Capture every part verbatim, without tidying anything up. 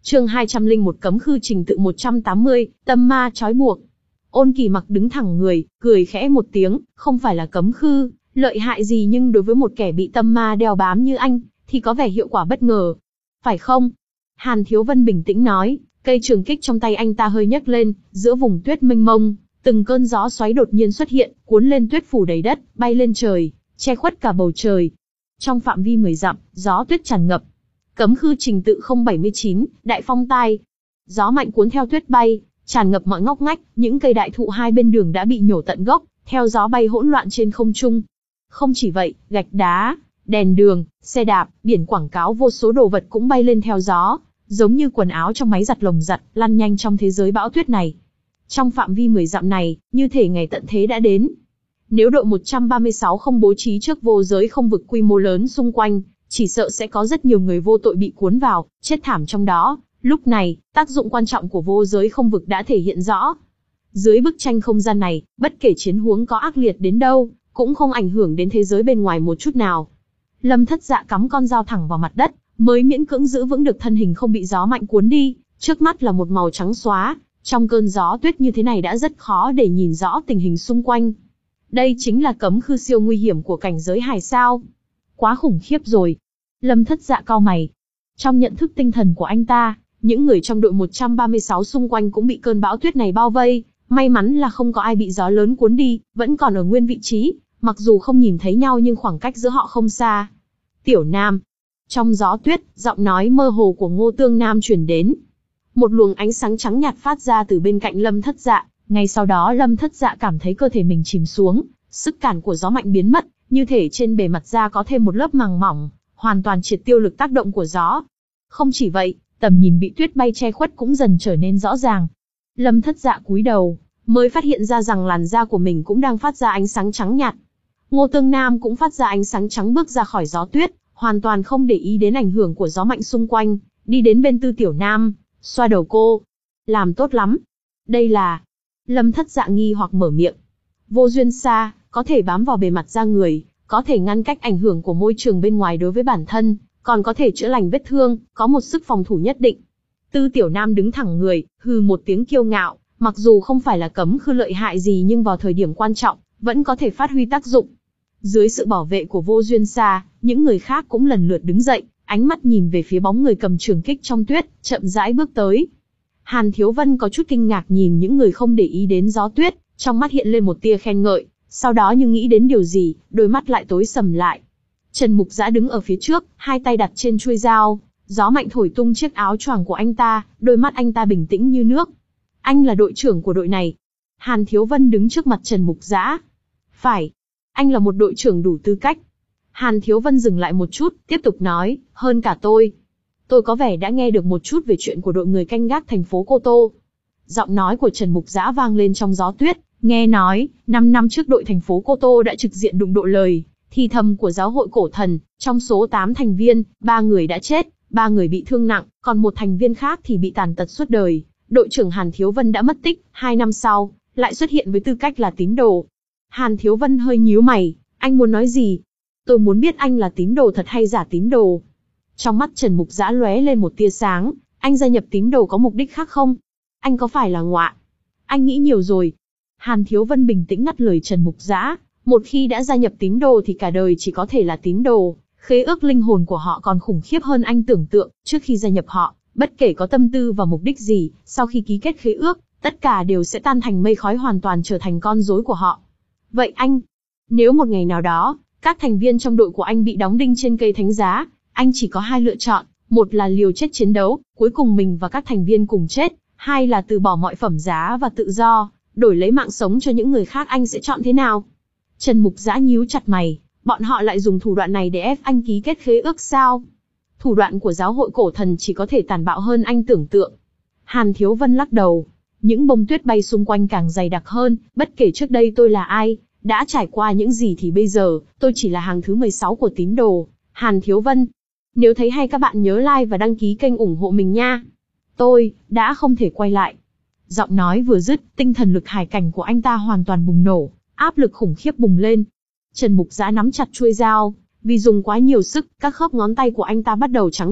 Chương hai trăm lẻ một Cấm khư trình tự một trăm tám mươi, tâm ma trói buộc. Ôn Kỳ Mặc đứng thẳng người, cười khẽ một tiếng, không phải là cấm khư, lợi hại gì nhưng đối với một kẻ bị tâm ma đeo bám như anh, thì có vẻ hiệu quả bất ngờ. Phải không? Hàn Thiếu Vân bình tĩnh nói, cây trường kích trong tay anh ta hơi nhấc lên, giữa vùng tuyết mênh mông, từng cơn gió xoáy đột nhiên xuất hiện, cuốn lên tuyết phủ đầy đất, bay lên trời, che khuất cả bầu trời. Trong phạm vi mười dặm, gió tuyết tràn ngập. Cấm khư trình tự không bảy mươi chín, đại phong tai. Gió mạnh cuốn theo tuyết bay, tràn ngập mọi ngóc ngách, những cây đại thụ hai bên đường đã bị nhổ tận gốc, theo gió bay hỗn loạn trên không trung. Không chỉ vậy, gạch đá, đèn đường, xe đạp, biển quảng cáo vô số đồ vật cũng bay lên theo gió, giống như quần áo trong máy giặt lồng giặt, lăn nhanh trong thế giới bão tuyết này. Trong phạm vi mười dặm này, như thể ngày tận thế đã đến. Nếu đội một trăm ba mươi sáu không bố trí trước vô giới không vực quy mô lớn xung quanh, chỉ sợ sẽ có rất nhiều người vô tội bị cuốn vào, chết thảm trong đó. Lúc này, tác dụng quan trọng của vô giới không vực đã thể hiện rõ. Dưới bức tranh không gian này, bất kể chiến huống có ác liệt đến đâu, cũng không ảnh hưởng đến thế giới bên ngoài một chút nào. Lâm Thất Dạ cắm con dao thẳng vào mặt đất, mới miễn cưỡng giữ vững được thân hình không bị gió mạnh cuốn đi, trước mắt là một màu trắng xóa, trong cơn gió tuyết như thế này đã rất khó để nhìn rõ tình hình xung quanh. Đây chính là cấm khư siêu nguy hiểm của cảnh giới hài sao. Quá khủng khiếp rồi. Lâm Thất Dạ cau mày. Trong nhận thức tinh thần của anh ta, những người trong đội một trăm ba mươi sáu xung quanh cũng bị cơn bão tuyết này bao vây, may mắn là không có ai bị gió lớn cuốn đi, vẫn còn ở nguyên vị trí, mặc dù không nhìn thấy nhau nhưng khoảng cách giữa họ không xa. Tiểu Nam. Trong gió tuyết, giọng nói mơ hồ của Ngô Tương Nam truyền đến. Một luồng ánh sáng trắng nhạt phát ra từ bên cạnh Lâm Thất Dạ, ngay sau đó Lâm Thất Dạ cảm thấy cơ thể mình chìm xuống, sức cản của gió mạnh biến mất, như thể trên bề mặt da có thêm một lớp màng mỏng, hoàn toàn triệt tiêu lực tác động của gió. Không chỉ vậy, tầm nhìn bị tuyết bay che khuất cũng dần trở nên rõ ràng. Lâm Thất Dạ cúi đầu, mới phát hiện ra rằng làn da của mình cũng đang phát ra ánh sáng trắng nhạt. Ngô Tương Nam cũng phát ra ánh sáng trắng bước ra khỏi gió tuyết, hoàn toàn không để ý đến ảnh hưởng của gió mạnh xung quanh, đi đến bên Tư Tiểu Nam, xoa đầu cô. Làm tốt lắm. Đây là... Lâm Thất Dạ nghi hoặc mở miệng. Vô duyên sa, có thể bám vào bề mặt da người, có thể ngăn cách ảnh hưởng của môi trường bên ngoài đối với bản thân, còn có thể chữa lành vết thương, có một sức phòng thủ nhất định. Tư Tiểu Nam đứng thẳng người, hừ một tiếng kiêu ngạo, mặc dù không phải là cấm khư lợi hại gì nhưng vào thời điểm quan trọng, vẫn có thể phát huy tác dụng. Dưới sự bảo vệ của Vô Duyên Sa, những người khác cũng lần lượt đứng dậy, ánh mắt nhìn về phía bóng người cầm trường kích trong tuyết, chậm rãi bước tới. Hàn Thiếu Vân có chút kinh ngạc nhìn những người không để ý đến gió tuyết, trong mắt hiện lên một tia khen ngợi, sau đó như nghĩ đến điều gì, đôi mắt lại tối sầm lại. Trần Mục Dã đứng ở phía trước, hai tay đặt trên chuôi dao, gió mạnh thổi tung chiếc áo choàng của anh ta, đôi mắt anh ta bình tĩnh như nước. Anh là đội trưởng của đội này. Hàn Thiếu Vân đứng trước mặt Trần Mục Dã. Phải, anh là một đội trưởng đủ tư cách. Hàn Thiếu Vân dừng lại một chút, tiếp tục nói, hơn cả tôi. Tôi có vẻ đã nghe được một chút về chuyện của đội người canh gác thành phố Cô Tô. Giọng nói của Trần Mục Dã vang lên trong gió tuyết, nghe nói, năm năm trước đội thành phố Cô Tô đã trực diện đụng độ lời, thì thầm của giáo hội cổ thần, trong số tám thành viên, ba người đã chết, ba người bị thương nặng, còn một thành viên khác thì bị tàn tật suốt đời. Đội trưởng Hàn Thiếu Vân đã mất tích, hai năm sau, lại xuất hiện với tư cách là tín đồ. Hàn Thiếu Vân hơi nhíu mày, anh muốn nói gì? Tôi muốn biết anh là tín đồ thật hay giả tín đồ. Trong mắt Trần Mục Dã lóe lên một tia sáng, anh gia nhập tín đồ có mục đích khác không? Anh có phải là ngọa? Anh nghĩ nhiều rồi. Hàn Thiếu Vân bình tĩnh ngắt lời Trần Mục Dã, một khi đã gia nhập tín đồ thì cả đời chỉ có thể là tín đồ, khế ước linh hồn của họ còn khủng khiếp hơn anh tưởng tượng, trước khi gia nhập họ, bất kể có tâm tư và mục đích gì, sau khi ký kết khế ước, tất cả đều sẽ tan thành mây khói hoàn toàn trở thành con rối của họ. Vậy anh, nếu một ngày nào đó, các thành viên trong đội của anh bị đóng đinh trên cây thánh giá, anh chỉ có hai lựa chọn, một là liều chết chiến đấu, cuối cùng mình và các thành viên cùng chết, hai là từ bỏ mọi phẩm giá và tự do, đổi lấy mạng sống cho những người khác, anh sẽ chọn thế nào? Trần Mục Dã nhíu chặt mày, bọn họ lại dùng thủ đoạn này để ép anh ký kết khế ước sao? Thủ đoạn của giáo hội cổ thần chỉ có thể tàn bạo hơn anh tưởng tượng. Hàn Thiếu Vân lắc đầu, những bông tuyết bay xung quanh càng dày đặc hơn, bất kể trước đây tôi là ai, đã trải qua những gì thì bây giờ, tôi chỉ là hàng thứ mười sáu của tín đồ, Hàn Thiếu Vân. Nếu thấy hay các bạn nhớ like và đăng ký kênh ủng hộ mình nha. Tôi, đã không thể quay lại. Giọng nói vừa dứt, tinh thần lực hải cảnh của anh ta hoàn toàn bùng nổ, áp lực khủng khiếp bùng lên. Trần Mục Dã nắm chặt chuôi dao, vì dùng quá nhiều sức, các khớp ngón tay của anh ta bắt đầu trắng bệch,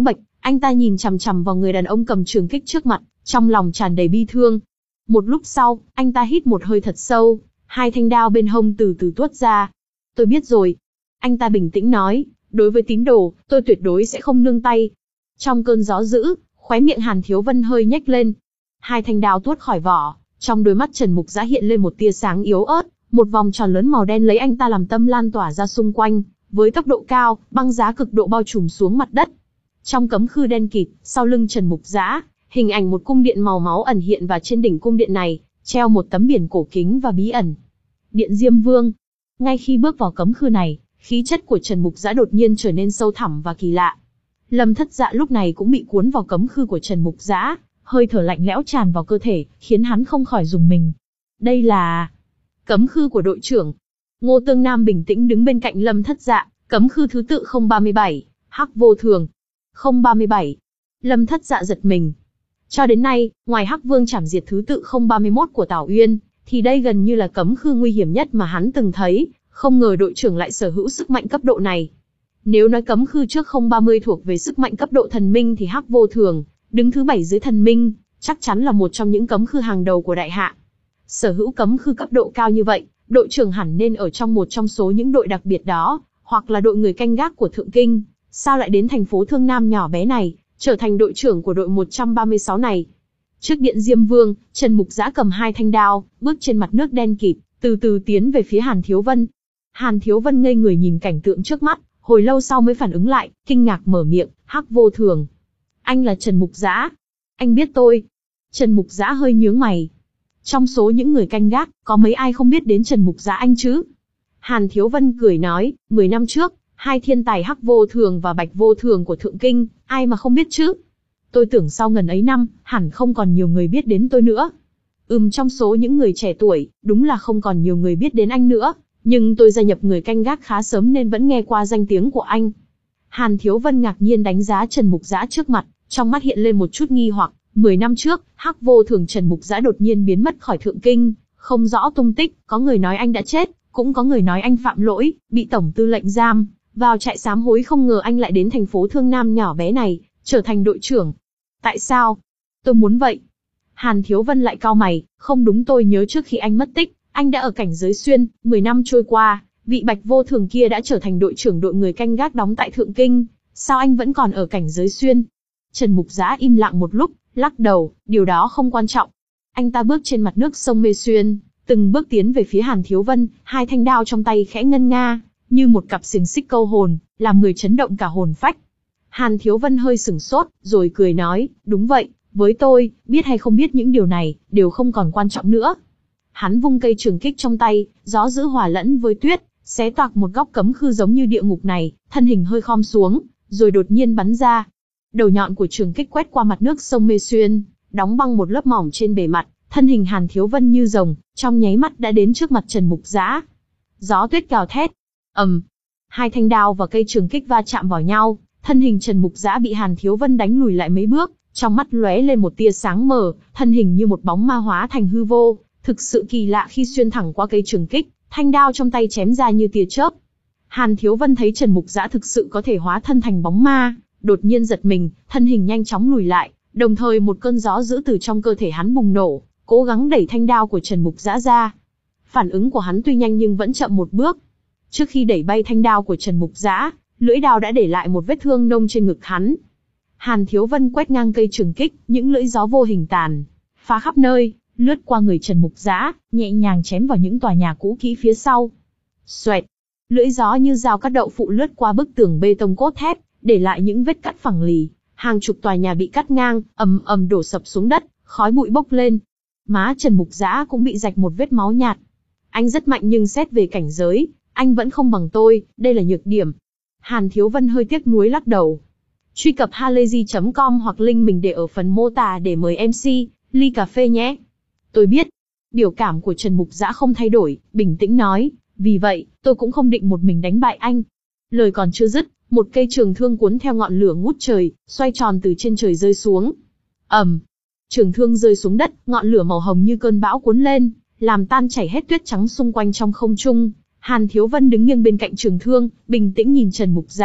Anh ta nhìn chằm chằm vào người đàn ông cầm trường kích trước mặt, trong lòng tràn đầy bi thương. Một lúc sau, anh ta hít một hơi thật sâu, hai thanh đao bên hông từ từ tuốt ra. Tôi biết rồi. Anh ta bình tĩnh nói, đối với tín đồ, tôi tuyệt đối sẽ không nương tay. Trong cơn gió dữ, khóe miệng Hàn Thiếu Vân hơi nhếch lên. Hai thanh đao tuốt khỏi vỏ, trong đôi mắt Trần Mục Dã hiện lên một tia sáng yếu ớt, một vòng tròn lớn màu đen lấy anh ta làm tâm lan tỏa ra xung quanh, với tốc độ cao, băng giá cực độ bao trùm xuống mặt đất. Trong cấm khư đen kịt, sau lưng Trần Mục Dã, hình ảnh một cung điện màu máu ẩn hiện, và trên đỉnh cung điện này, treo một tấm biển cổ kính và bí ẩn. Điện Diêm Vương. Ngay khi bước vào cấm khư này, khí chất của Trần Mục Dã đột nhiên trở nên sâu thẳm và kỳ lạ. Lâm Thất Dạ lúc này cũng bị cuốn vào cấm khư của Trần Mục Dã, hơi thở lạnh lẽo tràn vào cơ thể, khiến hắn không khỏi rùng mình. Đây là cấm khư của đội trưởng. Ngô Tương Nam bình tĩnh đứng bên cạnh Lâm Thất Dạ, cấm khư thứ tự không ba mươi bảy, Hắc Vô Thường. không ba mươi bảy. Lâm Thất Dạ giật mình. Cho đến nay, ngoài Hắc Vương chảm diệt thứ tự không ba mươi mốt của Tào Uyên, thì đây gần như là cấm khư nguy hiểm nhất mà hắn từng thấy, không ngờ đội trưởng lại sở hữu sức mạnh cấp độ này. Nếu nói cấm khư trước không ba mươi thuộc về sức mạnh cấp độ thần minh thì Hắc Vô Thường, đứng thứ bảy dưới thần minh, chắc chắn là một trong những cấm khư hàng đầu của đại hạ. Sở hữu cấm khư cấp độ cao như vậy, đội trưởng hẳn nên ở trong một trong số những đội đặc biệt đó, hoặc là đội người canh gác của Thượng Kinh, sao lại đến thành phố Thương Nam nhỏ bé này, trở thành đội trưởng của đội một trăm ba mươi sáu này. Trước điện Diêm Vương, Trần Mục Dã cầm hai thanh đao, bước trên mặt nước đen kịt, từ từ tiến về phía Hàn Thiếu Vân. Hàn Thiếu Vân ngây người nhìn cảnh tượng trước mắt, hồi lâu sau mới phản ứng lại, kinh ngạc mở miệng, Hắc Vô Thường. Anh là Trần Mục Dã. Anh biết tôi. Trần Mục Dã hơi nhướng mày. Trong số những người canh gác, có mấy ai không biết đến Trần Mục Dã anh chứ? Hàn Thiếu Vân cười nói, mười năm trước, hai thiên tài Hắc Vô Thường và Bạch Vô Thường của Thượng Kinh, ai mà không biết chứ? Tôi tưởng sau ngần ấy năm, hẳn không còn nhiều người biết đến tôi nữa. Ừm, trong số những người trẻ tuổi, đúng là không còn nhiều người biết đến anh nữa, nhưng tôi gia nhập người canh gác khá sớm nên vẫn nghe qua danh tiếng của anh. Hàn Thiếu Vân ngạc nhiên đánh giá Trần Mục Dã trước mặt, trong mắt hiện lên một chút nghi hoặc. Mười năm trước, Hắc Vô Thường Trần Mục Dã đột nhiên biến mất khỏi Thượng Kinh, không rõ tung tích, có người nói anh đã chết, cũng có người nói anh phạm lỗi, bị tổng tư lệnh giam, vào trại sám hối, không ngờ anh lại đến thành phố Thương Nam nhỏ bé này, trở thành đội trưởng. Tại sao? Tôi muốn vậy. Hàn Thiếu Vân lại cau mày, không đúng, tôi nhớ trước khi anh mất tích, anh đã ở cảnh giới xuyên, mười năm trôi qua, vị Bạch Vô Thường kia đã trở thành đội trưởng đội người canh gác đóng tại Thượng Kinh, sao anh vẫn còn ở cảnh giới xuyên? Trần Mục Dã im lặng một lúc, lắc đầu, điều đó không quan trọng. Anh ta bước trên mặt nước sông Mê Xuyên, từng bước tiến về phía Hàn Thiếu Vân, hai thanh đao trong tay khẽ ngân nga, như một cặp xiềng xích câu hồn, làm người chấn động cả hồn phách. Hàn Thiếu Vân hơi sửng sốt, rồi cười nói, đúng vậy, với tôi, biết hay không biết những điều này, đều không còn quan trọng nữa. Hắn vung cây trường kích trong tay, gió dữ hòa lẫn với tuyết, xé toạc một góc cấm khư giống như địa ngục này, thân hình hơi khom xuống, rồi đột nhiên bắn ra. Đầu nhọn của trường kích quét qua mặt nước sông Mê Xuyên, đóng băng một lớp mỏng trên bề mặt, thân hình Hàn Thiếu Vân như rồng, trong nháy mắt đã đến trước mặt Trần Mục Dã. Gió tuyết gào thét, ầm, hai thanh đao và cây trường kích va chạm vào nhau, thân hình Trần Mục Dã bị Hàn Thiếu Vân đánh lùi lại mấy bước, trong mắt lóe lên một tia sáng mờ, thân hình như một bóng ma hóa thành hư vô, thực sự kỳ lạ khi xuyên thẳng qua cây trường kích, thanh đao trong tay chém ra như tia chớp. Hàn Thiếu Vân thấy Trần Mục Dã thực sự có thể hóa thân thành bóng ma, đột nhiên giật mình, thân hình nhanh chóng lùi lại, đồng thời một cơn gió dữ từ trong cơ thể hắn bùng nổ, cố gắng đẩy thanh đao của Trần Mục Dã ra. Phản ứng của hắn tuy nhanh nhưng vẫn chậm một bước. Trước khi đẩy bay thanh đao của Trần Mục Dã, lưỡi đao đã để lại một vết thương nông trên ngực hắn. Hàn Thiếu Vân quét ngang cây trường kích, những lưỡi gió vô hình tàn phá khắp nơi, lướt qua người Trần Mục Dã, nhẹ nhàng chém vào những tòa nhà cũ kỹ phía sau. Xoẹt, lưỡi gió như dao cắt đậu phụ lướt qua bức tường bê tông cốt thép, để lại những vết cắt phẳng lì, hàng chục tòa nhà bị cắt ngang, ầm ầm đổ sập xuống đất, khói bụi bốc lên. Má Trần Mục Dã cũng bị rạch một vết máu nhạt. Anh rất mạnh nhưng xét về cảnh giới, anh vẫn không bằng tôi, đây là nhược điểm. Hàn Thiếu Vân hơi tiếc nuối lắc đầu. Truy cập halayzi chấm com hoặc link mình để ở phần mô tả để mời em xê, ly cà phê nhé. Tôi biết. Biểu cảm của Trần Mục Dã không thay đổi, bình tĩnh nói, vì vậy, tôi cũng không định một mình đánh bại anh. Lời còn chưa dứt, một cây trường thương cuốn theo ngọn lửa ngút trời, xoay tròn từ trên trời rơi xuống. ầm, trường thương rơi xuống đất, ngọn lửa màu hồng như cơn bão cuốn lên, làm tan chảy hết tuyết trắng xung quanh trong không trung. Hàn Thiếu Vân đứng nghiêng bên cạnh trường thương, bình tĩnh nhìn Trần Mục Dã,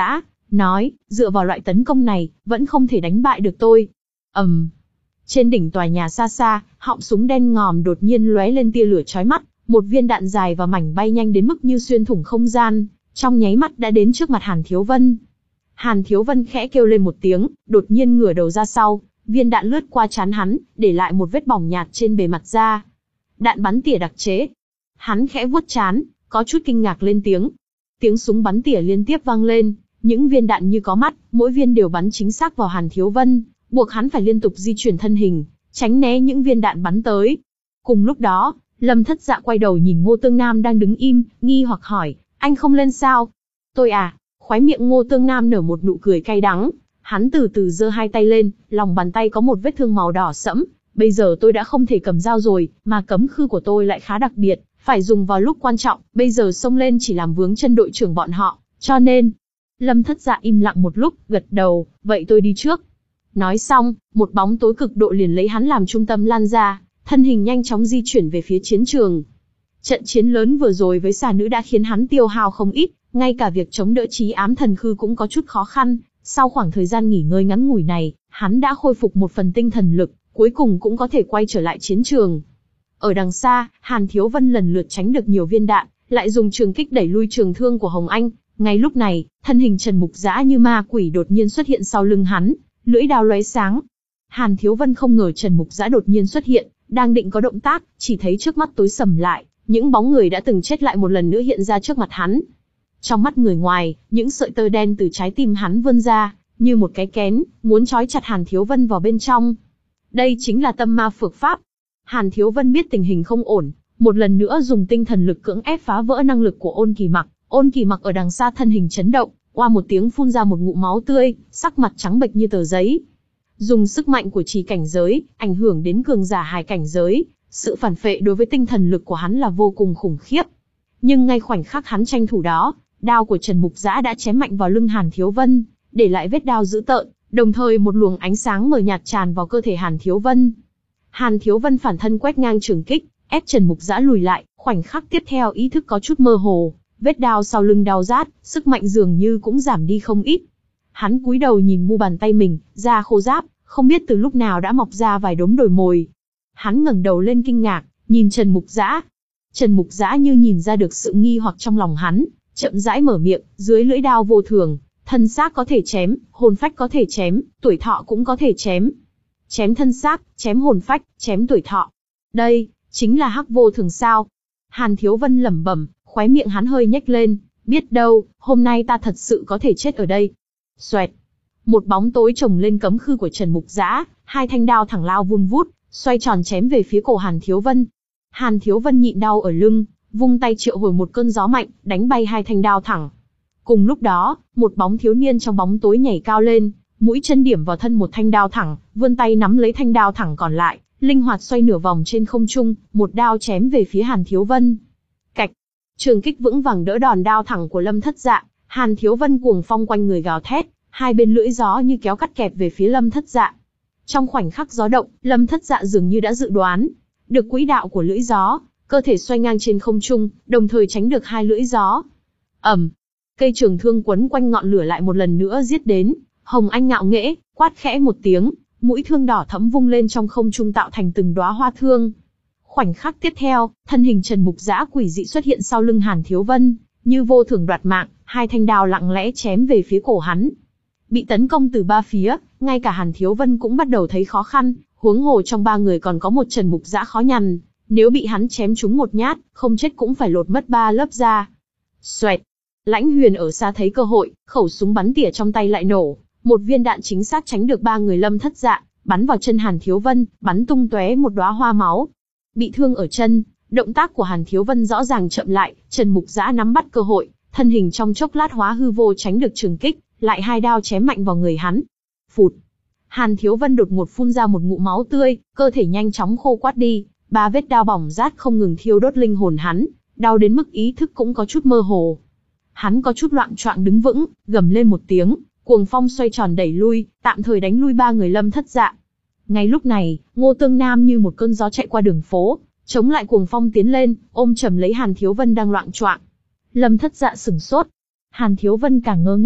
nói, dựa vào loại tấn công này, vẫn không thể đánh bại được tôi. ầm, um. Trên đỉnh tòa nhà xa xa, họng súng đen ngòm đột nhiên lóe lên tia lửa chói mắt, một viên đạn dài và mảnh bay nhanh đến mức như xuyên thủng không gian, trong nháy mắt đã đến trước mặt Hàn Thiếu Vân. Hàn Thiếu Vân khẽ kêu lên một tiếng, đột nhiên ngửa đầu ra sau, viên đạn lướt qua trán hắn, để lại một vết bỏng nhạt trên bề mặt da. Đạn bắn tỉa đặc chế. Hắn khẽ vuốt trán, có chút kinh ngạc lên tiếng. Tiếng súng bắn tỉa liên tiếp vang lên, những viên đạn như có mắt, mỗi viên đều bắn chính xác vào Hàn Thiếu Vân, buộc hắn phải liên tục di chuyển thân hình, tránh né những viên đạn bắn tới. Cùng lúc đó, Lâm Thất Dạ quay đầu nhìn Ngô Tương Nam đang đứng im, nghi hoặc hỏi, anh không lên sao? Tôi à? Khóe miệng Ngô Tương Nam nở một nụ cười cay đắng, hắn từ từ giơ hai tay lên, lòng bàn tay có một vết thương màu đỏ sẫm. Bây giờ tôi đã không thể cầm dao rồi, mà cấm khư của tôi lại khá đặc biệt, phải dùng vào lúc quan trọng, bây giờ xông lên chỉ làm vướng chân đội trưởng bọn họ, cho nên... Lâm Thất Dạ im lặng một lúc, gật đầu, vậy tôi đi trước. Nói xong, một bóng tối cực độ liền lấy hắn làm trung tâm lan ra, thân hình nhanh chóng di chuyển về phía chiến trường. Trận chiến lớn vừa rồi với xà nữ đã khiến hắn tiêu hao không ít, ngay cả việc chống đỡ chí ám thần khư cũng có chút khó khăn. Sau khoảng thời gian nghỉ ngơi ngắn ngủi này, hắn đã khôi phục một phần tinh thần lực, cuối cùng cũng có thể quay trở lại chiến trường. Ở đằng xa, Hàn Thiếu Vân lần lượt tránh được nhiều viên đạn, lại dùng trường kích đẩy lui trường thương của Hồng Anh. Ngay lúc này, thân hình Trần Mục Dã như ma quỷ đột nhiên xuất hiện sau lưng hắn, lưỡi đao lóe sáng. Hàn Thiếu Vân không ngờ Trần Mục Dã đột nhiên xuất hiện, đang định có động tác, chỉ thấy trước mắt tối sầm lại, những bóng người đã từng chết lại một lần nữa hiện ra trước mặt hắn. Trong mắt người ngoài, những sợi tơ đen từ trái tim hắn vươn ra, như một cái kén, muốn trói chặt Hàn Thiếu Vân vào bên trong. Đây chính là tâm ma phược pháp. Hàn Thiếu Vân biết tình hình không ổn, một lần nữa dùng tinh thần lực cưỡng ép phá vỡ năng lực của Ôn Kỳ Mặc. Ôn Kỳ Mặc ở đằng xa thân hình chấn động, oa một tiếng phun ra một ngụm máu tươi, sắc mặt trắng bệch như tờ giấy. Dùng sức mạnh của trì cảnh giới, ảnh hưởng đến cường giả hài cảnh giới, sự phản phệ đối với tinh thần lực của hắn là vô cùng khủng khiếp. Nhưng ngay khoảnh khắc hắn tranh thủ đó, đao của Trần Mục Dã đã chém mạnh vào lưng Hàn Thiếu Vân, để lại vết đao dữ tợn, đồng thời một luồng ánh sáng mờ nhạt tràn vào cơ thể Hàn Thiếu Vân. Hàn Thiếu Vân phản thân quét ngang trường kích, ép Trần Mục Dã lùi lại, khoảnh khắc tiếp theo ý thức có chút mơ hồ, vết đao sau lưng đau rát, sức mạnh dường như cũng giảm đi không ít. Hắn cúi đầu nhìn mu bàn tay mình, da khô ráp, không biết từ lúc nào đã mọc ra vài đốm đồi mồi. Hắn ngẩng đầu lên kinh ngạc, nhìn Trần Mục Dã. Trần Mục Dã như nhìn ra được sự nghi hoặc trong lòng hắn, chậm rãi mở miệng, dưới lưỡi đao vô thường, thân xác có thể chém, hồn phách có thể chém, tuổi thọ cũng có thể chém. Chém thân xác, chém hồn phách, chém tuổi thọ. Đây, chính là hắc vô thường sao? Hàn Thiếu Vân lẩm bẩm, khóe miệng hắn hơi nhếch lên, biết đâu, hôm nay ta thật sự có thể chết ở đây. Xoẹt. Một bóng tối chồng lên cấm khư của Trần Mục Dã, hai thanh đao thẳng lao vun vút, xoay tròn chém về phía cổ Hàn Thiếu Vân. Hàn Thiếu Vân nhịn đau ở lưng, vung tay triệu hồi một cơn gió mạnh, đánh bay hai thanh đao thẳng. Cùng lúc đó, một bóng thiếu niên trong bóng tối nhảy cao lên, mũi chân điểm vào thân một thanh đao thẳng, vươn tay nắm lấy thanh đao thẳng còn lại, linh hoạt xoay nửa vòng trên không trung, một đao chém về phía Hàn Thiếu Vân. Cạch, trường kích vững vàng đỡ đòn đao thẳng của Lâm Thất Dạ, Hàn Thiếu Vân cuồng phong quanh người gào thét, hai bên lưỡi gió như kéo cắt kẹp về phía Lâm Thất Dạ. Trong khoảnh khắc gió động, Lâm Thất Dạ dường như đã dự đoán được quỹ đạo của lưỡi gió, cơ thể xoay ngang trên không trung, đồng thời tránh được hai lưỡi gió. ầm, cây trường thương quấn quanh ngọn lửa lại một lần nữa giết đến. Hồng Anh ngạo nghễ, quát khẽ một tiếng, mũi thương đỏ thẫm vung lên trong không trung tạo thành từng đóa hoa thương. Khoảnh khắc tiếp theo, thân hình Trần Mục Dã quỷ dị xuất hiện sau lưng Hàn Thiếu Vân, như vô thường đoạt mạng, hai thanh đao lặng lẽ chém về phía cổ hắn. Bị tấn công từ ba phía, ngay cả Hàn Thiếu Vân cũng bắt đầu thấy khó khăn, huống hồ trong ba người còn có một Trần Mục Dã khó nhằn, nếu bị hắn chém trúng một nhát, không chết cũng phải lột mất ba lớp da. Xoẹt. Lãnh Huyền ở xa thấy cơ hội, khẩu súng bắn tỉa trong tay lại nổ, một viên đạn chính xác tránh được ba người Lâm Thất Dạ, bắn vào chân Hàn Thiếu Vân, bắn tung tóe một đóa hoa máu. Bị thương ở chân, động tác của Hàn Thiếu Vân rõ ràng chậm lại, Trần Mục Dã nắm bắt cơ hội, thân hình trong chốc lát hóa hư vô tránh được trường kích, lại hai đao chém mạnh vào người hắn. Phụt. Hàn Thiếu Vân đột ngột phun ra một ngụm máu tươi, cơ thể nhanh chóng khô quắt đi, ba vết đao bỏng rát không ngừng thiêu đốt linh hồn hắn, đau đến mức ý thức cũng có chút mơ hồ. Hắn có chút loạng choạng đứng vững, gầm lên một tiếng, cuồng phong xoay tròn đẩy lui, tạm thời đánh lui ba người Lâm Thất Dạ. Ngay lúc này, Ngô Tương Nam như một cơn gió chạy qua đường phố, chống lại cuồng phong tiến lên, ôm chầm lấy Hàn Thiếu Vân đang loạng choạng. Lâm Thất Dạ sửng sốt. Hàn Thiếu Vân càng ngơ ngác,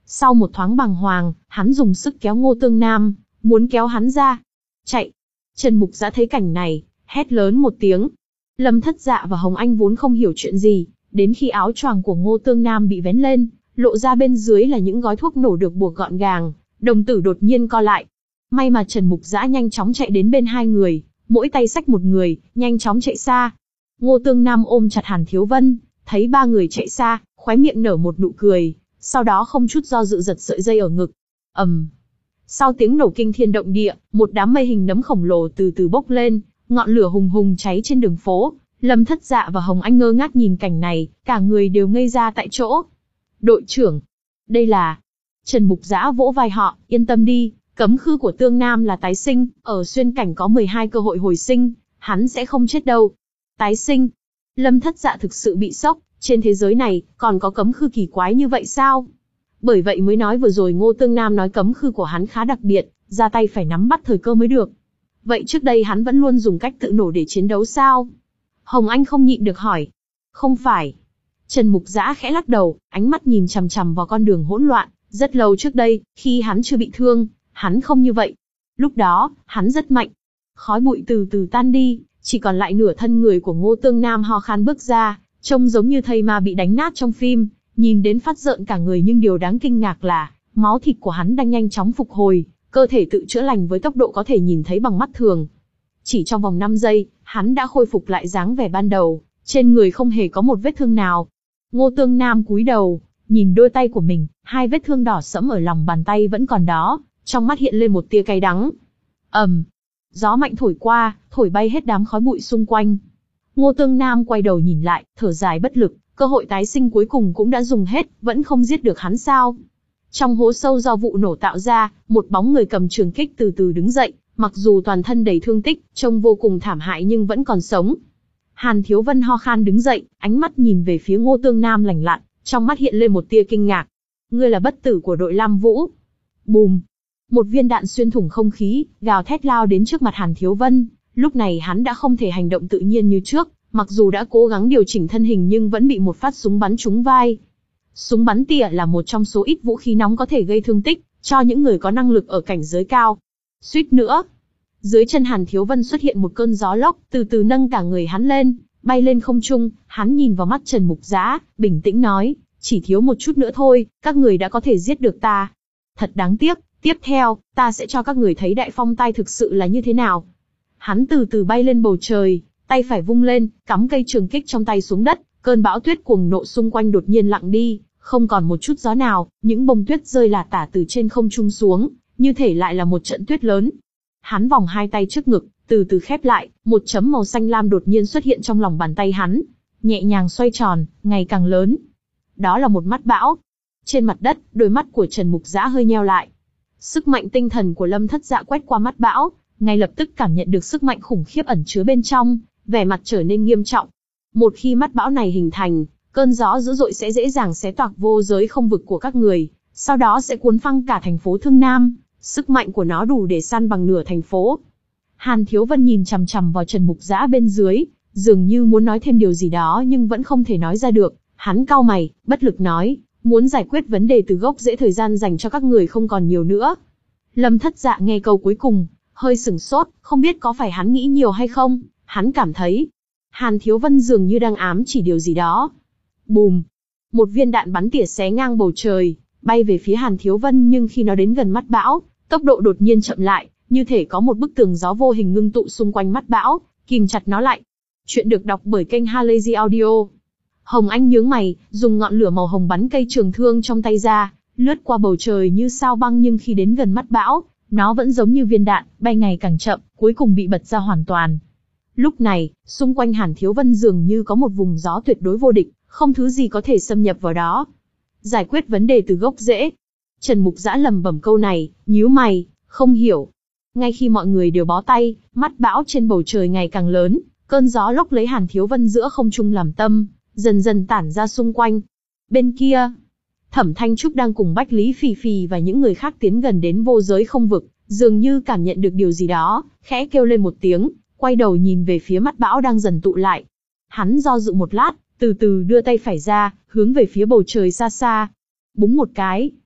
Sau một thoáng bàng hoàng, hắn dùng sức kéo Ngô Tương Nam, muốn kéo hắn ra. Chạy! Trần Mục Dã thấy cảnh này, hét lớn một tiếng. Lâm Thất Dạ và Hồng Anh vốn không hiểu chuyện gì, đến khi áo choàng của Ngô Tương Nam bị vén lên, lộ ra bên dưới là những gói thuốc nổ được buộc gọn gàng, đồng tử đột nhiên co lại. May mà Trần Mục Dã nhanh chóng chạy đến bên hai người, mỗi tay xách một người, nhanh chóng chạy xa. Ngô Tương Nam ôm chặt Hàn Thiếu Vân, thấy ba người chạy xa, khóe miệng nở một nụ cười, sau đó không chút do dự giật sợi dây ở ngực. ầm, um. Sau tiếng nổ kinh thiên động địa, một đám mây hình nấm khổng lồ từ từ bốc lên, ngọn lửa hùng hùng cháy trên đường phố. Lâm Thất Dạ và Hồng Anh ngơ ngác nhìn cảnh này, cả người đều ngây ra tại chỗ. Đội trưởng, đây là... Trần Mục Dã vỗ vai họ, yên tâm đi, cấm khư của Tương Nam là tái sinh, ở xuyên cảnh có mười hai cơ hội hồi sinh, hắn sẽ không chết đâu. Tái sinh? Lâm Thất Dạ thực sự bị sốc, trên thế giới này, còn có cấm khư kỳ quái như vậy sao? Bởi vậy mới nói vừa rồi Ngô Tương Nam nói cấm khư của hắn khá đặc biệt, ra tay phải nắm bắt thời cơ mới được. Vậy trước đây hắn vẫn luôn dùng cách tự nổ để chiến đấu sao? Hồng Anh không nhịn được hỏi. Không phải. Trần Mục Dã khẽ lắc đầu, ánh mắt nhìn chằm chằm vào con đường hỗn loạn. Rất lâu trước đây, khi hắn chưa bị thương, hắn không như vậy. Lúc đó, hắn rất mạnh. Khói bụi từ từ tan đi, chỉ còn lại nửa thân người của Ngô Tương Nam ho khan bước ra, trông giống như thây ma bị đánh nát trong phim, nhìn đến phát rợn cả người, nhưng điều đáng kinh ngạc là, máu thịt của hắn đang nhanh chóng phục hồi, cơ thể tự chữa lành với tốc độ có thể nhìn thấy bằng mắt thường. Chỉ trong vòng năm giây, hắn đã khôi phục lại dáng vẻ ban đầu, trên người không hề có một vết thương nào. Ngô Tương Nam cúi đầu, nhìn đôi tay của mình, hai vết thương đỏ sẫm ở lòng bàn tay vẫn còn đó, trong mắt hiện lên một tia cay đắng. ầm, um, gió mạnh thổi qua, thổi bay hết đám khói bụi xung quanh. Ngô Tương Nam quay đầu nhìn lại, thở dài bất lực, cơ hội tái sinh cuối cùng cũng đã dùng hết, vẫn không giết được hắn sao? Trong hố sâu do vụ nổ tạo ra, một bóng người cầm trường kích từ từ đứng dậy, mặc dù toàn thân đầy thương tích, trông vô cùng thảm hại nhưng vẫn còn sống. Hàn Thiếu Vân ho khan đứng dậy, ánh mắt nhìn về phía Ngô Tương Nam lạnh lạnh, trong mắt hiện lên một tia kinh ngạc. Ngươi là bất tử của đội Lam Vũ. Bùm! Một viên đạn xuyên thủng không khí, gào thét lao đến trước mặt Hàn Thiếu Vân. Lúc này hắn đã không thể hành động tự nhiên như trước, mặc dù đã cố gắng điều chỉnh thân hình nhưng vẫn bị một phát súng bắn trúng vai. Súng bắn tỉa là một trong số ít vũ khí nóng có thể gây thương tích cho những người có năng lực ở cảnh giới cao. Suýt nữa, dưới chân Hàn Thiếu Vân xuất hiện một cơn gió lốc, từ từ nâng cả người hắn lên, bay lên không trung. Hắn nhìn vào mắt Trần Mục Dã, bình tĩnh nói, chỉ thiếu một chút nữa thôi, các người đã có thể giết được ta. Thật đáng tiếc, tiếp theo, ta sẽ cho các người thấy Đại Phong Tai thực sự là như thế nào. Hắn từ từ bay lên bầu trời, tay phải vung lên, cắm cây trường kích trong tay xuống đất, cơn bão tuyết cuồng nộ xung quanh đột nhiên lặng đi, không còn một chút gió nào, những bông tuyết rơi lả tả từ trên không trung xuống, như thể lại là một trận tuyết lớn. Hắn vòng hai tay trước ngực, từ từ khép lại, một chấm màu xanh lam đột nhiên xuất hiện trong lòng bàn tay hắn, nhẹ nhàng xoay tròn, ngày càng lớn. Đó là một mắt bão. Trên mặt đất, đôi mắt của Trần Mục Dã hơi nheo lại. Sức mạnh tinh thần của Lâm Thất Dạ quét qua mắt bão, ngay lập tức cảm nhận được sức mạnh khủng khiếp ẩn chứa bên trong, vẻ mặt trở nên nghiêm trọng. Một khi mắt bão này hình thành, cơn gió dữ dội sẽ dễ dàng xé toạc vô giới không vực của các người, sau đó sẽ cuốn phăng cả thành phố Thương Nam, sức mạnh của nó đủ để san bằng nửa thành phố. Hàn Thiếu Vân nhìn chằm chằm vào Trần Mục Dã bên dưới, dường như muốn nói thêm điều gì đó nhưng vẫn không thể nói ra được. Hắn cau mày, bất lực nói, muốn giải quyết vấn đề từ gốc rễ, thời gian dành cho các người không còn nhiều nữa. Lâm Thất Dạ nghe câu cuối cùng, hơi sửng sốt, không biết có phải hắn nghĩ nhiều hay không, hắn cảm thấy Hàn Thiếu Vân dường như đang ám chỉ điều gì đó. Bùm! Một viên đạn bắn tỉa xé ngang bầu trời, bay về phía Hàn Thiếu Vân, nhưng khi nó đến gần mắt bão, tốc độ đột nhiên chậm lại, như thể có một bức tường gió vô hình ngưng tụ xung quanh mắt bão, kìm chặt nó lại. Chuyện được đọc bởi kênh Halazy Audio. Hồng Anh nhướng mày, dùng ngọn lửa màu hồng bắn cây trường thương trong tay ra, lướt qua bầu trời như sao băng, nhưng khi đến gần mắt bão, nó vẫn giống như viên đạn, bay ngày càng chậm, cuối cùng bị bật ra hoàn toàn. Lúc này, xung quanh Hàn Thiếu Vân dường như có một vùng gió tuyệt đối vô địch, không thứ gì có thể xâm nhập vào đó. Giải quyết vấn đề từ gốc rễ. Trần Mục Dã lẩm bẩm câu này, nhíu mày, không hiểu. Ngay khi mọi người đều bó tay, mắt bão trên bầu trời ngày càng lớn, cơn gió lốc lấy Hàn Thiếu Vân giữa không trung làm tâm, dần dần tản ra xung quanh. Bên kia, Thẩm Thanh Trúc đang cùng Bách Lý Phì Phì và những người khác tiến gần đến vô giới không vực, dường như cảm nhận được điều gì đó, khẽ kêu lên một tiếng, quay đầu nhìn về phía mắt bão đang dần tụ lại. Hắn do dự một lát, từ từ đưa tay phải ra, hướng về phía bầu trời xa xa. Búng một cái.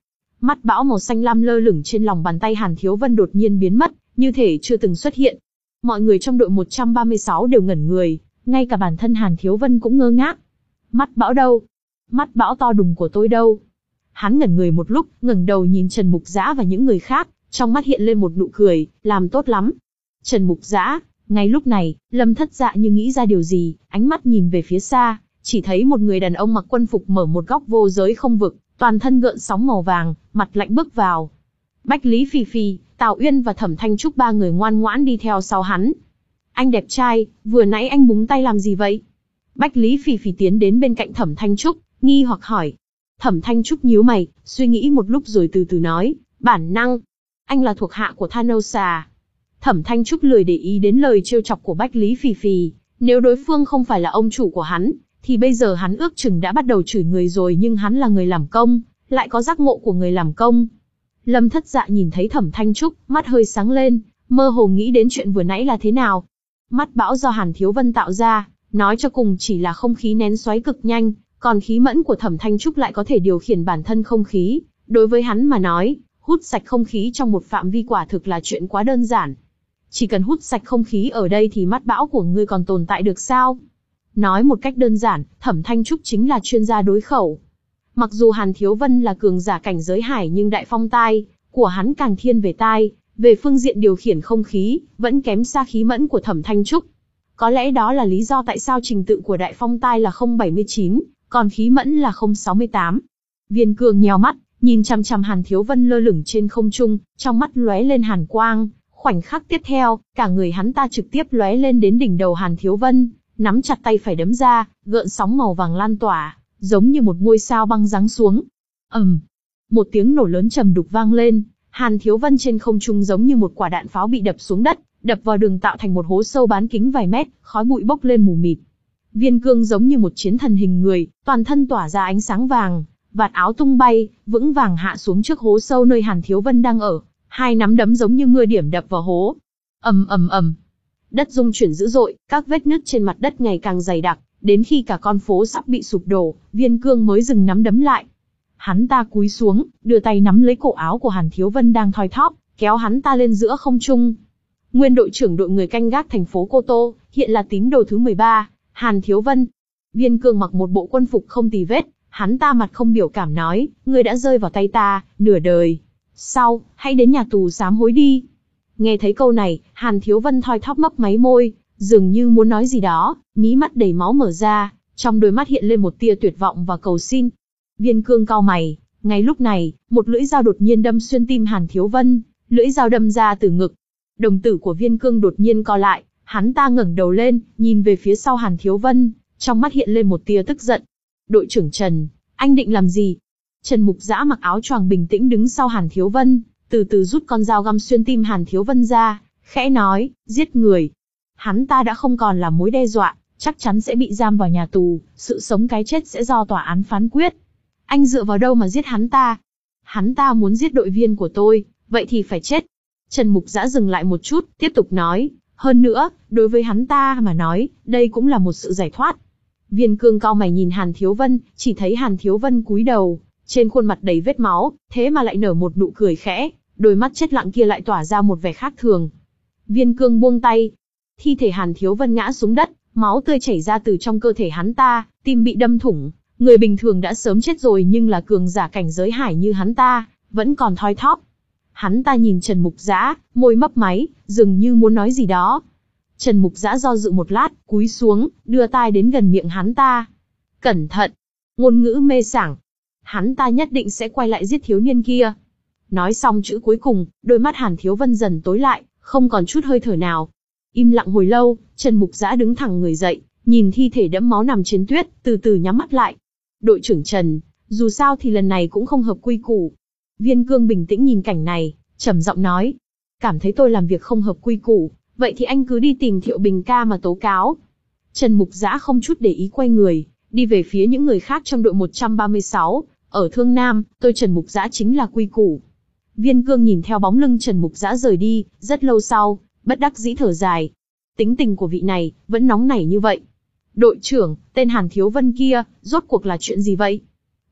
Mắt bão màu xanh lam lơ lửng trên lòng bàn tay Hàn Thiếu Vân đột nhiên biến mất, như thể chưa từng xuất hiện. Mọi người trong đội một trăm ba mươi sáu đều ngẩn người, ngay cả bản thân Hàn Thiếu Vân cũng ngơ ngác. Mắt bão đâu? Mắt bão to đùng của tôi đâu? Hắn ngẩn người một lúc, ngẩng đầu nhìn Trần Mục Dã và những người khác, trong mắt hiện lên một nụ cười, làm tốt lắm. Trần Mục Dã, ngay lúc này, Lâm Thất Dạ như nghĩ ra điều gì, ánh mắt nhìn về phía xa, chỉ thấy một người đàn ông mặc quân phục mở một góc vô giới không vực, toàn thân gợn sóng màu vàng, mặt lạnh bước vào. Bách Lý Phi Phi, Tào Uyên và Thẩm Thanh Trúc ba người ngoan ngoãn đi theo sau hắn. Anh đẹp trai, vừa nãy anh búng tay làm gì vậy? Bách Lý Phi Phi tiến đến bên cạnh Thẩm Thanh Trúc, nghi hoặc hỏi. Thẩm Thanh Trúc nhíu mày, suy nghĩ một lúc rồi từ từ nói, bản năng. Anh là thuộc hạ của Thanosa. Thẩm Thanh Trúc lười để ý đến lời trêu chọc của Bách Lý Phi Phi, nếu đối phương không phải là ông chủ của hắn, thì bây giờ hắn ước chừng đã bắt đầu chửi người rồi, nhưng hắn là người làm công, lại có giác ngộ của người làm công. Lâm Thất Dạ nhìn thấy Thẩm Thanh Trúc, mắt hơi sáng lên, mơ hồ nghĩ đến chuyện vừa nãy là thế nào. Mắt bão do Hàn Thiếu Vân tạo ra, nói cho cùng chỉ là không khí nén xoáy cực nhanh, còn khí mẫn của Thẩm Thanh Trúc lại có thể điều khiển bản thân không khí. Đối với hắn mà nói, hút sạch không khí trong một phạm vi quả thực là chuyện quá đơn giản. Chỉ cần hút sạch không khí ở đây thì mắt bão của ngươi còn tồn tại được sao? Nói một cách đơn giản, Thẩm Thanh Trúc chính là chuyên gia đối khẩu. Mặc dù Hàn Thiếu Vân là cường giả cảnh giới hải, nhưng đại phong tai của hắn càng thiên về tai, về phương diện điều khiển không khí, vẫn kém xa khí mẫn của Thẩm Thanh Trúc. Có lẽ đó là lý do tại sao trình tự của đại phong tai là không bảy mươi chín, còn khí mẫn là không sáu mươi tám. Viên Cương nheo mắt, nhìn chằm chằm Hàn Thiếu Vân lơ lửng trên không trung, trong mắt lóe lên hàn quang. Khoảnh khắc tiếp theo, cả người hắn ta trực tiếp lóe lên đến đỉnh đầu Hàn Thiếu Vân, nắm chặt tay phải đấm ra, gợn sóng màu vàng lan tỏa, giống như một ngôi sao băng giáng xuống. ầm, um, một tiếng nổ lớn trầm đục vang lên, Hàn Thiếu Vân trên không trung giống như một quả đạn pháo bị đập xuống đất, đập vào đường tạo thành một hố sâu bán kính vài mét, khói bụi bốc lên mù mịt. Viên Cương giống như một chiến thần hình người, toàn thân tỏa ra ánh sáng vàng, vạt áo tung bay, vững vàng hạ xuống trước hố sâu nơi Hàn Thiếu Vân đang ở. Hai nắm đấm giống như mưa điểm đập vào hố. ầm ầm ầm, đất rung chuyển dữ dội, các vết nứt trên mặt đất ngày càng dày đặc, đến khi cả con phố sắp bị sụp đổ, Viên Cương mới dừng nắm đấm lại. Hắn ta cúi xuống, đưa tay nắm lấy cổ áo của Hàn Thiếu Vân đang thoi thóp, kéo hắn ta lên giữa không trung. Nguyên đội trưởng đội người canh gác thành phố Cô Tô, hiện là tín đồ thứ mười ba, Hàn Thiếu Vân. Viên Cương mặc một bộ quân phục không tì vết, hắn ta mặt không biểu cảm nói, ngươi đã rơi vào tay ta, nửa đời. Sau, hãy đến nhà tù sám hối đi. Nghe thấy câu này, Hàn Thiếu Vân thoi thóp mấp máy môi, dường như muốn nói gì đó, mí mắt đầy máu mở ra, trong đôi mắt hiện lên một tia tuyệt vọng và cầu xin. Viên Cương cau mày, ngay lúc này, một lưỡi dao đột nhiên đâm xuyên tim Hàn Thiếu Vân, lưỡi dao đâm ra từ ngực. Đồng tử của Viên Cương đột nhiên co lại, hắn ta ngẩng đầu lên, nhìn về phía sau Hàn Thiếu Vân, trong mắt hiện lên một tia tức giận. Đội trưởng Trần, anh định làm gì? Trần Mục Dã mặc áo choàng bình tĩnh đứng sau Hàn Thiếu Vân, từ từ rút con dao găm xuyên tim Hàn Thiếu Vân ra, khẽ nói, giết người. Hắn ta đã không còn là mối đe dọa, chắc chắn sẽ bị giam vào nhà tù, sự sống cái chết sẽ do tòa án phán quyết. Anh dựa vào đâu mà giết hắn ta? Hắn ta muốn giết đội viên của tôi, vậy thì phải chết. Trần Mục Dã dừng lại một chút, tiếp tục nói, hơn nữa, đối với hắn ta mà nói, đây cũng là một sự giải thoát. Viên Cương cau mày nhìn Hàn Thiếu Vân, chỉ thấy Hàn Thiếu Vân cúi đầu, trên khuôn mặt đầy vết máu, thế mà lại nở một nụ cười khẽ, đôi mắt chết lặng kia lại tỏa ra một vẻ khác thường. Viên Cương buông tay, thi thể Hàn Thiếu Vân ngã xuống đất, máu tươi chảy ra từ trong cơ thể hắn ta, tim bị đâm thủng. Người bình thường đã sớm chết rồi, nhưng là cường giả cảnh giới hải như hắn ta, vẫn còn thoi thóp. Hắn ta nhìn Trần Mục Dã, môi mấp máy, dường như muốn nói gì đó. Trần Mục Dã do dự một lát, cúi xuống, đưa tai đến gần miệng hắn ta. Cẩn thận! Ngôn ngữ mê sảng. Hắn ta nhất định sẽ quay lại giết thiếu niên kia. Nói xong chữ cuối cùng, đôi mắt Hàn Thiếu Vân dần tối lại, không còn chút hơi thở nào. Im lặng hồi lâu, Trần Mục Dã đứng thẳng người dậy, nhìn thi thể đẫm máu nằm trên tuyết, từ từ nhắm mắt lại. Đội trưởng Trần, dù sao thì lần này cũng không hợp quy củ. Viên Cương bình tĩnh nhìn cảnh này, trầm giọng nói. Cảm thấy tôi làm việc không hợp quy củ, vậy thì anh cứ đi tìm Thiệu Bình ca mà tố cáo. Trần Mục Dã không chút để ý quay người, đi về phía những người khác trong đội một trăm ba mươi sáu. Ở Thương Nam, tôi Trần Mục Dã chính là quy củ. Viên Cương nhìn theo bóng lưng Trần Mục Dã rời đi, rất lâu sau, bất đắc dĩ thở dài. Tính tình của vị này, vẫn nóng nảy như vậy. Đội trưởng, tên Hàn Thiếu Vân kia, rốt cuộc là chuyện gì vậy?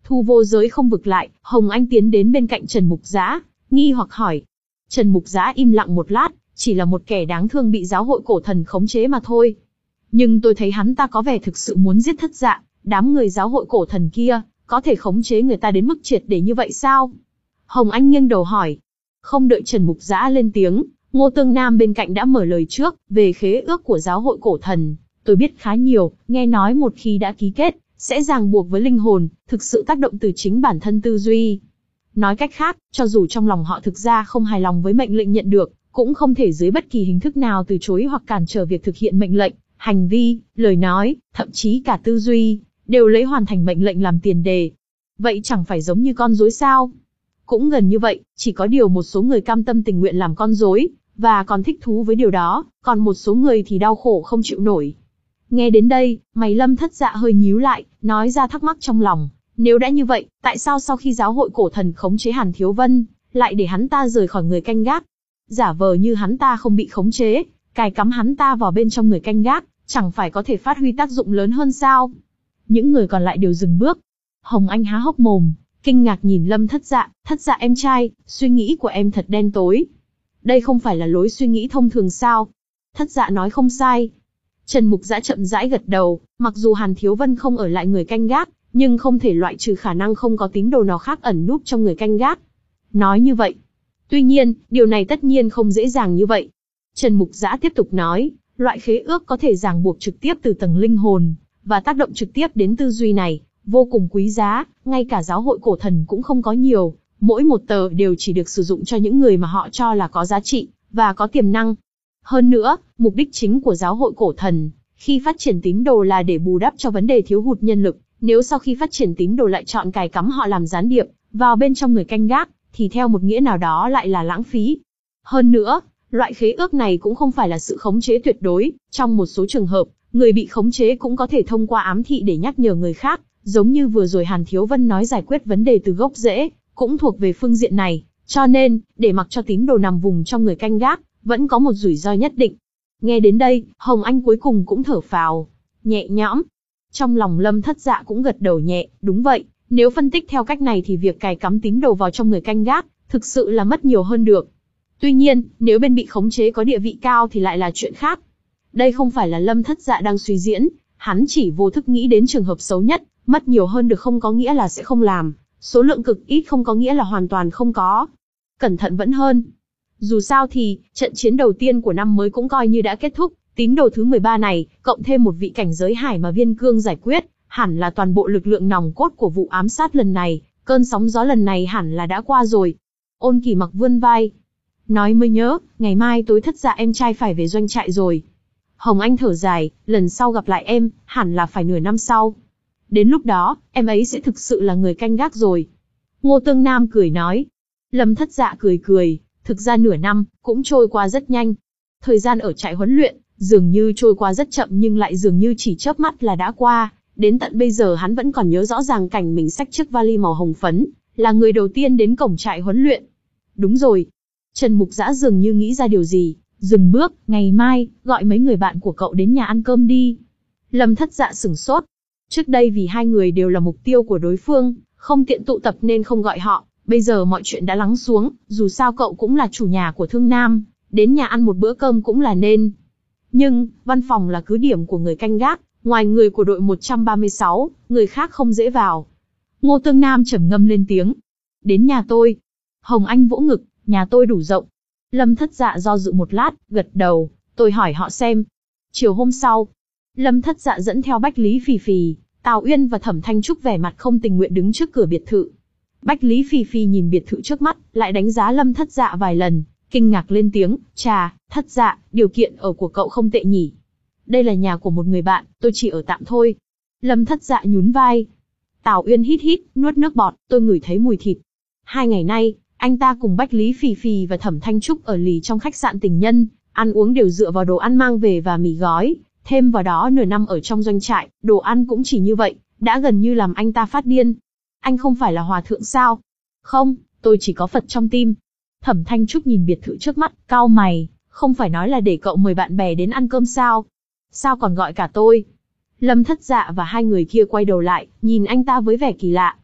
Thu vô giới không vực lại, Hồng Anh tiến đến bên cạnh Trần Mục Dã, nghi hoặc hỏi. Trần Mục Dã im lặng một lát, chỉ là một kẻ đáng thương bị giáo hội cổ thần khống chế mà thôi. Nhưng tôi thấy hắn ta có vẻ thực sự muốn giết Thất Dạ, đám người giáo hội cổ thần kia, có thể khống chế người ta đến mức triệt để như vậy sao? Hồng Anh nghiêng đầu hỏi. Không đợi Trần Mục Dã lên tiếng, Ngô Tương Nam bên cạnh đã mở lời trước, về khế ước của giáo hội cổ thần. Tôi biết khá nhiều, nghe nói một khi đã ký kết, sẽ ràng buộc với linh hồn, thực sự tác động từ chính bản thân tư duy. Nói cách khác, cho dù trong lòng họ thực ra không hài lòng với mệnh lệnh nhận được, cũng không thể dưới bất kỳ hình thức nào từ chối hoặc cản trở việc thực hiện mệnh lệnh, hành vi, lời nói, thậm chí cả tư duy, đều lấy hoàn thành mệnh lệnh làm tiền đề. Vậy chẳng phải giống như con rối sao? Cũng gần như vậy, chỉ có điều một số người cam tâm tình nguyện làm con rối, và còn thích thú với điều đó, còn một số người thì đau khổ không chịu nổi. Nghe đến đây, mày Lâm Thất Dạ hơi nhíu lại, nói ra thắc mắc trong lòng. Nếu đã như vậy, tại sao sau khi giáo hội cổ thần khống chế Hàn Thiếu Vân, lại để hắn ta rời khỏi người canh gác? Giả vờ như hắn ta không bị khống chế, cài cắm hắn ta vào bên trong người canh gác, chẳng phải có thể phát huy tác dụng lớn hơn sao? Những người còn lại đều dừng bước. Hồng Anh há hốc mồm, kinh ngạc nhìn Lâm Thất Dạ. Thất Dạ em trai, suy nghĩ của em thật đen tối. Đây không phải là lối suy nghĩ thông thường sao? Thất Dạ nói không sai. Trần Mục Dã chậm rãi gật đầu, mặc dù Hàn Thiếu Vân không ở lại người canh gác, nhưng không thể loại trừ khả năng không có tín đồ nào khác ẩn núp trong người canh gác. Nói như vậy. Tuy nhiên, điều này tất nhiên không dễ dàng như vậy. Trần Mục Dã tiếp tục nói, loại khế ước có thể ràng buộc trực tiếp từ tầng linh hồn, và tác động trực tiếp đến tư duy này, vô cùng quý giá, ngay cả giáo hội cổ thần cũng không có nhiều, mỗi một tờ đều chỉ được sử dụng cho những người mà họ cho là có giá trị, và có tiềm năng. Hơn nữa, mục đích chính của giáo hội cổ thần, khi phát triển tín đồ là để bù đắp cho vấn đề thiếu hụt nhân lực, nếu sau khi phát triển tín đồ lại chọn cài cắm họ làm gián điệp, vào bên trong người canh gác, thì theo một nghĩa nào đó lại là lãng phí. Hơn nữa, loại khế ước này cũng không phải là sự khống chế tuyệt đối, trong một số trường hợp, người bị khống chế cũng có thể thông qua ám thị để nhắc nhở người khác, giống như vừa rồi Hàn Thiếu Vân nói giải quyết vấn đề từ gốc rễ, cũng thuộc về phương diện này, cho nên, để mặc cho tín đồ nằm vùng trong người canh gác, vẫn có một rủi ro nhất định. Nghe đến đây, Hồng Anh cuối cùng cũng thở phào, nhẹ nhõm. Trong lòng Lâm Thất Dạ cũng gật đầu nhẹ, đúng vậy, nếu phân tích theo cách này thì việc cài cắm tín đồ vào trong người canh gác, thực sự là mất nhiều hơn được. Tuy nhiên, nếu bên bị khống chế có địa vị cao thì lại là chuyện khác. Đây không phải là Lâm Thất Dạ đang suy diễn, hắn chỉ vô thức nghĩ đến trường hợp xấu nhất, mất nhiều hơn được không có nghĩa là sẽ không làm, số lượng cực ít không có nghĩa là hoàn toàn không có. Cẩn thận vẫn hơn. Dù sao thì, trận chiến đầu tiên của năm mới cũng coi như đã kết thúc, tín đồ thứ mười ba này, cộng thêm một vị cảnh giới hải mà Viên Cương giải quyết, hẳn là toàn bộ lực lượng nòng cốt của vụ ám sát lần này, cơn sóng gió lần này hẳn là đã qua rồi. Ôn Kỳ Mặc vươn vai. Nói mới nhớ, ngày mai tối Thất Dạ em trai phải về doanh trại rồi. Hồng Anh thở dài, lần sau gặp lại em, hẳn là phải nửa năm sau. Đến lúc đó, em ấy sẽ thực sự là người canh gác rồi. Ngô Tương Nam cười nói. Lâm Thất Dạ cười cười, thực ra nửa năm, cũng trôi qua rất nhanh. Thời gian ở trại huấn luyện, dường như trôi qua rất chậm nhưng lại dường như chỉ chớp mắt là đã qua. Đến tận bây giờ hắn vẫn còn nhớ rõ ràng cảnh mình xách chiếc vali màu hồng phấn, là người đầu tiên đến cổng trại huấn luyện. Đúng rồi. Trần Mục Dã dường như nghĩ ra điều gì, dừng bước, ngày mai, gọi mấy người bạn của cậu đến nhà ăn cơm đi. Lâm Thất Dạ sửng sốt. Trước đây vì hai người đều là mục tiêu của đối phương, không tiện tụ tập nên không gọi họ. Bây giờ mọi chuyện đã lắng xuống, dù sao cậu cũng là chủ nhà của Thương Nam, đến nhà ăn một bữa cơm cũng là nên. Nhưng, văn phòng là cứ điểm của người canh gác, ngoài người của đội một trăm ba mươi sáu, người khác không dễ vào. Ngô Tương Nam trầm ngâm lên tiếng. Đến nhà tôi. Hồng Anh vỗ ngực, nhà tôi đủ rộng. Lâm Thất Dạ do dự một lát, gật đầu, tôi hỏi họ xem. Chiều hôm sau, Lâm Thất Dạ dẫn theo Bách Lý Phì Phì, Tào Uyên và Thẩm Thanh Trúc vẻ mặt không tình nguyện đứng trước cửa biệt thự. Bách Lý Phì Phì nhìn biệt thự trước mắt, lại đánh giá Lâm Thất Dạ vài lần, kinh ngạc lên tiếng, chà, Thất Dạ, điều kiện ở của cậu không tệ nhỉ. Đây là nhà của một người bạn, tôi chỉ ở tạm thôi. Lâm Thất Dạ nhún vai. Tào Uyên hít hít, nuốt nước bọt, tôi ngửi thấy mùi thịt. Hai ngày nay, anh ta cùng Bách Lý Phì Phì và Thẩm Thanh Trúc ở lì trong khách sạn tình nhân, ăn uống đều dựa vào đồ ăn mang về và mì gói, thêm vào đó nửa năm ở trong doanh trại, đồ ăn cũng chỉ như vậy, đã gần như làm anh ta phát điên. Anh không phải là hòa thượng sao? Không, tôi chỉ có Phật trong tim. Thẩm Thanh Trúc nhìn biệt thự trước mắt, cau mày, không phải nói là để cậu mời bạn bè đến ăn cơm sao? Sao còn gọi cả tôi? Lâm Thất Dạ và hai người kia quay đầu lại, nhìn anh ta với vẻ kỳ lạ.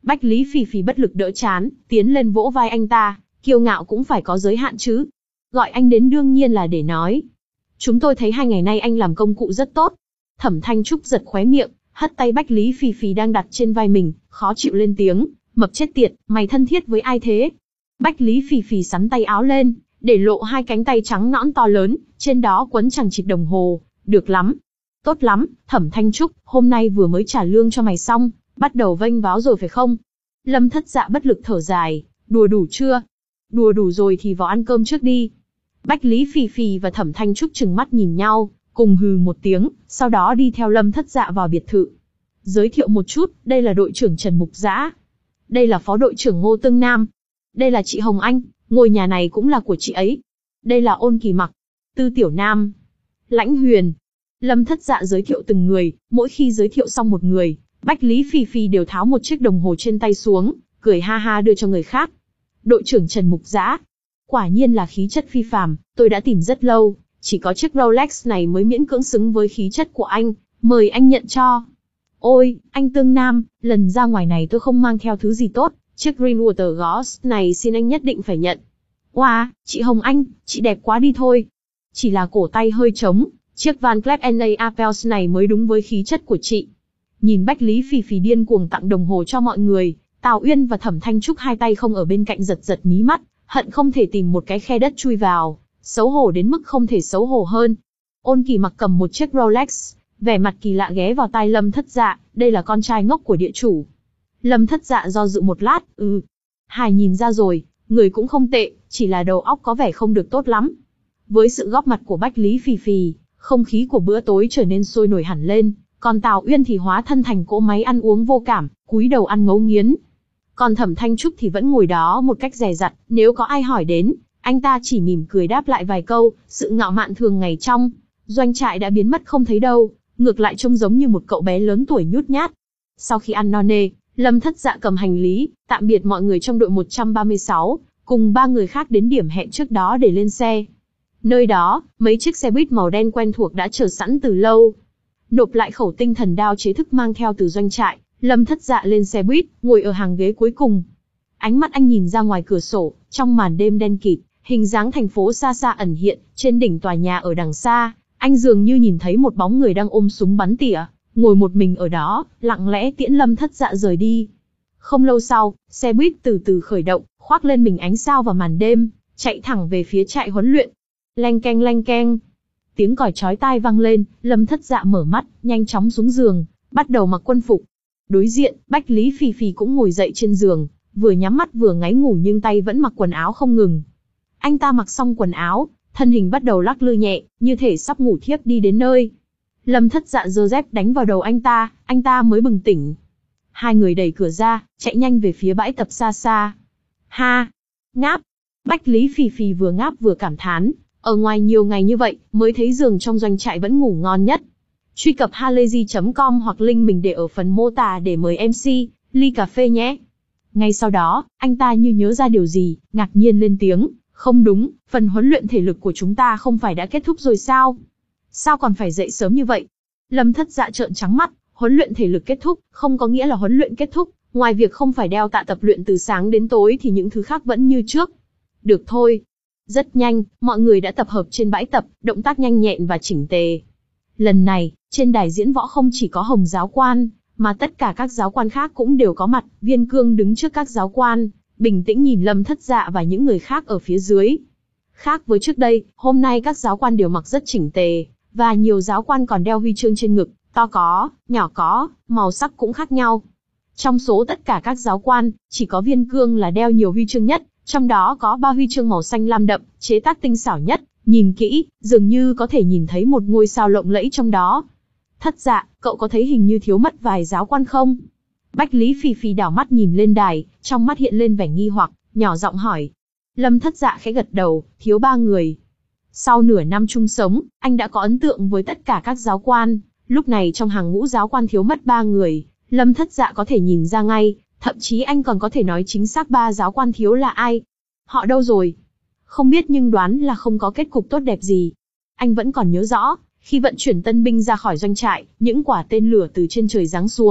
Bách Lý Phì Phì bất lực đỡ chán, tiến lên vỗ vai anh ta, kiêu ngạo cũng phải có giới hạn chứ. Gọi anh đến đương nhiên là để nói. Chúng tôi thấy hai ngày nay anh làm công cụ rất tốt. Thẩm Thanh Trúc giật khóe miệng, hất tay Bách Lý Phì Phì đang đặt trên vai mình, khó chịu lên tiếng, mập chết tiệt, mày thân thiết với ai thế? Bách Lý Phì Phì sắn tay áo lên, để lộ hai cánh tay trắng nõn to lớn, trên đó quấn chằng chịt đồng hồ. Được lắm, tốt lắm, Thẩm Thanh Trúc, hôm nay vừa mới trả lương cho mày xong, bắt đầu vênh váo rồi phải không? Lâm Thất Dạ bất lực thở dài, đùa đủ chưa? Đùa đủ rồi thì vào ăn cơm trước đi. Bách Lý Phì Phì và Thẩm Thanh Trúc trừng mắt nhìn nhau, cùng hừ một tiếng, sau đó đi theo Lâm Thất Dạ vào biệt thự. Giới thiệu một chút, đây là đội trưởng Trần Mục Dã. Đây là phó đội trưởng Ngô Tương Nam. Đây là chị Hồng Anh, ngôi nhà này cũng là của chị ấy. Đây là Ôn Kỳ Mặc, Tư Tiểu Nam, Lãnh Huyền. Lâm Thất Dạ giới thiệu từng người, mỗi khi giới thiệu xong một người, Bách Lý Phì Phì đều tháo một chiếc đồng hồ trên tay xuống, cười ha ha đưa cho người khác. Đội trưởng Trần Mục Dã, quả nhiên là khí chất phi phàm, tôi đã tìm rất lâu, chỉ có chiếc Rolex này mới miễn cưỡng xứng với khí chất của anh, mời anh nhận cho. Ôi, anh Tương Nam, lần ra ngoài này tôi không mang theo thứ gì tốt, chiếc Greenwater Ghost này xin anh nhất định phải nhận. Wow, chị Hồng Anh, chị đẹp quá đi thôi. Chỉ là cổ tay hơi trống, chiếc Van Cleef and Arpels này mới đúng với khí chất của chị. Nhìn Bách Lý Phì Phì điên cuồng tặng đồng hồ cho mọi người, Tào Uyên và Thẩm Thanh Trúc hai tay không ở bên cạnh giật giật mí mắt, hận không thể tìm một cái khe đất chui vào, xấu hổ đến mức không thể xấu hổ hơn. Ôn Kỳ Mặc cầm một chiếc Rolex, vẻ mặt kỳ lạ ghé vào tai Lâm Thất Dạ, đây là con trai ngốc của địa chủ. Lâm Thất Dạ do dự một lát, ừ. Hải nhìn ra rồi, người cũng không tệ, chỉ là đầu óc có vẻ không được tốt lắm. Với sự góp mặt của Bách Lý Phì Phì, không khí của bữa tối trở nên sôi nổi hẳn lên, còn Tào Uyên thì hóa thân thành cỗ máy ăn uống vô cảm, cúi đầu ăn ngấu nghiến. Còn Thẩm Thanh Trúc thì vẫn ngồi đó một cách dè dặt, nếu có ai hỏi đến, anh ta chỉ mỉm cười đáp lại vài câu, sự ngạo mạn thường ngày trong doanh trại đã biến mất không thấy đâu, ngược lại trông giống như một cậu bé lớn tuổi nhút nhát. Sau khi ăn no nê, Lâm Thất Dạ cầm hành lý, tạm biệt mọi người trong đội một trăm ba mươi sáu, cùng ba người khác đến điểm hẹn trước đó để lên xe. Nơi đó, mấy chiếc xe buýt màu đen quen thuộc đã chờ sẵn từ lâu. Nộp lại khẩu tinh thần đao chế thức mang theo từ doanh trại, Lâm Thất Dạ lên xe buýt, ngồi ở hàng ghế cuối cùng. Ánh mắt anh nhìn ra ngoài cửa sổ, trong màn đêm đen kịt, hình dáng thành phố xa xa ẩn hiện, trên đỉnh tòa nhà ở đằng xa, anh dường như nhìn thấy một bóng người đang ôm súng bắn tỉa, ngồi một mình ở đó, lặng lẽ tiễn Lâm Thất Dạ rời đi. Không lâu sau, xe buýt từ từ khởi động, khoác lên mình ánh sao vào màn đêm, chạy thẳng về phía trại huấn luyện. Leng keng leng keng. Tiếng còi chói tai vang lên, Lâm Thất Dạ mở mắt, nhanh chóng xuống giường, bắt đầu mặc quân phục. Đối diện, Bách Lý Phì Phì cũng ngồi dậy trên giường, vừa nhắm mắt vừa ngáy ngủ nhưng tay vẫn mặc quần áo không ngừng. Anh ta mặc xong quần áo, thân hình bắt đầu lắc lư nhẹ, như thể sắp ngủ thiếp đi đến nơi. Lâm Thất Dạ giơ dép đánh vào đầu anh ta, anh ta mới bừng tỉnh. Hai người đẩy cửa ra, chạy nhanh về phía bãi tập xa xa. Ha! Ngáp! Bách Lý Phì Phì vừa ngáp vừa cảm thán, ở ngoài nhiều ngày như vậy, mới thấy giường trong doanh trại vẫn ngủ ngon nhất. Truy cập halayzi chấm com hoặc link mình để ở phần mô tả để mời em xê, ly cà phê nhé. Ngay sau đó, anh ta như nhớ ra điều gì, ngạc nhiên lên tiếng, không đúng, phần huấn luyện thể lực của chúng ta không phải đã kết thúc rồi sao? Sao còn phải dậy sớm như vậy? Lâm Thất Dạ trợn trắng mắt, huấn luyện thể lực kết thúc, không có nghĩa là huấn luyện kết thúc, ngoài việc không phải đeo tạ tập luyện từ sáng đến tối thì những thứ khác vẫn như trước. Được thôi. Rất nhanh, mọi người đã tập hợp trên bãi tập, động tác nhanh nhẹn và chỉnh tề. Lần này, trên đài diễn võ không chỉ có Hồng giáo quan, mà tất cả các giáo quan khác cũng đều có mặt. Viên Cương đứng trước các giáo quan, bình tĩnh nhìn Lâm Thất Dạ và những người khác ở phía dưới. Khác với trước đây, hôm nay các giáo quan đều mặc rất chỉnh tề, và nhiều giáo quan còn đeo huy chương trên ngực, to có, nhỏ có, màu sắc cũng khác nhau. Trong số tất cả các giáo quan, chỉ có Viên Cương là đeo nhiều huy chương nhất, trong đó có ba huy chương màu xanh lam đậm, chế tác tinh xảo nhất, nhìn kỹ, dường như có thể nhìn thấy một ngôi sao lộng lẫy trong đó. Thất Dạ, cậu có thấy hình như thiếu mất vài giáo quan không? Bách Lý Phì Phì đảo mắt nhìn lên đài, trong mắt hiện lên vẻ nghi hoặc, nhỏ giọng hỏi. Lâm Thất Dạ khẽ gật đầu, thiếu ba người. Sau nửa năm chung sống, anh đã có ấn tượng với tất cả các giáo quan, lúc này trong hàng ngũ giáo quan thiếu mất ba người, Lâm Thất Dạ có thể nhìn ra ngay, thậm chí anh còn có thể nói chính xác ba giáo quan thiếu là ai. Họ đâu rồi? Không biết nhưng đoán là không có kết cục tốt đẹp gì. Anh vẫn còn nhớ rõ, khi vận chuyển tân binh ra khỏi doanh trại, những quả tên lửa từ trên trời giáng xuống,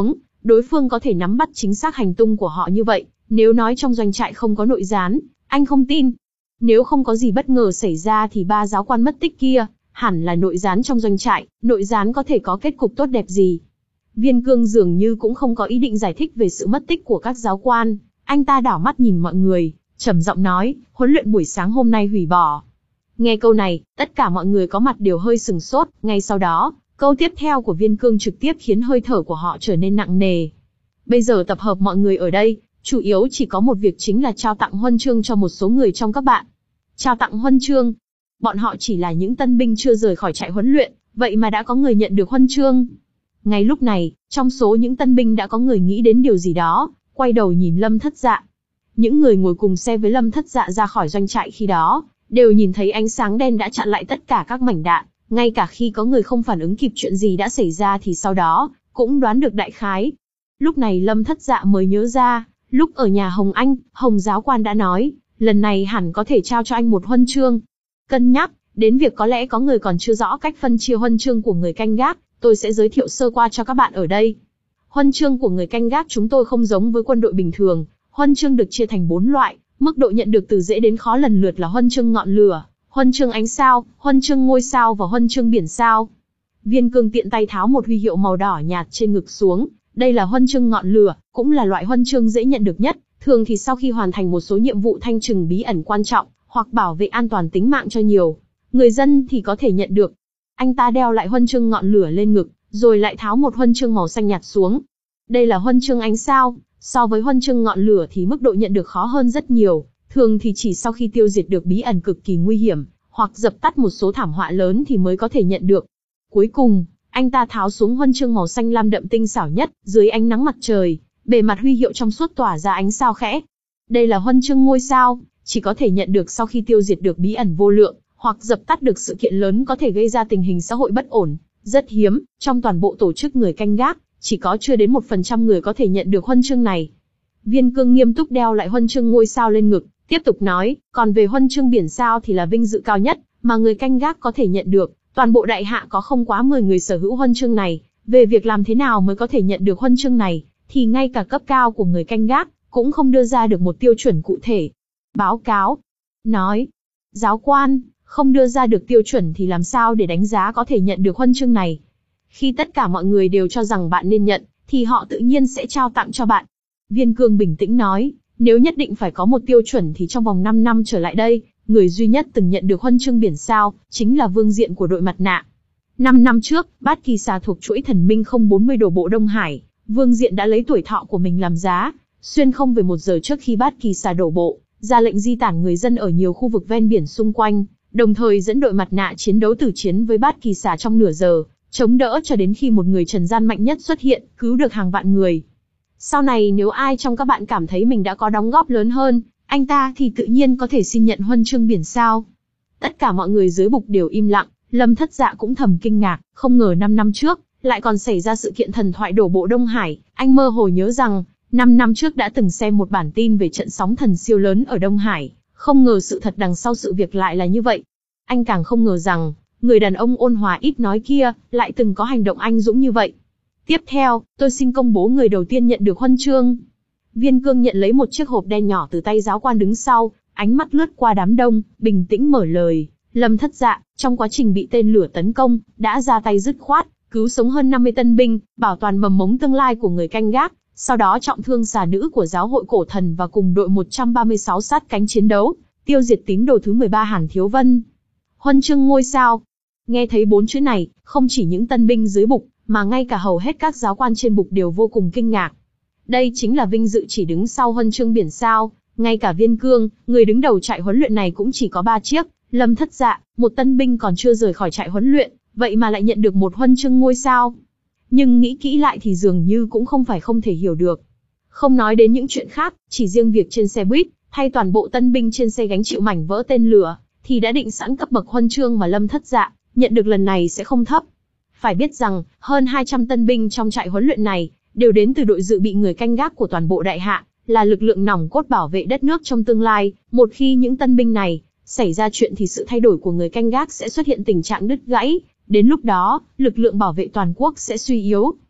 đối phương có thể nắm bắt chính xác hành tung của họ như vậy, nếu nói trong doanh trại không có nội gián, anh không tin. Nếu không có gì bất ngờ xảy ra thì ba giáo quan mất tích kia, hẳn là nội gián trong doanh trại, nội gián có thể có kết cục tốt đẹp gì. Viên Cương dường như cũng không có ý định giải thích về sự mất tích của các giáo quan, anh ta đảo mắt nhìn mọi người, trầm giọng nói, huấn luyện buổi sáng hôm nay hủy bỏ. Nghe câu này, tất cả mọi người có mặt đều hơi sừng sốt, ngay sau đó, câu tiếp theo của Viên Cương trực tiếp khiến hơi thở của họ trở nên nặng nề. Bây giờ tập hợp mọi người ở đây, chủ yếu chỉ có một việc chính là trao tặng huân chương cho một số người trong các bạn. Trao tặng huân chương. Bọn họ chỉ là những tân binh chưa rời khỏi trại huấn luyện, vậy mà đã có người nhận được huân chương. Ngay lúc này, trong số những tân binh đã có người nghĩ đến điều gì đó, quay đầu nhìn Lâm Thất Dạ. Những người ngồi cùng xe với Lâm Thất Dạ ra khỏi doanh trại khi đó, đều nhìn thấy ánh sáng đen đã chặn lại tất cả các mảnh đạn, ngay cả khi có người không phản ứng kịp chuyện gì đã xảy ra thì sau đó, cũng đoán được đại khái. Lúc này Lâm Thất Dạ mới nhớ ra, lúc ở nhà Hồng Anh, Hồng giáo quan đã nói, lần này hẳn có thể trao cho anh một huân chương. Cân nhắc đến việc có lẽ có người còn chưa rõ cách phân chia huân chương của người canh gác, tôi sẽ giới thiệu sơ qua cho các bạn ở đây. Huân chương của người canh gác chúng tôi không giống với quân đội bình thường, huân chương được chia thành bốn loại, mức độ nhận được từ dễ đến khó lần lượt là huân chương ngọn lửa, huân chương ánh sao, huân chương ngôi sao và huân chương biển sao. Viên Cương tiện tay tháo một huy hiệu màu đỏ nhạt trên ngực xuống, đây là huân chương ngọn lửa, cũng là loại huân chương dễ nhận được nhất, thường thì sau khi hoàn thành một số nhiệm vụ thanh trừng bí ẩn quan trọng, hoặc bảo vệ an toàn tính mạng cho nhiều người dân thì có thể nhận được. Anh ta đeo lại huân chương ngọn lửa lên ngực, rồi lại tháo một huân chương màu xanh nhạt xuống. Đây là huân chương ánh sao, so với huân chương ngọn lửa thì mức độ nhận được khó hơn rất nhiều, thường thì chỉ sau khi tiêu diệt được bí ẩn cực kỳ nguy hiểm, hoặc dập tắt một số thảm họa lớn thì mới có thể nhận được. Cuối cùng, anh ta tháo xuống huân chương màu xanh lam đậm tinh xảo nhất, dưới ánh nắng mặt trời, bề mặt huy hiệu trong suốt tỏa ra ánh sao khẽ. Đây là huân chương ngôi sao, chỉ có thể nhận được sau khi tiêu diệt được bí ẩn vô lượng, hoặc dập tắt được sự kiện lớn có thể gây ra tình hình xã hội bất ổn. Rất hiếm, trong toàn bộ tổ chức người canh gác, chỉ có chưa đến một phần trăm người có thể nhận được huân chương này. Viên Cương nghiêm túc đeo lại huân chương ngôi sao lên ngực, tiếp tục nói, còn về huân chương biển sao thì là vinh dự cao nhất mà người canh gác có thể nhận được. Toàn bộ đại hạ có không quá mười người sở hữu huân chương này. Về việc làm thế nào mới có thể nhận được huân chương này, thì ngay cả cấp cao của người canh gác cũng không đưa ra được một tiêu chuẩn cụ thể. Báo cáo nói, giáo quan, không đưa ra được tiêu chuẩn thì làm sao để đánh giá có thể nhận được huân chương này? Khi tất cả mọi người đều cho rằng bạn nên nhận, thì họ tự nhiên sẽ trao tặng cho bạn. Viên Cương bình tĩnh nói, nếu nhất định phải có một tiêu chuẩn thì trong vòng năm năm trở lại đây, người duy nhất từng nhận được huân chương biển sao, chính là Vương Diện của đội mặt nạ. Năm năm trước, Bát Kỳ Xà thuộc chuỗi thần minh không bốn mươi đổ bộ Đông Hải, Vương Diện đã lấy tuổi thọ của mình làm giá, xuyên không về một giờ trước khi Bát Kỳ Xà đổ bộ, ra lệnh di tản người dân ở nhiều khu vực ven biển xung quanh, đồng thời dẫn đội mặt nạ chiến đấu tử chiến với Bát Kỳ Xà trong nửa giờ, chống đỡ cho đến khi một người trần gian mạnh nhất xuất hiện, cứu được hàng vạn người. Sau này nếu ai trong các bạn cảm thấy mình đã có đóng góp lớn hơn anh ta thì tự nhiên có thể xin nhận huân chương biển sao. Tất cả mọi người dưới bục đều im lặng, Lâm Thất Dạ cũng thầm kinh ngạc, không ngờ năm năm trước, lại còn xảy ra sự kiện thần thoại đổ bộ Đông Hải. Anh mơ hồ nhớ rằng, năm năm trước đã từng xem một bản tin về trận sóng thần siêu lớn ở Đông Hải, không ngờ sự thật đằng sau sự việc lại là như vậy. Anh càng không ngờ rằng, người đàn ông ôn hòa ít nói kia, lại từng có hành động anh dũng như vậy. Tiếp theo, tôi xin công bố người đầu tiên nhận được huân chương. Viên Cương nhận lấy một chiếc hộp đen nhỏ từ tay giáo quan đứng sau, ánh mắt lướt qua đám đông, bình tĩnh mở lời. Lâm Thất Dạ, trong quá trình bị tên lửa tấn công, đã ra tay dứt khoát, cứu sống hơn năm mươi tân binh, bảo toàn mầm mống tương lai của người canh gác, sau đó trọng thương xà nữ của giáo hội cổ thần và cùng đội một trăm ba mươi sáu sát cánh chiến đấu, tiêu diệt tín đồ thứ mười ba Hàn Thiếu Vân. Huân chương ngôi sao. Nghe thấy bốn chữ này, không chỉ những tân binh dưới bục, mà ngay cả hầu hết các giáo quan trên bục đều vô cùng kinh ngạc. Đây chính là vinh dự chỉ đứng sau huân chương biển sao, ngay cả Viên Cương, người đứng đầu trại huấn luyện này cũng chỉ có ba chiếc. Lâm Thất Dạ, một tân binh còn chưa rời khỏi trại huấn luyện, vậy mà lại nhận được một huân chương ngôi sao. Nhưng nghĩ kỹ lại thì dường như cũng không phải không thể hiểu được. Không nói đến những chuyện khác, chỉ riêng việc trên xe buýt, thay toàn bộ tân binh trên xe gánh chịu mảnh vỡ tên lửa, thì đã định sẵn cấp bậc huân chương mà Lâm Thất Dạ nhận được lần này sẽ không thấp. Phải biết rằng, hơn hai trăm tân binh trong trại huấn luyện này đều đến từ đội dự bị người canh gác của toàn bộ đại hạ, là lực lượng nòng cốt bảo vệ đất nước trong tương lai. Một khi những tân binh này xảy ra chuyện thì sự thay đổi của người canh gác sẽ xuất hiện tình trạng đứt gãy, đến lúc đó, lực lượng bảo vệ toàn quốc sẽ suy yếu.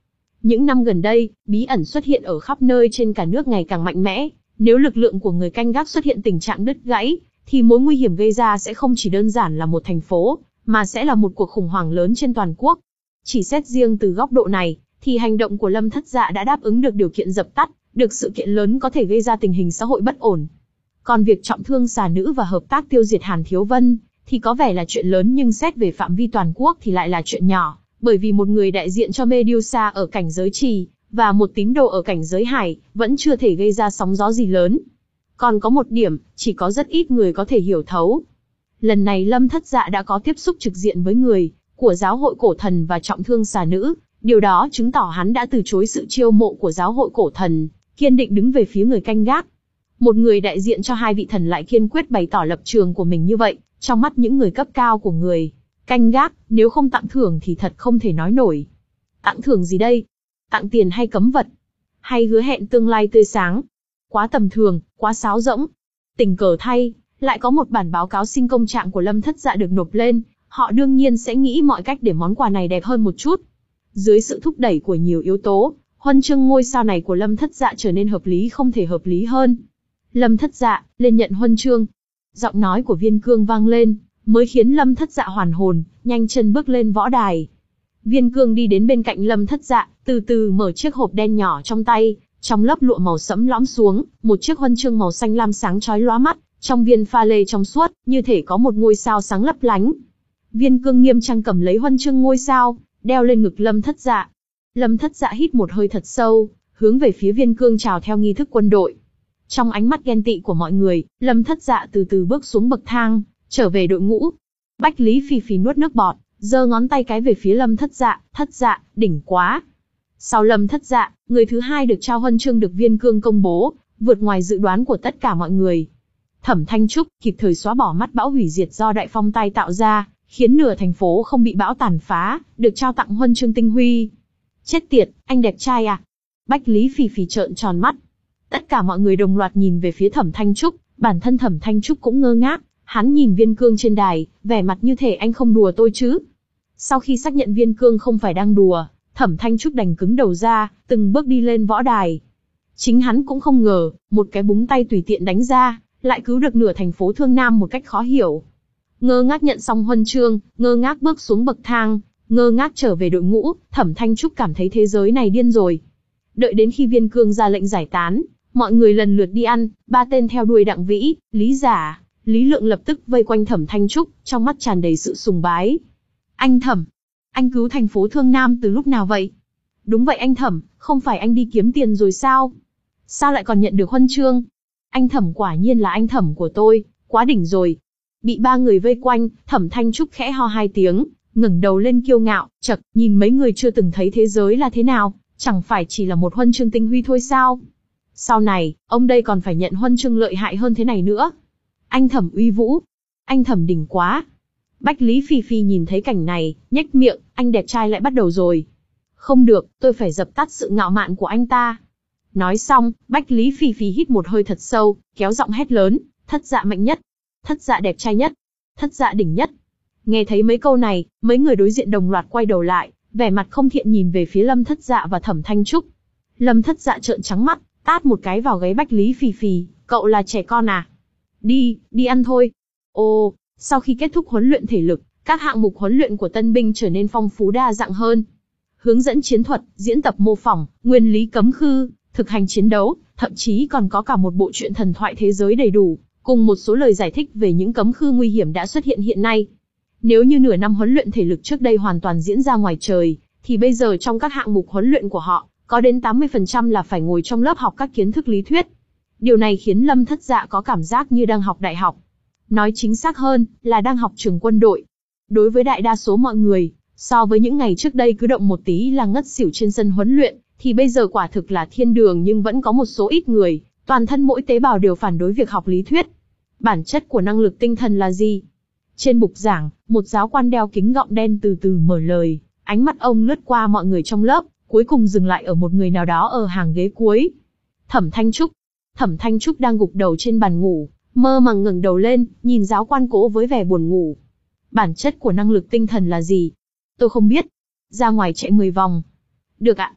Những năm gần đây, bí ẩn xuất hiện ở khắp nơi trên cả nước ngày càng mạnh mẽ. Nếu lực lượng của người canh gác xuất hiện tình trạng đứt gãy, thì mối nguy hiểm gây ra sẽ không chỉ đơn giản là một thành phố, mà sẽ là một cuộc khủng hoảng lớn trên toàn quốc. Chỉ xét riêng từ góc độ này, thì hành động của Lâm Thất Dạ đã đáp ứng được điều kiện dập tắt, được sự kiện lớn có thể gây ra tình hình xã hội bất ổn. Còn việc trọng thương xà nữ và hợp tác tiêu diệt Hàn Thiếu Vân, thì có vẻ là chuyện lớn nhưng xét về phạm vi toàn quốc thì lại là chuyện nhỏ, bởi vì một người đại diện cho Medusa ở cảnh giới trì, và một tín đồ ở cảnh giới hải, vẫn chưa thể gây ra sóng gió gì lớn. Còn có một điểm, chỉ có rất ít người có thể hiểu thấu. Lần này Lâm Thất Dạ đã có tiếp xúc trực diện với người của giáo hội cổ thần và trọng thương xà nữ, điều đó chứng tỏ hắn đã từ chối sự chiêu mộ của giáo hội cổ thần, kiên định đứng về phía người canh gác. Một người đại diện cho hai vị thần lại kiên quyết bày tỏ lập trường của mình như vậy, trong mắt những người cấp cao của người canh gác, nếu không tặng thưởng thì thật không thể nói nổi. Tặng thưởng gì đây? Tặng tiền hay cấm vật? Hay hứa hẹn tương lai tươi sáng? Quá tầm thường, quá sáo rỗng. Tình cờ thay, lại có một bản báo cáo xin công trạng của Lâm Thất Dạ được nộp lên, họ đương nhiên sẽ nghĩ mọi cách để món quà này đẹp hơn một chút. Dưới sự thúc đẩy của nhiều yếu tố, huân chương ngôi sao này của Lâm Thất Dạ trở nên hợp lý không thể hợp lý hơn. Lâm Thất Dạ, lên nhận huân chương. Giọng nói của Viên Cương vang lên, mới khiến Lâm Thất Dạ hoàn hồn, nhanh chân bước lên võ đài. Viên Cương đi đến bên cạnh Lâm Thất Dạ, từ từ mở chiếc hộp đen nhỏ trong tay, trong lớp lụa màu sẫm lõm xuống, một chiếc huân chương màu xanh lam sáng chói lóa mắt, trong viên pha lê trong suốt, như thể có một ngôi sao sáng lấp lánh. Viên Cương nghiêm trang cầm lấy huân chương ngôi sao, đeo lên ngực Lâm Thất Dạ. Lâm Thất Dạ hít một hơi thật sâu, hướng về phía Viên Cương chào theo nghi thức quân đội. Trong ánh mắt ghen tị của mọi người, Lâm Thất Dạ từ từ bước xuống bậc thang, trở về đội ngũ. Bách Lý Phì Phì nuốt nước bọt, giơ ngón tay cái về phía Lâm Thất Dạ, Thất Dạ, đỉnh quá. Sau Lâm Thất Dạ, người thứ hai được trao huân chương được Viên Cương công bố, vượt ngoài dự đoán của tất cả mọi người. Thẩm Thanh Trúc kịp thời xóa bỏ mắt bão hủy diệt do đại phong tai tạo ra, khiến nửa thành phố không bị bão tàn phá, được trao tặng huân chương tinh huy. Chết tiệt, anh đẹp trai à? Bách Lý Phì Phì trợn tròn mắt. Tất cả mọi người đồng loạt nhìn về phía Thẩm Thanh Trúc, bản thân Thẩm Thanh Trúc cũng ngơ ngác, hắn nhìn Viên Cương trên đài, vẻ mặt như thể anh không đùa tôi chứ. Sau khi xác nhận Viên Cương không phải đang đùa, Thẩm Thanh Trúc đành cứng đầu ra, từng bước đi lên võ đài. Chính hắn cũng không ngờ, một cái búng tay tùy tiện đánh ra, lại cứu được nửa thành phố Thương Nam một cách khó hiểu. Ngơ ngác nhận xong huân chương, ngơ ngác bước xuống bậc thang, ngơ ngác trở về đội ngũ, Thẩm Thanh Trúc cảm thấy thế giới này điên rồi. Đợi đến khi Viên Cương ra lệnh giải tán, mọi người lần lượt đi ăn, ba tên theo đuôi Đặng Vĩ, Lý Giả, Lý Lượng lập tức vây quanh Thẩm Thanh Trúc, trong mắt tràn đầy sự sùng bái. Anh Thẩm, anh cứu thành phố Thương Nam từ lúc nào vậy? Đúng vậy anh Thẩm, không phải anh đi kiếm tiền rồi sao? Sao lại còn nhận được huân chương? Anh Thẩm quả nhiên là anh Thẩm của tôi, quá đỉnh rồi. Bị ba người vây quanh, Thẩm Thanh Trúc khẽ ho hai tiếng, ngẩng đầu lên kiêu ngạo, chậc, nhìn mấy người chưa từng thấy thế giới là thế nào, chẳng phải chỉ là một huân chương tinh huy thôi sao? Sau này, ông đây còn phải nhận huân chương lợi hại hơn thế này nữa. Anh Thẩm uy vũ, anh Thẩm đỉnh quá. Bách Lý Phi Phi nhìn thấy cảnh này, nhếch miệng, anh đẹp trai lại bắt đầu rồi. Không được, tôi phải dập tắt sự ngạo mạn của anh ta. Nói xong, Bách Lý Phi Phi hít một hơi thật sâu, kéo giọng hét lớn, Thất Dạ mạnh nhất, Thất Dạ đẹp trai nhất, Thất Dạ đỉnh nhất. Nghe thấy mấy câu này, mấy người đối diện đồng loạt quay đầu lại, vẻ mặt không thiện nhìn về phía Lâm Thất Dạ và Thẩm Thanh Trúc. Lâm Thất Dạ trợn trắng mắt, tát một cái vào gáy Bách Lý Phi Phi, cậu là trẻ con à? Đi, đi ăn thôi. Ồ, sau khi kết thúc huấn luyện thể lực, các hạng mục huấn luyện của tân binh trở nên phong phú đa dạng hơn. Hướng dẫn chiến thuật, diễn tập mô phỏng, nguyên lý cấm khư, thực hành chiến đấu, thậm chí còn có cả một bộ truyện thần thoại thế giới đầy đủ, cùng một số lời giải thích về những cấm khư nguy hiểm đã xuất hiện hiện nay. Nếu như nửa năm huấn luyện thể lực trước đây hoàn toàn diễn ra ngoài trời, thì bây giờ trong các hạng mục huấn luyện của họ, có đến tám mươi phần trăm là phải ngồi trong lớp học các kiến thức lý thuyết. Điều này khiến Lâm Thất Dạ có cảm giác như đang học đại học. Nói chính xác hơn, là đang học trường quân đội. Đối với đại đa số mọi người, so với những ngày trước đây cứ động một tí là ngất xỉu trên sân huấn luyện, thì bây giờ quả thực là thiên đường, nhưng vẫn có một số ít người, toàn thân mỗi tế bào đều phản đối việc học lý thuyết. Bản chất của năng lực tinh thần là gì? Trên bục giảng, một giáo quan đeo kính gọng đen từ từ mở lời, ánh mắt ông lướt qua mọi người trong lớp, cuối cùng dừng lại ở một người nào đó ở hàng ghế cuối. Thẩm Thanh Trúc. Thẩm Thanh Trúc đang gục đầu trên bàn ngủ, mơ màng ngẩng đầu lên, nhìn giáo quan cố với vẻ buồn ngủ. Bản chất của năng lực tinh thần là gì? Tôi không biết. Ra ngoài chạy mười vòng. Được ạ.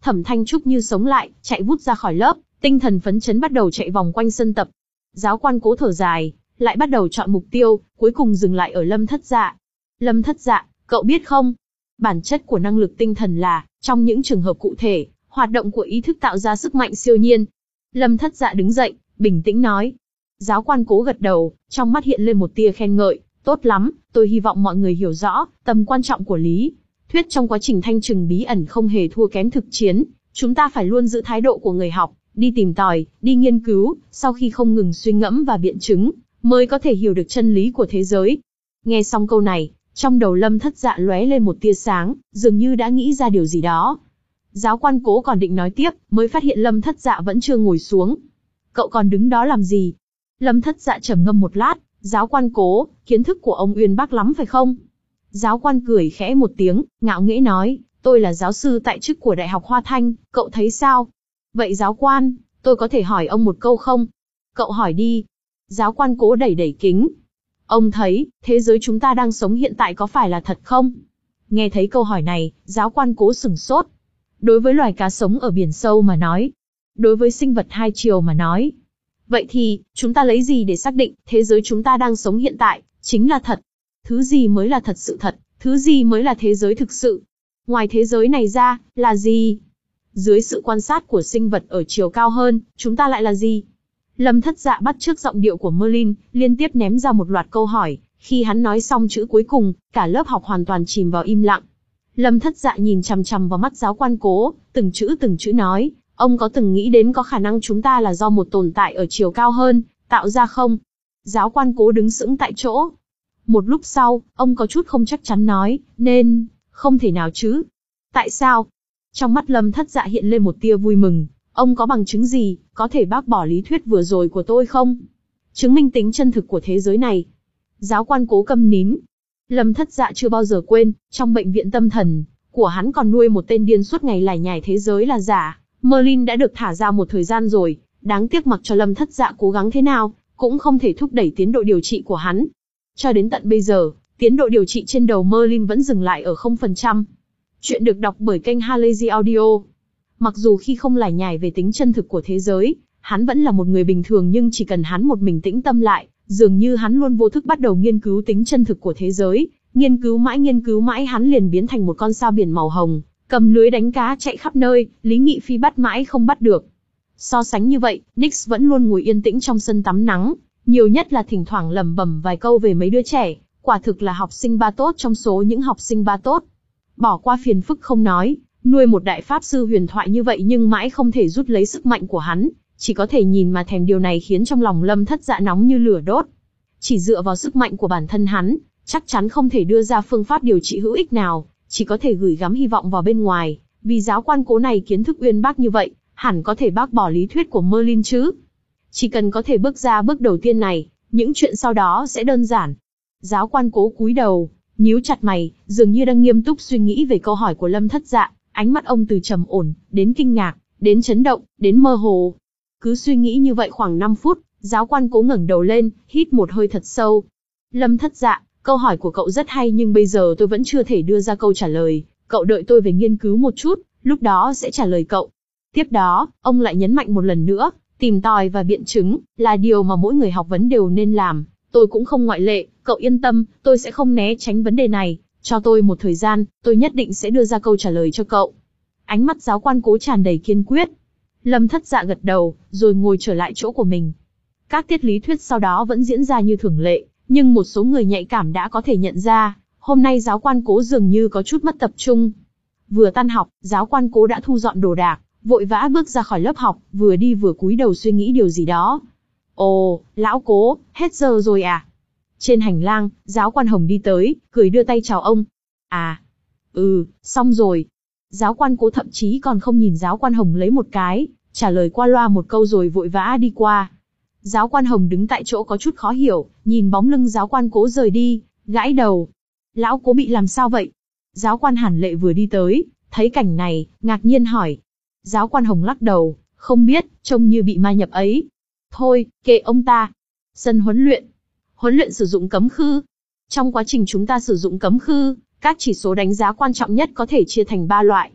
Thẩm Thanh Trúc như sống lại, chạy vút ra khỏi lớp, tinh thần phấn chấn bắt đầu chạy vòng quanh sân tập. Giáo quan Cố thở dài, lại bắt đầu chọn mục tiêu, cuối cùng dừng lại ở Lâm Thất Dạ. Lâm Thất Dạ, cậu biết không? Bản chất của năng lực tinh thần là, trong những trường hợp cụ thể, hoạt động của ý thức tạo ra sức mạnh siêu nhiên. Lâm Thất Dạ đứng dậy, bình tĩnh nói. Giáo quan Cố gật đầu, trong mắt hiện lên một tia khen ngợi. Tốt lắm, tôi hy vọng mọi người hiểu rõ tầm quan trọng của lý thuyết trong quá trình thanh trừng bí ẩn không hề thua kém thực chiến. Chúng ta phải luôn giữ thái độ của người học, đi tìm tòi, đi nghiên cứu, sau khi không ngừng suy ngẫm và biện chứng, mới có thể hiểu được chân lý của thế giới. Nghe xong câu này, trong đầu Lâm Thất Dạ lóe lên một tia sáng, dường như đã nghĩ ra điều gì đó. Giáo quan Cố còn định nói tiếp, mới phát hiện Lâm Thất Dạ vẫn chưa ngồi xuống. Cậu còn đứng đó làm gì? Lâm Thất Dạ trầm ngâm một lát. Giáo quan Cố, kiến thức của ông uyên bác lắm phải không? Giáo quan cười khẽ một tiếng, ngạo nghễ nói, tôi là giáo sư tại chức của Đại học Hoa Thanh, cậu thấy sao? Vậy giáo quan, tôi có thể hỏi ông một câu không? Cậu hỏi đi. Giáo quan Cố đẩy đẩy kính. Ông thấy, thế giới chúng ta đang sống hiện tại có phải là thật không? Nghe thấy câu hỏi này, giáo quan Cố sửng sốt. Đối với loài cá sống ở biển sâu mà nói, đối với sinh vật hai chiều mà nói, vậy thì, chúng ta lấy gì để xác định, thế giới chúng ta đang sống hiện tại, chính là thật? Thứ gì mới là thật sự thật? Thứ gì mới là thế giới thực sự? Ngoài thế giới này ra, là gì? Dưới sự quan sát của sinh vật ở chiều cao hơn, chúng ta lại là gì? Lâm Thất Dạ bắt chước giọng điệu của Merlin, liên tiếp ném ra một loạt câu hỏi. Khi hắn nói xong chữ cuối cùng, cả lớp học hoàn toàn chìm vào im lặng. Lâm Thất Dạ nhìn chằm chằm vào mắt giáo quan Cố, từng chữ từng chữ nói, ông có từng nghĩ đến có khả năng chúng ta là do một tồn tại ở chiều cao hơn, tạo ra không? Giáo quan Cố đứng sững tại chỗ. Một lúc sau, ông có chút không chắc chắn nói, nên, không thể nào chứ. Tại sao? Trong mắt Lâm Thất Dạ hiện lên một tia vui mừng. Ông có bằng chứng gì, có thể bác bỏ lý thuyết vừa rồi của tôi không? Chứng minh tính chân thực của thế giới này. Giáo quan Cố câm nín. Lâm Thất Dạ chưa bao giờ quên, trong bệnh viện tâm thần của hắn còn nuôi một tên điên suốt ngày lải nhải thế giới là giả. Merlin đã được thả ra một thời gian rồi, đáng tiếc mặc cho Lâm Thất Dạ cố gắng thế nào, cũng không thể thúc đẩy tiến độ điều trị của hắn. Cho đến tận bây giờ, tiến độ điều trị trên đầu Merlin vẫn dừng lại ở không phần trăm. Chuyện được đọc bởi kênh Halazy Audio. Mặc dù khi không lải nhải về tính chân thực của thế giới, hắn vẫn là một người bình thường, nhưng chỉ cần hắn một mình tĩnh tâm lại, dường như hắn luôn vô thức bắt đầu nghiên cứu tính chân thực của thế giới, nghiên cứu mãi nghiên cứu mãi hắn liền biến thành một con sao biển màu hồng, cầm lưới đánh cá chạy khắp nơi, Lý Nghị Phi bắt mãi không bắt được. So sánh như vậy, Nix vẫn luôn ngồi yên tĩnh trong sân tắm nắng, nhiều nhất là thỉnh thoảng lẩm bẩm vài câu về mấy đứa trẻ, quả thực là học sinh ba tốt trong số những học sinh ba tốt. Bỏ qua phiền phức không nói, nuôi một đại pháp sư huyền thoại như vậy nhưng mãi không thể rút lấy sức mạnh của hắn, chỉ có thể nhìn mà thèm, điều này khiến trong lòng Lâm Thất Dạ nóng như lửa đốt. Chỉ dựa vào sức mạnh của bản thân hắn, chắc chắn không thể đưa ra phương pháp điều trị hữu ích nào, chỉ có thể gửi gắm hy vọng vào bên ngoài, vì giáo quan Cố này kiến thức uyên bác như vậy, hẳn có thể bác bỏ lý thuyết của Merlin chứ. Chỉ cần có thể bước ra bước đầu tiên này, những chuyện sau đó sẽ đơn giản. Giáo quan Cố cúi đầu, nhíu chặt mày, dường như đang nghiêm túc suy nghĩ về câu hỏi của Lâm Thất Dạ, ánh mắt ông từ trầm ổn, đến kinh ngạc, đến chấn động, đến mơ hồ. Cứ suy nghĩ như vậy khoảng năm phút, giáo quan Cố ngẩng đầu lên, hít một hơi thật sâu. Lâm Thất Dạ, câu hỏi của cậu rất hay nhưng bây giờ tôi vẫn chưa thể đưa ra câu trả lời, cậu đợi tôi về nghiên cứu một chút, lúc đó sẽ trả lời cậu. Tiếp đó, ông lại nhấn mạnh một lần nữa, tìm tòi và biện chứng, là điều mà mỗi người học vấn đều nên làm, tôi cũng không ngoại lệ, cậu yên tâm, tôi sẽ không né tránh vấn đề này, cho tôi một thời gian, tôi nhất định sẽ đưa ra câu trả lời cho cậu. Ánh mắt giáo quan Cố tràn đầy kiên quyết. Lâm Thất Dạ gật đầu, rồi ngồi trở lại chỗ của mình. Các tiết lý thuyết sau đó vẫn diễn ra như thường lệ, nhưng một số người nhạy cảm đã có thể nhận ra, hôm nay giáo quan Cố dường như có chút mất tập trung. Vừa tan học, giáo quan Cố đã thu dọn đồ đạc, vội vã bước ra khỏi lớp học, vừa đi vừa cúi đầu suy nghĩ điều gì đó. Ồ, lão Cố, hết giờ rồi à? Trên hành lang, giáo quan Hồng đi tới, cười đưa tay chào ông. À, ừ, xong rồi. Giáo quan Cố thậm chí còn không nhìn giáo quan Hồng lấy một cái, trả lời qua loa một câu rồi vội vã đi qua. Giáo quan Hồng đứng tại chỗ có chút khó hiểu, nhìn bóng lưng giáo quan Cố rời đi, gãi đầu. Lão Cố bị làm sao vậy? Giáo quan Hàn Lệ vừa đi tới, thấy cảnh này, ngạc nhiên hỏi. Giáo quan Hồng lắc đầu, không biết, trông như bị ma nhập ấy. Thôi, kệ ông ta. Sân huấn luyện. Huấn luyện sử dụng cấm khư. Trong quá trình chúng ta sử dụng cấm khư, các chỉ số đánh giá quan trọng nhất có thể chia thành ba loại.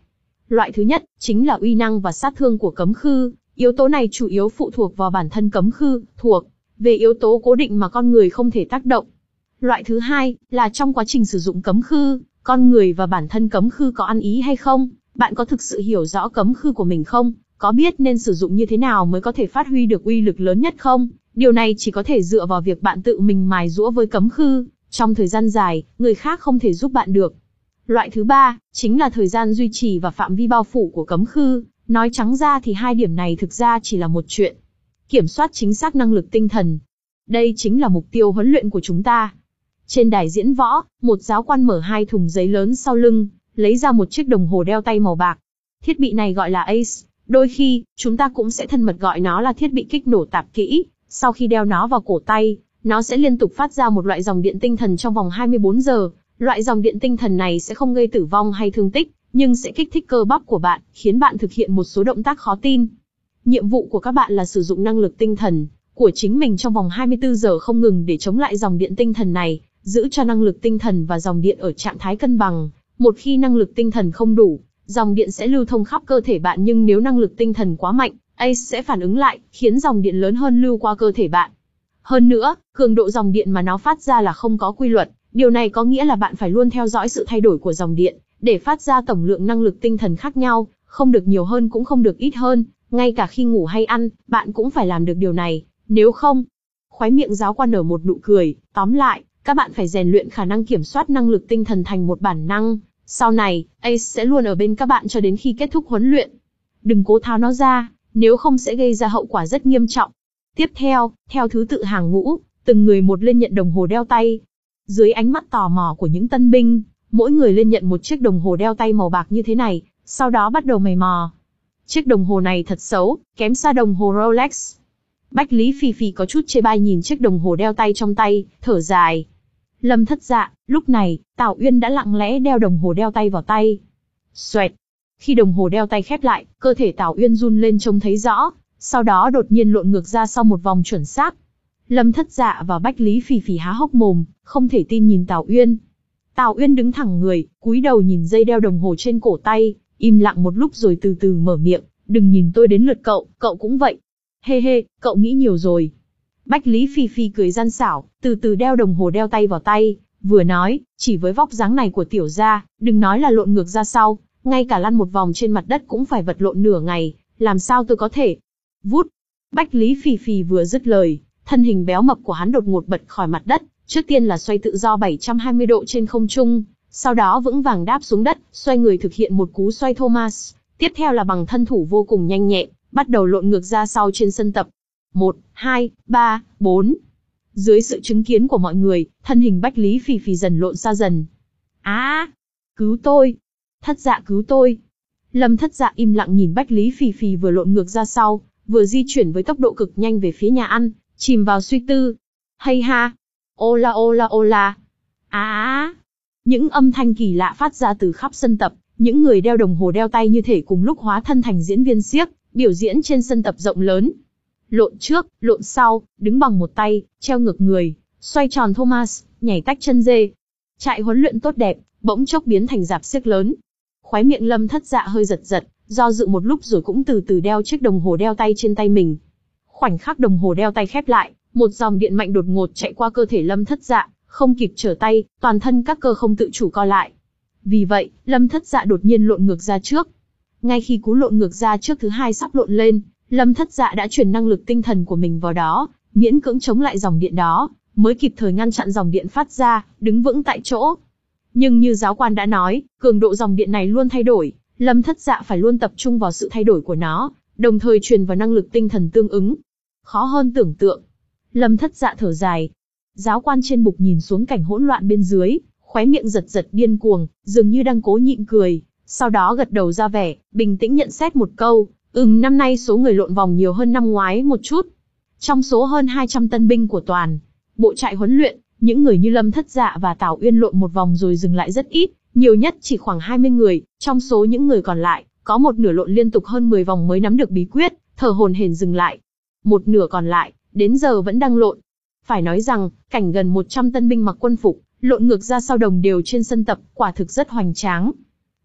Loại thứ nhất, chính là uy năng và sát thương của cấm khư. Yếu tố này chủ yếu phụ thuộc vào bản thân cấm khư, thuộc về yếu tố cố định mà con người không thể tác động. Loại thứ hai, là trong quá trình sử dụng cấm khư, con người và bản thân cấm khư có ăn ý hay không? Bạn có thực sự hiểu rõ cấm khư của mình không? Có biết nên sử dụng như thế nào mới có thể phát huy được uy lực lớn nhất không? Điều này chỉ có thể dựa vào việc bạn tự mình mài giũa với cấm khư. Trong thời gian dài, người khác không thể giúp bạn được. Loại thứ ba, chính là thời gian duy trì và phạm vi bao phủ của cấm khư. Nói trắng ra thì hai điểm này thực ra chỉ là một chuyện. Kiểm soát chính xác năng lực tinh thần. Đây chính là mục tiêu huấn luyện của chúng ta. Trên đài diễn võ, một giáo quan mở hai thùng giấy lớn sau lưng, lấy ra một chiếc đồng hồ đeo tay màu bạc. Thiết bị này gọi là Ace, đôi khi, chúng ta cũng sẽ thân mật gọi nó là thiết bị kích nổ tạp kỹ. Sau khi đeo nó vào cổ tay, nó sẽ liên tục phát ra một loại dòng điện tinh thần trong vòng hai mươi bốn giờ. Loại dòng điện tinh thần này sẽ không gây tử vong hay thương tích, nhưng sẽ kích thích cơ bắp của bạn, khiến bạn thực hiện một số động tác khó tin. Nhiệm vụ của các bạn là sử dụng năng lực tinh thần của chính mình trong vòng hai mươi bốn giờ không ngừng để chống lại dòng điện tinh thần này, giữ cho năng lực tinh thần và dòng điện ở trạng thái cân bằng. Một khi năng lực tinh thần không đủ, dòng điện sẽ lưu thông khắp cơ thể bạn, nhưng nếu năng lực tinh thần quá mạnh, Ace sẽ phản ứng lại, khiến dòng điện lớn hơn lưu qua cơ thể bạn. Hơn nữa, cường độ dòng điện mà nó phát ra là không có quy luật. Điều này có nghĩa là bạn phải luôn theo dõi sự thay đổi của dòng điện, để phát ra tổng lượng năng lực tinh thần khác nhau, không được nhiều hơn cũng không được ít hơn, ngay cả khi ngủ hay ăn, bạn cũng phải làm được điều này, nếu không... Khóe miệng giáo quan nở một nụ cười, tóm lại, các bạn phải rèn luyện khả năng kiểm soát năng lực tinh thần thành một bản năng, sau này, Ace sẽ luôn ở bên các bạn cho đến khi kết thúc huấn luyện. Đừng cố tháo nó ra, nếu không sẽ gây ra hậu quả rất nghiêm trọng. Tiếp theo, theo thứ tự hàng ngũ, từng người một lên nhận đồng hồ đeo tay. Dưới ánh mắt tò mò của những tân binh, mỗi người lên nhận một chiếc đồng hồ đeo tay màu bạc như thế này, sau đó bắt đầu mày mò. Chiếc đồng hồ này thật xấu, kém xa đồng hồ Rolex. Bách Lý Phi Phi có chút chê bai nhìn chiếc đồng hồ đeo tay trong tay, thở dài. Lâm Thất Dạ, lúc này, Tào Uyên đã lặng lẽ đeo đồng hồ đeo tay vào tay. Xoẹt. Khi đồng hồ đeo tay khép lại, cơ thể Tào Uyên run lên trông thấy rõ, sau đó đột nhiên lộn ngược ra sau một vòng chuẩn xác. Lâm Thất Dạ và Bách Lý Phi Phi há hốc mồm, không thể tin nhìn Tào Uyên. Tào Uyên đứng thẳng người, cúi đầu nhìn dây đeo đồng hồ trên cổ tay, im lặng một lúc rồi từ từ mở miệng, đừng nhìn tôi đến lượt cậu, cậu cũng vậy. Hê hê, cậu nghĩ nhiều rồi. Bách Lý Phi Phi cười gian xảo, từ từ đeo đồng hồ đeo tay vào tay, vừa nói, chỉ với vóc dáng này của tiểu gia, đừng nói là lộn ngược ra sau, ngay cả lăn một vòng trên mặt đất cũng phải vật lộn nửa ngày, làm sao tôi có thể. Vút. Bách Lý Phi Phi vừa dứt lời, thân hình béo mập của hắn đột ngột bật khỏi mặt đất, trước tiên là xoay tự do bảy trăm hai mươi độ trên không trung, sau đó vững vàng đáp xuống đất, xoay người thực hiện một cú xoay Thomas, tiếp theo là bằng thân thủ vô cùng nhanh nhẹn, bắt đầu lộn ngược ra sau trên sân tập. Một, hai, ba, bốn. Dưới sự chứng kiến của mọi người, thân hình Bách Lý Phi Phi dần lộn xa dần. Á! À, cứu tôi! Thất Dạ cứu tôi! Lâm Thất Dạ im lặng nhìn Bách Lý Phi Phi vừa lộn ngược ra sau, vừa di chuyển với tốc độ cực nhanh về phía nhà ăn, chìm vào suy tư. Hay ha! Ô la ô la ô la! Á! À, những âm thanh kỳ lạ phát ra từ khắp sân tập, những người đeo đồng hồ đeo tay như thể cùng lúc hóa thân thành diễn viên xiếc, biểu diễn trên sân tập rộng lớn. Lộn trước, lộn sau, đứng bằng một tay, treo ngược người, xoay tròn Thomas, nhảy tách chân dê. Trại huấn luyện tốt đẹp, bỗng chốc biến thành rạp xiếc lớn. Khóe miệng Lâm Thất Dạ hơi giật giật, do dự một lúc rồi cũng từ từ đeo chiếc đồng hồ đeo tay trên tay mình. Khoảnh khắc đồng hồ đeo tay khép lại, một dòng điện mạnh đột ngột chạy qua cơ thể Lâm Thất Dạ, không kịp trở tay, toàn thân các cơ không tự chủ co lại. Vì vậy, Lâm Thất Dạ đột nhiên lộn ngược ra trước. Ngay khi cú lộn ngược ra trước thứ hai sắp lộn lên, Lâm Thất Dạ đã chuyển năng lực tinh thần của mình vào đó, miễn cưỡng chống lại dòng điện đó, mới kịp thời ngăn chặn dòng điện phát ra, đứng vững tại chỗ. Nhưng như giáo quan đã nói, cường độ dòng điện này luôn thay đổi, Lâm Thất Dạ phải luôn tập trung vào sự thay đổi của nó, đồng thời truyền vào năng lực tinh thần tương ứng. Khó hơn tưởng tượng. Lâm Thất Dạ thở dài. Giáo quan trên bục nhìn xuống cảnh hỗn loạn bên dưới, khóe miệng giật giật điên cuồng, dường như đang cố nhịn cười, sau đó gật đầu ra vẻ, bình tĩnh nhận xét một câu. Ừm, năm nay số người lộn vòng nhiều hơn năm ngoái một chút. Trong số hơn hai trăm tân binh của toàn bộ trại huấn luyện, những người như Lâm Thất Dạ và Tào Uyên lộn một vòng rồi dừng lại rất ít, nhiều nhất chỉ khoảng hai mươi người. Trong số những người còn lại, có một nửa lộn liên tục hơn mười vòng mới nắm được bí quyết, thở hổn hển dừng lại. Một nửa còn lại, đến giờ vẫn đang lộn. Phải nói rằng, cảnh gần một trăm tân binh mặc quân phục, lộn ngược ra sau đồng đều trên sân tập, quả thực rất hoành tráng.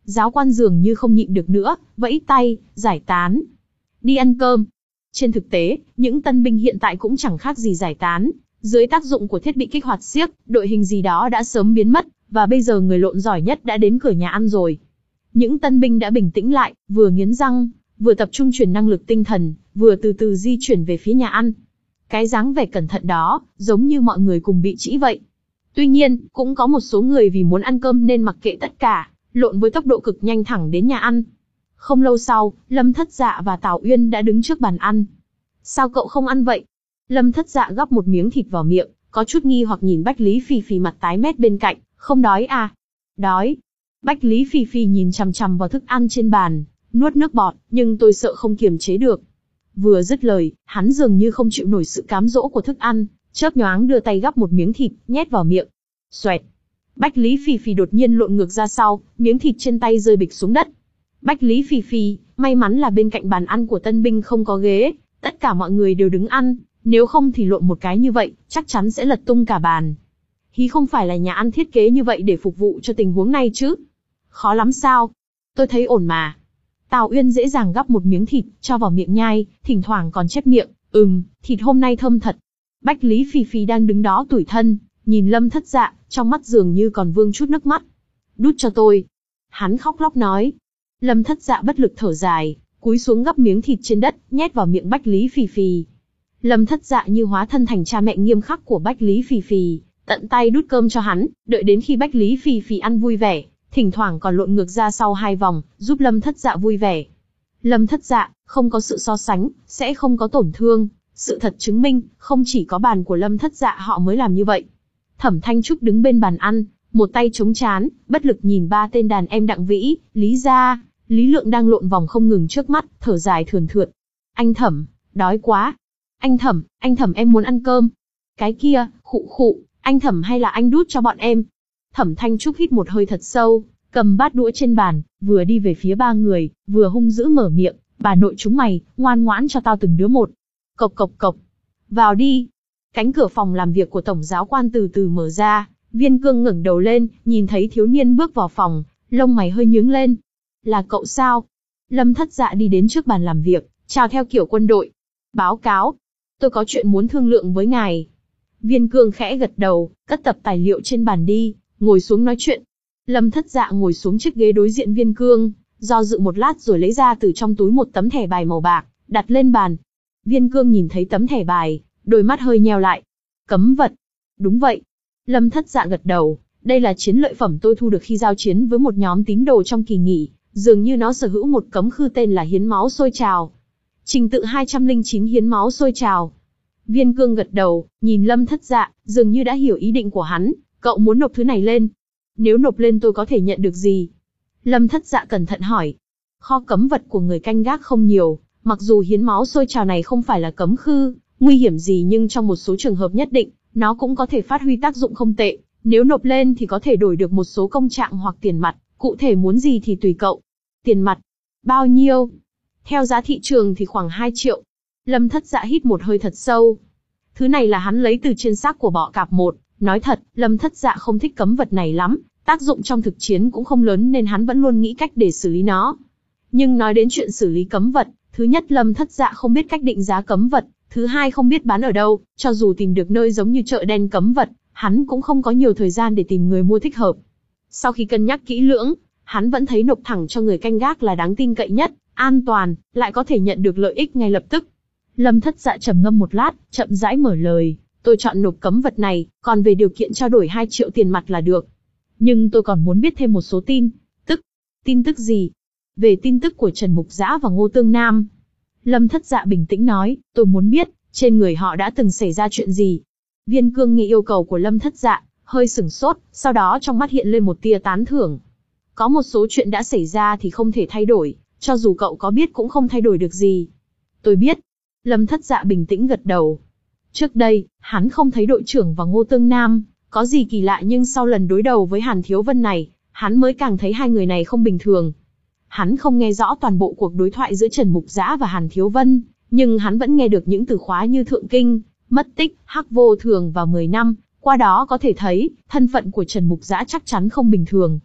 Giáo quan dường như không nhịn được nữa, vẫy tay, giải tán. Đi ăn cơm. Trên thực tế, những tân binh hiện tại cũng chẳng khác gì giải tán. Dưới tác dụng của thiết bị kích hoạt xiếc, đội hình gì đó đã sớm biến mất, và bây giờ người lộn giỏi nhất đã đến cửa nhà ăn rồi. Những tân binh đã bình tĩnh lại, vừa nghiến răng, vừa tập trung chuyển năng lực tinh thần, vừa từ từ di chuyển về phía nhà ăn. Cái dáng vẻ cẩn thận đó, giống như mọi người cùng bị trĩ vậy. Tuy nhiên, cũng có một số người vì muốn ăn cơm nên mặc kệ tất cả, lộn với tốc độ cực nhanh thẳng đến nhà ăn. Không lâu sau, Lâm Thất Dạ và Tào Uyên đã đứng trước bàn ăn. Sao cậu không ăn vậy? Lâm Thất Dạ gắp một miếng thịt vào miệng, có chút nghi hoặc nhìn Bách Lý Phi Phi mặt tái mét bên cạnh, không đói à? Đói. Bách Lý Phi Phi nhìn chằm chằm vào thức ăn trên bàn, nuốt nước bọt, nhưng tôi sợ không kiềm chế được. Vừa dứt lời, hắn dường như không chịu nổi sự cám dỗ của thức ăn, chớp nhoáng đưa tay gắp một miếng thịt, nhét vào miệng. Xoẹt. Bách Lý Phi Phi đột nhiên lộn ngược ra sau, miếng thịt trên tay rơi bịch xuống đất. Bách Lý Phi Phi, may mắn là bên cạnh bàn ăn của tân binh không có ghế, tất cả mọi người đều đứng ăn, nếu không thì lộn một cái như vậy, chắc chắn sẽ lật tung cả bàn. Hí không phải là nhà ăn thiết kế như vậy để phục vụ cho tình huống này chứ? Khó lắm sao? Tôi thấy ổn mà. Tào Uyên dễ dàng gắp một miếng thịt, cho vào miệng nhai, thỉnh thoảng còn chép miệng, ừm, thịt hôm nay thơm thật. Bách Lý Phi Phi đang đứng đó tủi thân, nhìn Lâm Thất Dạ, trong mắt dường như còn vương chút nước mắt. Đút cho tôi. Hắn khóc lóc nói. Lâm Thất Dạ bất lực thở dài, cúi xuống gắp miếng thịt trên đất, nhét vào miệng Bách Lý Phi Phi. Lâm Thất Dạ như hóa thân thành cha mẹ nghiêm khắc của Bách Lý Phi Phi, tận tay đút cơm cho hắn, đợi đến khi Bách Lý Phi Phi ăn vui vẻ, thỉnh thoảng còn lộn ngược ra sau hai vòng, giúp Lâm Thất Dạ vui vẻ. Lâm Thất Dạ, không có sự so sánh, sẽ không có tổn thương. Sự thật chứng minh, không chỉ có bàn của Lâm Thất Dạ họ mới làm như vậy. Thẩm Thanh Trúc đứng bên bàn ăn, một tay chống trán, bất lực nhìn ba tên đàn em Đặng Vĩ, Lý Gia, Lý Lượng đang lộn vòng không ngừng trước mắt, thở dài thườn thượt. Anh Thẩm, đói quá. Anh Thẩm, anh Thẩm em muốn ăn cơm. Cái kia, khụ khụ, anh Thẩm hay là anh đút cho bọn em. Thẩm Thanh Trúc hít một hơi thật sâu, cầm bát đũa trên bàn, vừa đi về phía ba người, vừa hung dữ mở miệng, bà nội chúng mày, ngoan ngoãn cho tao từng đứa một. Cộc cộc cộc. Vào đi. Cánh cửa phòng làm việc của tổng giáo quan từ từ mở ra, Viên Cương ngẩng đầu lên, nhìn thấy thiếu niên bước vào phòng, lông mày hơi nhướng lên. Là cậu sao? Lâm Thất Dạ đi đến trước bàn làm việc, chào theo kiểu quân đội. Báo cáo. Tôi có chuyện muốn thương lượng với ngài. Viên Cương khẽ gật đầu, cất tập tài liệu trên bàn đi, ngồi xuống nói chuyện. Lâm Thất Dạ ngồi xuống chiếc ghế đối diện Viên Cương, do dự một lát rồi lấy ra từ trong túi một tấm thẻ bài màu bạc, đặt lên bàn. Viên Cương nhìn thấy tấm thẻ bài, đôi mắt hơi nheo lại. Cấm vật. Đúng vậy. Lâm Thất Dạ gật đầu, đây là chiến lợi phẩm tôi thu được khi giao chiến với một nhóm tín đồ trong kỳ nghỉ, dường như nó sở hữu một cấm khư tên là hiến máu sôi trào. Trình tự hai trăm lẻ chín hiến máu sôi trào. Viên Cương gật đầu, nhìn Lâm Thất Dạ, dường như đã hiểu ý định của hắn, cậu muốn nộp thứ này lên. Nếu nộp lên tôi có thể nhận được gì? Lâm Thất Dạ cẩn thận hỏi. Kho cấm vật của người canh gác không nhiều, mặc dù hiến máu sôi trào này không phải là cấm khư, nguy hiểm gì nhưng trong một số trường hợp nhất định, nó cũng có thể phát huy tác dụng không tệ. Nếu nộp lên thì có thể đổi được một số công trạng hoặc tiền mặt, cụ thể muốn gì thì tùy cậu. Tiền mặt? Bao nhiêu? Theo giá thị trường thì khoảng hai triệu. Lâm Thất Dạ hít một hơi thật sâu. Thứ này là hắn lấy từ trên xác của bọ cạp một. Nói thật, Lâm Thất Dạ không thích cấm vật này lắm, tác dụng trong thực chiến cũng không lớn nên hắn vẫn luôn nghĩ cách để xử lý nó. Nhưng nói đến chuyện xử lý cấm vật, thứ nhất Lâm Thất Dạ không biết cách định giá cấm vật, thứ hai không biết bán ở đâu, cho dù tìm được nơi giống như chợ đen cấm vật, hắn cũng không có nhiều thời gian để tìm người mua thích hợp. Sau khi cân nhắc kỹ lưỡng, hắn vẫn thấy nộp thẳng cho người canh gác là đáng tin cậy nhất, an toàn, lại có thể nhận được lợi ích ngay lập tức. Lâm Thất Dạ trầm ngâm một lát, chậm rãi mở lời. Tôi chọn nộp cấm vật này, còn về điều kiện trao đổi hai triệu tiền mặt là được. Nhưng tôi còn muốn biết thêm một số tin tức. Tin tức gì? Về tin tức của Trần Mục Dã và Ngô Tương Nam. Lâm Thất Dạ bình tĩnh nói, tôi muốn biết, trên người họ đã từng xảy ra chuyện gì. Viên Cương nghe yêu cầu của Lâm Thất Dạ, hơi sửng sốt, sau đó trong mắt hiện lên một tia tán thưởng. Có một số chuyện đã xảy ra thì không thể thay đổi, cho dù cậu có biết cũng không thay đổi được gì. Tôi biết. Lâm Thất Dạ bình tĩnh gật đầu. Trước đây, hắn không thấy đội trưởng và Ngô Tương Nam có gì kỳ lạ, nhưng sau lần đối đầu với Hàn Thiếu Vân này, hắn mới càng thấy hai người này không bình thường. Hắn không nghe rõ toàn bộ cuộc đối thoại giữa Trần Mục Dã và Hàn Thiếu Vân, nhưng hắn vẫn nghe được những từ khóa như thượng kinh, mất tích, hắc vô thường và mười năm, qua đó có thể thấy, thân phận của Trần Mục Dã chắc chắn không bình thường.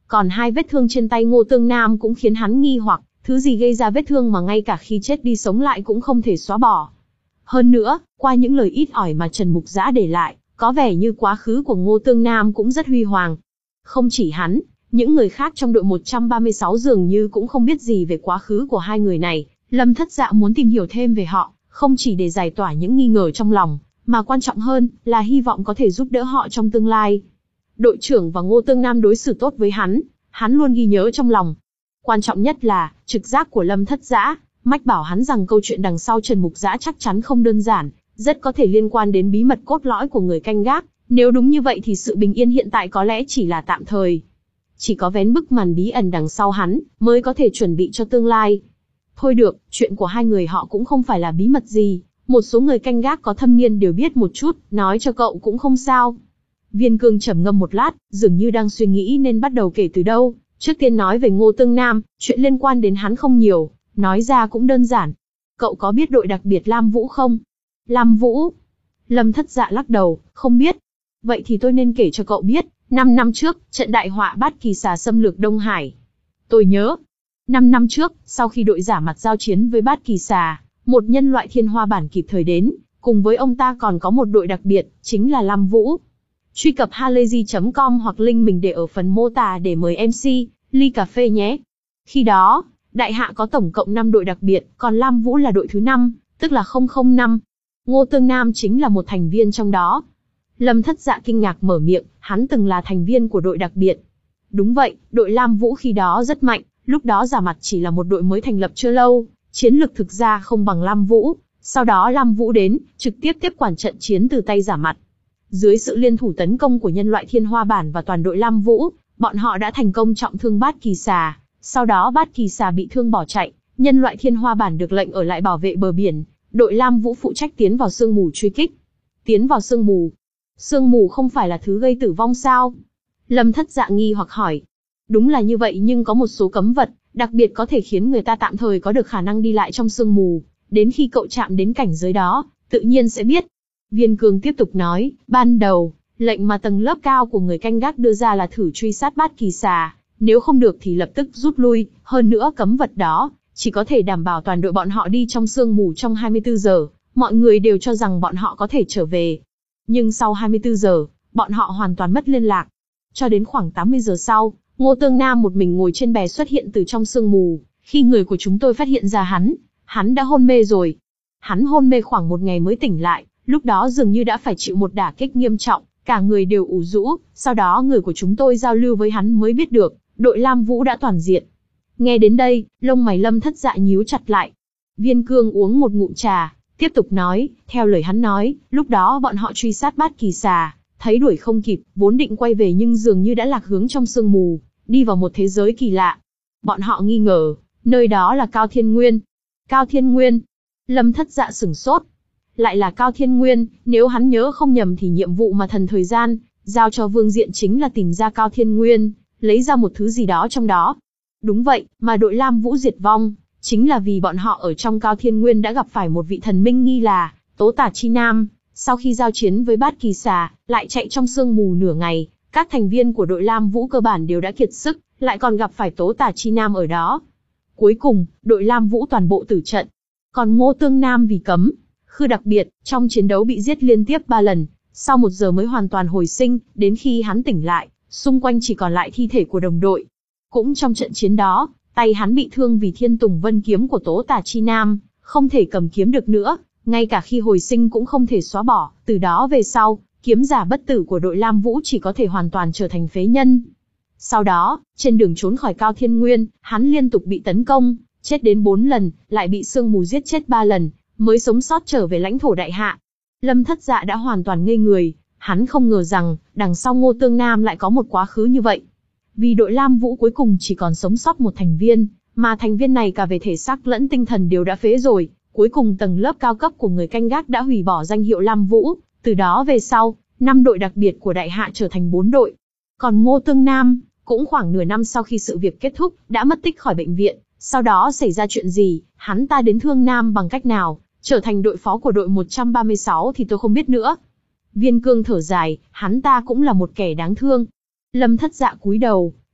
Còn hai vết thương trên tay Ngô Tương Nam cũng khiến hắn nghi hoặc, thứ gì gây ra vết thương mà ngay cả khi chết đi sống lại cũng không thể xóa bỏ. Hơn nữa, qua những lời ít ỏi mà Trần Mục Dã để lại, có vẻ như quá khứ của Ngô Tương Nam cũng rất huy hoàng. Không chỉ hắn, những người khác trong đội một trăm ba mươi sáu dường như cũng không biết gì về quá khứ của hai người này. Lâm Thất Dạ muốn tìm hiểu thêm về họ, không chỉ để giải tỏa những nghi ngờ trong lòng, mà quan trọng hơn là hy vọng có thể giúp đỡ họ trong tương lai. Đội trưởng và Ngô Tương Nam đối xử tốt với hắn, hắn luôn ghi nhớ trong lòng. Quan trọng nhất là, trực giác của Lâm Thất Dã, mách bảo hắn rằng câu chuyện đằng sau Trần Mục Dã chắc chắn không đơn giản, rất có thể liên quan đến bí mật cốt lõi của người canh gác. Nếu đúng như vậy thì sự bình yên hiện tại có lẽ chỉ là tạm thời. Chỉ có vén bức màn bí ẩn đằng sau hắn, mới có thể chuẩn bị cho tương lai. Thôi được, chuyện của hai người họ cũng không phải là bí mật gì. Một số người canh gác có thâm niên đều biết một chút, nói cho cậu cũng không sao. Viên Cương trầm ngâm một lát, dường như đang suy nghĩ nên bắt đầu kể từ đâu. Trước tiên nói về Ngô Tương Nam, chuyện liên quan đến hắn không nhiều, nói ra cũng đơn giản. Cậu có biết đội đặc biệt Lam Vũ không? Lam Vũ? Lâm Thất Dạ lắc đầu, không biết. Vậy thì tôi nên kể cho cậu biết, năm năm trước, trận đại họa Bát Kỳ Xà xâm lược Đông Hải. Tôi nhớ, năm năm trước, sau khi đội giả mặt giao chiến với Bát Kỳ Xà, một nhân loại thiên hoa bản kịp thời đến, cùng với ông ta còn có một đội đặc biệt, chính là Lam Vũ. Truy cập halayzi chấm com hoặc link mình để ở phần mô tả để mời em xê, ly cà phê nhé. Khi đó, đại hạ có tổng cộng năm đội đặc biệt, còn Lam Vũ là đội thứ năm, tức là không không năm. Ngô Tương Nam chính là một thành viên trong đó. Lâm Thất Dạ kinh ngạc mở miệng, hắn từng là thành viên của đội đặc biệt. Đúng vậy, đội Lam Vũ khi đó rất mạnh, lúc đó giả mặt chỉ là một đội mới thành lập chưa lâu, chiến lực thực ra không bằng Lam Vũ. Sau đó Lam Vũ đến, trực tiếp tiếp quản trận chiến từ tay giả mặt. Dưới sự liên thủ tấn công của nhân loại thiên hoa bản và toàn đội Lam Vũ, bọn họ đã thành công trọng thương Bát Kỳ Xà. Sau đó Bát Kỳ Xà bị thương bỏ chạy, nhân loại thiên hoa bản được lệnh ở lại bảo vệ bờ biển. Đội Lam Vũ phụ trách tiến vào sương mù truy kích. Tiến vào sương mù? Sương mù không phải là thứ gây tử vong sao? Lâm Thất Dạ nghi hoặc hỏi. Đúng là như vậy, nhưng có một số cấm vật, đặc biệt có thể khiến người ta tạm thời có được khả năng đi lại trong sương mù. Đến khi cậu chạm đến cảnh giới đó, tự nhiên sẽ biết. Viên Cương tiếp tục nói, ban đầu, lệnh mà tầng lớp cao của người canh gác đưa ra là thử truy sát Bát Kỳ Xà. Nếu không được thì lập tức rút lui, hơn nữa cấm vật đó chỉ có thể đảm bảo toàn đội bọn họ đi trong sương mù trong hai mươi tư giờ, mọi người đều cho rằng bọn họ có thể trở về. Nhưng sau hai mươi tư giờ, bọn họ hoàn toàn mất liên lạc. Cho đến khoảng tám mươi giờ sau, Ngô Tương Nam một mình ngồi trên bè xuất hiện từ trong sương mù, khi người của chúng tôi phát hiện ra hắn, hắn đã hôn mê rồi. Hắn hôn mê khoảng một ngày mới tỉnh lại, lúc đó dường như đã phải chịu một đả kích nghiêm trọng, cả người đều ủ rũ, sau đó người của chúng tôi giao lưu với hắn mới biết được, đội Lam Vũ đã toàn diện. Nghe đến đây, lông mày Lâm Thất Dạ nhíu chặt lại. Viên Cương uống một ngụm trà, tiếp tục nói, theo lời hắn nói, lúc đó bọn họ truy sát Bát Kỳ Xà, thấy đuổi không kịp, vốn định quay về nhưng dường như đã lạc hướng trong sương mù, đi vào một thế giới kỳ lạ. Bọn họ nghi ngờ, nơi đó là Cao Thiên Nguyên. Cao Thiên Nguyên? Lâm Thất Dạ sửng sốt. Lại là Cao Thiên Nguyên, nếu hắn nhớ không nhầm thì nhiệm vụ mà thần thời gian giao cho Vương Diện chính là tìm ra Cao Thiên Nguyên, lấy ra một thứ gì đó trong đó. Đúng vậy, mà đội Lam Vũ diệt vong, chính là vì bọn họ ở trong Cao Thiên Nguyên đã gặp phải một vị thần minh nghi là Tố Tả Chi Nam. Sau khi giao chiến với Bát Kỳ Xà, lại chạy trong sương mù nửa ngày, các thành viên của đội Lam Vũ cơ bản đều đã kiệt sức, lại còn gặp phải Tố Tả Chi Nam ở đó. Cuối cùng, đội Lam Vũ toàn bộ tử trận. Còn Ngô Tương Nam vì cấm khư đặc biệt, trong chiến đấu bị giết liên tiếp ba lần, sau một giờ mới hoàn toàn hồi sinh, đến khi hắn tỉnh lại, xung quanh chỉ còn lại thi thể của đồng đội. Cũng trong trận chiến đó, tay hắn bị thương vì Thiên Tùng Vân kiếm của Tố Tả Chi Nam, không thể cầm kiếm được nữa, ngay cả khi hồi sinh cũng không thể xóa bỏ, từ đó về sau, kiếm giả bất tử của đội Lam Vũ chỉ có thể hoàn toàn trở thành phế nhân. Sau đó, trên đường trốn khỏi Cao Thiên Nguyên, hắn liên tục bị tấn công, chết đến bốn lần, lại bị sương mù giết chết ba lần, mới sống sót trở về lãnh thổ đại hạ. Lâm Thất Dạ đã hoàn toàn ngây người, hắn không ngờ rằng, đằng sau Ngô Tương Nam lại có một quá khứ như vậy. Vì đội Lam Vũ cuối cùng chỉ còn sống sót một thành viên, mà thành viên này cả về thể xác lẫn tinh thần đều đã phế rồi, cuối cùng tầng lớp cao cấp của người canh gác đã hủy bỏ danh hiệu Lam Vũ, từ đó về sau, năm đội đặc biệt của đại hạ trở thành bốn đội. Còn Ngô Tương Nam, cũng khoảng nửa năm sau khi sự việc kết thúc, đã mất tích khỏi bệnh viện, sau đó xảy ra chuyện gì, hắn ta đến Thương Nam bằng cách nào, trở thành đội phó của đội một trăm ba mươi sáu thì tôi không biết nữa. Viên Cương thở dài, hắn ta cũng là một kẻ đáng thương. Lâm Thất Dạ cúi đầu,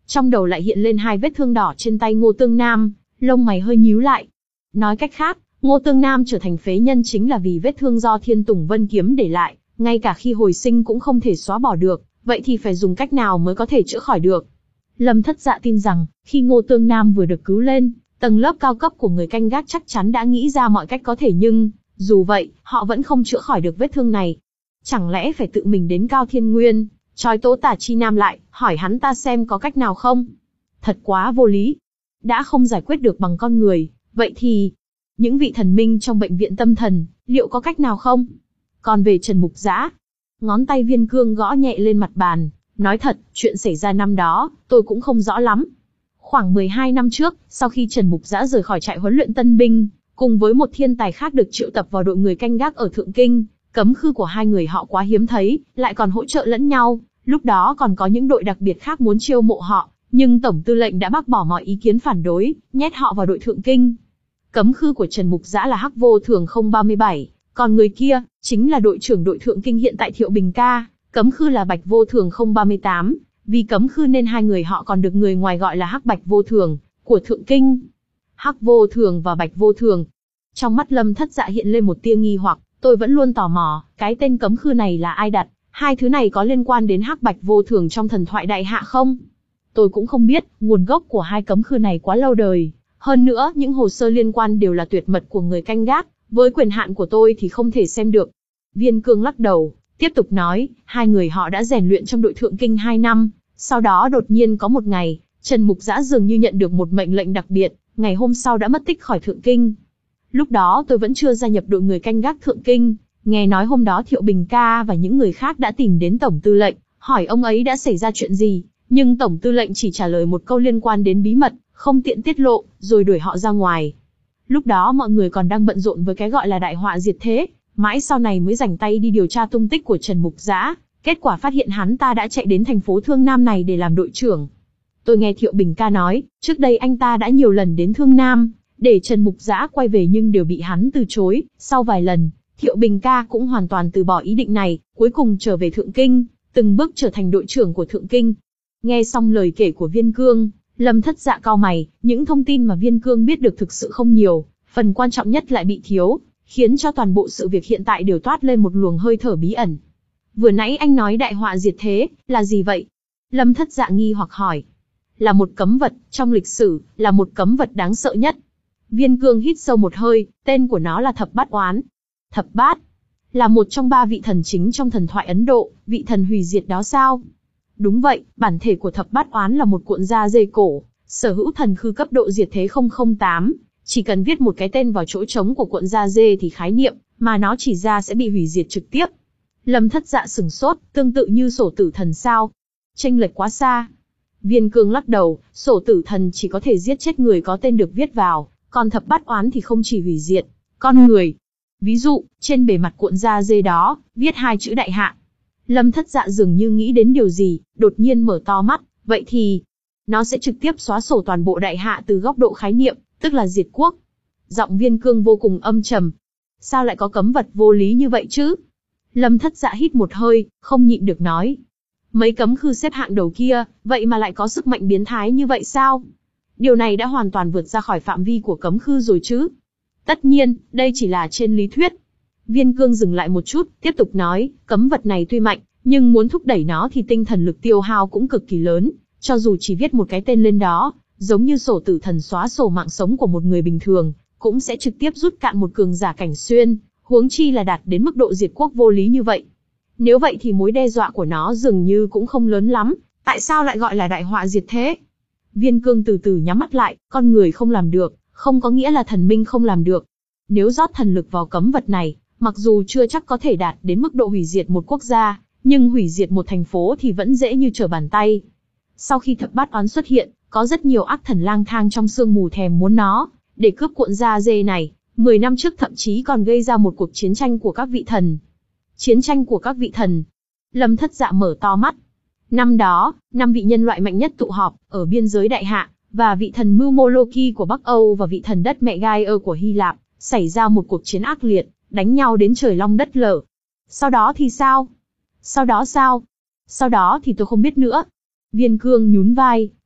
Trong đầu lại hiện lên hai vết thương đỏ trên tay Ngô Tương Nam, lông mày hơi nhíu lại. Nói cách khác, Ngô Tương Nam trở thành phế nhân chính là vì vết thương do Thiên Tùng Vân Kiếm để lại, ngay cả khi hồi sinh cũng không thể xóa bỏ được, vậy thì phải dùng cách nào mới có thể chữa khỏi được? Lâm Thất Dạ tin rằng, khi Ngô Tương Nam vừa được cứu lên, tầng lớp cao cấp của người canh gác chắc chắn đã nghĩ ra mọi cách có thể, nhưng, dù vậy, họ vẫn không chữa khỏi được vết thương này. Chẳng lẽ phải tự mình đến Cao Thiên Nguyên, trói Tố Tả Chi Nam lại, hỏi hắn ta xem có cách nào không? Thật quá vô lý. Đã không giải quyết được bằng con người, vậy thì, những vị thần minh trong bệnh viện tâm thần, liệu có cách nào không? Còn về Trần Mục Dã, ngón tay Viên Cương gõ nhẹ lên mặt bàn, nói thật, chuyện xảy ra năm đó, tôi cũng không rõ lắm. Khoảng mười hai năm trước, sau khi Trần Mục Dã rời khỏi trại huấn luyện tân binh, cùng với một thiên tài khác được triệu tập vào đội người canh gác ở Thượng Kinh, cấm khư của hai người họ quá hiếm thấy, lại còn hỗ trợ lẫn nhau, lúc đó còn có những đội đặc biệt khác muốn chiêu mộ họ, nhưng Tổng tư lệnh đã bác bỏ mọi ý kiến phản đối, nhét họ vào đội Thượng Kinh. Cấm khư của Trần Mục Dã là Hắc Vô Thường không ba bảy, còn người kia, chính là đội trưởng đội Thượng Kinh hiện tại Thiệu Bình Ca, cấm khư là Bạch Vô Thường không ba tám, vì cấm khư nên hai người họ còn được người ngoài gọi là Hắc Bạch Vô Thường, của Thượng Kinh. Hắc Vô Thường và Bạch Vô Thường. Trong mắt Lâm Thất Dạ hiện lên một tia nghi hoặc, tôi vẫn luôn tò mò, cái tên cấm khư này là ai đặt, hai thứ này có liên quan đến Hắc Bạch Vô Thường trong thần thoại Đại Hạ không? Tôi cũng không biết, nguồn gốc của hai cấm khư này quá lâu đời, hơn nữa những hồ sơ liên quan đều là tuyệt mật của người canh gác, với quyền hạn của tôi thì không thể xem được. Viên Cương lắc đầu, tiếp tục nói, hai người họ đã rèn luyện trong đội Thượng Kinh hai năm, sau đó đột nhiên có một ngày, Trần Mục Dã dường như nhận được một mệnh lệnh đặc biệt, ngày hôm sau đã mất tích khỏi Thượng Kinh. Lúc đó tôi vẫn chưa gia nhập đội người canh gác Thượng Kinh, nghe nói hôm đó Thiệu Bình Ca và những người khác đã tìm đến Tổng tư lệnh, hỏi ông ấy đã xảy ra chuyện gì, nhưng Tổng tư lệnh chỉ trả lời một câu liên quan đến bí mật, không tiện tiết lộ, rồi đuổi họ ra ngoài. Lúc đó mọi người còn đang bận rộn với cái gọi là đại họa diệt thế, mãi sau này mới rảnh tay đi điều tra tung tích của Trần Mục Dã, kết quả phát hiện hắn ta đã chạy đến thành phố Thương Nam này để làm đội trưởng. Tôi nghe Thiệu Bình Ca nói, trước đây anh ta đã nhiều lần đến Thương Nam, để Trần Mục Dã quay về nhưng đều bị hắn từ chối, sau vài lần, Thiệu Bình Ca cũng hoàn toàn từ bỏ ý định này, cuối cùng trở về Thượng Kinh, từng bước trở thành đội trưởng của Thượng Kinh. Nghe xong lời kể của Viên Cương, Lâm Thất Dạ cau mày, những thông tin mà Viên Cương biết được thực sự không nhiều, phần quan trọng nhất lại bị thiếu, khiến cho toàn bộ sự việc hiện tại đều toát lên một luồng hơi thở bí ẩn. Vừa nãy anh nói đại họa diệt thế, là gì vậy? Lâm Thất Dạ nghi hoặc hỏi. Là một cấm vật, trong lịch sử, là một cấm vật đáng sợ nhất. Viên Cương hít sâu một hơi, tên của nó là Thập Bát Oán. Thập Bát, là một trong ba vị thần chính trong thần thoại Ấn Độ, vị thần hủy diệt đó sao? Đúng vậy, bản thể của Thập Bát Oán là một cuộn da dê cổ, sở hữu thần khư cấp độ diệt thế không không tám, chỉ cần viết một cái tên vào chỗ trống của cuộn da dê thì khái niệm mà nó chỉ ra sẽ bị hủy diệt trực tiếp. Lâm Thất Dạ sửng sốt, tương tự như sổ tử thần sao? Chênh lệch quá xa. Viên Cương lắc đầu, sổ tử thần chỉ có thể giết chết người có tên được viết vào, còn Thập Bát Oán thì không chỉ hủy diệt con người. Ví dụ, trên bề mặt cuộn da dê đó, viết hai chữ Đại Hạ. Lâm Thất Dạ dường như nghĩ đến điều gì, đột nhiên mở to mắt, vậy thì, nó sẽ trực tiếp xóa sổ toàn bộ Đại Hạ từ góc độ khái niệm, tức là diệt quốc. Giọng Viên Cương vô cùng âm trầm. Sao lại có cấm vật vô lý như vậy chứ? Lâm Thất Dạ hít một hơi, không nhịn được nói. Mấy cấm khư xếp hạng đầu kia, vậy mà lại có sức mạnh biến thái như vậy sao? Điều này đã hoàn toàn vượt ra khỏi phạm vi của cấm khư rồi chứ. Tất nhiên, đây chỉ là trên lý thuyết. Viên Cương dừng lại một chút, tiếp tục nói, cấm vật này tuy mạnh, nhưng muốn thúc đẩy nó thì tinh thần lực tiêu hao cũng cực kỳ lớn, cho dù chỉ viết một cái tên lên đó, giống như sổ tử thần xóa sổ mạng sống của một người bình thường, cũng sẽ trực tiếp rút cạn một cường giả cảnh xuyên, huống chi là đạt đến mức độ diệt quốc vô lý như vậy. Nếu vậy thì mối đe dọa của nó dường như cũng không lớn lắm, tại sao lại gọi là đại họa diệt thế? Viên Cương từ từ nhắm mắt lại, con người không làm được, không có nghĩa là thần minh không làm được. Nếu rót thần lực vào cấm vật này, mặc dù chưa chắc có thể đạt đến mức độ hủy diệt một quốc gia, nhưng hủy diệt một thành phố thì vẫn dễ như trở bàn tay. Sau khi Thập Bát Oán xuất hiện, có rất nhiều ác thần lang thang trong sương mù thèm muốn nó, để cướp cuộn da dê này. Mười năm trước thậm chí còn gây ra một cuộc chiến tranh của các vị thần. Chiến tranh của các vị thần. Lâm Thất Dạ mở to mắt. Năm đó, năm vị nhân loại mạnh nhất tụ họp ở biên giới Đại Hạ, và vị thần mưu mô Loki của Bắc Âu và vị thần đất mẹ Gaia của Hy Lạp, xảy ra một cuộc chiến ác liệt, đánh nhau đến trời long đất lở. Sau đó thì sao? Sau đó sao? Sau đó thì tôi không biết nữa. Viên Cương nhún vai,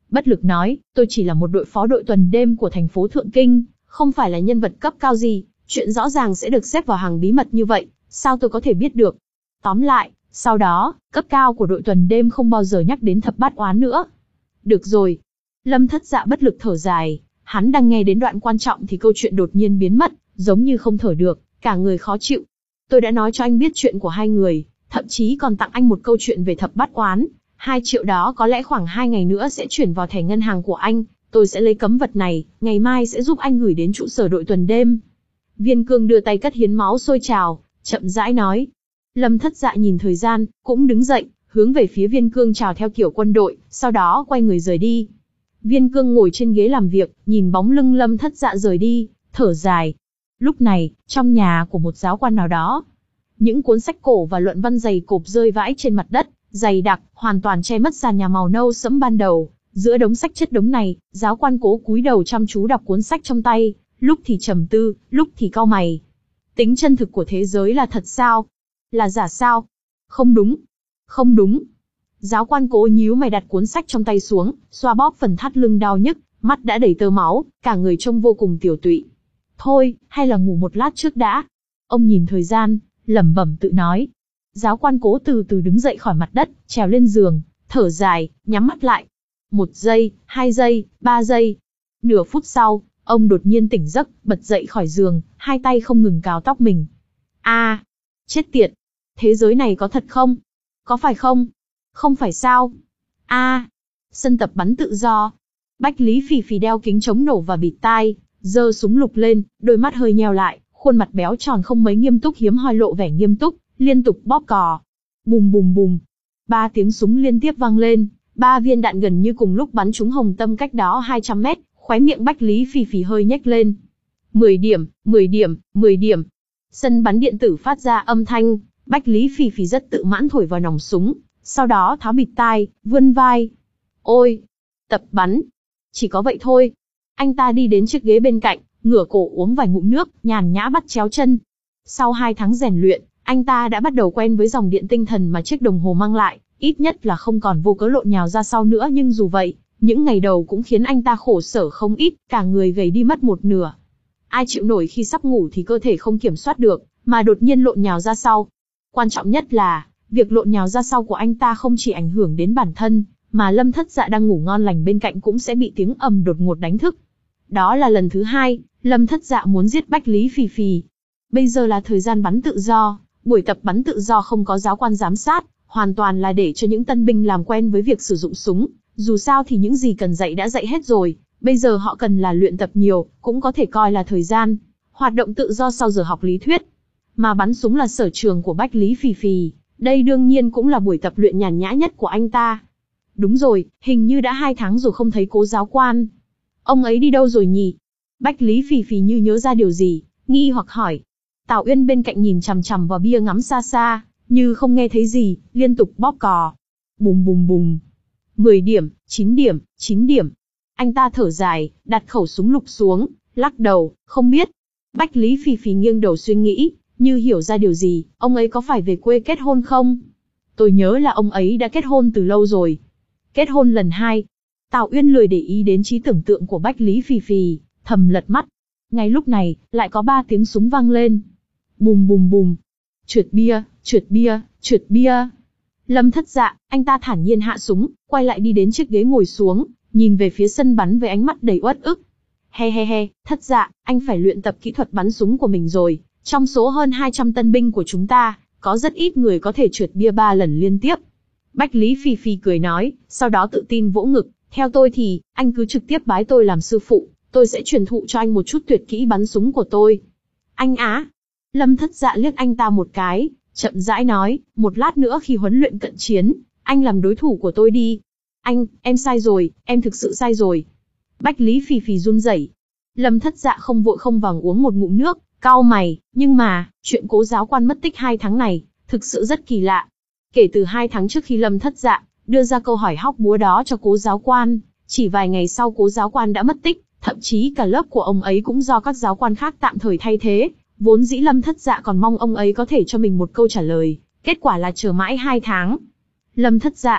bất lực nói, tôi chỉ là một đội phó đội tuần đêm của thành phố Thượng Kinh, không phải là nhân vật cấp cao gì, chuyện rõ ràng sẽ được xếp vào hàng bí mật như vậy, sao tôi có thể biết được. Tóm lại, sau đó, cấp cao của đội tuần đêm không bao giờ nhắc đến thập bát oán nữa. Được rồi. Lâm Thất Dạ bất lực thở dài, hắn đang nghe đến đoạn quan trọng thì câu chuyện đột nhiên biến mất, giống như không thở được, cả người khó chịu. Tôi đã nói cho anh biết chuyện của hai người, thậm chí còn tặng anh một câu chuyện về thập bát oán. Hai triệu đó có lẽ khoảng hai ngày nữa sẽ chuyển vào thẻ ngân hàng của anh, tôi sẽ lấy cấm vật này, ngày mai sẽ giúp anh gửi đến trụ sở đội tuần đêm. Viên Cương đưa tay cất hiến máu sôi trào, chậm rãi nói. Lâm Thất Dạ nhìn thời gian, cũng đứng dậy, hướng về phía Viên Cương chào theo kiểu quân đội, sau đó quay người rời đi. Viên Cương ngồi trên ghế làm việc, nhìn bóng lưng Lâm Thất Dạ rời đi, thở dài. Lúc này, trong nhà của một giáo quan nào đó, những cuốn sách cổ và luận văn dày cộp rơi vãi trên mặt đất, dày đặc, hoàn toàn che mất sàn nhà màu nâu sẫm ban đầu. Giữa đống sách chất đống này, giáo quan Cố cúi đầu chăm chú đọc cuốn sách trong tay, lúc thì trầm tư, lúc thì cau mày. Tính chân thực của thế giới là thật sao? Là giả sao? Không đúng. Không đúng. Giáo quan Cố nhíu mày đặt cuốn sách trong tay xuống, xoa bóp phần thắt lưng đau nhức, mắt đã đầy tơ máu, cả người trông vô cùng tiểu tụy. Thôi, hay là ngủ một lát trước đã. Ông nhìn thời gian, lẩm bẩm tự nói. Giáo quan Cố từ từ đứng dậy khỏi mặt đất, trèo lên giường, thở dài, nhắm mắt lại. Một giây, hai giây, ba giây. Nửa phút sau, ông đột nhiên tỉnh giấc, bật dậy khỏi giường, hai tay không ngừng cào tóc mình. A, à, chết tiệt. Thế giới này có thật không? Có phải không? Không phải sao? A, à, sân tập bắn tự do. Bách Lý Phì Phì đeo kính chống nổ và bịt tai, giơ súng lục lên, đôi mắt hơi nheo lại, khuôn mặt béo tròn không mấy nghiêm túc hiếm hoi lộ vẻ nghiêm túc, liên tục bóp cò. Bùm bùm bùm. Ba tiếng súng liên tiếp vang lên, ba viên đạn gần như cùng lúc bắn trúng hồng tâm cách đó hai trăm mét, khóe miệng Bách Lý Phì Phì hơi nhếch lên. mười điểm, mười điểm, mười điểm. Sân bắn điện tử phát ra âm thanh, Bách Lý Phì Phì rất tự mãn thổi vào nòng súng, sau đó tháo bịt tai, vươn vai. Ôi, tập bắn. Chỉ có vậy thôi. Anh ta đi đến chiếc ghế bên cạnh, ngửa cổ uống vài ngụm nước, nhàn nhã bắt chéo chân. Sau hai tháng rèn luyện, anh ta đã bắt đầu quen với dòng điện tinh thần mà chiếc đồng hồ mang lại, ít nhất là không còn vô cớ lộn nhào ra sau nữa, nhưng dù vậy, những ngày đầu cũng khiến anh ta khổ sở không ít, cả người gầy đi mất một nửa. Ai chịu nổi khi sắp ngủ thì cơ thể không kiểm soát được, mà đột nhiên lộn nhào ra sau. Quan trọng nhất là, việc lộn nhào ra sau của anh ta không chỉ ảnh hưởng đến bản thân, mà Lâm Thất Dạ đang ngủ ngon lành bên cạnh cũng sẽ bị tiếng ầm đột ngột đánh thức. Đó là lần thứ hai, Lâm Thất Dạ muốn giết Bách Lý Phì Phì. Bây giờ là thời gian bắn tự do, buổi tập bắn tự do không có giáo quan giám sát, hoàn toàn là để cho những tân binh làm quen với việc sử dụng súng. Dù sao thì những gì cần dạy đã dạy hết rồi, bây giờ họ cần là luyện tập nhiều, cũng có thể coi là thời gian hoạt động tự do sau giờ học lý thuyết. Mà bắn súng là sở trường của Bách Lý Phì Phì, đây đương nhiên cũng là buổi tập luyện nhàn nhã nhất của anh ta. Đúng rồi, hình như đã hai tháng rồi không thấy Cố giáo quan. Ông ấy đi đâu rồi nhỉ? Bách Lý Phì Phì như nhớ ra điều gì, nghi hoặc hỏi. Tào Uyên bên cạnh nhìn chằm chằm vào bia ngắm xa xa, như không nghe thấy gì, liên tục bóp cò. Bùm bùm bùm. mười điểm, chín điểm, chín điểm. Anh ta thở dài, đặt khẩu súng lục xuống, lắc đầu, không biết. Bách Lý Phì Phì nghiêng đầu suy nghĩ, như hiểu ra điều gì, ông ấy có phải về quê kết hôn không? Tôi nhớ là ông ấy đã kết hôn từ lâu rồi. Kết hôn lần hai. Tào Uyên lười để ý đến trí tưởng tượng của Bách Lý Phì Phì, thầm lật mắt. Ngay lúc này, lại có ba tiếng súng vang lên. Bùm bùm bùm. Trượt bia, trượt bia, trượt bia. Lâm Thất Dạ, anh ta thản nhiên hạ súng, quay lại đi đến chiếc ghế ngồi xuống, nhìn về phía sân bắn với ánh mắt đầy uất ức. He he he, Thất Dạ, anh phải luyện tập kỹ thuật bắn súng của mình rồi. Trong số hơn hai trăm tân binh của chúng ta, có rất ít người có thể trượt bia ba lần liên tiếp. Bách Lý Phì Phì cười nói, sau đó tự tin vỗ ngực. Theo tôi thì, anh cứ trực tiếp bái tôi làm sư phụ, tôi sẽ truyền thụ cho anh một chút tuyệt kỹ bắn súng của tôi. Anh á. Lâm Thất Dạ liếc anh ta một cái, chậm rãi nói, một lát nữa khi huấn luyện cận chiến, anh làm đối thủ của tôi đi. Anh, em sai rồi, em thực sự sai rồi. Bách Lý Phì Phì run rẩy. Lâm Thất Dạ không vội không vàng uống một ngụm nước, cau mày, nhưng mà, chuyện Cố giáo quan mất tích hai tháng này, thực sự rất kỳ lạ. Kể từ hai tháng trước khi Lâm Thất Dạ đưa ra câu hỏi hóc búa đó cho Cố giáo quan, chỉ vài ngày sau Cố giáo quan đã mất tích, thậm chí cả lớp của ông ấy cũng do các giáo quan khác tạm thời thay thế. Vốn dĩ Lâm Thất Dạ còn mong ông ấy có thể cho mình một câu trả lời, kết quả là chờ mãi hai tháng. Lâm Thất Dạ,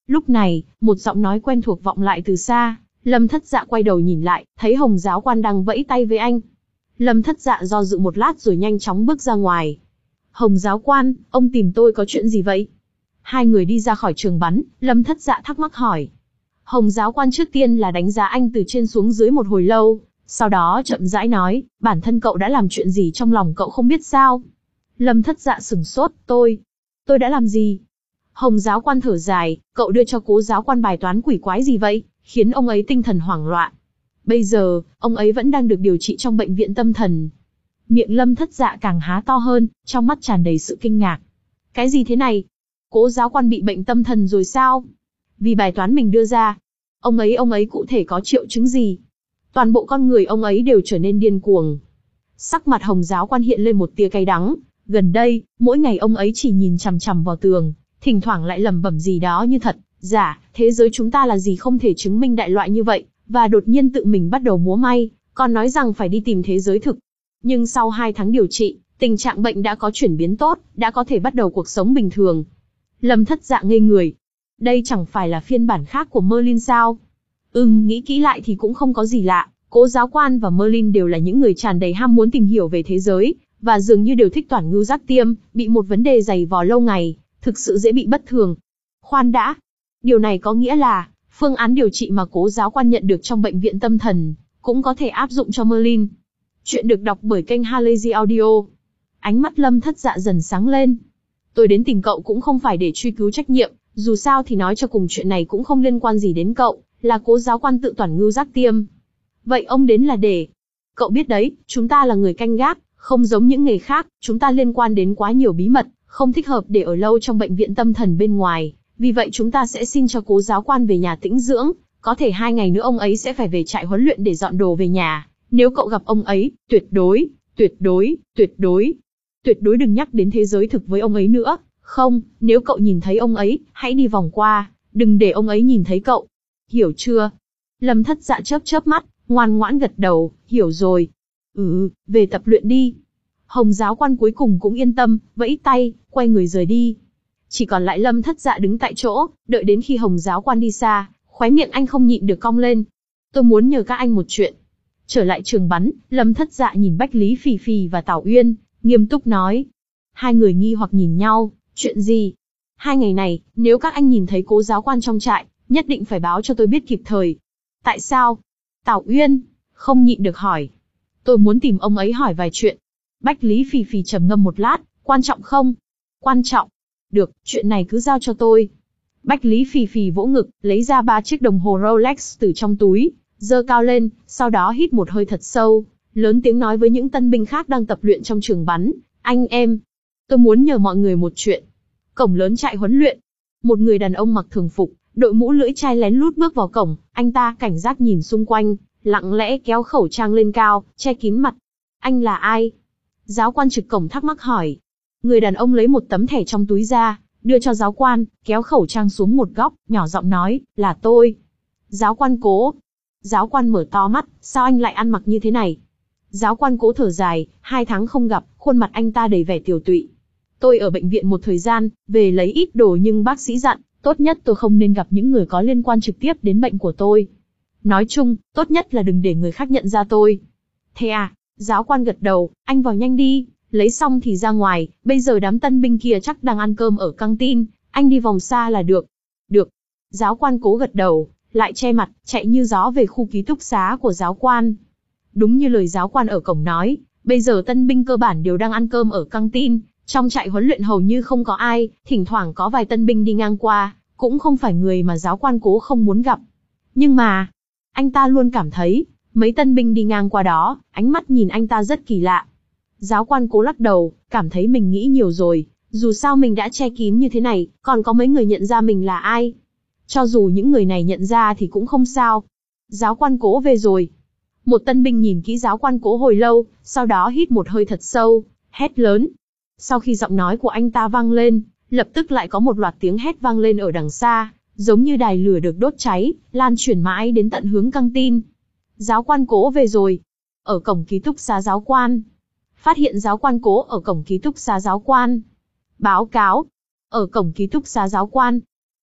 Lúc này, một giọng nói quen thuộc vọng lại từ xa. Lâm Thất Dạ quay đầu nhìn lại, thấy Hồng giáo quan đang vẫy tay với anh. Lâm Thất Dạ do dự một lát rồi nhanh chóng bước ra ngoài. Hồng giáo quan, ông tìm tôi có chuyện gì vậy? Hai người đi ra khỏi trường bắn, Lâm Thất Dạ thắc mắc hỏi. Hồng giáo quan trước tiên là đánh giá anh từ trên xuống dưới một hồi lâu, sau đó chậm rãi nói, bản thân cậu đã làm chuyện gì trong lòng cậu không biết sao? Lâm Thất Dạ sửng sốt, tôi, tôi đã làm gì? Hồng giáo quan thở dài, cậu đưa cho Cố giáo quan bài toán quỷ quái gì vậy, khiến ông ấy tinh thần hoảng loạn. Bây giờ, ông ấy vẫn đang được điều trị trong bệnh viện tâm thần. Miệng Lâm Thất Dạ càng há to hơn, trong mắt tràn đầy sự kinh ngạc. Cái gì thế này? Cố giáo quan bị bệnh tâm thần rồi sao? Vì bài toán mình đưa ra, ông ấy ông ấy cụ thể có triệu chứng gì? Toàn bộ con người ông ấy đều trở nên điên cuồng. Sắc mặt Hồng giáo quan hiện lên một tia cay đắng. Gần đây, mỗi ngày ông ấy chỉ nhìn chằm chằm vào tường, thỉnh thoảng lại lẩm bẩm gì đó như thật, giả, thế giới chúng ta là gì không thể chứng minh đại loại như vậy, và đột nhiên tự mình bắt đầu múa may, còn nói rằng phải đi tìm thế giới thực. Nhưng sau hai tháng điều trị, tình trạng bệnh đã có chuyển biến tốt, đã có thể bắt đầu cuộc sống bình thường. Lâm Thất Dạ ngây người. Đây chẳng phải là phiên bản khác của Merlin sao? Ừm, nghĩ kỹ lại thì cũng không có gì lạ. Cố giáo quan và Merlin đều là những người tràn đầy ham muốn tìm hiểu về thế giới, và dường như đều thích toản ngưu giác tiêm, bị một vấn đề dày vò lâu ngày, thực sự dễ bị bất thường. Khoan đã. Điều này có nghĩa là, phương án điều trị mà Cố giáo quan nhận được trong bệnh viện tâm thần, cũng có thể áp dụng cho Merlin. Chuyện được đọc bởi kênh Halazy Audio. Ánh mắt Lâm Thất Dạ dần sáng lên. Tôi đến tìm cậu cũng không phải để truy cứu trách nhiệm, dù sao thì nói cho cùng chuyện này cũng không liên quan gì đến cậu, là Cố giáo quan tự toản ngưu giác tiêm. Vậy ông đến là để... Cậu biết đấy, chúng ta là người canh gác, không giống những nghề khác, chúng ta liên quan đến quá nhiều bí mật, không thích hợp để ở lâu trong bệnh viện tâm thần bên ngoài. Vì vậy chúng ta sẽ xin cho Cố giáo quan về nhà tĩnh dưỡng, có thể hai ngày nữa ông ấy sẽ phải về trại huấn luyện để dọn đồ về nhà. Nếu cậu gặp ông ấy, tuyệt đối, tuyệt đối, tuyệt đối, tuyệt đối đừng nhắc đến thế giới thực với ông ấy nữa. Không, nếu cậu nhìn thấy ông ấy, hãy đi vòng qua, đừng để ông ấy nhìn thấy cậu. Hiểu chưa? Lâm Thất Dạ chớp chớp mắt, ngoan ngoãn gật đầu, hiểu rồi. Ừ, về tập luyện đi. Hồng giáo quan cuối cùng cũng yên tâm, vẫy tay, quay người rời đi. Chỉ còn lại Lâm Thất Dạ đứng tại chỗ, đợi đến khi Hồng giáo quan đi xa, khóe miệng anh không nhịn được cong lên. Tôi muốn nhờ các anh một chuyện. Trở lại trường bắn, Lâm Thất Dạ nhìn Bách Lý Phì Phì và Tảo Uyên, nghiêm túc nói. Hai người nghi hoặc nhìn nhau, chuyện gì? Hai ngày này, nếu các anh nhìn thấy Cố giáo quan trong trại, nhất định phải báo cho tôi biết kịp thời. Tại sao? Tảo Uyên không nhịn được hỏi. Tôi muốn tìm ông ấy hỏi vài chuyện. Bách Lý Phì Phì trầm ngâm một lát, quan trọng không? Quan trọng. Được, chuyện này cứ giao cho tôi. Bách Lý Phì Phì vỗ ngực, lấy ra ba chiếc đồng hồ Rolex từ trong túi, giơ cao lên, sau đó hít một hơi thật sâu, lớn tiếng nói với những tân binh khác đang tập luyện trong trường bắn. Anh em, tôi muốn nhờ mọi người một chuyện. Cổng lớn trại huấn luyện. Một người đàn ông mặc thường phục, đội mũ lưỡi chai lén lút bước vào cổng, anh ta cảnh giác nhìn xung quanh, lặng lẽ kéo khẩu trang lên cao, che kín mặt. Anh là ai? Giáo quan trực cổng thắc mắc hỏi. Người đàn ông lấy một tấm thẻ trong túi ra, đưa cho giáo quan, kéo khẩu trang xuống một góc, nhỏ giọng nói, là tôi. Giáo quan Cố. Giáo quan mở to mắt, sao anh lại ăn mặc như thế này? Giáo quan Cố thở dài, hai tháng không gặp, khuôn mặt anh ta đầy vẻ tiều tụy. Tôi ở bệnh viện một thời gian, về lấy ít đồ nhưng bác sĩ dặn, tốt nhất tôi không nên gặp những người có liên quan trực tiếp đến bệnh của tôi. Nói chung, tốt nhất là đừng để người khác nhận ra tôi. Thế à? Giáo quan gật đầu, anh vào nhanh đi, lấy xong thì ra ngoài, bây giờ đám tân binh kia chắc đang ăn cơm ở căng tin, anh đi vòng xa là được. Được. Giáo quan Cố gật đầu, lại che mặt, chạy như gió về khu ký túc xá của giáo quan. Đúng như lời giáo quan ở cổng nói, bây giờ tân binh cơ bản đều đang ăn cơm ở căng tin, trong trại huấn luyện hầu như không có ai, thỉnh thoảng có vài tân binh đi ngang qua, cũng không phải người mà giáo quan Cố không muốn gặp. Nhưng mà, anh ta luôn cảm thấy, mấy tân binh đi ngang qua đó, ánh mắt nhìn anh ta rất kỳ lạ. Giáo quan Cố lắc đầu, cảm thấy mình nghĩ nhiều rồi, dù sao mình đã che kín như thế này, còn có mấy người nhận ra mình là ai. Cho dù những người này nhận ra thì cũng không sao. Giáo quan Cố về rồi. Một tân binh nhìn kỹ giáo quan Cố hồi lâu, sau đó hít một hơi thật sâu, hét lớn. Sau khi giọng nói của anh ta vang lên, lập tức lại có một loạt tiếng hét vang lên ở đằng xa, giống như đài lửa được đốt cháy, lan truyền mãi đến tận hướng căng tin. Giáo quan Cố về rồi. Ở cổng ký túc xá giáo quan. Phát hiện giáo quan Cố ở cổng ký túc xá giáo quan. Báo cáo. Ở cổng ký túc xá giáo quan.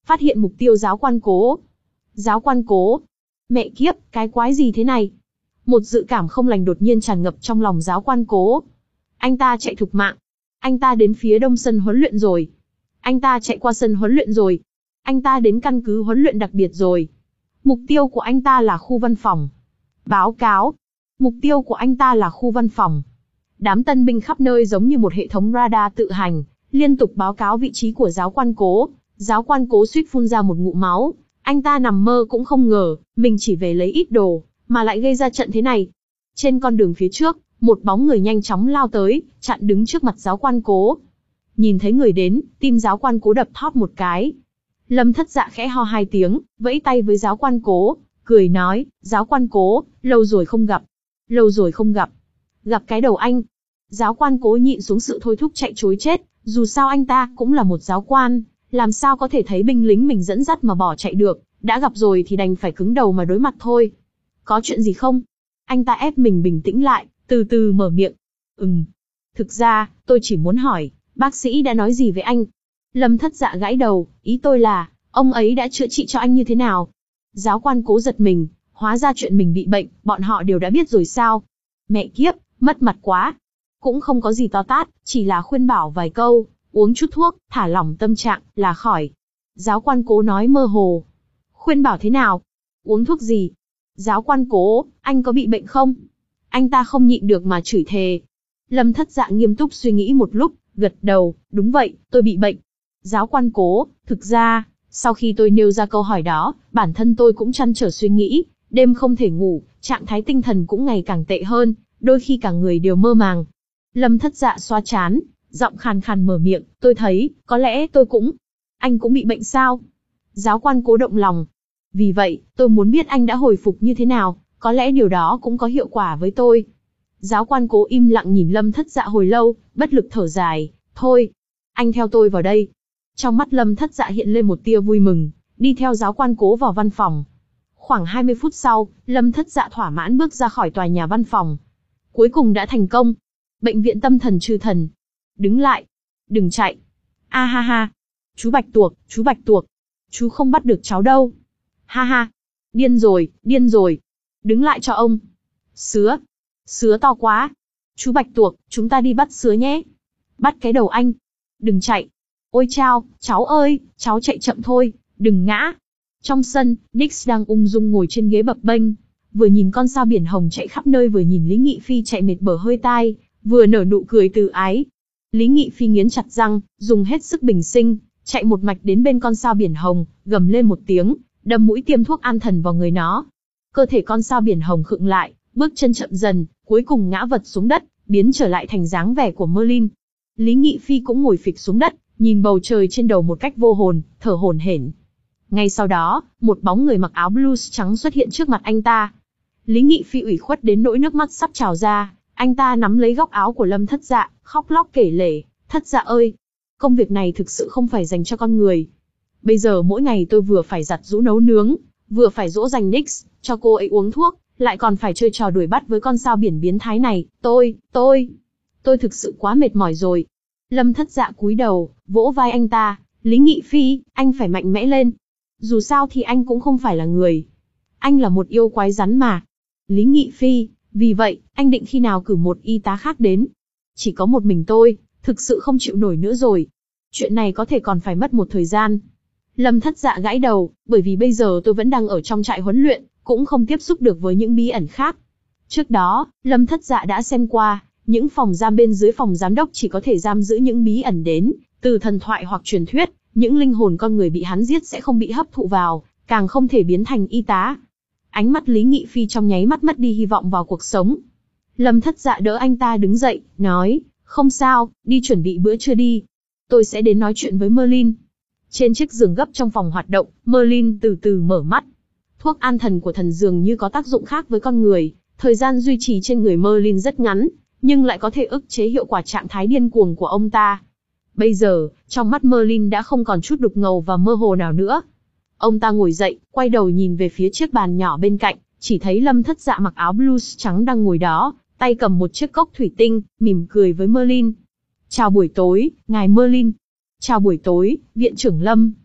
Phát hiện mục tiêu giáo quan Cố. Giáo quan Cố. Mẹ kiếp, cái quái gì thế này? Một dự cảm không lành đột nhiên tràn ngập trong lòng giáo quan Cố. Anh ta chạy thục mạng. Anh ta đến phía đông sân huấn luyện rồi. Anh ta chạy qua sân huấn luyện rồi. Anh ta đến căn cứ huấn luyện đặc biệt rồi. Mục tiêu của anh ta là khu văn phòng. Báo cáo. Mục tiêu của anh ta là khu văn phòng. Đám tân binh khắp nơi giống như một hệ thống radar tự hành, liên tục báo cáo vị trí của giáo quan Cố. Giáo quan Cố suýt phun ra một ngụm máu. Anh ta nằm mơ cũng không ngờ, mình chỉ về lấy ít đồ, mà lại gây ra trận thế này. Trên con đường phía trước, một bóng người nhanh chóng lao tới, chặn đứng trước mặt giáo quan Cố. Nhìn thấy người đến, tim giáo quan Cố đập thót một cái. Lâm Thất Dạ khẽ ho hai tiếng, vẫy tay với giáo quan Cố, cười nói, giáo quan Cố, lâu rồi không gặp. Lâu rồi không gặp. Gặp cái đầu anh. Giáo quan Cố nhịn xuống sự thôi thúc chạy trối chết, dù sao anh ta cũng là một giáo quan, làm sao có thể thấy binh lính mình dẫn dắt mà bỏ chạy được, đã gặp rồi thì đành phải cứng đầu mà đối mặt thôi. Có chuyện gì không? Anh ta ép mình bình tĩnh lại, từ từ mở miệng. Ừm. Thực ra, tôi chỉ muốn hỏi, bác sĩ đã nói gì với anh? Lâm Thất Dạ gãi đầu, ý tôi là, ông ấy đã chữa trị cho anh như thế nào? Giáo quan Cố giật mình, hóa ra chuyện mình bị bệnh, bọn họ đều đã biết rồi sao? Mẹ kiếp, mất mặt quá. Cũng không có gì to tát, chỉ là khuyên bảo vài câu, uống chút thuốc, thả lỏng tâm trạng, là khỏi. Giáo quan Cố nói mơ hồ. Khuyên bảo thế nào? Uống thuốc gì? Giáo quan Cố, anh có bị bệnh không? Anh ta không nhịn được mà chửi thề. Lâm Thất Dạ nghiêm túc suy nghĩ một lúc, gật đầu, đúng vậy, tôi bị bệnh. Giáo quan Cố, thực ra, sau khi tôi nêu ra câu hỏi đó, bản thân tôi cũng trăn trở suy nghĩ, đêm không thể ngủ, trạng thái tinh thần cũng ngày càng tệ hơn, đôi khi cả người đều mơ màng. Lâm Thất Dạ xoa trán, giọng khàn khàn mở miệng, tôi thấy, có lẽ tôi cũng... Anh cũng bị bệnh sao? Giáo quan Cố động lòng. Vì vậy, tôi muốn biết anh đã hồi phục như thế nào, có lẽ điều đó cũng có hiệu quả với tôi. Giáo quan Cố im lặng nhìn Lâm Thất Dạ hồi lâu, bất lực thở dài, thôi, anh theo tôi vào đây. Trong mắt Lâm Thất Dạ hiện lên một tia vui mừng, đi theo giáo quan Cố vào văn phòng. Khoảng hai mươi phút sau, Lâm Thất Dạ thỏa mãn bước ra khỏi tòa nhà văn phòng. Cuối cùng đã thành công. Bệnh viện tâm thần Trư Thần. Đứng lại. Đừng chạy. A ha ha. Chú Bạch Tuộc, chú Bạch Tuộc. Chú không bắt được cháu đâu. Ha ha. Điên rồi, điên rồi. Đứng lại cho ông. Sứa. Sứa to quá. Chú Bạch Tuộc, chúng ta đi bắt sứa nhé. Bắt cái đầu anh. Đừng chạy. Ôi chao, cháu ơi, cháu chạy chậm thôi, đừng ngã. Trong sân, Nix đang ung dung ngồi trên ghế bập bênh, vừa nhìn con sao biển hồng chạy khắp nơi vừa nhìn Lý Nghị Phi chạy mệt bở hơi tai, vừa nở nụ cười từ ái. Lý Nghị Phi nghiến chặt răng, dùng hết sức bình sinh, chạy một mạch đến bên con sao biển hồng, gầm lên một tiếng, đâm mũi tiêm thuốc an thần vào người nó. Cơ thể con sao biển hồng khựng lại, bước chân chậm dần, cuối cùng ngã vật xuống đất, biến trở lại thành dáng vẻ của Merlin. Lý Nghị Phi cũng ngồi phịch xuống đất, nhìn bầu trời trên đầu một cách vô hồn, thở hổn hển. Ngay sau đó, một bóng người mặc áo blues trắng xuất hiện trước mặt anh ta. Lý Nghị Phi ủy khuất đến nỗi nước mắt sắp trào ra, anh ta nắm lấy góc áo của Lâm Thất Dạ, khóc lóc kể lể, Thất Dạ ơi, công việc này thực sự không phải dành cho con người. Bây giờ mỗi ngày tôi vừa phải giặt giũ nấu nướng, vừa phải dỗ dành Nix, cho cô ấy uống thuốc, lại còn phải chơi trò đuổi bắt với con sao biển biến thái này, tôi, tôi, tôi thực sự quá mệt mỏi rồi. Lâm Thất Dạ cúi đầu, vỗ vai anh ta, Lý Nghị Phi, anh phải mạnh mẽ lên. Dù sao thì anh cũng không phải là người. Anh là một yêu quái rắn mà. Lý Nghị Phi, vì vậy, anh định khi nào cử một y tá khác đến. Chỉ có một mình tôi, thực sự không chịu nổi nữa rồi. Chuyện này có thể còn phải mất một thời gian. Lâm Thất Dạ gãi đầu, bởi vì bây giờ tôi vẫn đang ở trong trại huấn luyện, cũng không tiếp xúc được với những bí ẩn khác. Trước đó, Lâm Thất Dạ đã xem qua, những phòng giam bên dưới phòng giám đốc chỉ có thể giam giữ những bí ẩn đến từ thần thoại hoặc truyền thuyết, những linh hồn con người bị hắn giết sẽ không bị hấp thụ vào, càng không thể biến thành y tá. Ánh mắt Lý Nghị Phi trong nháy mắt mất đi hy vọng vào cuộc sống. Lâm Thất Dạ đỡ anh ta đứng dậy, nói, không sao, đi chuẩn bị bữa trưa đi. Tôi sẽ đến nói chuyện với Merlin. Trên chiếc giường gấp trong phòng hoạt động, Merlin từ từ mở mắt. Thuốc an thần của thần dường như có tác dụng khác với con người, thời gian duy trì trên người Merlin rất ngắn, nhưng lại có thể ức chế hiệu quả trạng thái điên cuồng của ông ta. Bây giờ, trong mắt Merlin đã không còn chút đục ngầu và mơ hồ nào nữa. Ông ta ngồi dậy, quay đầu nhìn về phía chiếc bàn nhỏ bên cạnh, chỉ thấy Lâm Thất Dạ mặc áo blues trắng đang ngồi đó, tay cầm một chiếc cốc thủy tinh, mỉm cười với Merlin. Chào buổi tối, ngài Merlin. Chào buổi tối, viện trưởng Lâm.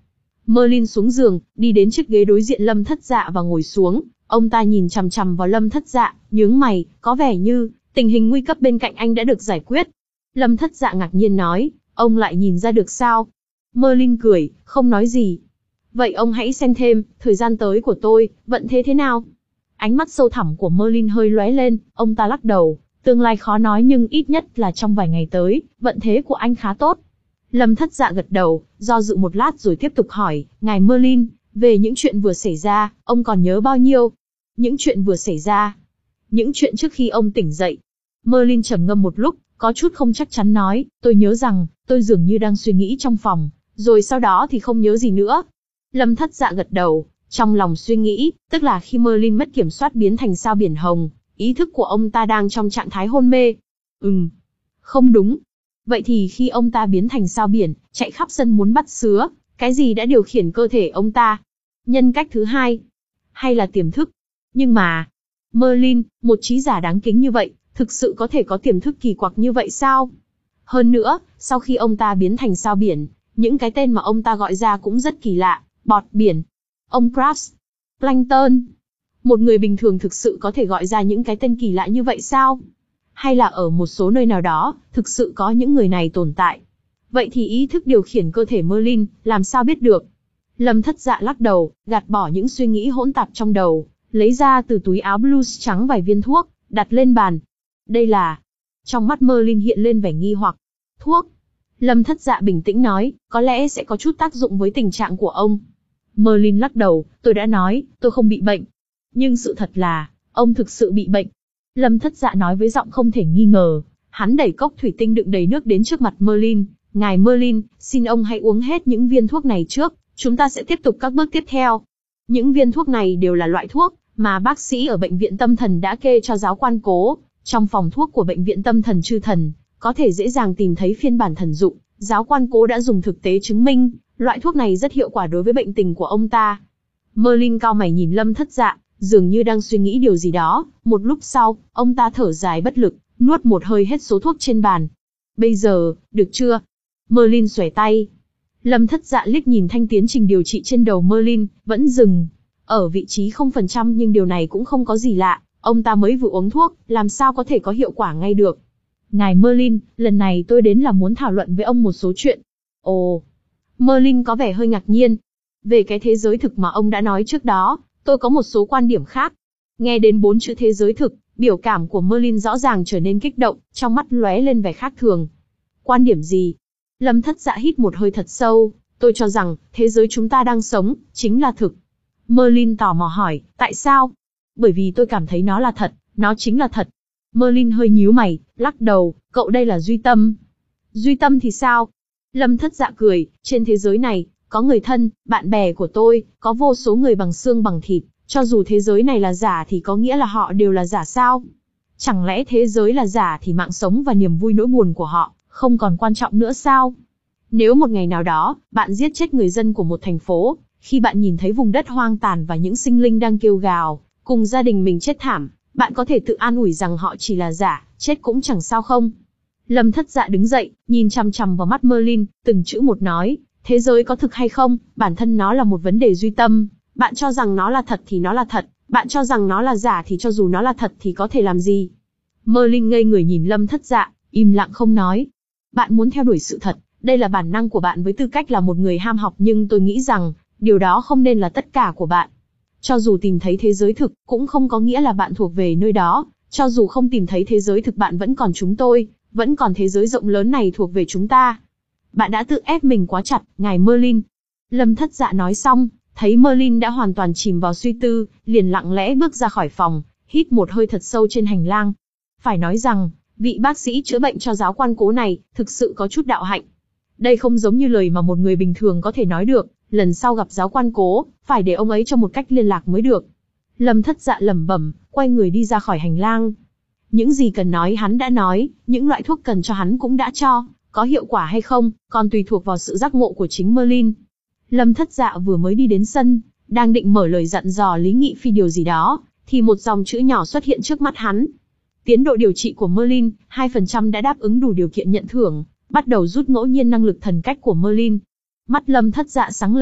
Merlin xuống giường, đi đến chiếc ghế đối diện Lâm Thất Dạ và ngồi xuống. Ông ta nhìn chằm chằm vào Lâm Thất Dạ, nhướng mày, có vẻ như tình hình nguy cấp bên cạnh anh đã được giải quyết. Lâm Thất Dạ ngạc nhiên nói, ông lại nhìn ra được sao? Merlin cười, không nói gì. Vậy ông hãy xem thêm, thời gian tới của tôi, vận thế thế nào? Ánh mắt sâu thẳm của Merlin hơi lóe lên, ông ta lắc đầu, tương lai khó nói nhưng ít nhất là trong vài ngày tới, vận thế của anh khá tốt. Lâm Thất Dạ gật đầu, do dự một lát rồi tiếp tục hỏi, ngài Merlin, về những chuyện vừa xảy ra, ông còn nhớ bao nhiêu? Những chuyện vừa xảy ra? Những chuyện trước khi ông tỉnh dậy. Merlin trầm ngâm một lúc, có chút không chắc chắn nói, tôi nhớ rằng, tôi dường như đang suy nghĩ trong phòng, rồi sau đó thì không nhớ gì nữa. Lâm Thất Dạ gật đầu, trong lòng suy nghĩ, tức là khi Merlin mất kiểm soát biến thành sao biển hồng, ý thức của ông ta đang trong trạng thái hôn mê. Ừm, không đúng. Vậy thì khi ông ta biến thành sao biển, chạy khắp sân muốn bắt sứa, cái gì đã điều khiển cơ thể ông ta? Nhân cách thứ hai? Hay là tiềm thức? Nhưng mà, Merlin, một trí giả đáng kính như vậy, thực sự có thể có tiềm thức kỳ quặc như vậy sao? Hơn nữa, sau khi ông ta biến thành sao biển, những cái tên mà ông ta gọi ra cũng rất kỳ lạ, bọt biển, ông Krabs, Plankton. Một người bình thường thực sự có thể gọi ra những cái tên kỳ lạ như vậy sao? Hay là ở một số nơi nào đó, thực sự có những người này tồn tại? Vậy thì ý thức điều khiển cơ thể Merlin, làm sao biết được? Lâm Thất Dạ lắc đầu, gạt bỏ những suy nghĩ hỗn tạp trong đầu, lấy ra từ túi áo blues trắng vài viên thuốc, đặt lên bàn. Đây là... Trong mắt Merlin hiện lên vẻ nghi hoặc. Thuốc? Lâm Thất Dạ bình tĩnh nói, có lẽ sẽ có chút tác dụng với tình trạng của ông. Merlin lắc đầu, tôi đã nói, tôi không bị bệnh. Nhưng sự thật là, ông thực sự bị bệnh. Lâm Thất Dạ nói với giọng không thể nghi ngờ. Hắn đẩy cốc thủy tinh đựng đầy nước đến trước mặt Merlin. Ngài Merlin, xin ông hãy uống hết những viên thuốc này trước, chúng ta sẽ tiếp tục các bước tiếp theo. Những viên thuốc này đều là loại thuốc mà bác sĩ ở bệnh viện tâm thần đã kê cho giáo quan Cố. Trong phòng thuốc của bệnh viện tâm thần Chư Thần, có thể dễ dàng tìm thấy phiên bản thần dụng. Giáo quan Cố đã dùng thực tế chứng minh, loại thuốc này rất hiệu quả đối với bệnh tình của ông ta. Merlin cau mày nhìn Lâm Thất Dạ, dường như đang suy nghĩ điều gì đó. Một lúc sau, ông ta thở dài bất lực, nuốt một hơi hết số thuốc trên bàn. Bây giờ, được chưa? Merlin xuề tay. Lâm Thất Dạ liếc nhìn thanh tiến trình điều trị trên đầu Merlin, vẫn dừng ở vị trí không phần trăm, nhưng điều này cũng không có gì lạ. Ông ta mới vừa uống thuốc, làm sao có thể có hiệu quả ngay được? Ngài Merlin, lần này tôi đến là muốn thảo luận với ông một số chuyện. Ồ, Merlin có vẻ hơi ngạc nhiên. Về cái thế giới thực mà ông đã nói trước đó, tôi có một số quan điểm khác. Nghe đến bốn chữ thế giới thực, biểu cảm của Merlin rõ ràng trở nên kích động, trong mắt lóe lên vẻ khác thường. Quan điểm gì? Lâm Thất Dạ hít một hơi thật sâu, tôi cho rằng, thế giới chúng ta đang sống, chính là thực. Merlin tò mò hỏi, tại sao? Bởi vì tôi cảm thấy nó là thật, nó chính là thật. Merlin hơi nhíu mày, lắc đầu, cậu đây là duy tâm. Duy tâm thì sao? Lâm Thất Dạ cười, trên thế giới này, có người thân, bạn bè của tôi, có vô số người bằng xương bằng thịt, cho dù thế giới này là giả thì có nghĩa là họ đều là giả sao? Chẳng lẽ thế giới là giả thì mạng sống và niềm vui nỗi buồn của họ không còn quan trọng nữa sao? Nếu một ngày nào đó, bạn giết chết người dân của một thành phố, khi bạn nhìn thấy vùng đất hoang tàn và những sinh linh đang kêu gào, cùng gia đình mình chết thảm, bạn có thể tự an ủi rằng họ chỉ là giả, chết cũng chẳng sao không? Lâm Thất Dạ đứng dậy, nhìn chằm chằm vào mắt Merlin, từng chữ một nói, thế giới có thực hay không, bản thân nó là một vấn đề duy tâm. Bạn cho rằng nó là thật thì nó là thật, bạn cho rằng nó là giả thì cho dù nó là thật thì có thể làm gì? Merlin ngây người nhìn Lâm Thất Dạ, im lặng không nói. Bạn muốn theo đuổi sự thật, đây là bản năng của bạn với tư cách là một người ham học, nhưng tôi nghĩ rằng, điều đó không nên là tất cả của bạn. Cho dù tìm thấy thế giới thực, cũng không có nghĩa là bạn thuộc về nơi đó, cho dù không tìm thấy thế giới thực bạn vẫn còn chúng tôi, vẫn còn thế giới rộng lớn này thuộc về chúng ta. Bạn đã tự ép mình quá chặt, ngài Merlin. Lâm Thất Dạ nói xong, thấy Merlin đã hoàn toàn chìm vào suy tư, liền lặng lẽ bước ra khỏi phòng, hít một hơi thật sâu trên hành lang. Phải nói rằng, vị bác sĩ chữa bệnh cho giáo quan Cố này, thực sự có chút đạo hạnh. Đây không giống như lời mà một người bình thường có thể nói được, lần sau gặp giáo quan Cố, phải để ông ấy cho một cách liên lạc mới được. Lâm Thất Dạ lẩm bẩm, quay người đi ra khỏi hành lang. Những gì cần nói hắn đã nói, những loại thuốc cần cho hắn cũng đã cho, có hiệu quả hay không, còn tùy thuộc vào sự giác ngộ của chính Merlin. Lâm Thất Dạ vừa mới đi đến sân, đang định mở lời dặn dò Lý Nghị Phi điều gì đó, thì một dòng chữ nhỏ xuất hiện trước mắt hắn. Tiến độ điều trị của Merlin, hai phần trăm đã đáp ứng đủ điều kiện nhận thưởng, bắt đầu rút ngẫu nhiên năng lực thần cách của Merlin. Mắt Lâm Thất Dạ sáng lên,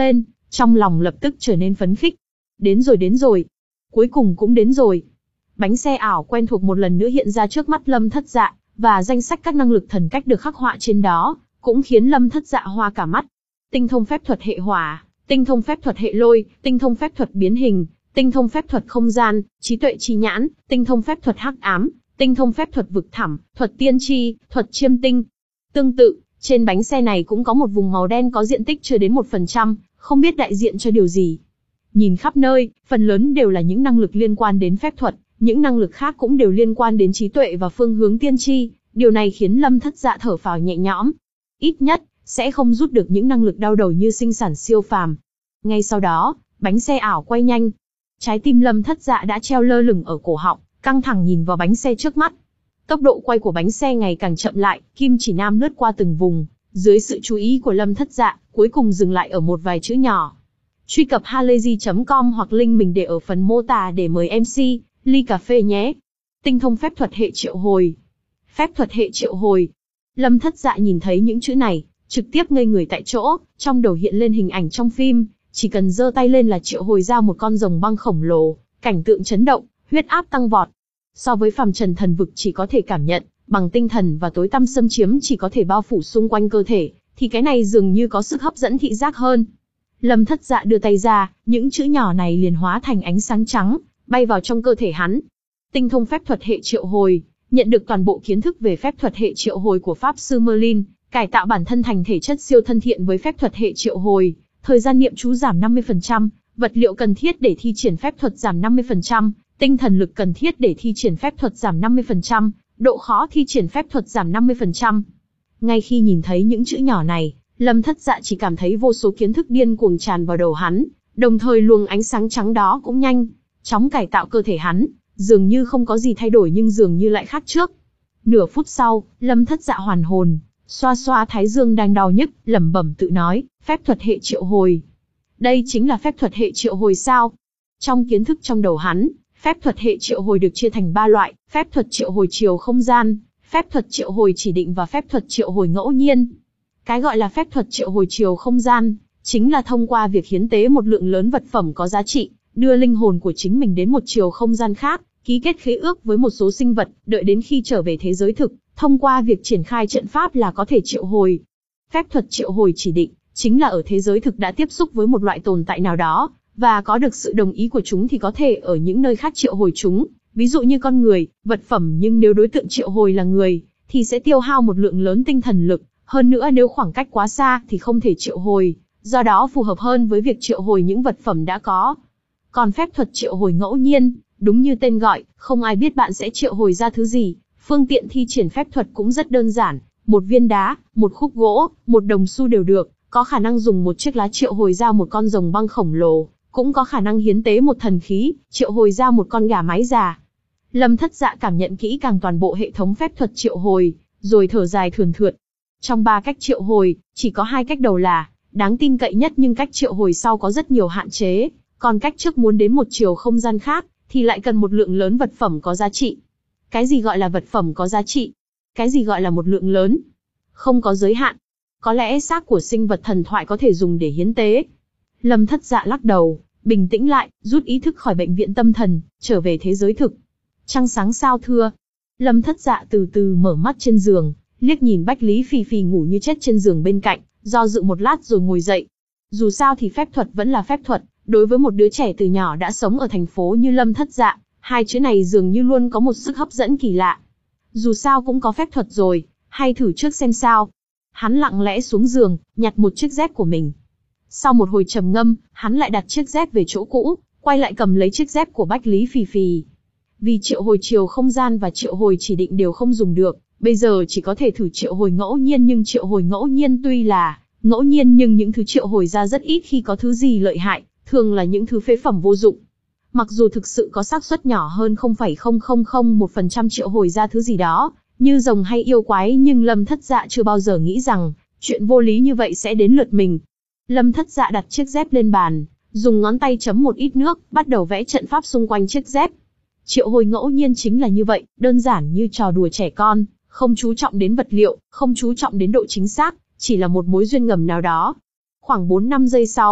Trong lòng lập tức trở nên phấn khích. Đến rồi đến rồi. Cuối cùng cũng đến rồi. Bánh xe ảo quen thuộc một lần nữa hiện ra trước mắt Lâm Thất Dạ, và danh sách các năng lực thần cách được khắc họa trên đó, cũng khiến Lâm Thất Dạ hoa cả mắt. Tinh thông phép thuật hệ hỏa, tinh thông phép thuật hệ lôi, tinh thông phép thuật biến hình, tinh thông phép thuật không gian, trí tuệ chi nhãn, tinh thông phép thuật hắc ám, tinh thông phép thuật vực thẳm, thuật tiên tri, thuật chiêm tinh. Tương tự, trên bánh xe này cũng có một vùng màu đen có diện tích chưa đến một phần trăm, không biết đại diện cho điều gì. Nhìn khắp nơi, phần lớn đều là những năng lực liên quan đến phép thuật, những năng lực khác cũng đều liên quan đến trí tuệ và phương hướng tiên tri, điều này khiến Lâm Thất Dạ thở phào nhẹ nhõm. Ít nhất, sẽ không rút được những năng lực đau đầu như sinh sản siêu phàm. Ngay sau đó, bánh xe ảo quay nhanh. Trái tim Lâm Thất Dạ đã treo lơ lửng ở cổ họng, căng thẳng nhìn vào bánh xe trước mắt. Tốc độ quay của bánh xe ngày càng chậm lại, kim chỉ nam lướt qua từng vùng, dưới sự chú ý của Lâm Thất Dạ, cuối cùng dừng lại ở một vài chữ nhỏ. Truy cập halayzi chấm com hoặc link mình để ở phần mô tả để mời em xê, ly cà phê nhé. Tinh thông phép thuật hệ triệu hồi. Phép thuật hệ triệu hồi. Lâm Thất Dạ nhìn thấy những chữ này, trực tiếp ngây người tại chỗ, trong đầu hiện lên hình ảnh trong phim, chỉ cần giơ tay lên là triệu hồi ra một con rồng băng khổng lồ, cảnh tượng chấn động, huyết áp tăng vọt. So với phàm trần thần vực chỉ có thể cảm nhận, bằng tinh thần và tối tăm xâm chiếm chỉ có thể bao phủ xung quanh cơ thể, thì cái này dường như có sức hấp dẫn thị giác hơn. Lâm Thất Dạ đưa tay ra, những chữ nhỏ này liền hóa thành ánh sáng trắng, bay vào trong cơ thể hắn. Tinh thông phép thuật hệ triệu hồi, nhận được toàn bộ kiến thức về phép thuật hệ triệu hồi của Pháp Sư Merlin, cải tạo bản thân thành thể chất siêu thân thiện với phép thuật hệ triệu hồi, thời gian niệm chú giảm năm mươi phần trăm, vật liệu cần thiết để thi triển phép thuật giảm năm mươi phần trăm, tinh thần lực cần thiết để thi triển phép thuật giảm năm mươi phần trăm, độ khó thi triển phép thuật giảm năm mươi phần trăm. Ngay khi nhìn thấy những chữ nhỏ này, Lâm Thất Dạ chỉ cảm thấy vô số kiến thức điên cuồng tràn vào đầu hắn, đồng thời luồng ánh sáng trắng đó cũng nhanh chóng cải tạo cơ thể hắn, dường như không có gì thay đổi nhưng dường như lại khác trước. Nửa phút sau, Lâm Thất Dạ hoàn hồn, xoa xoa thái dương đang đau nhức, lẩm bẩm tự nói, phép thuật hệ triệu hồi. Đây chính là phép thuật hệ triệu hồi sao? Trong kiến thức trong đầu hắn, phép thuật hệ triệu hồi được chia thành ba loại, phép thuật triệu hồi chiều không gian, phép thuật triệu hồi chỉ định và phép thuật triệu hồi ngẫu nhiên. Cái gọi là phép thuật triệu hồi chiều không gian, chính là thông qua việc hiến tế một lượng lớn vật phẩm có giá trị, đưa linh hồn của chính mình đến một chiều không gian khác, ký kết khế ước với một số sinh vật, đợi đến khi trở về thế giới thực, thông qua việc triển khai trận pháp là có thể triệu hồi. Phép thuật triệu hồi chỉ định, chính là ở thế giới thực đã tiếp xúc với một loại tồn tại nào đó, và có được sự đồng ý của chúng thì có thể ở những nơi khác triệu hồi chúng, ví dụ như con người, vật phẩm, nhưng nếu đối tượng triệu hồi là người, thì sẽ tiêu hao một lượng lớn tinh thần lực, hơn nữa nếu khoảng cách quá xa thì không thể triệu hồi, do đó phù hợp hơn với việc triệu hồi những vật phẩm đã có. Còn phép thuật triệu hồi ngẫu nhiên, đúng như tên gọi, không ai biết bạn sẽ triệu hồi ra thứ gì, phương tiện thi triển phép thuật cũng rất đơn giản, một viên đá, một khúc gỗ, một đồng xu đều được, có khả năng dùng một chiếc lá triệu hồi ra một con rồng băng khổng lồ, cũng có khả năng hiến tế một thần khí, triệu hồi ra một con gà mái già. Lâm Thất Dạ cảm nhận kỹ càng toàn bộ hệ thống phép thuật triệu hồi, rồi thở dài thườn thượt. Trong ba cách triệu hồi, chỉ có hai cách đầu là đáng tin cậy nhất, nhưng cách triệu hồi sau có rất nhiều hạn chế, còn cách trước muốn đến một chiều không gian khác, thì lại cần một lượng lớn vật phẩm có giá trị. Cái gì gọi là vật phẩm có giá trị? Cái gì gọi là một lượng lớn? Không có giới hạn. Có lẽ xác của sinh vật thần thoại có thể dùng để hiến tế. Lâm Thất Dạ lắc đầu, bình tĩnh lại, rút ý thức khỏi bệnh viện tâm thần, trở về thế giới thực. Trăng sáng sao thưa. Lâm Thất Dạ từ từ mở mắt trên giường, liếc nhìn Bách Lý Phì Phì ngủ như chết trên giường bên cạnh, do dự một lát rồi ngồi dậy. Dù sao thì phép thuật vẫn là phép thuật, đối với một đứa trẻ từ nhỏ đã sống ở thành phố như Lâm Thất Dạ, hai chữ này dường như luôn có một sức hấp dẫn kỳ lạ. Dù sao cũng có phép thuật rồi, hay thử trước xem sao. Hắn lặng lẽ xuống giường, nhặt một chiếc dép của mình. Sau một hồi trầm ngâm, hắn lại đặt chiếc dép về chỗ cũ, quay lại cầm lấy chiếc dép của Bách Lý Phì Phì. Vì triệu hồi chiều không gian và triệu hồi chỉ định đều không dùng được, bây giờ chỉ có thể thử triệu hồi ngẫu nhiên, nhưng triệu hồi ngẫu nhiên tuy là ngẫu nhiên nhưng những thứ triệu hồi ra rất ít khi có thứ gì lợi hại, thường là những thứ phế phẩm vô dụng. Mặc dù thực sự có xác suất nhỏ hơn không phẩy không không không một phần trăm triệu hồi ra thứ gì đó, như rồng hay yêu quái, nhưng Lâm Thất Dạ chưa bao giờ nghĩ rằng chuyện vô lý như vậy sẽ đến lượt mình. Lâm Thất Dạ đặt chiếc dép lên bàn, dùng ngón tay chấm một ít nước, bắt đầu vẽ trận pháp xung quanh chiếc dép. Triệu hồi ngẫu nhiên chính là như vậy, đơn giản như trò đùa trẻ con, không chú trọng đến vật liệu, không chú trọng đến độ chính xác, chỉ là một mối duyên ngầm nào đó. Khoảng bốn năm giây sau,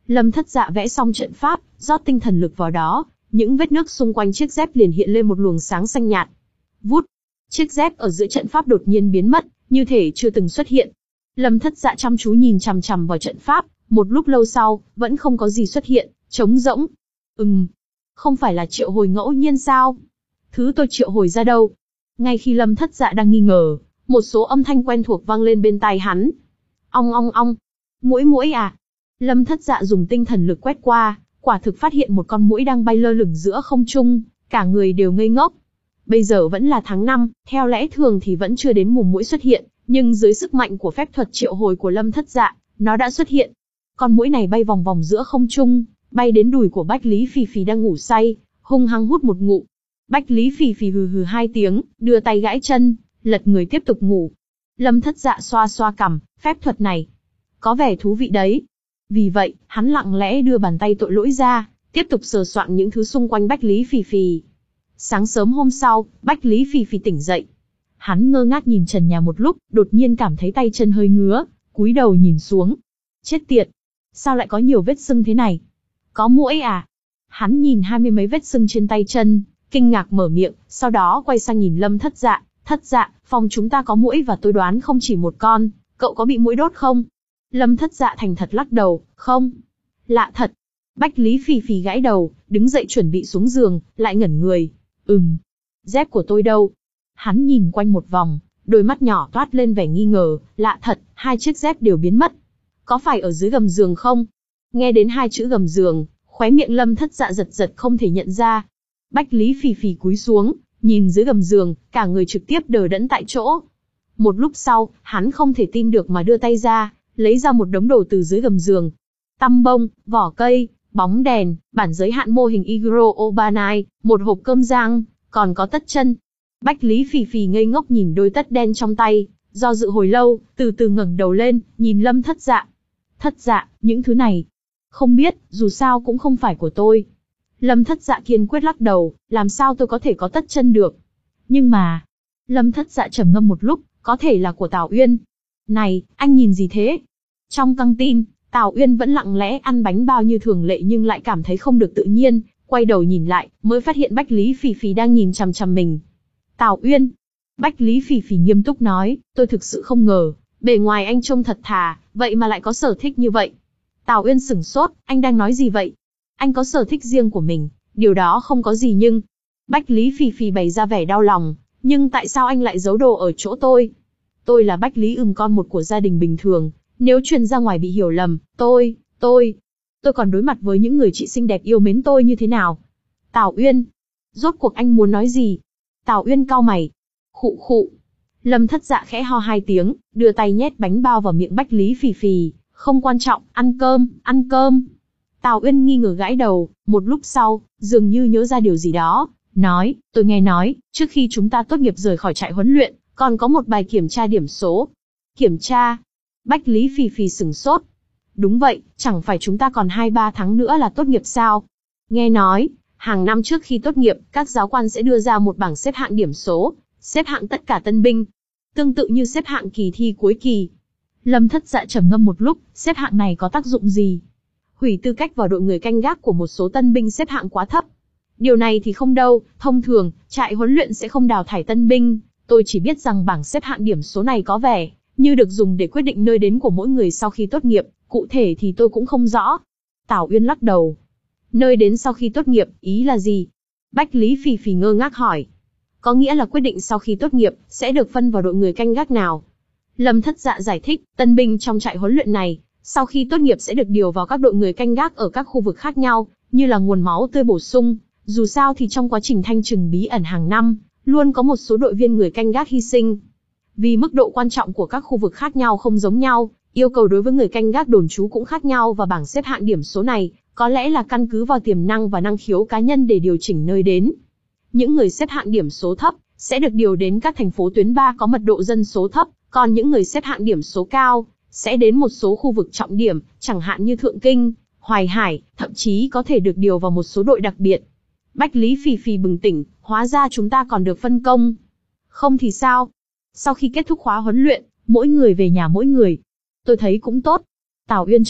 Lâm Thất Dạ vẽ xong trận pháp, rót tinh thần lực vào đó, những vết nứt xung quanh chiếc dép liền hiện lên một luồng sáng xanh nhạt. Vút, chiếc dép ở giữa trận pháp đột nhiên biến mất, như thể chưa từng xuất hiện. Lâm Thất Dạ chăm chú nhìn chằm chằm vào trận pháp, một lúc lâu sau, vẫn không có gì xuất hiện, trống rỗng. Ừm, không phải là triệu hồi ngẫu nhiên sao? Thứ tôi triệu hồi ra đâu? Ngay khi Lâm Thất Dạ đang nghi ngờ, một số âm thanh quen thuộc vang lên bên tai hắn. Ong ong ong, muỗi muỗi à? Lâm Thất Dạ dùng tinh thần lực quét qua, quả thực phát hiện một con muỗi đang bay lơ lửng giữa không trung, cả người đều ngây ngốc. Bây giờ vẫn là tháng năm, theo lẽ thường thì vẫn chưa đến mùa muỗi xuất hiện, nhưng dưới sức mạnh của phép thuật triệu hồi của Lâm Thất Dạ, nó đã xuất hiện. Con muỗi này bay vòng vòng giữa không trung, bay đến đùi của Bách Lý Phì Phì đang ngủ say, hung hăng hút một ngụm. Bách Lý Phì Phì hừ hừ hai tiếng, đưa tay gãi chân, lật người tiếp tục ngủ. Lâm Thất Dạ xoa xoa cằm, phép thuật này có vẻ thú vị đấy. Vì vậy, hắn lặng lẽ đưa bàn tay tội lỗi ra, tiếp tục sờ soạng những thứ xung quanh Bách Lý Phì Phì. Sáng sớm hôm sau, Bách Lý Phì Phì tỉnh dậy. Hắn ngơ ngác nhìn trần nhà một lúc, đột nhiên cảm thấy tay chân hơi ngứa, cúi đầu nhìn xuống. Chết tiệt! Sao lại có nhiều vết sưng thế này? Có muỗi à? Hắn nhìn hai mươi mấy vết sưng trên tay chân, kinh ngạc mở miệng, sau đó quay sang nhìn Lâm Thất Dạ. Thất Dạ, phòng chúng ta có muỗi và tôi đoán không chỉ một con, cậu có bị muỗi đốt không? Lâm Thất Dạ thành thật lắc đầu, không. Lạ thật. Bách Lý Phì Phì gãi đầu, đứng dậy chuẩn bị xuống giường, lại ngẩn người. Ừm, dép của tôi đâu? Hắn nhìn quanh một vòng, đôi mắt nhỏ toát lên vẻ nghi ngờ, lạ thật, hai chiếc dép đều biến mất. Có phải ở dưới gầm giường không? Nghe đến hai chữ gầm giường, khóe miệng Lâm Thất Dạ giật giật không thể nhận ra. Bách Lý Phì Phì cúi xuống, nhìn dưới gầm giường, cả người trực tiếp đờ đẫn tại chỗ. Một lúc sau, hắn không thể tin được mà đưa tay ra, lấy ra một đống đồ từ dưới gầm giường. Tăm bông, vỏ cây, bóng đèn, bản giới hạn mô hình Igro Obanai, một hộp cơm rang, còn có tất chân. Bách Lý Phì Phì ngây ngốc nhìn đôi tất đen trong tay, do dự hồi lâu, từ từ ngẩng đầu lên, nhìn Lâm Thất Dạ. Thất Dạ, những thứ này, không biết, dù sao cũng không phải của tôi. Lâm Thất Dạ kiên quyết lắc đầu, làm sao tôi có thể có tất chân được? Nhưng mà, Lâm Thất Dạ trầm ngâm một lúc, có thể là của Tào Uyên. Này, anh nhìn gì thế? Trong căng tin, Tào Uyên vẫn lặng lẽ ăn bánh bao như thường lệ nhưng lại cảm thấy không được tự nhiên, quay đầu nhìn lại, mới phát hiện Bách Lý Phì Phì đang nhìn chằm chằm mình. Tào Uyên. Bách Lý Phì Phì nghiêm túc nói, tôi thực sự không ngờ, bề ngoài anh trông thật thà, vậy mà lại có sở thích như vậy. Tào Uyên sửng sốt, anh đang nói gì vậy? Anh có sở thích riêng của mình, điều đó không có gì nhưng... Bách Lý Phì Phì bày ra vẻ đau lòng, nhưng tại sao anh lại giấu đồ ở chỗ tôi? Tôi là Bách Lý Ừm, con một của gia đình bình thường, nếu truyền ra ngoài bị hiểu lầm, tôi, tôi, tôi còn đối mặt với những người chị xinh đẹp yêu mến tôi như thế nào? Tào Uyên, rốt cuộc anh muốn nói gì? Tào Uyên cau mày. Khụ khụ. Lâm Thất Dạ khẽ ho hai tiếng, đưa tay nhét bánh bao vào miệng Bách Lý Phì Phì, không quan trọng, ăn cơm, ăn cơm. Tào Uyên nghi ngờ gãi đầu, một lúc sau, dường như nhớ ra điều gì đó, nói, tôi nghe nói, trước khi chúng ta tốt nghiệp rời khỏi trại huấn luyện, còn có một bài kiểm tra điểm số. Kiểm tra? Bách Lý Phì Phì sửng sốt. Đúng vậy, chẳng phải chúng ta còn hai ba tháng nữa là tốt nghiệp sao? Nghe nói, hàng năm trước khi tốt nghiệp, các giáo quan sẽ đưa ra một bảng xếp hạng điểm số, xếp hạng tất cả tân binh. Tương tự như xếp hạng kỳ thi cuối kỳ. Lâm Thất Dạ trầm ngâm một lúc, xếp hạng này có tác dụng gì? Hủy tư cách vào đội người canh gác của một số tân binh xếp hạng quá thấp. Điều này thì không đâu, thông thường, trại huấn luyện sẽ không đào thải tân binh. Tôi chỉ biết rằng bảng xếp hạng điểm số này có vẻ như được dùng để quyết định nơi đến của mỗi người sau khi tốt nghiệp, cụ thể thì tôi cũng không rõ. Tào Uyên lắc đầu. Nơi đến sau khi tốt nghiệp, ý là gì? Bách Lý Phì Phì ngơ ngác hỏi. Có nghĩa là quyết định sau khi tốt nghiệp, sẽ được phân vào đội người canh gác nào. Lâm Thất Dạ giải thích, tân binh trong trại huấn luyện này, sau khi tốt nghiệp sẽ được điều vào các đội người canh gác ở các khu vực khác nhau, như là nguồn máu tươi bổ sung. Dù sao thì trong quá trình thanh trừng bí ẩn hàng năm, luôn có một số đội viên người canh gác hy sinh. Vì mức độ quan trọng của các khu vực khác nhau không giống nhau, yêu cầu đối với người canh gác đồn trú cũng khác nhau và bảng xếp hạng điểm số này, có lẽ là căn cứ vào tiềm năng và năng khiếu cá nhân để điều chỉnh nơi đến. Những người xếp hạng điểm số thấp, sẽ được điều đến các thành phố tuyến ba có mật độ dân số thấp, còn những người xếp hạng điểm số cao, sẽ đến một số khu vực trọng điểm, chẳng hạn như Thượng Kinh, Hoài Hải, thậm chí có thể được điều vào một số đội đặc biệt. Bách Lý Phì Phì bừng tỉnh, hóa ra chúng ta còn được phân công. Không thì sao? Sau khi kết thúc khóa huấn luyện, mỗi người về nhà mỗi người. Tôi thấy cũng tốt. Tào Uyên trợn mắt,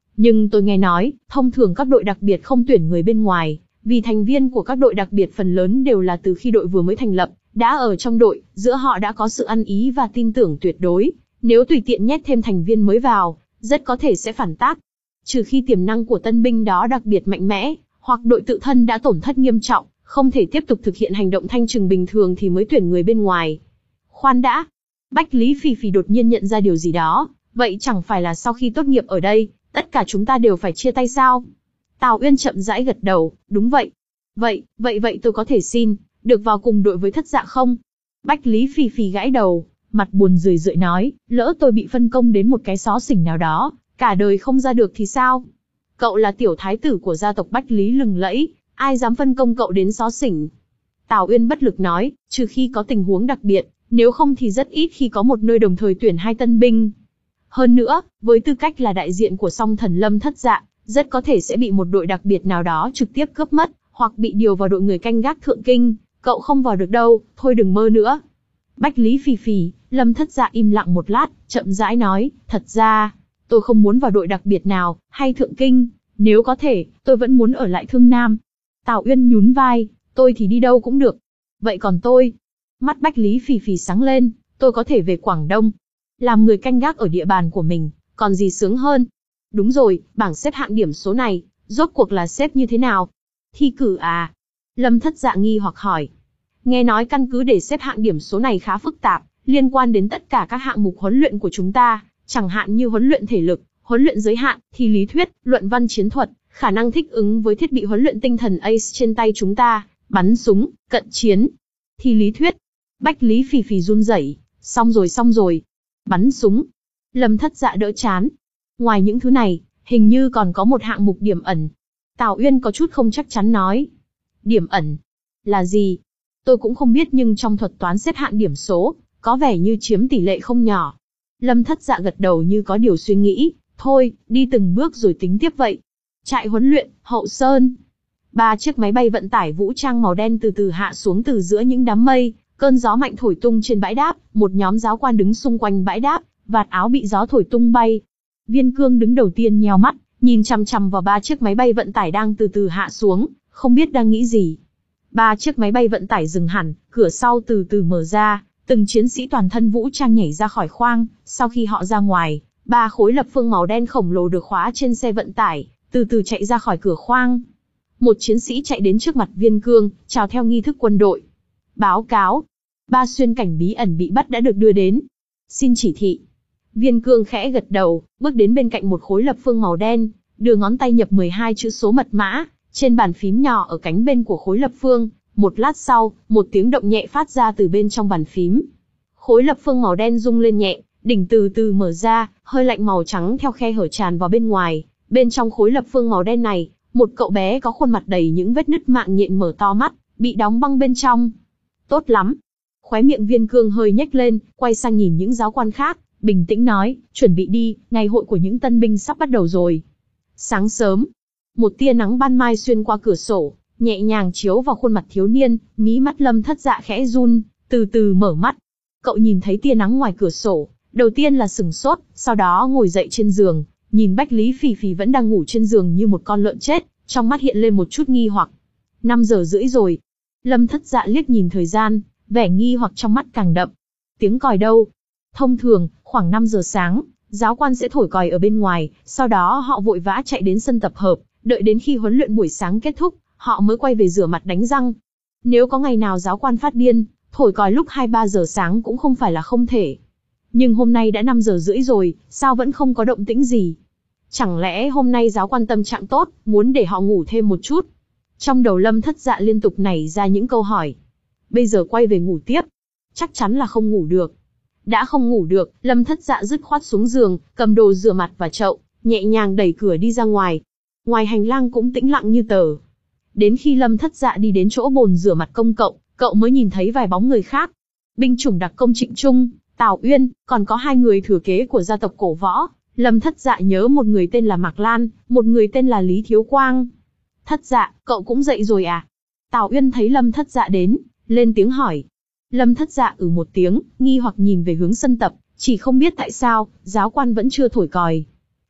Nhưng tôi nghe nói, thông thường các đội đặc biệt không tuyển người bên ngoài, vì thành viên của các đội đặc biệt phần lớn đều là từ khi đội vừa mới thành lập, đã ở trong đội, giữa họ đã có sự ăn ý và tin tưởng tuyệt đối. Nếu tùy tiện nhét thêm thành viên mới vào, rất có thể sẽ phản tác. Trừ khi tiềm năng của tân binh đó đặc biệt mạnh mẽ, hoặc đội tự thân đã tổn thất nghiêm trọng, không thể tiếp tục thực hiện hành động thanh trừng bình thường thì mới tuyển người bên ngoài. Khoan đã. Bách Lý Phì Phì đột nhiên nhận ra điều gì đó, vậy chẳng phải là sau khi tốt nghiệp ở đây, tất cả chúng ta đều phải chia tay sao? Tào Uyên chậm rãi gật đầu, đúng vậy. Vậy, vậy vậy tôi có thể xin, được vào cùng đội với Thất Dạ không? Bách Lý Phì Phì gãi đầu, mặt buồn rười rượi nói, lỡ tôi bị phân công đến một cái xó xỉnh nào đó, cả đời không ra được thì sao? Cậu là tiểu thái tử của gia tộc Bách Lý lừng lẫy, ai dám phân công cậu đến xó xỉnh? Tào Uyên bất lực nói, trừ khi có tình huống đặc biệt, nếu không thì rất ít khi có một nơi đồng thời tuyển hai tân binh. Hơn nữa, với tư cách là đại diện của Song Thần Lâm Thất Dạ, rất có thể sẽ bị một đội đặc biệt nào đó trực tiếp cướp mất, hoặc bị điều vào đội người canh gác thượng kinh, cậu không vào được đâu, thôi đừng mơ nữa. Bách Lý Phì Phì, Lâm Thất Dạ im lặng một lát, chậm rãi nói, thật ra, tôi không muốn vào đội đặc biệt nào, hay thượng kinh, nếu có thể, tôi vẫn muốn ở lại Thương Nam. Tào Uyên nhún vai, tôi thì đi đâu cũng được. Vậy còn tôi? Mắt Bách Lý Phì Phì sáng lên, tôi có thể về Quảng Đông, làm người canh gác ở địa bàn của mình, còn gì sướng hơn. Đúng rồi, bảng xếp hạng điểm số này, rốt cuộc là xếp như thế nào? Thi cử à? Lâm Thất Dạ nghi hoặc hỏi. Nghe nói căn cứ để xếp hạng điểm số này khá phức tạp, liên quan đến tất cả các hạng mục huấn luyện của chúng ta, chẳng hạn như huấn luyện thể lực, huấn luyện giới hạn, thi lý thuyết, luận văn chiến thuật, khả năng thích ứng với thiết bị huấn luyện tinh thần a ce trên tay chúng ta, bắn súng, cận chiến. Thi lý thuyết. Bách Lý Phì Phì run rẩy, xong rồi xong rồi. Bắn súng. Lâm Thất Dạ đỡ chán. Ngoài những thứ này, hình như còn có một hạng mục điểm ẩn. Tào Uyên có chút không chắc chắn nói. Điểm ẩn? Là gì? Tôi cũng không biết nhưng trong thuật toán xếp hạng điểm số, có vẻ như chiếm tỷ lệ không nhỏ. Lâm Thất Dạ gật đầu như có điều suy nghĩ, thôi, đi từng bước rồi tính tiếp vậy. Trại huấn luyện, Hậu Sơn. Ba chiếc máy bay vận tải vũ trang màu đen từ từ hạ xuống từ giữa những đám mây, cơn gió mạnh thổi tung trên bãi đáp, một nhóm giáo quan đứng xung quanh bãi đáp, vạt áo bị gió thổi tung bay. Viên Cương đứng đầu tiên nheo mắt, nhìn chằm chằm vào ba chiếc máy bay vận tải đang từ từ hạ xuống, không biết đang nghĩ gì. Ba chiếc máy bay vận tải dừng hẳn, cửa sau từ từ mở ra, từng chiến sĩ toàn thân vũ trang nhảy ra khỏi khoang, sau khi họ ra ngoài, ba khối lập phương màu đen khổng lồ được khóa trên xe vận tải, từ từ chạy ra khỏi cửa khoang. Một chiến sĩ chạy đến trước mặt Viên Cương, chào theo nghi thức quân đội. Báo cáo, ba xuyên cảnh bí ẩn bị bắt đã được đưa đến. Xin chỉ thị. Viên Cương khẽ gật đầu, bước đến bên cạnh một khối lập phương màu đen, đưa ngón tay nhập mười hai chữ số mật mã, trên bàn phím nhỏ ở cánh bên của khối lập phương. Một lát sau, một tiếng động nhẹ phát ra từ bên trong bàn phím. Khối lập phương màu đen rung lên nhẹ, đỉnh từ từ mở ra, hơi lạnh màu trắng theo khe hở tràn vào bên ngoài. Bên trong khối lập phương màu đen này, một cậu bé có khuôn mặt đầy những vết nứt mạng nhện mở to mắt, bị đóng băng bên trong. Tốt lắm. Khóe miệng Viên Cương hơi nhếch lên, quay sang nhìn những giáo quan khác, bình tĩnh nói, chuẩn bị đi, ngày hội của những tân binh sắp bắt đầu rồi. Sáng sớm, một tia nắng ban mai xuyên qua cửa sổ, nhẹ nhàng chiếu vào khuôn mặt thiếu niên, mí mắt Lâm Thất Dạ khẽ run, từ từ mở mắt. Cậu nhìn thấy tia nắng ngoài cửa sổ, đầu tiên là sửng sốt, sau đó ngồi dậy trên giường, nhìn Bách Lý Phì Phì vẫn đang ngủ trên giường như một con lợn chết, trong mắt hiện lên một chút nghi hoặc. Năm giờ rưỡi rồi. Lâm Thất Dạ liếc nhìn thời gian, vẻ nghi hoặc trong mắt càng đậm. Tiếng còi đâu? Thông thường, khoảng năm giờ sáng, giáo quan sẽ thổi còi ở bên ngoài, sau đó họ vội vã chạy đến sân tập hợp, đợi đến khi huấn luyện buổi sáng kết thúc, họ mới quay về rửa mặt đánh răng. Nếu có ngày nào giáo quan phát điên, thổi còi lúc hai ba giờ sáng cũng không phải là không thể. Nhưng hôm nay đã năm giờ rưỡi rồi, sao vẫn không có động tĩnh gì? Chẳng lẽ hôm nay giáo quan tâm trạng tốt, muốn để họ ngủ thêm một chút? Trong đầu Lâm Thất Dạ liên tục nảy ra những câu hỏi. Bây giờ quay về ngủ tiếp, chắc chắn là không ngủ được. Đã không ngủ được, Lâm Thất Dạ dứt khoát xuống giường, cầm đồ rửa mặt và chậu, nhẹ nhàng đẩy cửa đi ra ngoài. Ngoài hành lang cũng tĩnh lặng như tờ. Đến khi Lâm Thất Dạ đi đến chỗ bồn rửa mặt công cộng, cậu mới nhìn thấy vài bóng người khác. Binh chủng đặc công Trịnh Trung, Tào Uyên, còn có hai người thừa kế của gia tộc cổ võ. Lâm Thất Dạ nhớ một người tên là Mạc Lan, một người tên là Lý Thiếu Quang. Thất Dạ, cậu cũng dậy rồi à? Tào Uyên thấy Lâm Thất Dạ đến, lên tiếng hỏi. Lâm Thất Dạ ừ một tiếng, nghi hoặc nhìn về hướng sân tập, chỉ không biết tại sao, giáo quan vẫn chưa thổi còi.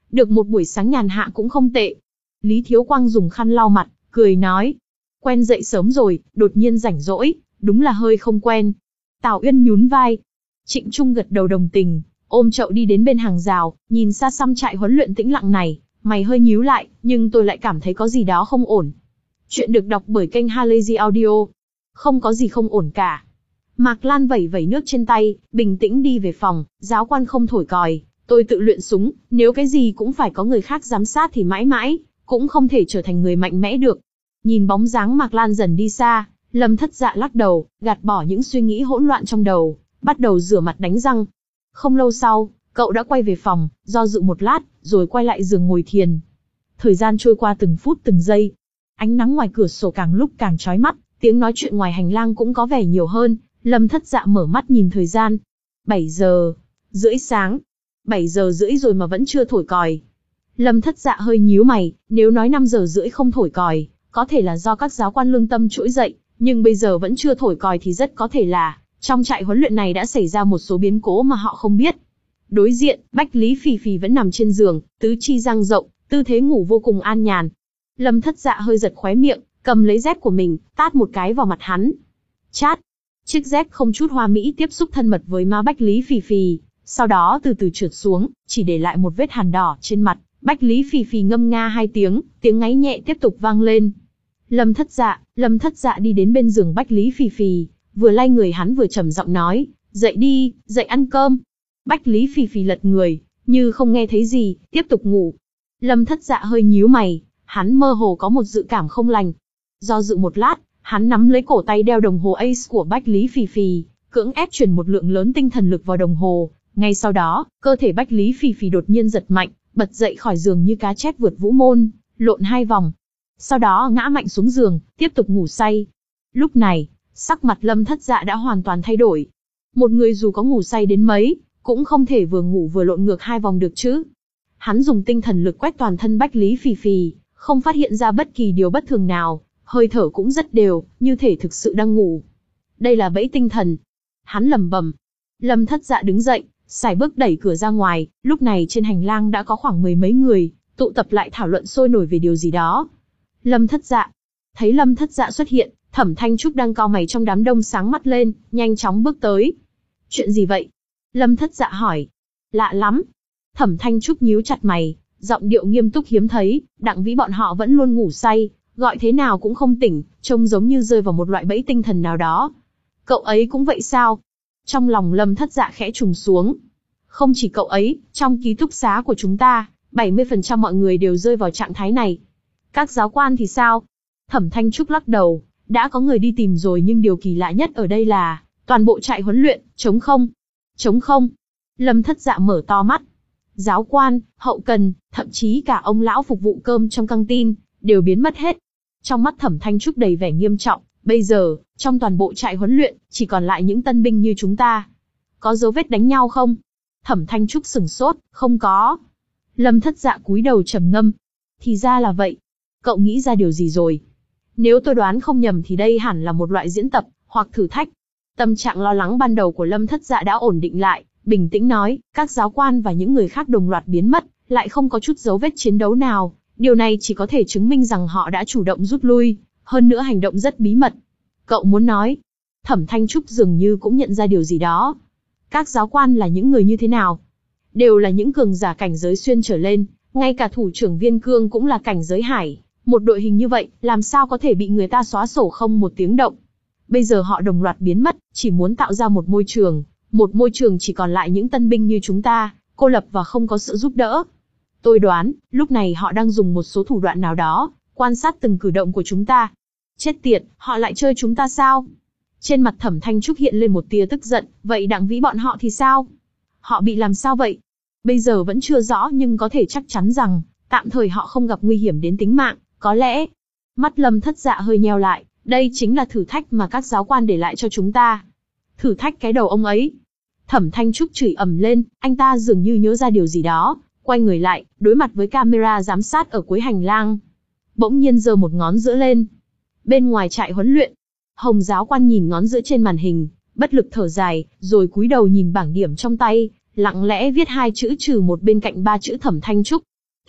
Được một buổi sáng nhàn hạ cũng không tệ. Lý Thiếu Quang dùng khăn lau mặt, cười nói. Quen dậy sớm rồi, đột nhiên rảnh rỗi, đúng là hơi không quen. Tào Uyên nhún vai. Trịnh Trung gật đầu đồng tình, ôm chậu đi đến bên hàng rào, nhìn xa xăm trại huấn luyện tĩnh lặng này, mày hơi nhíu lại, nhưng tôi lại cảm thấy có gì đó không ổn. Chuyện được đọc bởi kênh Halazy Audio. Không có gì không ổn cả. Mạc Lan vẩy vẩy nước trên tay, bình tĩnh đi về phòng, giáo quan không thổi còi, tôi tự luyện súng, nếu cái gì cũng phải có người khác giám sát thì mãi mãi, cũng không thể trở thành người mạnh mẽ được. Nhìn bóng dáng Mạc Lan dần đi xa, Lâm Thất Dạ lắc đầu, gạt bỏ những suy nghĩ hỗn loạn trong đầu, bắt đầu rửa mặt đánh răng. Không lâu sau, cậu đã quay về phòng, do dự một lát, rồi quay lại giường ngồi thiền. Thời gian trôi qua từng phút từng giây. Ánh nắng ngoài cửa sổ càng lúc càng chói mắt, tiếng nói chuyện ngoài hành lang cũng có vẻ nhiều hơn. Lâm Thất Dạ mở mắt nhìn thời gian. bảy giờ rưỡi sáng. bảy giờ rưỡi rồi mà vẫn chưa thổi còi. Lâm Thất Dạ hơi nhíu mày, nếu nói năm giờ rưỡi không thổi còi, có thể là do các giáo quan lương tâm trỗi dậy, nhưng bây giờ vẫn chưa thổi còi thì rất có thể là trong trại huấn luyện này đã xảy ra một số biến cố mà họ không biết. Đối diện, Bách Lý Phì Phì vẫn nằm trên giường, tứ chi dang rộng, tư thế ngủ vô cùng an nhàn. Lâm Thất Dạ hơi giật khóe miệng, cầm lấy dép của mình, tát một cái vào mặt hắn. Chát! Chiếc dép không chút hoa mỹ tiếp xúc thân mật với má Bách Lý Phì Phì, sau đó từ từ trượt xuống, chỉ để lại một vết hằn đỏ trên mặt. Bách Lý Phì Phì ngâm nga hai tiếng, tiếng ngáy nhẹ tiếp tục vang lên. Lâm Thất Dạ, Lâm Thất Dạ đi đến bên giường Bách Lý Phì Phì, vừa lay người hắn vừa trầm giọng nói, dậy đi, dậy ăn cơm. Bách Lý Phì Phì lật người, như không nghe thấy gì, tiếp tục ngủ. Lâm Thất Dạ hơi nhíu mày, hắn mơ hồ có một dự cảm không lành. Do dự một lát, hắn nắm lấy cổ tay đeo đồng hồ Ace của Bách Lý Phì Phì, cưỡng ép truyền một lượng lớn tinh thần lực vào đồng hồ. Ngay sau đó, cơ thể Bách Lý Phì Phì đột nhiên giật mạnh, bật dậy khỏi giường như cá chép vượt vũ môn, lộn hai vòng. Sau đó ngã mạnh xuống giường, tiếp tục ngủ say. Lúc này, sắc mặt Lâm Thất Dạ đã hoàn toàn thay đổi. Một người dù có ngủ say đến mấy, cũng không thể vừa ngủ vừa lộn ngược hai vòng được chứ. Hắn dùng tinh thần lực quét toàn thân Bách Lý Phì Phì, không phát hiện ra bất kỳ điều bất thường nào, hơi thở cũng rất đều, như thể thực sự đang ngủ. Đây là bẫy tinh thần. Hắn lẩm bẩm. Lâm Thất Dạ đứng dậy, sải bước đẩy cửa ra ngoài, lúc này trên hành lang đã có khoảng mười mấy người, tụ tập lại thảo luận sôi nổi về điều gì đó. Lâm Thất Dạ. Thấy Lâm Thất Dạ xuất hiện, Thẩm Thanh Trúc đang cau mày trong đám đông sáng mắt lên, nhanh chóng bước tới. Chuyện gì vậy? Lâm Thất Dạ hỏi. Lạ lắm. Thẩm Thanh Trúc nhíu chặt mày, giọng điệu nghiêm túc hiếm thấy, Đặng Vĩ bọn họ vẫn luôn ngủ say, gọi thế nào cũng không tỉnh, trông giống như rơi vào một loại bẫy tinh thần nào đó. Cậu ấy cũng vậy sao? Trong lòng Lâm Thất Dạ khẽ trùng xuống. Không chỉ cậu ấy, trong ký túc xá của chúng ta, bảy mươi phần trăm mọi người đều rơi vào trạng thái này. Các giáo quan thì sao? Thẩm Thanh Trúc lắc đầu, đã có người đi tìm rồi nhưng điều kỳ lạ nhất ở đây là, toàn bộ trại huấn luyện, trống không. Trống không. Lâm Thất Dạ mở to mắt. Giáo quan, hậu cần, thậm chí cả ông lão phục vụ cơm trong căng tin, đều biến mất hết. Trong mắt Thẩm Thanh Trúc đầy vẻ nghiêm trọng, bây giờ, trong toàn bộ trại huấn luyện, chỉ còn lại những tân binh như chúng ta. Có dấu vết đánh nhau không? Thẩm Thanh Trúc sửng sốt, không có. Lâm Thất Dạ cúi đầu trầm ngâm. Thì ra là vậy. Cậu nghĩ ra điều gì rồi? Nếu tôi đoán không nhầm thì đây hẳn là một loại diễn tập, hoặc thử thách. Tâm trạng lo lắng ban đầu của Lâm Thất Dạ đã ổn định lại, bình tĩnh nói, các giáo quan và những người khác đồng loạt biến mất, lại không có chút dấu vết chiến đấu nào. Điều này chỉ có thể chứng minh rằng họ đã chủ động rút lui, hơn nữa hành động rất bí mật. Cậu muốn nói? Thẩm Thanh Trúc dường như cũng nhận ra điều gì đó. Các giáo quan là những người như thế nào? Đều là những cường giả cảnh giới xuyên trở lên, ngay cả thủ trưởng Viên Cương cũng là cảnh giới hải. Một đội hình như vậy, làm sao có thể bị người ta xóa sổ không một tiếng động? Bây giờ họ đồng loạt biến mất, chỉ muốn tạo ra một môi trường, một môi trường chỉ còn lại những tân binh như chúng ta, cô lập và không có sự giúp đỡ. Tôi đoán, lúc này họ đang dùng một số thủ đoạn nào đó, quan sát từng cử động của chúng ta. Chết tiệt, họ lại chơi chúng ta sao? Trên mặt Thẩm Thanh Trúc hiện lên một tia tức giận, vậy Đặng Vĩ bọn họ thì sao? Họ bị làm sao vậy? Bây giờ vẫn chưa rõ nhưng có thể chắc chắn rằng, tạm thời họ không gặp nguy hiểm đến tính mạng, có lẽ. Mắt Lâm Thất Dạ hơi nheo lại, đây chính là thử thách mà các giáo quan để lại cho chúng ta. Thử thách cái đầu ông ấy. Thẩm Thanh Trúc chửi ầm lên, anh ta dường như nhớ ra điều gì đó, quay người lại, đối mặt với camera giám sát ở cuối hành lang. Bỗng nhiên giơ một ngón giữa lên. Bên ngoài trại huấn luyện, Hồng giáo quan nhìn ngón giữa trên màn hình, bất lực thở dài, rồi cúi đầu nhìn bảng điểm trong tay, lặng lẽ viết hai chữ trừ một bên cạnh ba chữ Thẩm Thanh Trúc.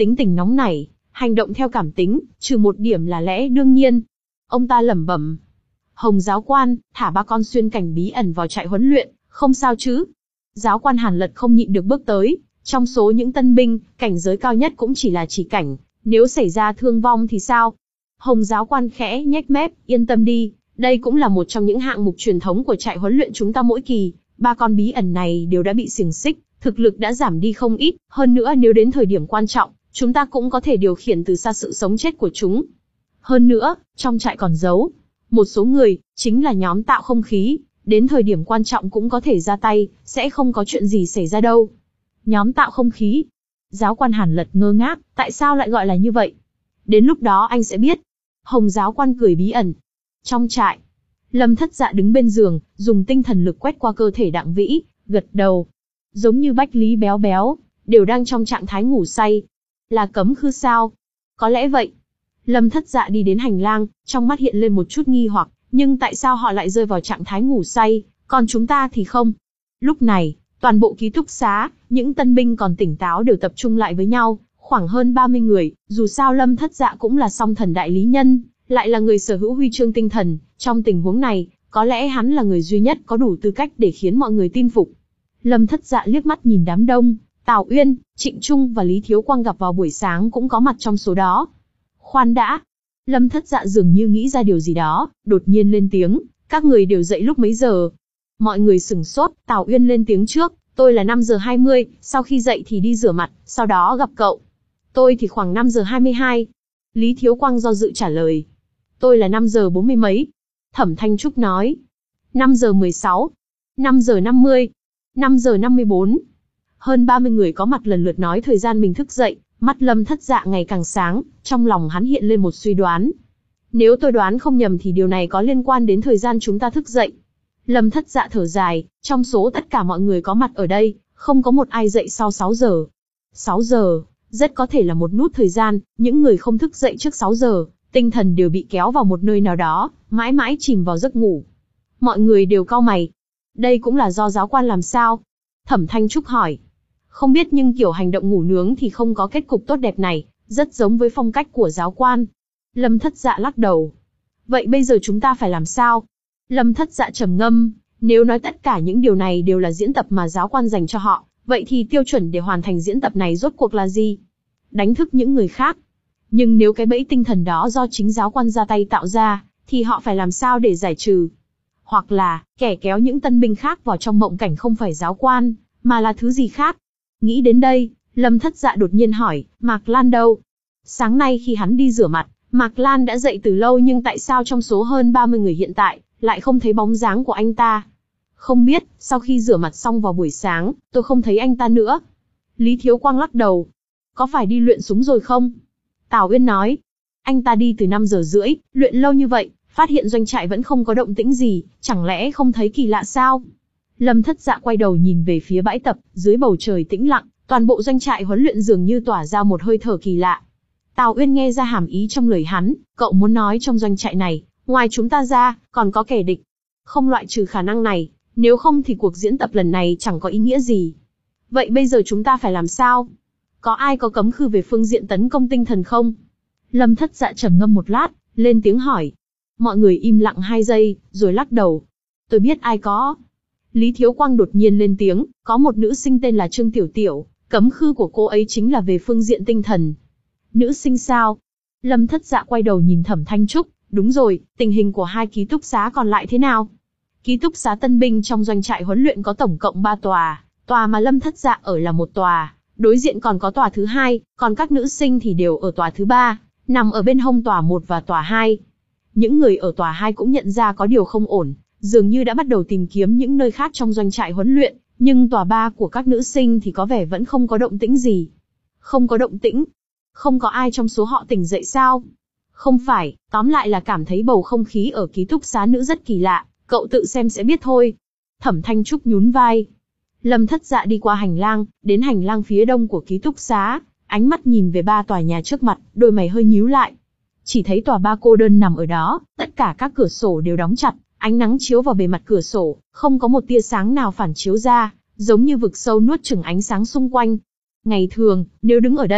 tính tình nóng nảy, hành động theo cảm tính, trừ một điểm là lẽ đương nhiên. Ông ta lẩm bẩm. Hồng giáo quan, thả ba con xuyên cảnh bí ẩn vào trại huấn luyện, không sao chứ? Giáo quan Hàn Lật không nhịn được bước tới, trong số những tân binh, cảnh giới cao nhất cũng chỉ là chỉ cảnh, nếu xảy ra thương vong thì sao? Hồng giáo quan khẽ nhếch mép, yên tâm đi, đây cũng là một trong những hạng mục truyền thống của trại huấn luyện chúng ta mỗi kỳ, ba con bí ẩn này đều đã bị xiềng xích, thực lực đã giảm đi không ít, hơn nữa nếu đến thời điểm quan trọng, chúng ta cũng có thể điều khiển từ xa sự sống chết của chúng. Hơn nữa, trong trại còn giấu một số người, chính là nhóm tạo không khí, đến thời điểm quan trọng cũng có thể ra tay, sẽ không có chuyện gì xảy ra đâu. Nhóm tạo không khí. Giáo quan Hàn Lật ngơ ngác, tại sao lại gọi là như vậy? Đến lúc đó anh sẽ biết. Hồng giáo quan cười bí ẩn. Trong trại, Lâm Thất Dạ đứng bên giường, dùng tinh thần lực quét qua cơ thể Đặng Vĩ, gật đầu. Giống như Bách Lý Béo Béo, đều đang trong trạng thái ngủ say. Là cấm khư sao? Có lẽ vậy. Lâm Thất Dạ đi đến hành lang, trong mắt hiện lên một chút nghi hoặc, nhưng tại sao họ lại rơi vào trạng thái ngủ say, còn chúng ta thì không? Lúc này, toàn bộ ký túc xá, những tân binh còn tỉnh táo đều tập trung lại với nhau, khoảng hơn ba mươi người, dù sao Lâm Thất Dạ cũng là song thần đại lý nhân, lại là người sở hữu huy chương tinh thần, trong tình huống này, có lẽ hắn là người duy nhất có đủ tư cách để khiến mọi người tin phục. Lâm Thất Dạ liếc mắt nhìn đám đông, Tào Uyên, Trịnh Trung và Lý Thiếu Quang gặp vào buổi sáng cũng có mặt trong số đó. Khoan đã. Lâm Thất Dạ dường như nghĩ ra điều gì đó, đột nhiên lên tiếng, các người đều dậy lúc mấy giờ? Mọi người sửng sốt, Tào Uyên lên tiếng trước, tôi là năm giờ hai mươi, sau khi dậy thì đi rửa mặt, sau đó gặp cậu. Tôi thì khoảng năm giờ hai mươi hai. Lý Thiếu Quang do dự trả lời. Tôi là năm giờ bốn mươi mấy. Thẩm Thanh Trúc nói. năm giờ mười sáu. năm giờ năm mươi. năm giờ năm mươi bốn. Hơn ba mươi người có mặt lần lượt nói thời gian mình thức dậy, mắt Lâm Thất Dạ ngày càng sáng, trong lòng hắn hiện lên một suy đoán. Nếu tôi đoán không nhầm thì điều này có liên quan đến thời gian chúng ta thức dậy. Lâm Thất Dạ thở dài, trong số tất cả mọi người có mặt ở đây, không có một ai dậy sau sáu giờ. sáu giờ, rất có thể là một nút thời gian, những người không thức dậy trước sáu giờ, tinh thần đều bị kéo vào một nơi nào đó, mãi mãi chìm vào giấc ngủ. Mọi người đều cau mày. Đây cũng là do giáo quan làm sao? Thẩm Thanh Trúc hỏi. Không biết nhưng kiểu hành động ngủ nướng thì không có kết cục tốt đẹp này, rất giống với phong cách của giáo quan. Lâm Thất Dạ lắc đầu. Vậy bây giờ chúng ta phải làm sao? Lâm Thất Dạ trầm ngâm, nếu nói tất cả những điều này đều là diễn tập mà giáo quan dành cho họ, vậy thì tiêu chuẩn để hoàn thành diễn tập này rốt cuộc là gì? Đánh thức những người khác. Nhưng nếu cái bẫy tinh thần đó do chính giáo quan ra tay tạo ra, thì họ phải làm sao để giải trừ? Hoặc là, kẻ kéo những tân binh khác vào trong mộng cảnh không phải giáo quan, mà là thứ gì khác? Nghĩ đến đây, Lâm Thất Dạ đột nhiên hỏi, Mạc Lan đâu? Sáng nay khi hắn đi rửa mặt, Mạc Lan đã dậy từ lâu nhưng tại sao trong số hơn ba mươi người hiện tại, lại không thấy bóng dáng của anh ta? Không biết, sau khi rửa mặt xong vào buổi sáng, tôi không thấy anh ta nữa. Lý Thiếu Quang lắc đầu. Có phải đi luyện súng rồi không? Tào Uyên nói. Anh ta đi từ năm giờ rưỡi, luyện lâu như vậy, phát hiện doanh trại vẫn không có động tĩnh gì, chẳng lẽ không thấy kỳ lạ sao? Lâm Thất Dạ quay đầu nhìn về phía bãi tập, dưới bầu trời tĩnh lặng, toàn bộ doanh trại huấn luyện dường như tỏa ra một hơi thở kỳ lạ. Tào Uyên nghe ra hàm ý trong lời hắn, cậu muốn nói trong doanh trại này, ngoài chúng ta ra, còn có kẻ địch. Không loại trừ khả năng này, nếu không thì cuộc diễn tập lần này chẳng có ý nghĩa gì. Vậy bây giờ chúng ta phải làm sao? Có ai có cấm khư về phương diện tấn công tinh thần không? Lâm Thất Dạ trầm ngâm một lát, lên tiếng hỏi. Mọi người im lặng hai giây, rồi lắc đầu. Tôi biết ai có. Lý Thiếu Quang đột nhiên lên tiếng, có một nữ sinh tên là Trương Tiểu Tiểu, cấm khư của cô ấy chính là về phương diện tinh thần. Nữ sinh sao? Lâm Thất Dạ quay đầu nhìn Thẩm Thanh Trúc, đúng rồi, tình hình của hai ký túc xá còn lại thế nào? Ký túc xá tân binh trong doanh trại huấn luyện có tổng cộng ba tòa, tòa mà Lâm Thất Dạ ở là một tòa, đối diện còn có tòa thứ hai, còn các nữ sinh thì đều ở tòa thứ ba, nằm ở bên hông tòa một và tòa hai. Những người ở tòa hai cũng nhận ra có điều không ổn, dường như đã bắt đầu tìm kiếm những nơi khác trong doanh trại huấn luyện, nhưng tòa ba của các nữ sinh thì có vẻ vẫn không có động tĩnh gì. Không có động tĩnh? Không có ai trong số họ tỉnh dậy sao? Không phải, tóm lại là cảm thấy bầu không khí ở ký túc xá nữ rất kỳ lạ, cậu tự xem sẽ biết thôi. Thẩm Thanh Trúc nhún vai. Lâm Thất Dạ đi qua hành lang, đến hành lang phía đông của ký túc xá, ánh mắt nhìn về ba tòa nhà trước mặt, đôi mày hơi nhíu lại. Chỉ thấy tòa ba cô đơn nằm ở đó, tất cả các cửa sổ đều đóng chặt, ánh nắng chiếu vào bề mặt cửa sổ, không có một tia sáng nào phản chiếu ra, giống như vực sâu nuốt chửng ánh sáng xung quanh. Ngày thường, nếu đứng ở đây,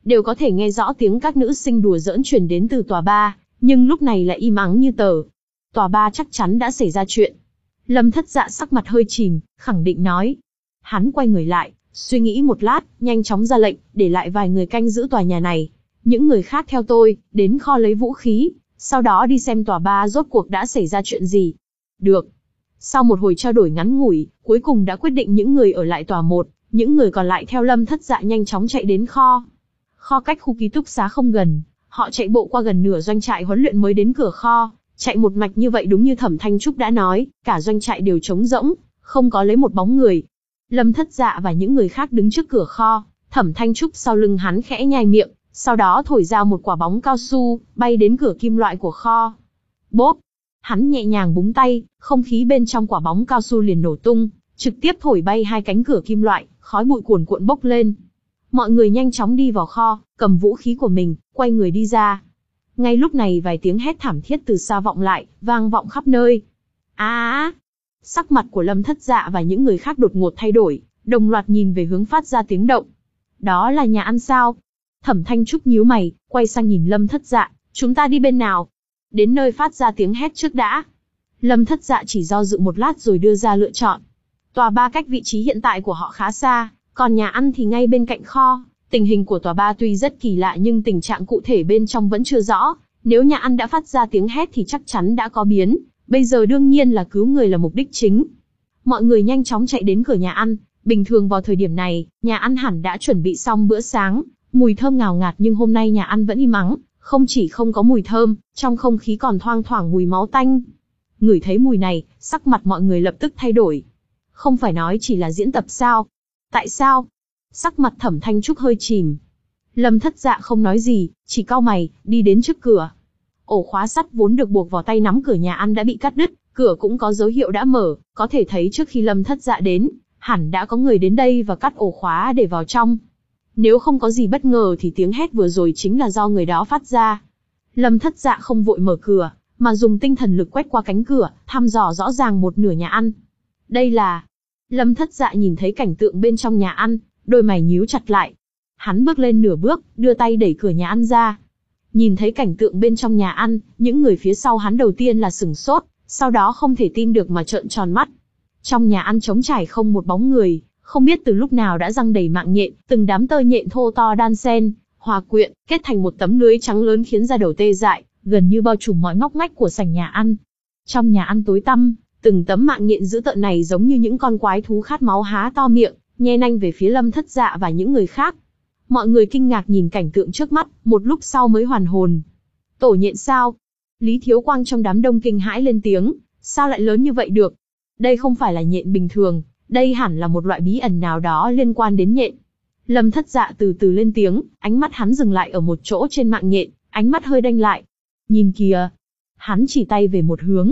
đều có thể nghe rõ tiếng các nữ sinh đùa giỡn truyền đến từ tòa ba, nhưng lúc này lại im ắng như tờ. Tòa ba chắc chắn đã xảy ra chuyện. Lâm Thất Dạ sắc mặt hơi chìm, khẳng định nói. Hắn quay người lại, suy nghĩ một lát, nhanh chóng ra lệnh, để lại vài người canh giữ tòa nhà này. Những người khác theo tôi, đến kho lấy vũ khí, sau đó đi xem tòa ba rốt cuộc đã xảy ra chuyện gì. Được. Sau một hồi trao đổi ngắn ngủi, cuối cùng đã quyết định những người ở lại tòa một, những người còn lại theo Lâm Thất Dạ nhanh chóng chạy đến kho. Kho cách khu ký túc xá không gần, họ chạy bộ qua gần nửa doanh trại huấn luyện mới đến cửa kho, chạy một mạch như vậy đúng như Thẩm Thanh Trúc đã nói, cả doanh trại đều trống rỗng, không có lấy một bóng người. Lâm Thất Dạ và những người khác đứng trước cửa kho, Thẩm Thanh Trúc sau lưng hắn khẽ nhai miệng, sau đó thổi ra một quả bóng cao su, bay đến cửa kim loại của kho. Bốp! Hắn nhẹ nhàng búng tay, không khí bên trong quả bóng cao su liền nổ tung, trực tiếp thổi bay hai cánh cửa kim loại, khói bụi cuồn cuộn bốc lên. Mọi người nhanh chóng đi vào kho, cầm vũ khí của mình, quay người đi ra. Ngay lúc này vài tiếng hét thảm thiết từ xa vọng lại, vang vọng khắp nơi. Á! Sắc mặt của Lâm Thất Dạ và những người khác đột ngột thay đổi, đồng loạt nhìn về hướng phát ra tiếng động. Đó là nhà ăn sao? Thẩm Thanh Trúc nhíu mày, quay sang nhìn Lâm Thất Dạ, chúng ta đi bên nào? Đến nơi phát ra tiếng hét trước đã. Lâm Thất Dạ chỉ do dự một lát rồi đưa ra lựa chọn. Tòa ba cách vị trí hiện tại của họ khá xa, còn nhà ăn thì ngay bên cạnh kho. Tình hình của tòa ba tuy rất kỳ lạ nhưng tình trạng cụ thể bên trong vẫn chưa rõ. Nếu nhà ăn đã phát ra tiếng hét thì chắc chắn đã có biến. Bây giờ đương nhiên là cứu người là mục đích chính. Mọi người nhanh chóng chạy đến cửa nhà ăn. Bình thường vào thời điểm này, nhà ăn hẳn đã chuẩn bị xong bữa sáng, mùi thơm ngào ngạt, nhưng hôm nay nhà ăn vẫn im ắng. Không chỉ không có mùi thơm, trong không khí còn thoang thoảng mùi máu tanh. Ngửi thấy mùi này, sắc mặt mọi người lập tức thay đổi. Không phải nói chỉ là diễn tập sao? Tại sao? Sắc mặt Thẩm Thanh Trúc hơi chìm. Lâm Thất Dạ không nói gì, chỉ cau mày, đi đến trước cửa. Ổ khóa sắt vốn được buộc vào tay nắm cửa nhà ăn đã bị cắt đứt, cửa cũng có dấu hiệu đã mở, có thể thấy trước khi Lâm Thất Dạ đến, hẳn đã có người đến đây và cắt ổ khóa để vào trong. Nếu không có gì bất ngờ thì tiếng hét vừa rồi chính là do người đó phát ra. Lâm Thất Dạ không vội mở cửa, mà dùng tinh thần lực quét qua cánh cửa, thăm dò rõ ràng một nửa nhà ăn. Đây là... Lâm Thất Dạ nhìn thấy cảnh tượng bên trong nhà ăn, đôi mày nhíu chặt lại. Hắn bước lên nửa bước, đưa tay đẩy cửa nhà ăn ra. Nhìn thấy cảnh tượng bên trong nhà ăn, những người phía sau hắn đầu tiên là sửng sốt, sau đó không thể tin được mà trợn tròn mắt. Trong nhà ăn trống trải không một bóng người, không biết từ lúc nào đã răng đầy mạng nhện, từng đám tơ nhện thô to đan xen, hòa quyện, kết thành một tấm lưới trắng lớn khiến da đầu tê dại, gần như bao trùm mọi ngóc ngách của sảnh nhà ăn. Trong nhà ăn tối tăm, từng tấm mạng nhện dữ tợn này giống như những con quái thú khát máu há to miệng, nhe nanh về phía Lâm Thất Dạ và những người khác. Mọi người kinh ngạc nhìn cảnh tượng trước mắt, một lúc sau mới hoàn hồn. Tổ nhện sao? Lý Thiếu Quang trong đám đông kinh hãi lên tiếng, sao lại lớn như vậy được? Đây không phải là nhện bình thường, đây hẳn là một loại bí ẩn nào đó liên quan đến nhện. Lâm Thất Dạ từ từ lên tiếng, ánh mắt hắn dừng lại ở một chỗ trên mạng nhện, ánh mắt hơi đanh lại. Nhìn kìa! Hắn chỉ tay về một hướng.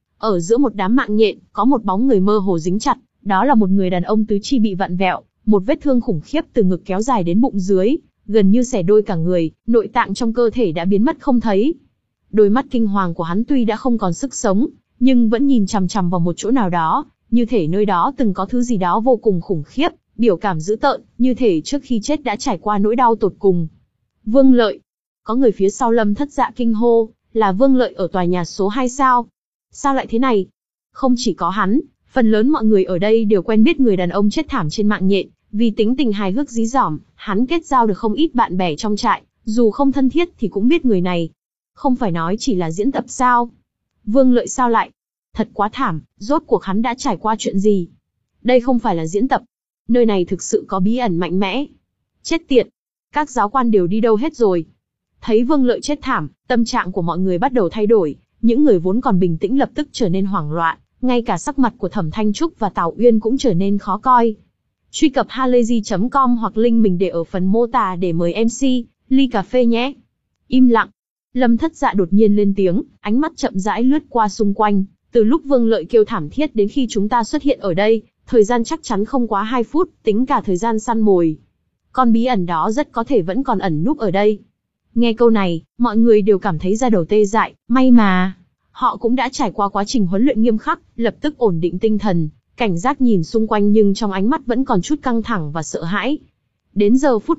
Ở giữa một đám mạng nhện, có một bóng người mơ hồ dính chặt, đó là một người đàn ông tứ chi bị vặn vẹo, một vết thương khủng khiếp từ ngực kéo dài đến bụng dưới, gần như xẻ đôi cả người, nội tạng trong cơ thể đã biến mất không thấy. Đôi mắt kinh hoàng của hắn tuy đã không còn sức sống, nhưng vẫn nhìn chằm chằm vào một chỗ nào đó, như thể nơi đó từng có thứ gì đó vô cùng khủng khiếp, biểu cảm dữ tợn, như thể trước khi chết đã trải qua nỗi đau tột cùng. Vương Lợi. Có người phía sau Lâm Thất Dạ kinh hô, là Vương Lợi ở tòa nhà số hai sao? Sao lại thế này? Không chỉ có hắn, phần lớn mọi người ở đây đều quen biết người đàn ông chết thảm trên mạng nhện, vì tính tình hài hước dí dỏm, hắn kết giao được không ít bạn bè trong trại, dù không thân thiết thì cũng biết người này. Không phải nói chỉ là diễn tập sao? Vương Lợi sao lại? Thật quá thảm, rốt cuộc hắn đã trải qua chuyện gì? Đây không phải là diễn tập. Nơi này thực sự có bí ẩn mạnh mẽ. Chết tiệt! Các giáo quan đều đi đâu hết rồi? Thấy Vương Lợi chết thảm, tâm trạng của mọi người bắt đầu thay đổi, những người vốn còn bình tĩnh lập tức trở nên hoảng loạn, ngay cả sắc mặt của Thẩm Thanh Trúc và Tào Uyên cũng trở nên khó coi. Truy cập halayzi chấm com hoặc link mình để ở phần mô tả để mời em xê, ly cà phê nhé. Im lặng. Lâm Thất Dạ đột nhiên lên tiếng, ánh mắt chậm rãi lướt qua xung quanh, từ lúc Vương Lợi kêu thảm thiết đến khi chúng ta xuất hiện ở đây, thời gian chắc chắn không quá hai phút, tính cả thời gian săn mồi. Con bí ẩn đó rất có thể vẫn còn ẩn núp ở đây. Nghe câu này, mọi người đều cảm thấy da đầu tê dại, may mà. Họ cũng đã trải qua quá trình huấn luyện nghiêm khắc, lập tức ổn định tinh thần, cảnh giác nhìn xung quanh nhưng trong ánh mắt vẫn còn chút căng thẳng và sợ hãi. Đến giờ phút này,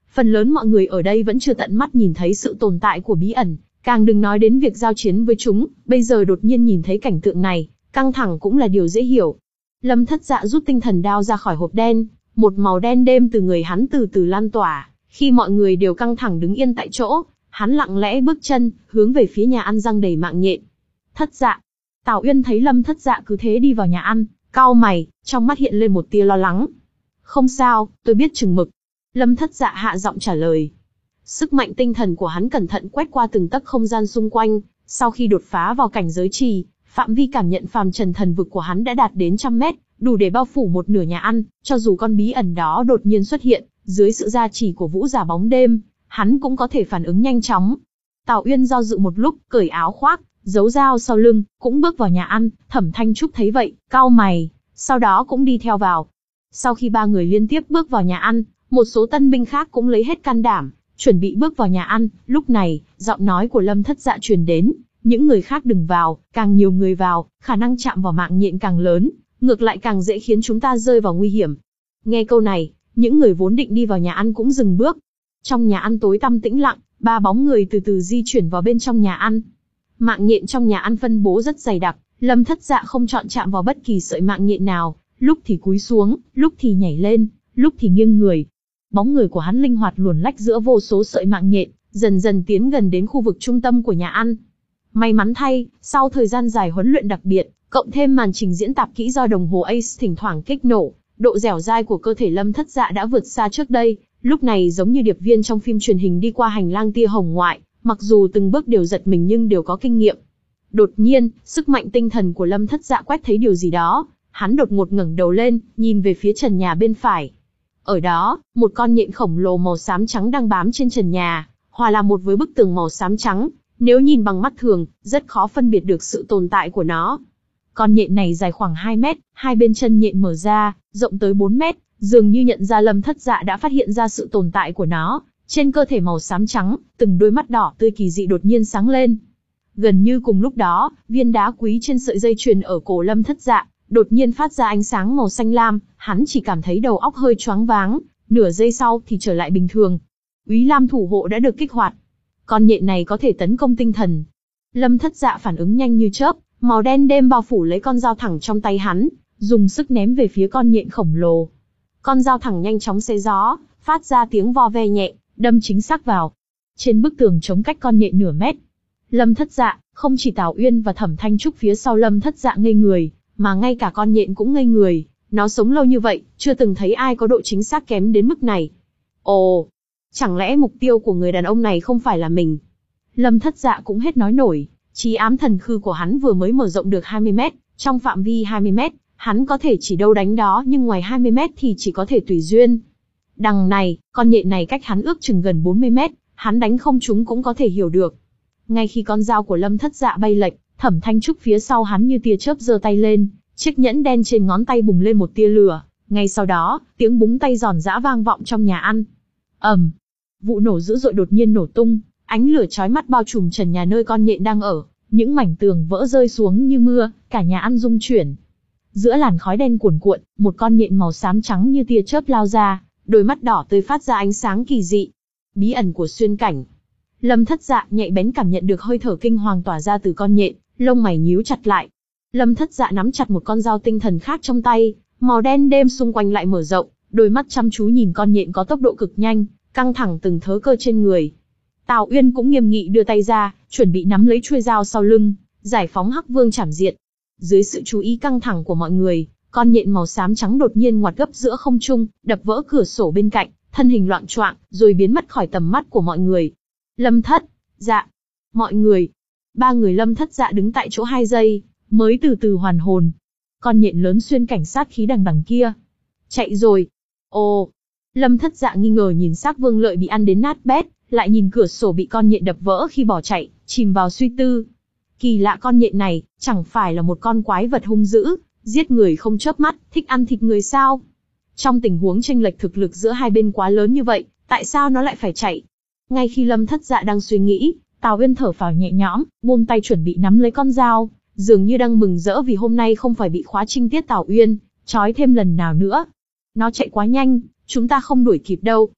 Phần lớn mọi người ở đây vẫn chưa tận mắt nhìn thấy sự tồn tại của bí ẩn, càng đừng nói đến việc giao chiến với chúng, bây giờ đột nhiên nhìn thấy cảnh tượng này, căng thẳng cũng là điều dễ hiểu. Lâm Thất Dạ rút tinh thần đao ra khỏi hộp đen, một màu đen đêm từ người hắn từ từ lan tỏa, khi mọi người đều căng thẳng đứng yên tại chỗ, hắn lặng lẽ bước chân, hướng về phía nhà ăn răng đầy mạng nhện. Thất Dạ. Tào Uyên thấy Lâm Thất Dạ cứ thế đi vào nhà ăn, cau mày, trong mắt hiện lên một tia lo lắng. Không sao, tôi biết chừng mực. Lâm Thất Dạ hạ giọng trả lời. Sức mạnh tinh thần của hắn cẩn thận quét qua từng tấc không gian xung quanh, sau khi đột phá vào cảnh giới trì, phạm vi cảm nhận phàm trần thần vực của hắn đã đạt đến trăm mét, đủ để bao phủ một nửa nhà ăn, cho dù con bí ẩn đó đột nhiên xuất hiện, dưới sự gia trì của vũ giả bóng đêm, hắn cũng có thể phản ứng nhanh chóng. Tào Uyên do dự một lúc, cởi áo khoác, giấu dao sau lưng, cũng bước vào nhà ăn. Thẩm Thanh Trúc thấy vậy, cau mày, sau đó cũng đi theo vào. Sau khi ba người liên tiếp bước vào nhà ăn, một số tân binh khác cũng lấy hết can đảm, chuẩn bị bước vào nhà ăn. Lúc này, giọng nói của Lâm Thất Dạ truyền đến, những người khác đừng vào, càng nhiều người vào, khả năng chạm vào mạng nhện càng lớn, ngược lại càng dễ khiến chúng ta rơi vào nguy hiểm. Nghe câu này, những người vốn định đi vào nhà ăn cũng dừng bước. Trong nhà ăn tối tăm tĩnh lặng, ba bóng người từ từ di chuyển vào bên trong nhà ăn. Mạng nhện trong nhà ăn phân bố rất dày đặc, Lâm Thất Dạ không chọn chạm vào bất kỳ sợi mạng nhện nào, lúc thì cúi xuống, lúc thì nhảy lên, lúc thì nghiêng người. Bóng người của hắn linh hoạt luồn lách giữa vô số sợi mạng nhện, dần dần tiến gần đến khu vực trung tâm của nhà ăn. May mắn thay, sau thời gian dài huấn luyện đặc biệt, cộng thêm màn trình diễn tạp kỹ do đồng hồ Ace thỉnh thoảng kích nổ, độ dẻo dai của cơ thể Lâm Thất Dạ đã vượt xa trước đây, lúc này giống như điệp viên trong phim truyền hình đi qua hành lang tia hồng ngoại, mặc dù từng bước đều giật mình nhưng đều có kinh nghiệm. Đột nhiên, sức mạnh tinh thần của Lâm Thất Dạ quét thấy điều gì đó, hắn đột ngột ngẩng đầu lên, nhìn về phía trần nhà bên phải. Ở đó, một con nhện khổng lồ màu xám trắng đang bám trên trần nhà, hòa làm một với bức tường màu xám trắng. Nếu nhìn bằng mắt thường, rất khó phân biệt được sự tồn tại của nó. Con nhện này dài khoảng hai mét, hai bên chân nhện mở ra, rộng tới bốn mét, dường như nhận ra Lâm Thất Dạ đã phát hiện ra sự tồn tại của nó. Trên cơ thể màu xám trắng, từng đôi mắt đỏ tươi kỳ dị đột nhiên sáng lên. Gần như cùng lúc đó, viên đá quý trên sợi dây chuyền ở cổ Lâm Thất Dạ đột nhiên phát ra ánh sáng màu xanh lam, hắn chỉ cảm thấy đầu óc hơi choáng váng, nửa giây sau thì trở lại bình thường. Úy Lam thủ hộ đã được kích hoạt. Con nhện này có thể tấn công tinh thần. Lâm Thất Dạ phản ứng nhanh như chớp, màu đen đêm bao phủ lấy con dao thẳng trong tay hắn, dùng sức ném về phía con nhện khổng lồ. Con dao thẳng nhanh chóng xé gió, phát ra tiếng vo ve nhẹ, đâm chính xác vào trên bức tường chống cách con nhện nửa mét. Lâm Thất Dạ, không chỉ Tào Uyên và Thẩm Thanh Trúc phía sau Lâm Thất Dạ ngây người, mà ngay cả con nhện cũng ngây người. Nó sống lâu như vậy, chưa từng thấy ai có độ chính xác kém đến mức này. Ồ, chẳng lẽ mục tiêu của người đàn ông này không phải là mình? Lâm Thất Dạ cũng hết nói nổi, trí ám thần khư của hắn vừa mới mở rộng được hai mươi mét, trong phạm vi hai mươi mét, hắn có thể chỉ đâu đánh đó, nhưng ngoài hai mươi mét thì chỉ có thể tùy duyên. Đằng này, con nhện này cách hắn ước chừng gần bốn mươi mét, hắn đánh không trúng cũng có thể hiểu được. Ngay khi con dao của Lâm Thất Dạ bay lệch, Thẩm Thanh Trúc phía sau hắn như tia chớp giơ tay lên, chiếc nhẫn đen trên ngón tay bùng lên một tia lửa, ngay sau đó, tiếng búng tay giòn giã vang vọng trong nhà ăn. Ầm, um, vụ nổ dữ dội đột nhiên nổ tung, ánh lửa chói mắt bao trùm trần nhà nơi con nhện đang ở, những mảnh tường vỡ rơi xuống như mưa, cả nhà ăn rung chuyển. Giữa làn khói đen cuồn cuộn, một con nhện màu xám trắng như tia chớp lao ra, đôi mắt đỏ tươi phát ra ánh sáng kỳ dị. Bí ẩn của xuyên cảnh. Lâm Thất Dạ nhạy bén cảm nhận được hơi thở kinh hoàng tỏa ra từ con nhện, lông mày nhíu chặt lại. Lâm Thất Dạ nắm chặt một con dao tinh thần khác trong tay, màu đen đêm xung quanh lại mở rộng, đôi mắt chăm chú nhìn con nhện có tốc độ cực nhanh, căng thẳng từng thớ cơ trên người. Tào Uyên cũng nghiêm nghị đưa tay ra, chuẩn bị nắm lấy chuôi dao sau lưng, giải phóng Hắc Vương chảm diệt. Dưới sự chú ý căng thẳng của mọi người, con nhện màu xám trắng đột nhiên ngoặt gấp giữa không trung, đập vỡ cửa sổ bên cạnh, thân hình loạng choạng, rồi biến mất khỏi tầm mắt của mọi người. Lâm Thất Dạ, mọi người, ba người Lâm Thất Dạ đứng tại chỗ hai giây, mới từ từ hoàn hồn. Con nhện lớn xuyên cảnh sát khí đằng đằng kia, chạy rồi. Ồ, Lâm Thất Dạ nghi ngờ nhìn xác Vương Lợi bị ăn đến nát bét, lại nhìn cửa sổ bị con nhện đập vỡ khi bỏ chạy, chìm vào suy tư. Kỳ lạ, con nhện này, chẳng phải là một con quái vật hung dữ, giết người không chớp mắt, thích ăn thịt người sao? Trong tình huống chênh lệch thực lực giữa hai bên quá lớn như vậy, tại sao nó lại phải chạy? Ngay khi Lâm Thất Dạ đang suy nghĩ, Tào Uyên thở phào nhẹ nhõm, buông tay chuẩn bị nắm lấy con dao, dường như đang mừng rỡ vì hôm nay không phải bị khóa trinh tiết Tào Uyên trói thêm lần nào nữa. Nó chạy quá nhanh, chúng ta không đuổi kịp đâu.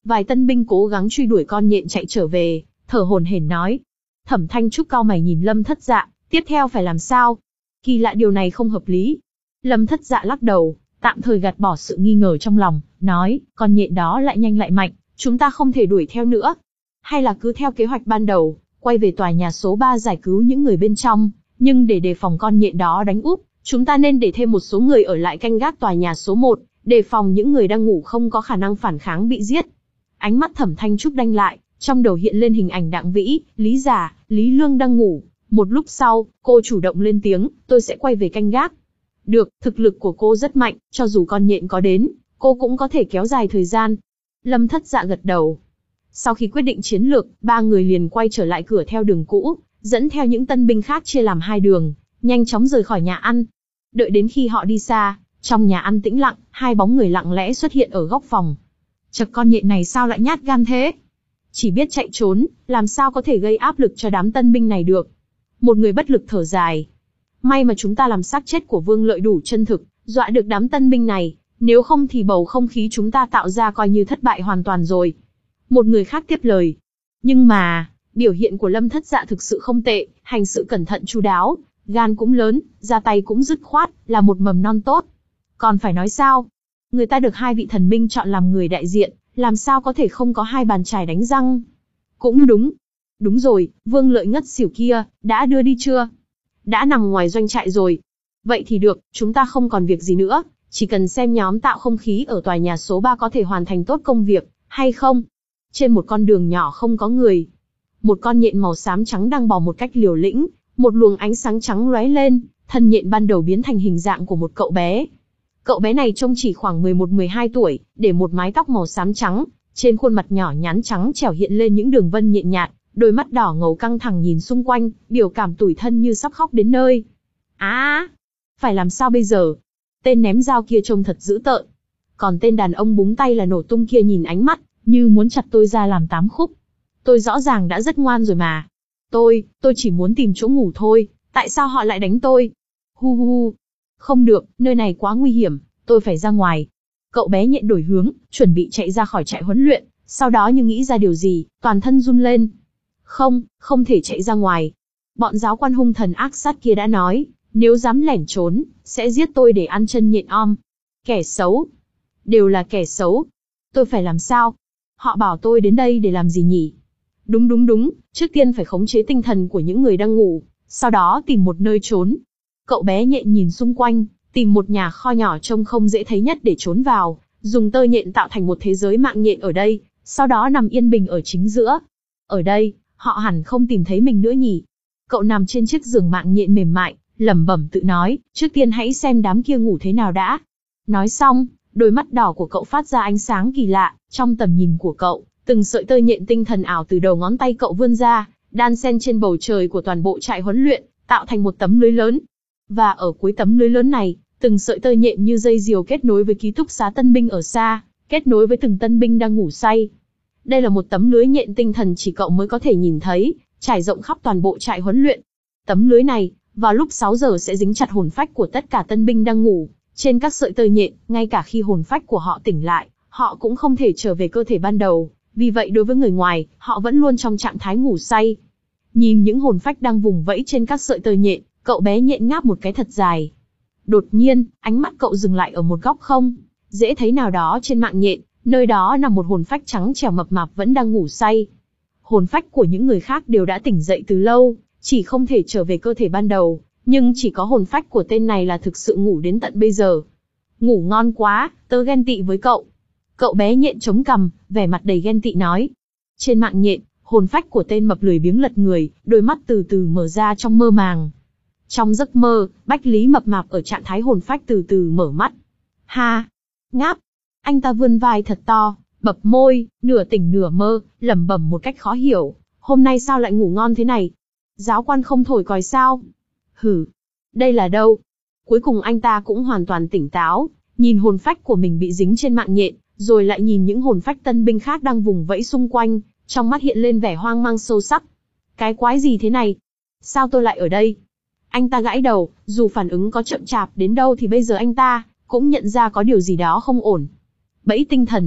Vài tân binh cố gắng truy đuổi con nhện chạy trở về, thở hổn hển nói. Thẩm Thanh Trúc cau mày nhìn Lâm Thất Dạ, tiếp theo phải làm sao? Kỳ lạ điều này không hợp lý. Lâm Thất Dạ lắc đầu, tạm thời gạt bỏ sự nghi ngờ trong lòng, nói, con nhện đó lại nhanh lại mạnh, chúng ta không thể đuổi theo nữa. Hay là cứ theo kế hoạch ban đầu, quay về tòa nhà số ba giải cứu những người bên trong, nhưng để đề phòng con nhện đó đánh úp, chúng ta nên để thêm một số người ở lại canh gác tòa nhà số một, đề phòng những người đang ngủ không có khả năng phản kháng bị giết. Ánh mắt Thẩm Thanh Trúc đanh lại, trong đầu hiện lên hình ảnh Đặng Vĩ, Lý Giả, Lý Lương đang ngủ. Một lúc sau, cô chủ động lên tiếng, tôi sẽ quay về canh gác. Được, thực lực của cô rất mạnh, cho dù con nhện có đến, cô cũng có thể kéo dài thời gian. Lâm Thất Dạ gật đầu. Sau khi quyết định chiến lược, ba người liền quay trở lại cửa theo đường cũ, dẫn theo những tân binh khác chia làm hai đường, nhanh chóng rời khỏi nhà ăn. Đợi đến khi họ đi xa, trong nhà ăn tĩnh lặng, hai bóng người lặng lẽ xuất hiện ở góc phòng. Chật, con nhện này sao lại nhát gan thế? Chỉ biết chạy trốn, làm sao có thể gây áp lực cho đám tân binh này được? Một người bất lực thở dài. May mà chúng ta làm xác chết của Vương Lợi đủ chân thực, dọa được đám tân binh này, nếu không thì bầu không khí chúng ta tạo ra coi như thất bại hoàn toàn rồi. Một người khác tiếp lời. Nhưng mà, biểu hiện của Lâm Thất Dạ thực sự không tệ, hành sự cẩn thận chu đáo, gan cũng lớn, ra tay cũng dứt khoát, là một mầm non tốt. Còn phải nói sao? Người ta được hai vị thần minh chọn làm người đại diện, làm sao có thể không có hai bàn chải đánh răng? Cũng đúng. Đúng rồi, Vương Lợi ngất xỉu kia, đã đưa đi chưa? Đã nằm ngoài doanh trại rồi. Vậy thì được, chúng ta không còn việc gì nữa, chỉ cần xem nhóm tạo không khí ở tòa nhà số ba có thể hoàn thành tốt công việc, hay không? Trên một con đường nhỏ không có người. Một con nhện màu xám trắng đang bò một cách liều lĩnh, một luồng ánh sáng trắng lóe lên, thân nhện ban đầu biến thành hình dạng của một cậu bé. Cậu bé này trông chỉ khoảng mười một mười hai tuổi, để một mái tóc màu xám trắng, trên khuôn mặt nhỏ nhắn trắng trẻo hiện lên những đường vân nhện nhạt, đôi mắt đỏ ngầu căng thẳng nhìn xung quanh, biểu cảm tủi thân như sắp khóc đến nơi. Á, à, phải làm sao bây giờ? Tên ném dao kia trông thật dữ tợn. Còn tên đàn ông búng tay là nổ tung kia nhìn ánh mắt, như muốn chặt tôi ra làm tám khúc. Tôi rõ ràng đã rất ngoan rồi mà. Tôi, tôi chỉ muốn tìm chỗ ngủ thôi, tại sao họ lại đánh tôi? Hu hu hu. Không được, nơi này quá nguy hiểm, tôi phải ra ngoài. Cậu bé nhện đổi hướng, chuẩn bị chạy ra khỏi trại huấn luyện, sau đó như nghĩ ra điều gì, toàn thân run lên. Không, không thể chạy ra ngoài. Bọn giáo quan hung thần ác sát kia đã nói, nếu dám lẻn trốn, sẽ giết tôi để ăn chân nhện om. Kẻ xấu. Đều là kẻ xấu. Tôi phải làm sao? Họ bảo tôi đến đây để làm gì nhỉ? Đúng đúng đúng, trước tiên phải khống chế tinh thần của những người đang ngủ, sau đó tìm một nơi trốn. Cậu bé nhện nhìn xung quanh, tìm một nhà kho nhỏ trông không dễ thấy nhất để trốn vào, dùng tơ nhện tạo thành một thế giới mạng nhện ở đây, sau đó nằm yên bình ở chính giữa. Ở đây, họ hẳn không tìm thấy mình nữa nhỉ? Cậu nằm trên chiếc giường mạng nhện mềm mại, lẩm bẩm tự nói, trước tiên hãy xem đám kia ngủ thế nào đã. Nói xong, đôi mắt đỏ của cậu phát ra ánh sáng kỳ lạ, trong tầm nhìn của cậu, từng sợi tơ nhện tinh thần ảo từ đầu ngón tay cậu vươn ra, đan xen trên bầu trời của toàn bộ trại huấn luyện, tạo thành một tấm lưới lớn. Và ở cuối tấm lưới lớn này, từng sợi tơ nhện như dây diều kết nối với ký túc xá tân binh ở xa, kết nối với từng tân binh đang ngủ say. Đây là một tấm lưới nhện tinh thần chỉ cậu mới có thể nhìn thấy, trải rộng khắp toàn bộ trại huấn luyện. Tấm lưới này, vào lúc sáu giờ sẽ dính chặt hồn phách của tất cả tân binh đang ngủ, trên các sợi tơ nhện, ngay cả khi hồn phách của họ tỉnh lại, họ cũng không thể trở về cơ thể ban đầu, vì vậy đối với người ngoài, họ vẫn luôn trong trạng thái ngủ say. Nhìn những hồn phách đang vùng vẫy trên các sợi tơ nhện, cậu bé nhện ngáp một cái thật dài. Đột nhiên, ánh mắt cậu dừng lại ở một góc không dễ thấy nào đó trên mạng nhện, nơi đó nằm một hồn phách trắng trẻo mập mạp vẫn đang ngủ say. Hồn phách của những người khác đều đã tỉnh dậy từ lâu, chỉ không thể trở về cơ thể ban đầu, nhưng chỉ có hồn phách của tên này là thực sự ngủ đến tận bây giờ. Ngủ ngon quá, tớ ghen tị với cậu. Cậu bé nhện chống cằm, vẻ mặt đầy ghen tị nói. Trên mạng nhện, hồn phách của tên mập lười biếng lật người, đôi mắt từ từ mở ra trong mơ màng. Trong giấc mơ, Bách Lý mập mạp ở trạng thái hồn phách từ từ mở mắt. Ha! Ngáp! Anh ta vươn vai thật to, bập môi, nửa tỉnh nửa mơ, lẩm bẩm một cách khó hiểu. Hôm nay sao lại ngủ ngon thế này? Giáo quan không thổi còi sao? Hử! Đây là đâu? Cuối cùng anh ta cũng hoàn toàn tỉnh táo, nhìn hồn phách của mình bị dính trên mạng nhện, rồi lại nhìn những hồn phách tân binh khác đang vùng vẫy xung quanh, trong mắt hiện lên vẻ hoang mang sâu sắc. Cái quái gì thế này? Sao tôi lại ở đây? Anh ta gãi đầu, dù phản ứng có chậm chạp đến đâu thì bây giờ anh ta cũng nhận ra có điều gì đó không ổn. Bẫy tinh thần.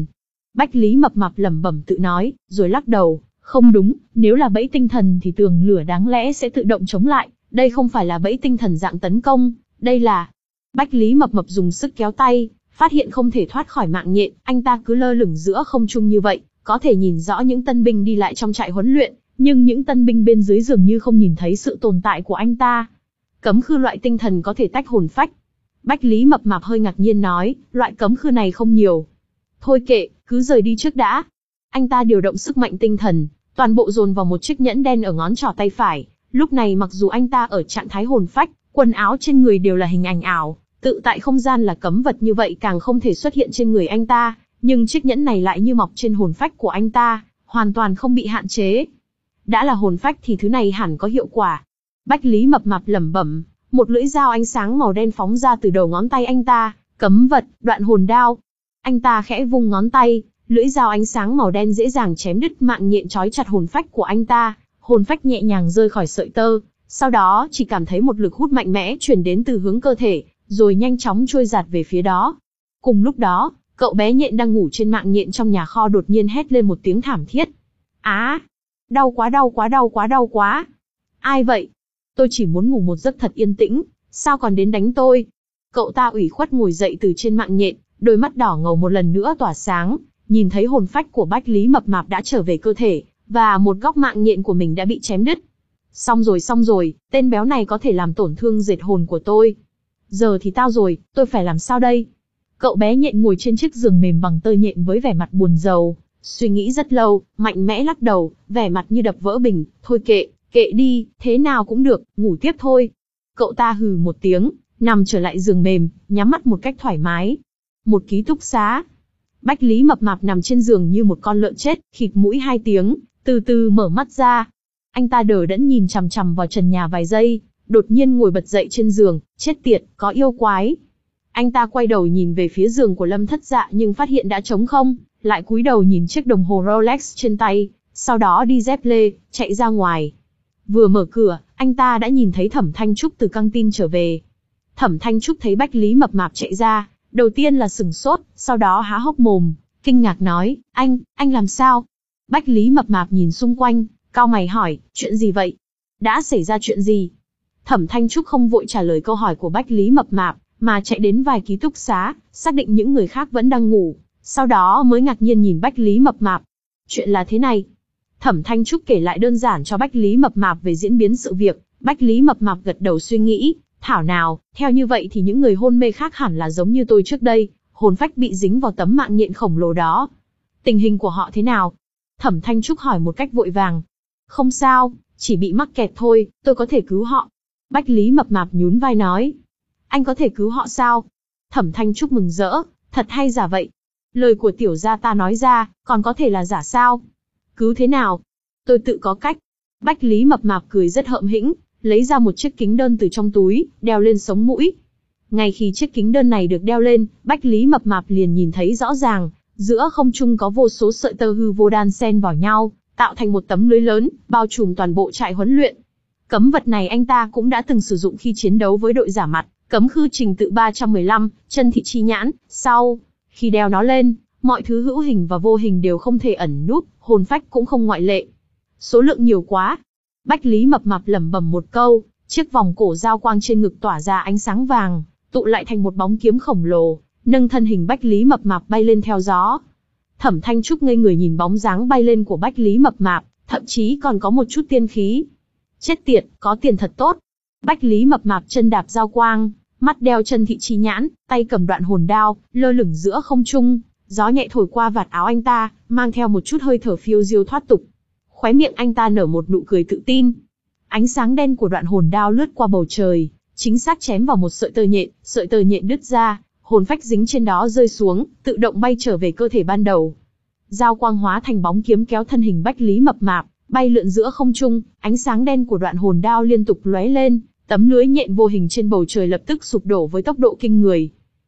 Bách Lý Mập Mạp lẩm bẩm tự nói, rồi lắc đầu, không đúng, nếu là bẫy tinh thần thì tường lửa đáng lẽ sẽ tự động chống lại, đây không phải là bẫy tinh thần dạng tấn công, đây là... Bách Lý Mập Mập dùng sức kéo tay, phát hiện không thể thoát khỏi mạng nhện, anh ta cứ lơ lửng giữa không trung như vậy, có thể nhìn rõ những tân binh đi lại trong trại huấn luyện, nhưng những tân binh bên dưới dường như không nhìn thấy sự tồn tại của anh ta. Cấm khư loại tinh thần có thể tách hồn phách. Bách Lý Mập Mạp hơi ngạc nhiên nói, loại cấm khư này không nhiều. Thôi kệ, cứ rời đi trước đã. Anh ta điều động sức mạnh tinh thần, toàn bộ dồn vào một chiếc nhẫn đen ở ngón trỏ tay phải. Lúc này mặc dù anh ta ở trạng thái hồn phách, quần áo trên người đều là hình ảnh ảo, tự tại không gian là cấm vật như vậy càng không thể xuất hiện trên người anh ta, nhưng chiếc nhẫn này lại như mọc trên hồn phách của anh ta, hoàn toàn không bị hạn chế. Đã là hồn phách thì thứ này hẳn có hiệu quả. Bách Lý Mập Mạp lẩm bẩm, một lưỡi dao ánh sáng màu đen phóng ra từ đầu ngón tay anh ta, cấm vật, đoạn hồn đao. Anh ta khẽ vung ngón tay, lưỡi dao ánh sáng màu đen dễ dàng chém đứt mạng nhện trói chặt hồn phách của anh ta, hồn phách nhẹ nhàng rơi khỏi sợi tơ, sau đó chỉ cảm thấy một lực hút mạnh mẽ truyền đến từ hướng cơ thể, rồi nhanh chóng trôi giạt về phía đó. Cùng lúc đó, cậu bé nhện đang ngủ trên mạng nhện trong nhà kho đột nhiên hét lên một tiếng thảm thiết. Á! Đau quá đau quá đau quá đau quá! Ai vậy? Tôi chỉ muốn ngủ một giấc thật yên tĩnh, sao còn đến đánh tôi? Cậu ta ủy khuất ngồi dậy từ trên mạng nhện, đôi mắt đỏ ngầu một lần nữa tỏa sáng, nhìn thấy hồn phách của Bách Lý Mập Mạp đã trở về cơ thể, và một góc mạng nhện của mình đã bị chém đứt. Xong rồi xong rồi, tên béo này có thể làm tổn thương dệt hồn của tôi. Giờ thì tao rồi, tôi phải làm sao đây? Cậu bé nhện ngồi trên chiếc giường mềm bằng tơ nhện với vẻ mặt buồn rầu, suy nghĩ rất lâu, mạnh mẽ lắc đầu, vẻ mặt như đập vỡ bình, thôi kệ, kệ đi, thế nào cũng được, ngủ tiếp thôi. Cậu ta hừ một tiếng, nằm trở lại giường mềm, nhắm mắt một cách thoải mái. Một ký túc xá. Bách Lý Mập Mạp nằm trên giường như một con lợn chết, khịt mũi hai tiếng, từ từ mở mắt ra. Anh ta đờ đẫn nhìn chằm chằm vào trần nhà vài giây, đột nhiên ngồi bật dậy trên giường, chết tiệt, có yêu quái. Anh ta quay đầu nhìn về phía giường của Lâm Thất Dạ nhưng phát hiện đã trống không, lại cúi đầu nhìn chiếc đồng hồ Rolex trên tay, sau đó đi dép lê, chạy ra ngoài. Vừa mở cửa, anh ta đã nhìn thấy Thẩm Thanh Trúc từ căng tin trở về. Thẩm Thanh Trúc thấy Bách Lý Mập Mạp chạy ra, đầu tiên là sửng sốt, sau đó há hốc mồm, kinh ngạc nói, anh, anh làm sao? Bách Lý Mập Mạp nhìn xung quanh, cau mày hỏi, chuyện gì vậy? Đã xảy ra chuyện gì? Thẩm Thanh Trúc không vội trả lời câu hỏi của Bách Lý Mập Mạp, mà chạy đến vài ký túc xá, xác định những người khác vẫn đang ngủ, sau đó mới ngạc nhiên nhìn Bách Lý Mập Mạp. Chuyện là thế này. Thẩm Thanh Trúc kể lại đơn giản cho Bách Lý Mập Mạp về diễn biến sự việc, Bách Lý Mập Mạp gật đầu suy nghĩ, thảo nào, theo như vậy thì những người hôn mê khác hẳn là giống như tôi trước đây, hồn phách bị dính vào tấm mạng nhện khổng lồ đó. Tình hình của họ thế nào? Thẩm Thanh Trúc hỏi một cách vội vàng. Không sao, chỉ bị mắc kẹt thôi, tôi có thể cứu họ. Bách Lý Mập Mạp nhún vai nói. Anh có thể cứu họ sao? Thẩm Thanh Trúc mừng rỡ, thật hay giả vậy? Lời của tiểu gia ta nói ra, còn có thể là giả sao? Cứu thế nào? Tôi tự có cách. Bách Lý Mập Mạp cười rất hợm hĩnh, lấy ra một chiếc kính đơn từ trong túi, đeo lên sống mũi. Ngay khi chiếc kính đơn này được đeo lên, Bách Lý Mập Mạp liền nhìn thấy rõ ràng, giữa không trung có vô số sợi tơ hư vô đan xen vào nhau, tạo thành một tấm lưới lớn, bao trùm toàn bộ trại huấn luyện. Cấm vật này anh ta cũng đã từng sử dụng khi chiến đấu với đội giả mặt, cấm khư trình tự ba trăm mười lăm, chân thị chi nhãn, sau. Khi đeo nó lên, mọi thứ hữu hình và vô hình đều không thể ẩn núp, hồn phách cũng không ngoại lệ. Số lượng nhiều quá. Bách Lý Mập Mạp lẩm bẩm một câu, chiếc vòng cổ giao quang trên ngực tỏa ra ánh sáng vàng, tụ lại thành một bóng kiếm khổng lồ, nâng thân hình Bách Lý Mập Mạp bay lên theo gió. Thẩm Thanh Trúc ngây người nhìn bóng dáng bay lên của Bách Lý Mập Mạp, thậm chí còn có một chút tiên khí. Chết tiệt, có tiền thật tốt. Bách Lý Mập Mạp chân đạp giao quang, mắt đeo chân thị chi nhãn, tay cầm đoạn hồn đao, lơ lửng giữa không trung, gió nhẹ thổi qua vạt áo anh ta, mang theo một chút hơi thở phiêu diêu thoát tục. Khóe miệng anh ta nở một nụ cười tự tin. Ánh sáng đen của đoạn hồn đao lướt qua bầu trời, chính xác chém vào một sợi tơ nhện, sợi tơ nhện đứt ra, hồn phách dính trên đó rơi xuống, tự động bay trở về cơ thể ban đầu. Giao quang hóa thành bóng kiếm kéo thân hình Bách Lý Mập Mạp, bay lượn giữa không trung, ánh sáng đen của đoạn hồn đao liên tục lóe lên, tấm lưới nhện vô hình trên bầu trời lập tức sụp đổ với tốc độ kinh người.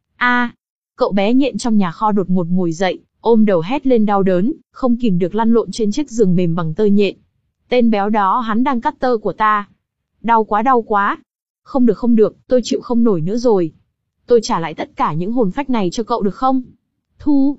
A! Cậu bé nhện trong nhà kho đột ngột ngồi dậy, ôm đầu hét lên đau đớn, không kìm được lăn lộn trên chiếc giường mềm bằng tơ nhện. Tên béo đó hắn đang cắt tơ của ta. Đau quá đau quá. Không được không được, tôi chịu không nổi nữa rồi. Tôi trả lại tất cả những hồn phách này cho cậu được không? Thu.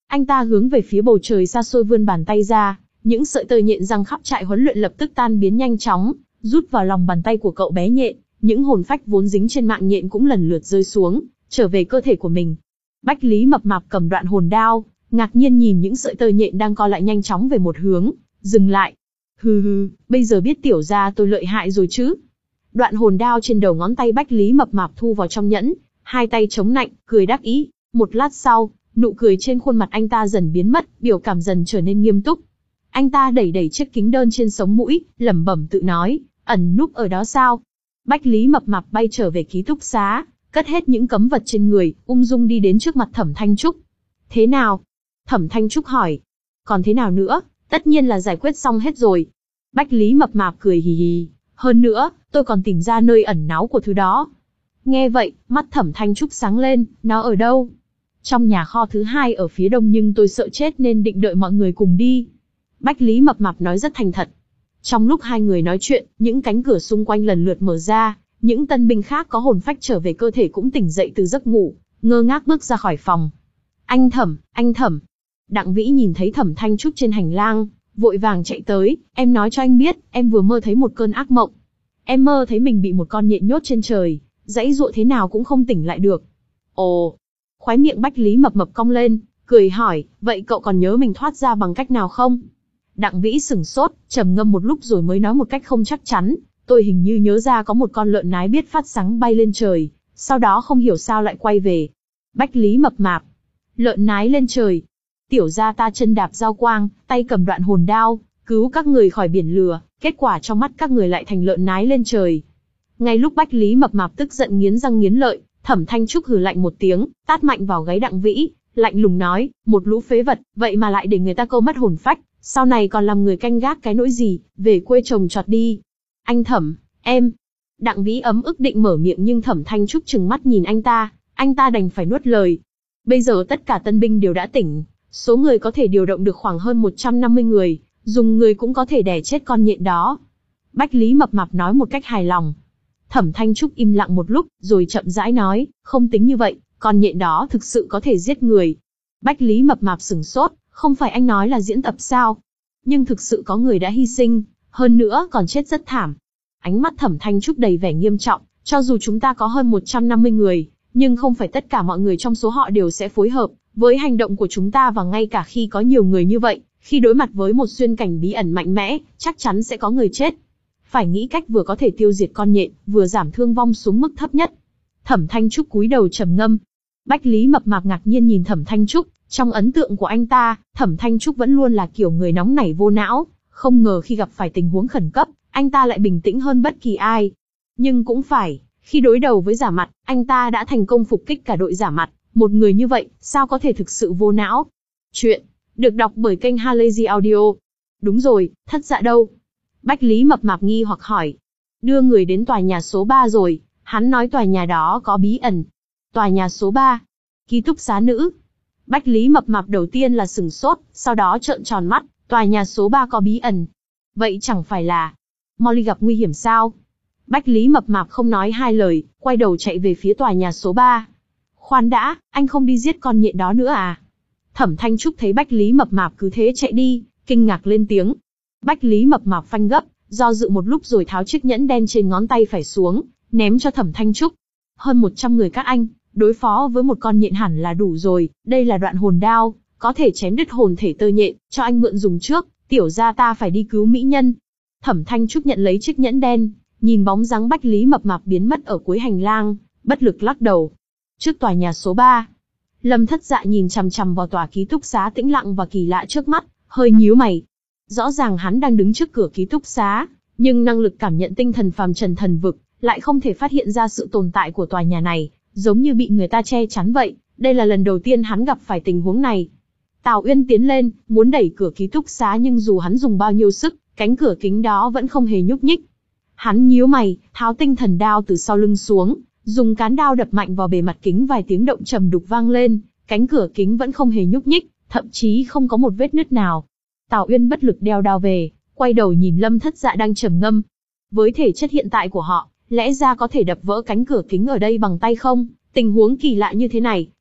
Anh ta hướng về phía bầu trời xa xôi vươn bàn tay ra, những sợi tơ nhện răng khắp trại huấn luyện lập tức tan biến nhanh chóng, rút vào lòng bàn tay của cậu bé nhện, những hồn phách vốn dính trên mạng nhện cũng lần lượt rơi xuống, trở về cơ thể của mình. Bách Lý Mập Mạp cầm đoạn hồn đao, ngạc nhiên nhìn những sợi tơ nhện đang co lại nhanh chóng về một hướng, dừng lại. Hừ hừ, bây giờ biết tiểu gia tôi lợi hại rồi chứ. Đoạn hồn đao trên đầu ngón tay Bách Lý Mập Mạp thu vào trong nhẫn, hai tay chống nạnh, cười đắc ý. Một lát sau, nụ cười trên khuôn mặt anh ta dần biến mất, biểu cảm dần trở nên nghiêm túc. Anh ta đẩy đẩy chiếc kính đơn trên sống mũi, lẩm bẩm tự nói, ẩn núp ở đó sao? Bách Lý Mập Mạp bay trở về ký túc xá, cất hết những cấm vật trên người, ung dung đi đến trước mặt Thẩm Thanh Trúc. Thế nào? Thẩm Thanh Trúc hỏi. Còn thế nào nữa, tất nhiên là giải quyết xong hết rồi. Bách Lý Mập Mạp cười hì hì. Hơn nữa, tôi còn tìm ra nơi ẩn náu của thứ đó. Nghe vậy, mắt Thẩm Thanh Trúc sáng lên, nó ở đâu? Trong nhà kho thứ hai ở phía đông, nhưng tôi sợ chết nên định đợi mọi người cùng đi. Bách Lý Mập Mạp nói rất thành thật. Trong lúc hai người nói chuyện, những cánh cửa xung quanh lần lượt mở ra, những tân binh khác có hồn phách trở về cơ thể cũng tỉnh dậy từ giấc ngủ, ngơ ngác bước ra khỏi phòng. Anh Thẩm, anh Thẩm. Đặng Vĩ nhìn thấy Thẩm Thanh Trúc trên hành lang, vội vàng chạy tới, em nói cho anh biết, em vừa mơ thấy một cơn ác mộng. Em mơ thấy mình bị một con nhện nhốt trên trời, giãy giụa thế nào cũng không tỉnh lại được. Ồ, khóe miệng Bách Lý Mập Mập cong lên, cười hỏi, vậy cậu còn nhớ mình thoát ra bằng cách nào không? Đặng Vĩ sửng sốt, trầm ngâm một lúc rồi mới nói một cách không chắc chắn, tôi hình như nhớ ra có một con lợn nái biết phát sáng bay lên trời, sau đó không hiểu sao lại quay về. Bách Lý Mập Mạp, lợn nái lên trời. Tiểu gia ta chân đạp giao quang, tay cầm đoạn hồn đao, cứu các người khỏi biển lửa, kết quả trong mắt các người lại thành lợn nái lên trời. Ngay lúc Bách Lý Mập Mạp tức giận nghiến răng nghiến lợi, Thẩm Thanh Trúc hừ lạnh một tiếng, tát mạnh vào gáy Đặng Vĩ, lạnh lùng nói, một lũ phế vật, vậy mà lại để người ta câu mất hồn phách, sau này còn làm người canh gác cái nỗi gì, về quê trồng trọt đi. Anh Thẩm, em. Đặng Vĩ ấm ức định mở miệng nhưng Thẩm Thanh Trúc trừng mắt nhìn anh ta, anh ta đành phải nuốt lời. Bây giờ tất cả tân binh đều đã tỉnh, số người có thể điều động được khoảng hơn một trăm năm mươi người, dùng người cũng có thể đè chết con nhện đó. Bách Lý Mập Mạp nói một cách hài lòng. Thẩm Thanh Trúc im lặng một lúc, rồi chậm rãi nói, không tính như vậy, con nhện đó thực sự có thể giết người. Bách Lý Mập Mạp sửng sốt, không phải anh nói là diễn tập sao? Nhưng thực sự có người đã hy sinh, hơn nữa còn chết rất thảm. Ánh mắt Thẩm Thanh Trúc đầy vẻ nghiêm trọng, cho dù chúng ta có hơn một trăm năm mươi người, nhưng không phải tất cả mọi người trong số họ đều sẽ phối hợp với hành động của chúng ta, và ngay cả khi có nhiều người như vậy, khi đối mặt với một xuyên cảnh bí ẩn mạnh mẽ, chắc chắn sẽ có người chết. Phải nghĩ cách vừa có thể tiêu diệt con nhện, vừa giảm thương vong xuống mức thấp nhất. Thẩm Thanh Trúc cúi đầu trầm ngâm. Bách Lý Mập Mạp ngạc nhiên nhìn Thẩm Thanh Trúc, trong ấn tượng của anh ta, Thẩm Thanh Trúc vẫn luôn là kiểu người nóng nảy vô não, không ngờ khi gặp phải tình huống khẩn cấp, anh ta lại bình tĩnh hơn bất kỳ ai. Nhưng cũng phải, khi đối đầu với giả mặt, anh ta đã thành công phục kích cả đội giả mặt, một người như vậy, sao có thể thực sự vô não? Chuyện được đọc bởi kênh Halazy Audio. Đúng rồi, Thất Dạ đâu? Bách Lý Mập Mạp nghi hoặc hỏi. Đưa người đến tòa nhà số ba rồi, hắn nói tòa nhà đó có bí ẩn. Tòa nhà số ba, ký túc xá nữ. Bách Lý Mập Mạp đầu tiên là sửng sốt, sau đó trợn tròn mắt, tòa nhà số ba có bí ẩn. Vậy chẳng phải là Molly gặp nguy hiểm sao? Bách Lý Mập Mạp không nói hai lời, quay đầu chạy về phía tòa nhà số ba. Khoan đã, anh không đi giết con nhện đó nữa à? Thẩm Thanh Trúc thấy Bách Lý Mập Mạp cứ thế chạy đi, kinh ngạc lên tiếng. Bách Lý Mập Mạp phanh gấp, do dự một lúc rồi tháo chiếc nhẫn đen trên ngón tay phải xuống, ném cho Thẩm Thanh Trúc. Hơn một trăm người các anh, đối phó với một con nhện hẳn là đủ rồi, đây là đoạn hồn đao, có thể chém đứt hồn thể tơ nhện, cho anh mượn dùng trước, tiểu gia ta phải đi cứu mỹ nhân. Thẩm Thanh Trúc nhận lấy chiếc nhẫn đen, nhìn bóng dáng Bách Lý Mập Mạp biến mất ở cuối hành lang, bất lực lắc đầu. Trước tòa nhà số ba, Lâm Thất Dạ nhìn chằm chằm vào tòa ký túc xá tĩnh lặng và kỳ lạ trước mắt, hơi nhíu mày. Rõ ràng hắn đang đứng trước cửa ký túc xá, nhưng năng lực cảm nhận tinh thần phàm trần thần vực lại không thể phát hiện ra sự tồn tại của tòa nhà này, giống như bị người ta che chắn vậy. Đây là lần đầu tiên hắn gặp phải tình huống này. Tào Uyên tiến lên, muốn đẩy cửa ký túc xá nhưng dù hắn dùng bao nhiêu sức, cánh cửa kính đó vẫn không hề nhúc nhích. Hắn nhíu mày, tháo tinh thần đao từ sau lưng xuống, dùng cán đao đập mạnh vào bề mặt kính, vài tiếng động trầm đục vang lên, cánh cửa kính vẫn không hề nhúc nhích, thậm chí không có một vết nứt nào. Tào Uyên bất lực đeo đao về, quay đầu nhìn Lâm Thất Dạ đang trầm ngâm. Với thể chất hiện tại của họ, lẽ ra có thể đập vỡ cánh cửa kính ở đây bằng tay không? Tình huống kỳ lạ như thế này,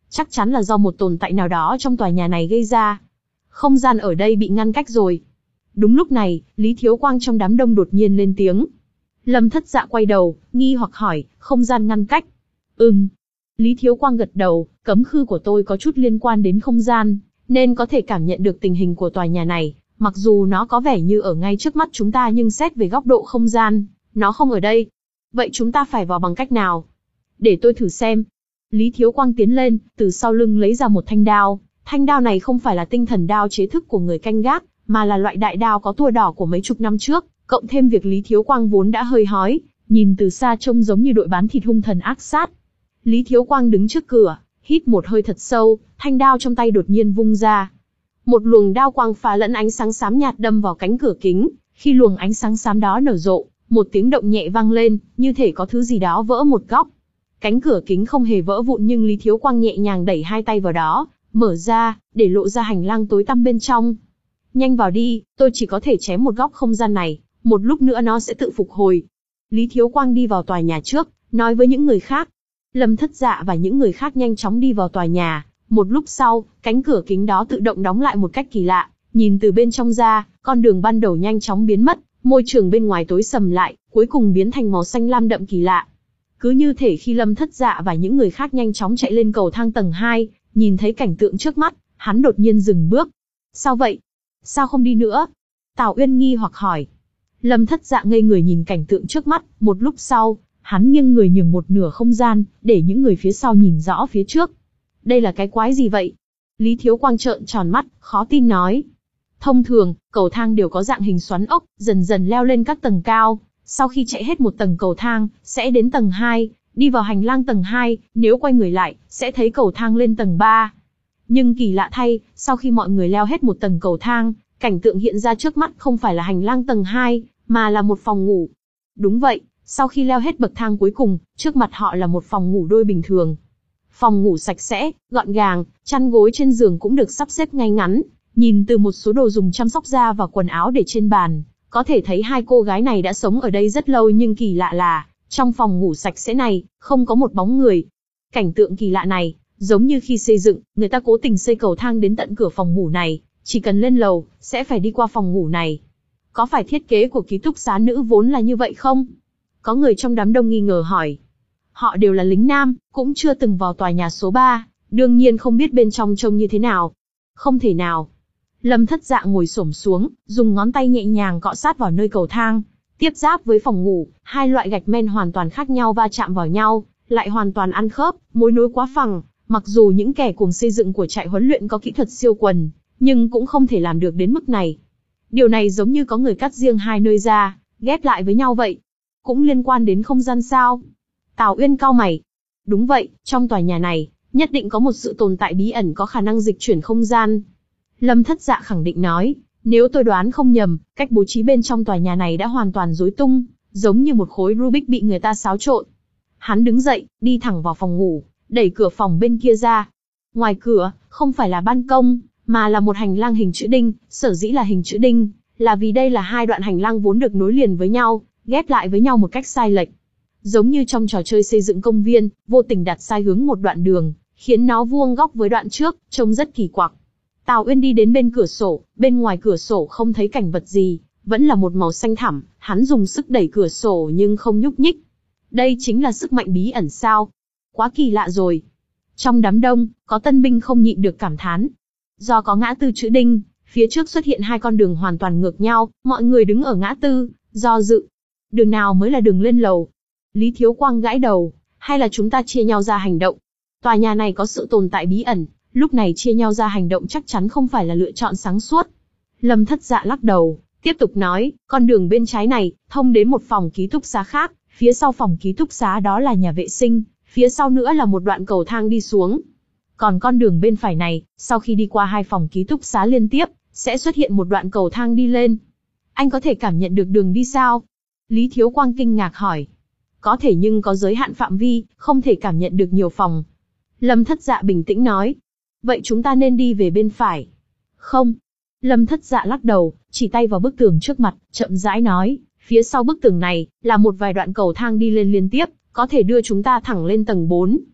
Chắc chắn là do một tồn tại nào đó trong tòa nhà này gây ra. Không gian ở đây bị ngăn cách rồi. Đúng lúc này, Lý Thiếu Quang trong đám đông đột nhiên lên tiếng. Lâm Thất Dạ quay đầu, nghi hoặc hỏi, không gian ngăn cách. Ừm. Lý Thiếu Quang gật đầu, cấm khư của tôi có chút liên quan đến không gian, nên có thể cảm nhận được tình hình của tòa nhà này. Mặc dù nó có vẻ như ở ngay trước mắt chúng ta nhưng xét về góc độ không gian, nó không ở đây. Vậy chúng ta phải vào bằng cách nào? Để tôi thử xem. Lý Thiếu Quang tiến lên, từ sau lưng lấy ra một thanh đao. Thanh đao này không phải là tinh thần đao chế thức của người canh gác, mà là loại đại đao có tua đỏ của mấy chục năm trước, cộng thêm việc Lý Thiếu Quang vốn đã hơi hói, nhìn từ xa trông giống như đội bán thịt hung thần ác sát. Lý Thiếu Quang đứng trước cửa, hít một hơi thật sâu, thanh đao trong tay đột nhiên vung ra. Một luồng đao quang phá lẫn ánh sáng xám nhạt đâm vào cánh cửa kính, khi luồng ánh sáng xám đó nở rộ, một tiếng động nhẹ vang lên, như thể có thứ gì đó vỡ một góc. Cánh cửa kính không hề vỡ vụn nhưng Lý Thiếu Quang nhẹ nhàng đẩy hai tay vào đó, mở ra, để lộ ra hành lang tối tăm bên trong. Nhanh vào đi, tôi chỉ có thể chém một góc không gian này, một lúc nữa nó sẽ tự phục hồi. Lý Thiếu Quang đi vào tòa nhà trước, nói với những người khác. Lâm Thất Dạ và những người khác nhanh chóng đi vào tòa nhà. Một lúc sau, cánh cửa kính đó tự động đóng lại một cách kỳ lạ. Nhìn từ bên trong ra, con đường ban đầu nhanh chóng biến mất, môi trường bên ngoài tối sầm lại, cuối cùng biến thành màu xanh lam đậm kỳ lạ. Cứ như thể khi Lâm Thất Dạ và những người khác nhanh chóng chạy lên cầu thang tầng hai, nhìn thấy cảnh tượng trước mắt, hắn đột nhiên dừng bước. Sao vậy? Sao không đi nữa? Tào Uyên nghi hoặc hỏi. Lâm Thất Dạ ngây người nhìn cảnh tượng trước mắt, một lúc sau, hắn nghiêng người nhường một nửa không gian, để những người phía sau nhìn rõ phía trước. Đây là cái quái gì vậy? Lý Thiếu Quang trợn tròn mắt, khó tin nói. Thông thường, cầu thang đều có dạng hình xoắn ốc, dần dần leo lên các tầng cao. Sau khi chạy hết một tầng cầu thang, sẽ đến tầng hai, đi vào hành lang tầng hai, nếu quay người lại, sẽ thấy cầu thang lên tầng ba. Nhưng kỳ lạ thay, sau khi mọi người leo hết một tầng cầu thang, cảnh tượng hiện ra trước mắt không phải là hành lang tầng hai, mà là một phòng ngủ. Đúng vậy, sau khi leo hết bậc thang cuối cùng, trước mặt họ là một phòng ngủ đôi bình thường. Phòng ngủ sạch sẽ, gọn gàng, chăn gối trên giường cũng được sắp xếp ngay ngắn, nhìn từ một số đồ dùng chăm sóc da và quần áo để trên bàn, có thể thấy hai cô gái này đã sống ở đây rất lâu nhưng kỳ lạ là, trong phòng ngủ sạch sẽ này, không có một bóng người. Cảnh tượng kỳ lạ này, giống như khi xây dựng, người ta cố tình xây cầu thang đến tận cửa phòng ngủ này, chỉ cần lên lầu, sẽ phải đi qua phòng ngủ này. Có phải thiết kế của ký túc xá nữ vốn là như vậy không? Có người trong đám đông nghi ngờ hỏi. Họ đều là lính nam, cũng chưa từng vào tòa nhà số ba, đương nhiên không biết bên trong trông như thế nào. Không thể nào. Lâm Thất Dạ ngồi xổm xuống, dùng ngón tay nhẹ nhàng cọ sát vào nơi cầu thang. Tiếp giáp với phòng ngủ, hai loại gạch men hoàn toàn khác nhau va chạm vào nhau, lại hoàn toàn ăn khớp, mối nối quá phẳng. Mặc dù những kẻ cuồng xây dựng của trại huấn luyện có kỹ thuật siêu quần, nhưng cũng không thể làm được đến mức này. Điều này giống như có người cắt riêng hai nơi ra, ghép lại với nhau vậy. Cũng liên quan đến không gian sao? Tào Uyên cau mày. Đúng vậy, trong tòa nhà này, nhất định có một sự tồn tại bí ẩn có khả năng dịch chuyển không gian. Lâm Thất Dạ khẳng định nói, nếu tôi đoán không nhầm, cách bố trí bên trong tòa nhà này đã hoàn toàn rối tung, giống như một khối Rubik bị người ta xáo trộn. Hắn đứng dậy, đi thẳng vào phòng ngủ, đẩy cửa phòng bên kia ra. Ngoài cửa, không phải là ban công, mà là một hành lang hình chữ đinh, sở dĩ là hình chữ đinh, là vì đây là hai đoạn hành lang vốn được nối liền với nhau, ghép lại với nhau một cách sai lệch. Giống như trong trò chơi xây dựng công viên, vô tình đặt sai hướng một đoạn đường, khiến nó vuông góc với đoạn trước, trông rất kỳ quặc. Tào Uyên đi đến bên cửa sổ, bên ngoài cửa sổ không thấy cảnh vật gì, vẫn là một màu xanh thẳm, hắn dùng sức đẩy cửa sổ nhưng không nhúc nhích. Đây chính là sức mạnh bí ẩn sao? Quá kỳ lạ rồi. Trong đám đông, có tân binh không nhịn được cảm thán. Do có ngã tư chữ đinh, phía trước xuất hiện hai con đường hoàn toàn ngược nhau, mọi người đứng ở ngã tư, do dự. Đường nào mới là đường lên lầu? Lý Thiếu Quang gãi đầu, hay là chúng ta chia nhau ra hành động? Tòa nhà này có sự tồn tại bí ẩn, lúc này chia nhau ra hành động chắc chắn không phải là lựa chọn sáng suốt. Lâm Thất Dạ lắc đầu, tiếp tục nói, con đường bên trái này, thông đến một phòng ký túc xá khác, phía sau phòng ký túc xá đó là nhà vệ sinh, phía sau nữa là một đoạn cầu thang đi xuống. Còn con đường bên phải này, sau khi đi qua hai phòng ký túc xá liên tiếp, sẽ xuất hiện một đoạn cầu thang đi lên. Anh có thể cảm nhận được đường đi sao? Lý Thiếu Quang kinh ngạc hỏi. Có thể nhưng có giới hạn phạm vi, không thể cảm nhận được nhiều phòng. Lâm Thất Dạ bình tĩnh nói. Vậy chúng ta nên đi về bên phải. Không. Lâm Thất Dạ lắc đầu, chỉ tay vào bức tường trước mặt, chậm rãi nói. Phía sau bức tường này, là một vài đoạn cầu thang đi lên liên tiếp, có thể đưa chúng ta thẳng lên tầng bốn.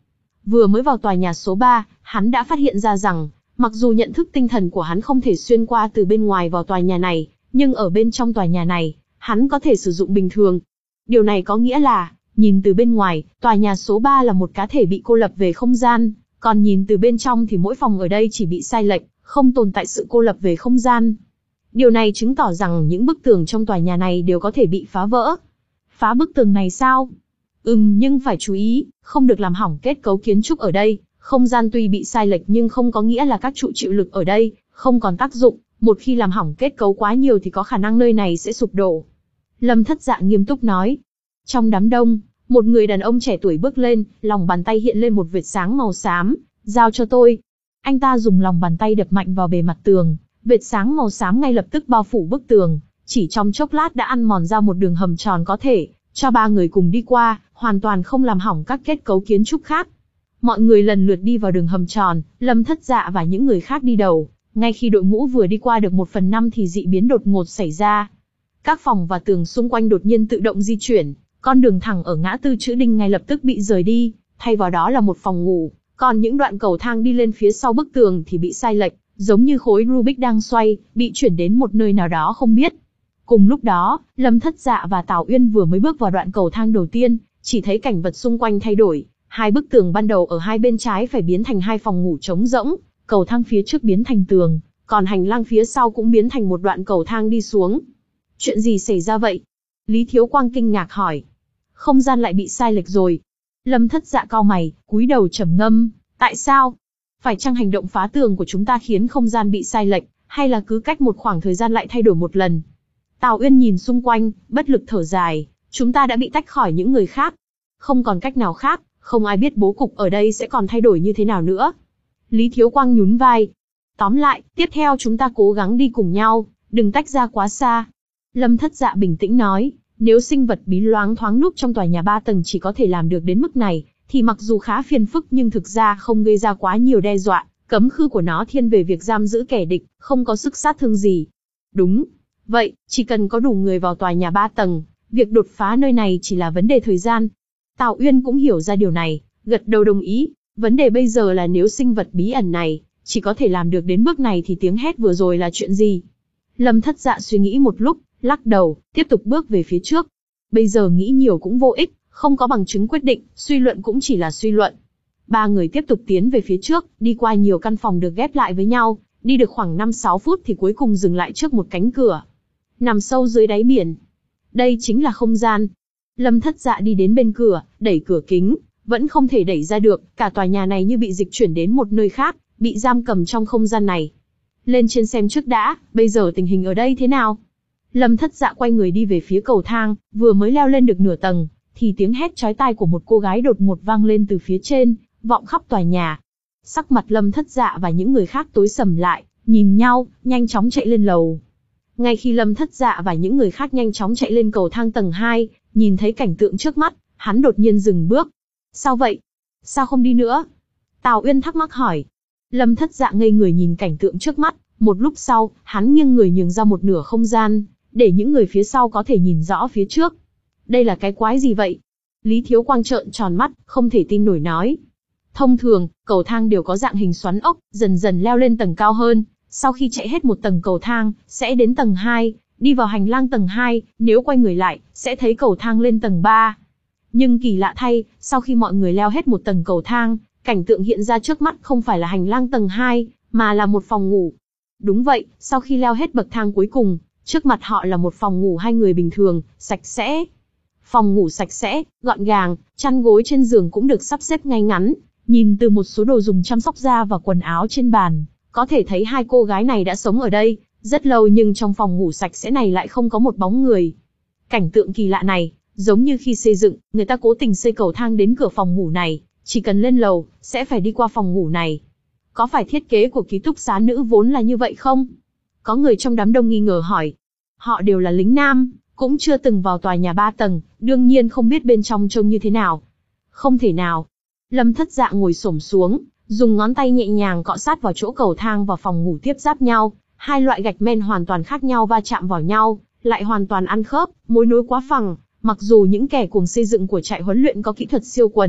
Vừa mới vào tòa nhà số ba, hắn đã phát hiện ra rằng, mặc dù nhận thức tinh thần của hắn không thể xuyên qua từ bên ngoài vào tòa nhà này, nhưng ở bên trong tòa nhà này, hắn có thể sử dụng bình thường. Điều này có nghĩa là, nhìn từ bên ngoài, tòa nhà số ba là một cá thể bị cô lập về không gian, còn nhìn từ bên trong thì mỗi phòng ở đây chỉ bị sai lệch, không tồn tại sự cô lập về không gian. Điều này chứng tỏ rằng những bức tường trong tòa nhà này đều có thể bị phá vỡ. Phá bức tường này sao? Ừm, nhưng phải chú ý, không được làm hỏng kết cấu kiến trúc ở đây. Không gian tuy bị sai lệch nhưng không có nghĩa là các trụ chịu lực ở đây không còn tác dụng. Một khi làm hỏng kết cấu quá nhiều thì có khả năng nơi này sẽ sụp đổ. Lâm Thất Dạ nghiêm túc nói. Trong đám đông, một người đàn ông trẻ tuổi bước lên, lòng bàn tay hiện lên một vệt sáng màu xám. Giao cho tôi. Anh ta dùng lòng bàn tay đập mạnh vào bề mặt tường. Vệt sáng màu xám ngay lập tức bao phủ bức tường. Chỉ trong chốc lát đã ăn mòn ra một đường hầm tròn có thể cho ba người cùng đi qua, hoàn toàn không làm hỏng các kết cấu kiến trúc khác. Mọi người lần lượt đi vào đường hầm tròn, Lâm Thất Dạ và những người khác đi đầu. Ngay khi đội ngũ vừa đi qua được một phần năm thì dị biến đột ngột xảy ra. Các phòng và tường xung quanh đột nhiên tự động di chuyển, con đường thẳng ở ngã tư chữ Đinh ngay lập tức bị rời đi, thay vào đó là một phòng ngủ, còn những đoạn cầu thang đi lên phía sau bức tường thì bị sai lệch, giống như khối Rubik đang xoay, bị chuyển đến một nơi nào đó không biết. Cùng lúc đó, Lâm Thất Dạ và Tào Uyên vừa mới bước vào đoạn cầu thang đầu tiên, chỉ thấy cảnh vật xung quanh thay đổi, hai bức tường ban đầu ở hai bên trái phải biến thành hai phòng ngủ trống rỗng, cầu thang phía trước biến thành tường, còn hành lang phía sau cũng biến thành một đoạn cầu thang đi xuống. Chuyện gì xảy ra vậy? Lý Thiếu Quang kinh ngạc hỏi. Không gian lại bị sai lệch rồi. Lâm Thất Dạ cau mày, cúi đầu trầm ngâm. Tại sao? Phải chăng hành động phá tường của chúng ta khiến không gian bị sai lệch, hay là cứ cách một khoảng thời gian lại thay đổi một lần? Tào Uyên nhìn xung quanh, bất lực thở dài. Chúng ta đã bị tách khỏi những người khác. Không còn cách nào khác, không ai biết bố cục ở đây sẽ còn thay đổi như thế nào nữa. Lý Thiếu Quang nhún vai. Tóm lại, tiếp theo chúng ta cố gắng đi cùng nhau, đừng tách ra quá xa. Lâm Thất Dạ bình tĩnh nói, nếu sinh vật bí loáng thoáng núp trong tòa nhà ba tầng chỉ có thể làm được đến mức này, thì mặc dù khá phiền phức nhưng thực ra không gây ra quá nhiều đe dọa, cấm khư của nó thiên về việc giam giữ kẻ địch, không có sức sát thương gì. Đúng. Vậy, chỉ cần có đủ người vào tòa nhà ba tầng, việc đột phá nơi này chỉ là vấn đề thời gian. Tào Uyên cũng hiểu ra điều này, gật đầu đồng ý. Vấn đề bây giờ là nếu sinh vật bí ẩn này chỉ có thể làm được đến bước này thì tiếng hét vừa rồi là chuyện gì? Lâm Thất Dạ suy nghĩ một lúc, lắc đầu, tiếp tục bước về phía trước. Bây giờ nghĩ nhiều cũng vô ích, không có bằng chứng quyết định, suy luận cũng chỉ là suy luận. Ba người tiếp tục tiến về phía trước, đi qua nhiều căn phòng được ghép lại với nhau, đi được khoảng năm sáu phút thì cuối cùng dừng lại trước một cánh cửa. Nằm sâu dưới đáy biển. Đây chính là không gian. Lâm Thất Dạ đi đến bên cửa, đẩy cửa kính, vẫn không thể đẩy ra được, cả tòa nhà này như bị dịch chuyển đến một nơi khác, bị giam cầm trong không gian này. Lên trên xem trước đã, bây giờ tình hình ở đây thế nào? Lâm Thất Dạ quay người đi về phía cầu thang, vừa mới leo lên được nửa tầng, thì tiếng hét chói tai của một cô gái đột ngột vang lên từ phía trên, vọng khắp tòa nhà. Sắc mặt Lâm Thất Dạ và những người khác tối sầm lại, nhìn nhau, nhanh chóng chạy lên lầu. Ngay khi Lâm Thất Dạ và những người khác nhanh chóng chạy lên cầu thang tầng hai, nhìn thấy cảnh tượng trước mắt, hắn đột nhiên dừng bước. Sao vậy? Sao không đi nữa? Tào Uyên thắc mắc hỏi. Lâm Thất Dạ ngây người nhìn cảnh tượng trước mắt, một lúc sau, hắn nghiêng người nhường ra một nửa không gian, để những người phía sau có thể nhìn rõ phía trước. Đây là cái quái gì vậy? Lý Thiếu Quang trợn tròn mắt, không thể tin nổi nói. Thông thường, cầu thang đều có dạng hình xoắn ốc, dần dần leo lên tầng cao hơn. Sau khi chạy hết một tầng cầu thang, sẽ đến tầng hai, đi vào hành lang tầng hai, nếu quay người lại, sẽ thấy cầu thang lên tầng ba. Nhưng kỳ lạ thay, sau khi mọi người leo hết một tầng cầu thang, cảnh tượng hiện ra trước mắt không phải là hành lang tầng hai, mà là một phòng ngủ. Đúng vậy, sau khi leo hết bậc thang cuối cùng, trước mặt họ là một phòng ngủ hai người bình thường, sạch sẽ. Phòng ngủ sạch sẽ, gọn gàng, chăn gối trên giường cũng được sắp xếp ngay ngắn, nhìn từ một số đồ dùng chăm sóc da và quần áo trên bàn, có thể thấy hai cô gái này đã sống ở đây rất lâu, nhưng trong phòng ngủ sạch sẽ này lại không có một bóng người. Cảnh tượng kỳ lạ này, giống như khi xây dựng, người ta cố tình xây cầu thang đến cửa phòng ngủ này, chỉ cần lên lầu, sẽ phải đi qua phòng ngủ này. Có phải thiết kế của ký túc xá nữ vốn là như vậy không? Có người trong đám đông nghi ngờ hỏi. Họ đều là lính nam, cũng chưa từng vào tòa nhà ba tầng, đương nhiên không biết bên trong trông như thế nào. Không thể nào. Lâm Thất Dạ ngồi xổm xuống, dùng ngón tay nhẹ nhàng cọ sát vào chỗ cầu thang và phòng ngủ tiếp giáp nhau. Hai loại gạch men hoàn toàn khác nhau va chạm vào nhau, lại hoàn toàn ăn khớp, mối nối quá phẳng. Mặc dù những kẻ cuồng xây dựng của trại huấn luyện có kỹ thuật siêu quần,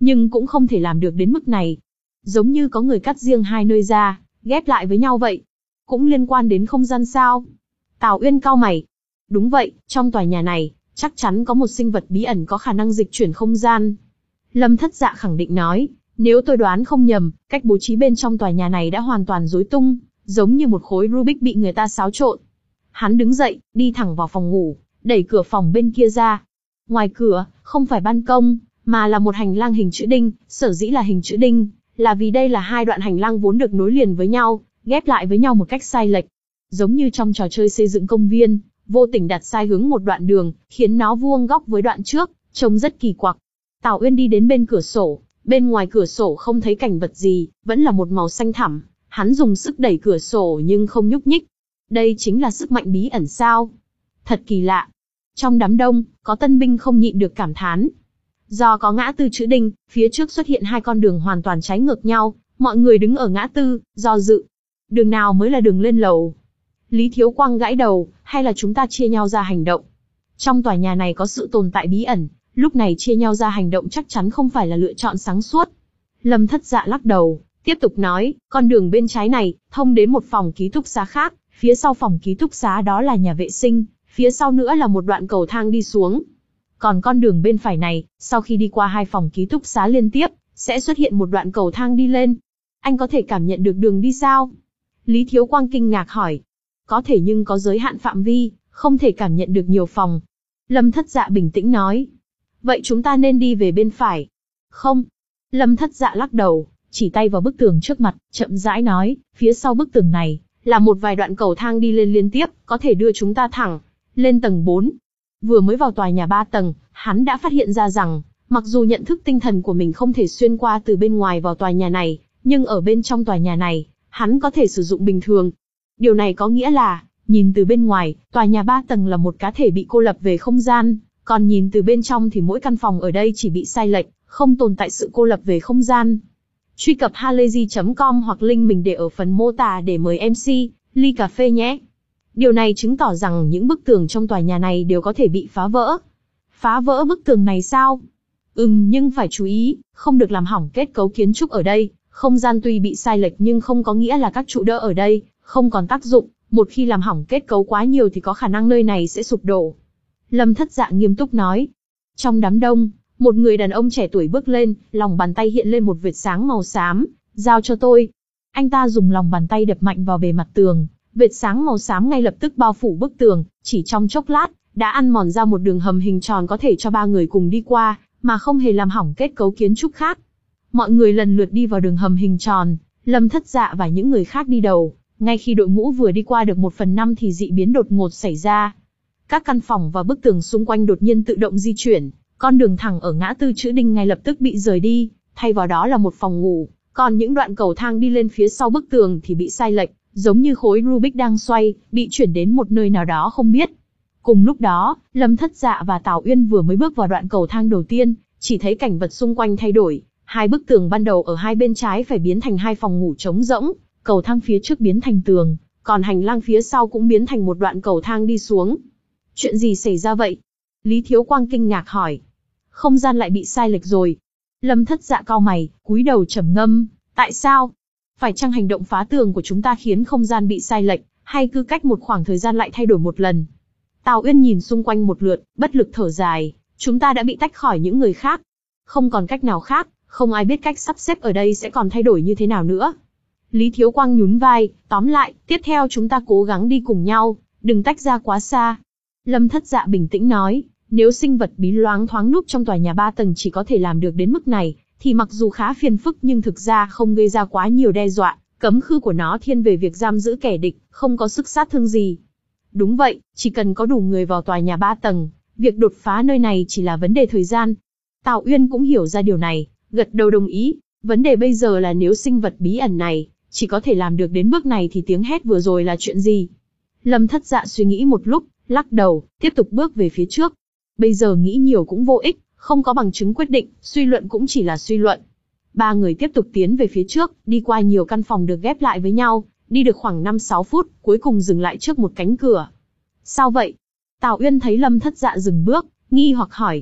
nhưng cũng không thể làm được đến mức này. Giống như có người cắt riêng hai nơi ra, ghép lại với nhau vậy. Cũng liên quan đến không gian sao? Tào Uyên cau mày. Đúng vậy, trong tòa nhà này, chắc chắn có một sinh vật bí ẩn có khả năng dịch chuyển không gian. Lâm Thất Dạ khẳng định nói, nếu tôi đoán không nhầm, cách bố trí bên trong tòa nhà này đã hoàn toàn rối tung, giống như một khối Rubik bị người ta xáo trộn. Hắn đứng dậy, đi thẳng vào phòng ngủ, đẩy cửa phòng bên kia ra. Ngoài cửa, không phải ban công, mà là một hành lang hình chữ đinh, sở dĩ là hình chữ đinh, là vì đây là hai đoạn hành lang vốn được nối liền với nhau, ghép lại với nhau một cách sai lệch. Giống như trong trò chơi xây dựng công viên, vô tình đặt sai hướng một đoạn đường, khiến nó vuông góc với đoạn trước, trông rất kỳ quặc. Tào Uyên đi đến bên cửa sổ, bên ngoài cửa sổ không thấy cảnh vật gì, vẫn là một màu xanh thẳm. Hắn dùng sức đẩy cửa sổ nhưng không nhúc nhích. Đây chính là sức mạnh bí ẩn sao? Thật kỳ lạ. Trong đám đông, có tân binh không nhịn được cảm thán. Do có ngã tư chữ đinh, phía trước xuất hiện hai con đường hoàn toàn trái ngược nhau, mọi người đứng ở ngã tư, do dự. Đường nào mới là đường lên lầu? Lý Thiếu Quang gãi đầu, hay là chúng ta chia nhau ra hành động? Trong tòa nhà này có sự tồn tại bí ẩn, lúc này chia nhau ra hành động chắc chắn không phải là lựa chọn sáng suốt. Lâm Thất Dạ lắc đầu, tiếp tục nói, con đường bên trái này, thông đến một phòng ký túc xá khác, phía sau phòng ký túc xá đó là nhà vệ sinh, phía sau nữa là một đoạn cầu thang đi xuống. Còn con đường bên phải này, sau khi đi qua hai phòng ký túc xá liên tiếp, sẽ xuất hiện một đoạn cầu thang đi lên. Anh có thể cảm nhận được đường đi sao? Lý Thiếu Quang kinh ngạc hỏi. Có thể nhưng có giới hạn phạm vi, không thể cảm nhận được nhiều phòng. Lâm Thất Dạ bình tĩnh nói. Vậy chúng ta nên đi về bên phải. Không. Lâm Thất Dạ lắc đầu, chỉ tay vào bức tường trước mặt, chậm rãi nói, phía sau bức tường này, là một vài đoạn cầu thang đi lên liên tiếp, có thể đưa chúng ta thẳng lên tầng bốn. Vừa mới vào tòa nhà ba tầng, hắn đã phát hiện ra rằng, mặc dù nhận thức tinh thần của mình không thể xuyên qua từ bên ngoài vào tòa nhà này, nhưng ở bên trong tòa nhà này, hắn có thể sử dụng bình thường. Điều này có nghĩa là, nhìn từ bên ngoài, tòa nhà ba tầng là một cá thể bị cô lập về không gian, còn nhìn từ bên trong thì mỗi căn phòng ở đây chỉ bị sai lệch, không tồn tại sự cô lập về không gian. Truy cập halayzi chấm com hoặc link mình để ở phần mô tả để mời em xê, ly cà phê nhé. Điều này chứng tỏ rằng những bức tường trong tòa nhà này đều có thể bị phá vỡ. Phá vỡ bức tường này sao? Ừm, nhưng phải chú ý, không được làm hỏng kết cấu kiến trúc ở đây. Không gian tuy bị sai lệch nhưng không có nghĩa là các trụ đỡ ở đây không còn tác dụng. Một khi làm hỏng kết cấu quá nhiều thì có khả năng nơi này sẽ sụp đổ. Lâm Thất Dạ nghiêm túc nói. Trong đám đông, một người đàn ông trẻ tuổi bước lên, lòng bàn tay hiện lên một vệt sáng màu xám. Giao cho tôi. Anh ta dùng lòng bàn tay đập mạnh vào bề mặt tường. Vệt sáng màu xám ngay lập tức bao phủ bức tường, chỉ trong chốc lát, đã ăn mòn ra một đường hầm hình tròn có thể cho ba người cùng đi qua, mà không hề làm hỏng kết cấu kiến trúc khác. Mọi người lần lượt đi vào đường hầm hình tròn, Lâm Thất Dạ và những người khác đi đầu. Ngay khi đội ngũ vừa đi qua được một phần năm thì dị biến đột ngột xảy ra. Các căn phòng và bức tường xung quanh đột nhiên tự động di chuyển, con đường thẳng ở ngã tư chữ đinh ngay lập tức bị rời đi, thay vào đó là một phòng ngủ, còn những đoạn cầu thang đi lên phía sau bức tường thì bị sai lệch, giống như khối Rubik đang xoay, bị chuyển đến một nơi nào đó không biết. Cùng lúc đó, Lâm Thất Dạ và Tào Uyên vừa mới bước vào đoạn cầu thang đầu tiên, chỉ thấy cảnh vật xung quanh thay đổi, hai bức tường ban đầu ở hai bên trái phải biến thành hai phòng ngủ trống rỗng, cầu thang phía trước biến thành tường, còn hành lang phía sau cũng biến thành một đoạn cầu thang đi xuống. Chuyện gì xảy ra vậy? Lý Thiếu Quang kinh ngạc hỏi. Không gian lại bị sai lệch rồi. Lâm Thất Dạ cau mày, cúi đầu trầm ngâm. Tại sao? Phải chăng hành động phá tường của chúng ta khiến không gian bị sai lệch, hay cứ cách một khoảng thời gian lại thay đổi một lần? Tào Uyên nhìn xung quanh một lượt, bất lực thở dài. Chúng ta đã bị tách khỏi những người khác. Không còn cách nào khác, không ai biết cách sắp xếp ở đây sẽ còn thay đổi như thế nào nữa. Lý Thiếu Quang nhún vai, tóm lại, tiếp theo chúng ta cố gắng đi cùng nhau, đừng tách ra quá xa. Lâm Thất Dạ bình tĩnh nói, nếu sinh vật bí loáng thoáng núp trong tòa nhà ba tầng chỉ có thể làm được đến mức này, thì mặc dù khá phiền phức nhưng thực ra không gây ra quá nhiều đe dọa, cấm khư của nó thiên về việc giam giữ kẻ địch, không có sức sát thương gì. Đúng vậy, chỉ cần có đủ người vào tòa nhà ba tầng, việc đột phá nơi này chỉ là vấn đề thời gian. Tào Uyên cũng hiểu ra điều này, gật đầu đồng ý. Vấn đề bây giờ là nếu sinh vật bí ẩn này chỉ có thể làm được đến bước này thì tiếng hét vừa rồi là chuyện gì? Lâm Thất Dạ suy nghĩ một lúc, lắc đầu, tiếp tục bước về phía trước. Bây giờ nghĩ nhiều cũng vô ích, không có bằng chứng quyết định, suy luận cũng chỉ là suy luận. Ba người tiếp tục tiến về phía trước, đi qua nhiều căn phòng được ghép lại với nhau, đi được khoảng năm sáu phút, cuối cùng dừng lại trước một cánh cửa. Sao vậy? Tào Uyên thấy Lâm Thất Dạ dừng bước, nghi hoặc hỏi.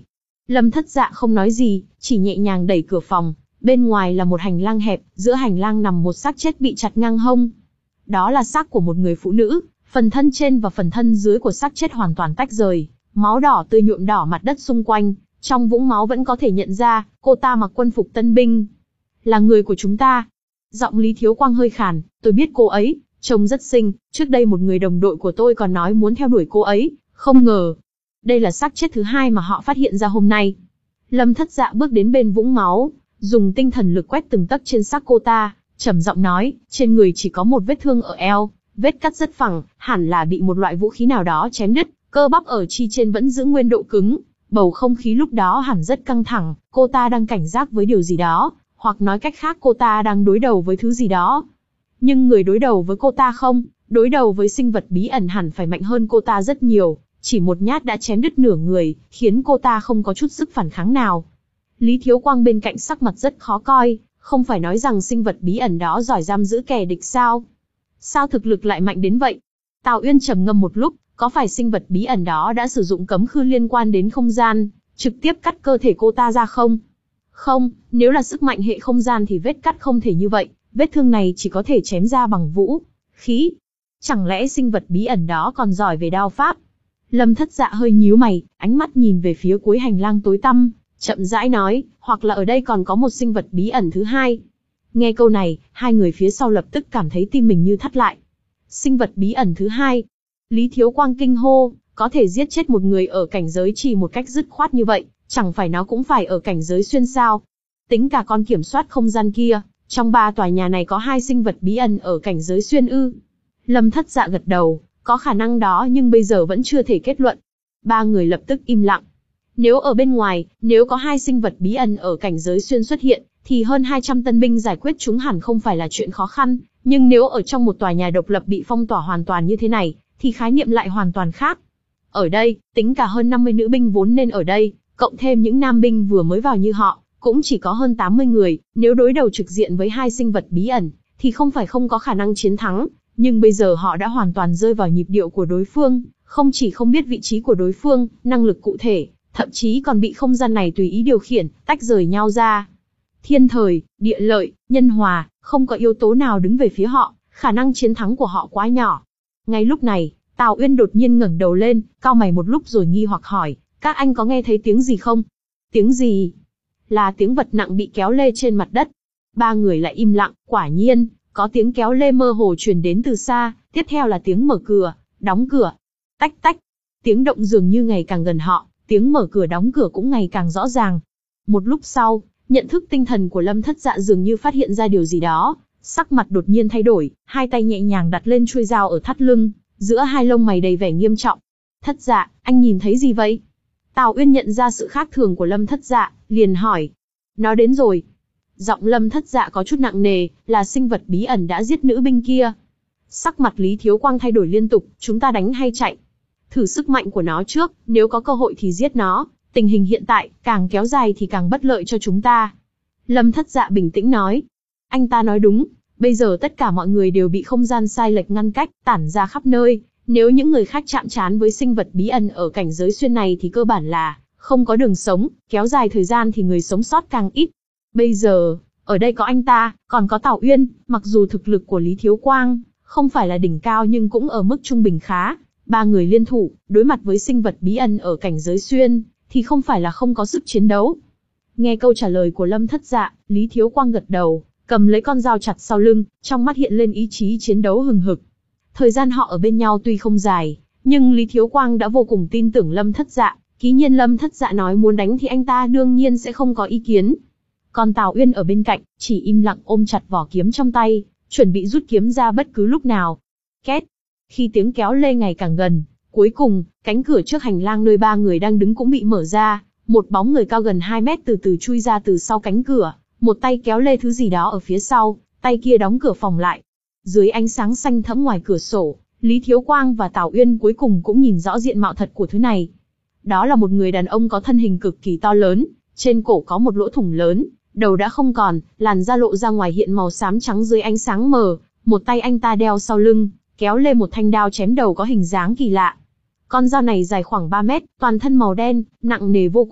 Lâm Thất Dạ không nói gì, chỉ nhẹ nhàng đẩy cửa phòng. Bên ngoài là một hành lang hẹp, giữa hành lang nằm một xác chết bị chặt ngang hông. Đó là xác của một người phụ nữ, phần thân trên và phần thân dưới của xác chết hoàn toàn tách rời, máu đỏ tươi nhuộm đỏ mặt đất xung quanh. Trong vũng máu vẫn có thể nhận ra, cô ta mặc quân phục tân binh. Là người của chúng ta. Giọng Lý Thiếu Quang hơi khàn, tôi biết cô ấy, trông rất xinh, trước đây một người đồng đội của tôi còn nói muốn theo đuổi cô ấy, không ngờ. Đây là xác chết thứ hai mà họ phát hiện ra hôm nay. Lâm Thất Dạ bước đến bên vũng máu, dùng tinh thần lực quét từng tấc trên xác cô ta, trầm giọng nói, trên người chỉ có một vết thương ở eo, vết cắt rất phẳng, hẳn là bị một loại vũ khí nào đó chém đứt, cơ bắp ở chi trên vẫn giữ nguyên độ cứng. Bầu không khí lúc đó hẳn rất căng thẳng, cô ta đang cảnh giác với điều gì đó, hoặc nói cách khác cô ta đang đối đầu với thứ gì đó. Nhưng người đối đầu với cô ta không, đối đầu với sinh vật bí ẩn hẳn phải mạnh hơn cô ta rất nhiều, chỉ một nhát đã chém đứt nửa người, khiến cô ta không có chút sức phản kháng nào. Lý Thiếu Quang bên cạnh sắc mặt rất khó coi, không phải nói rằng sinh vật bí ẩn đó giỏi giam giữ kẻ địch sao? Sao thực lực lại mạnh đến vậy? Tào Uyên trầm ngâm một lúc, có phải sinh vật bí ẩn đó đã sử dụng cấm khư liên quan đến không gian, trực tiếp cắt cơ thể cô ta ra không? Không, nếu là sức mạnh hệ không gian thì vết cắt không thể như vậy, vết thương này chỉ có thể chém ra bằng vũ khí. Chẳng lẽ sinh vật bí ẩn đó còn giỏi về đao pháp? Lâm Thất Dạ hơi nhíu mày, ánh mắt nhìn về phía cuối hành lang tối tăm, chậm rãi nói, hoặc là ở đây còn có một sinh vật bí ẩn thứ hai. Nghe câu này, hai người phía sau lập tức cảm thấy tim mình như thắt lại. Sinh vật bí ẩn thứ hai. Lý Thiếu Quang kinh hô, có thể giết chết một người ở cảnh giới chỉ một cách dứt khoát như vậy, chẳng phải nó cũng phải ở cảnh giới xuyên sao? Tính cả con kiểm soát không gian kia, trong ba tòa nhà này có hai sinh vật bí ẩn ở cảnh giới xuyên ư? Lâm Thất Dạ gật đầu, có khả năng đó nhưng bây giờ vẫn chưa thể kết luận. Ba người lập tức im lặng. Nếu ở bên ngoài, nếu có hai sinh vật bí ẩn ở cảnh giới xuyên xuất hiện, thì hơn hai trăm tân binh giải quyết chúng hẳn không phải là chuyện khó khăn. Nhưng nếu ở trong một tòa nhà độc lập bị phong tỏa hoàn toàn như thế này, thì khái niệm lại hoàn toàn khác. Ở đây, tính cả hơn năm mươi nữ binh vốn nên ở đây, cộng thêm những nam binh vừa mới vào như họ, cũng chỉ có hơn tám mươi người. Nếu đối đầu trực diện với hai sinh vật bí ẩn, thì không phải không có khả năng chiến thắng. Nhưng bây giờ họ đã hoàn toàn rơi vào nhịp điệu của đối phương, không chỉ không biết vị trí của đối phương, năng lực cụ thể, thậm chí còn bị không gian này tùy ý điều khiển, tách rời nhau ra. Thiên thời, địa lợi, nhân hòa, không có yếu tố nào đứng về phía họ, khả năng chiến thắng của họ quá nhỏ. Ngay lúc này, Tào Uyên đột nhiên ngẩng đầu lên, cau mày một lúc rồi nghi hoặc hỏi, các anh có nghe thấy tiếng gì không? Tiếng gì? Là tiếng vật nặng bị kéo lê trên mặt đất. Ba người lại im lặng, quả nhiên, có tiếng kéo lê mơ hồ truyền đến từ xa, tiếp theo là tiếng mở cửa, đóng cửa. Tách tách, tiếng động dường như ngày càng gần họ, tiếng mở cửa đóng cửa cũng ngày càng rõ ràng. Một lúc sau, nhận thức tinh thần của Lâm Thất Dạ dường như phát hiện ra điều gì đó, sắc mặt đột nhiên thay đổi, hai tay nhẹ nhàng đặt lên chuôi dao ở thắt lưng, giữa hai lông mày đầy vẻ nghiêm trọng. Thất Dạ, anh nhìn thấy gì vậy? Tào Uyên nhận ra sự khác thường của Lâm Thất Dạ, liền hỏi. Nó đến rồi. Giọng Lâm Thất Dạ có chút nặng nề, là sinh vật bí ẩn đã giết nữ binh kia. Sắc mặt Lý Thiếu Quang thay đổi liên tục, chúng ta đánh hay chạy? Thử sức mạnh của nó trước, nếu có cơ hội thì giết nó, tình hình hiện tại, càng kéo dài thì càng bất lợi cho chúng ta. Lâm Thất Dạ bình tĩnh nói. Anh ta nói đúng, bây giờ tất cả mọi người đều bị không gian sai lệch ngăn cách, tản ra khắp nơi. Nếu những người khác chạm trán với sinh vật bí ẩn ở cảnh giới xuyên này thì cơ bản là không có đường sống, kéo dài thời gian thì người sống sót càng ít. Bây giờ, ở đây có anh ta, còn có Tào Uyên, mặc dù thực lực của Lý Thiếu Quang không phải là đỉnh cao nhưng cũng ở mức trung bình khá. Ba người liên thủ, đối mặt với sinh vật bí ẩn ở cảnh giới xuyên, thì không phải là không có sức chiến đấu. Nghe câu trả lời của Lâm Thất Dạ, Lý Thiếu Quang gật đầu, cầm lấy con dao chặt sau lưng, trong mắt hiện lên ý chí chiến đấu hừng hực. Thời gian họ ở bên nhau tuy không dài, nhưng Lý Thiếu Quang đã vô cùng tin tưởng Lâm Thất Dạ, ký nhiên Lâm Thất Dạ nói muốn đánh thì anh ta đương nhiên sẽ không có ý kiến. Còn Tào Uyên ở bên cạnh, chỉ im lặng ôm chặt vỏ kiếm trong tay, chuẩn bị rút kiếm ra bất cứ lúc nào. Két! Khi tiếng kéo lê ngày càng gần, cuối cùng, cánh cửa trước hành lang nơi ba người đang đứng cũng bị mở ra, một bóng người cao gần hai mét từ từ chui ra từ sau cánh cửa, một tay kéo lê thứ gì đó ở phía sau, tay kia đóng cửa phòng lại. Dưới ánh sáng xanh thẫm ngoài cửa sổ, Lý Thiếu Quang và Tào Uyên cuối cùng cũng nhìn rõ diện mạo thật của thứ này. Đó là một người đàn ông có thân hình cực kỳ to lớn, trên cổ có một lỗ thủng lớn, đầu đã không còn, làn da lộ ra ngoài hiện màu xám trắng dưới ánh sáng mờ, một tay anh ta đeo sau lưng, kéo lê một thanh đao chém đầu có hình dáng kỳ lạ. Con dao này dài khoảng ba mét, toàn thân màu đen, nặng nề vô cùng,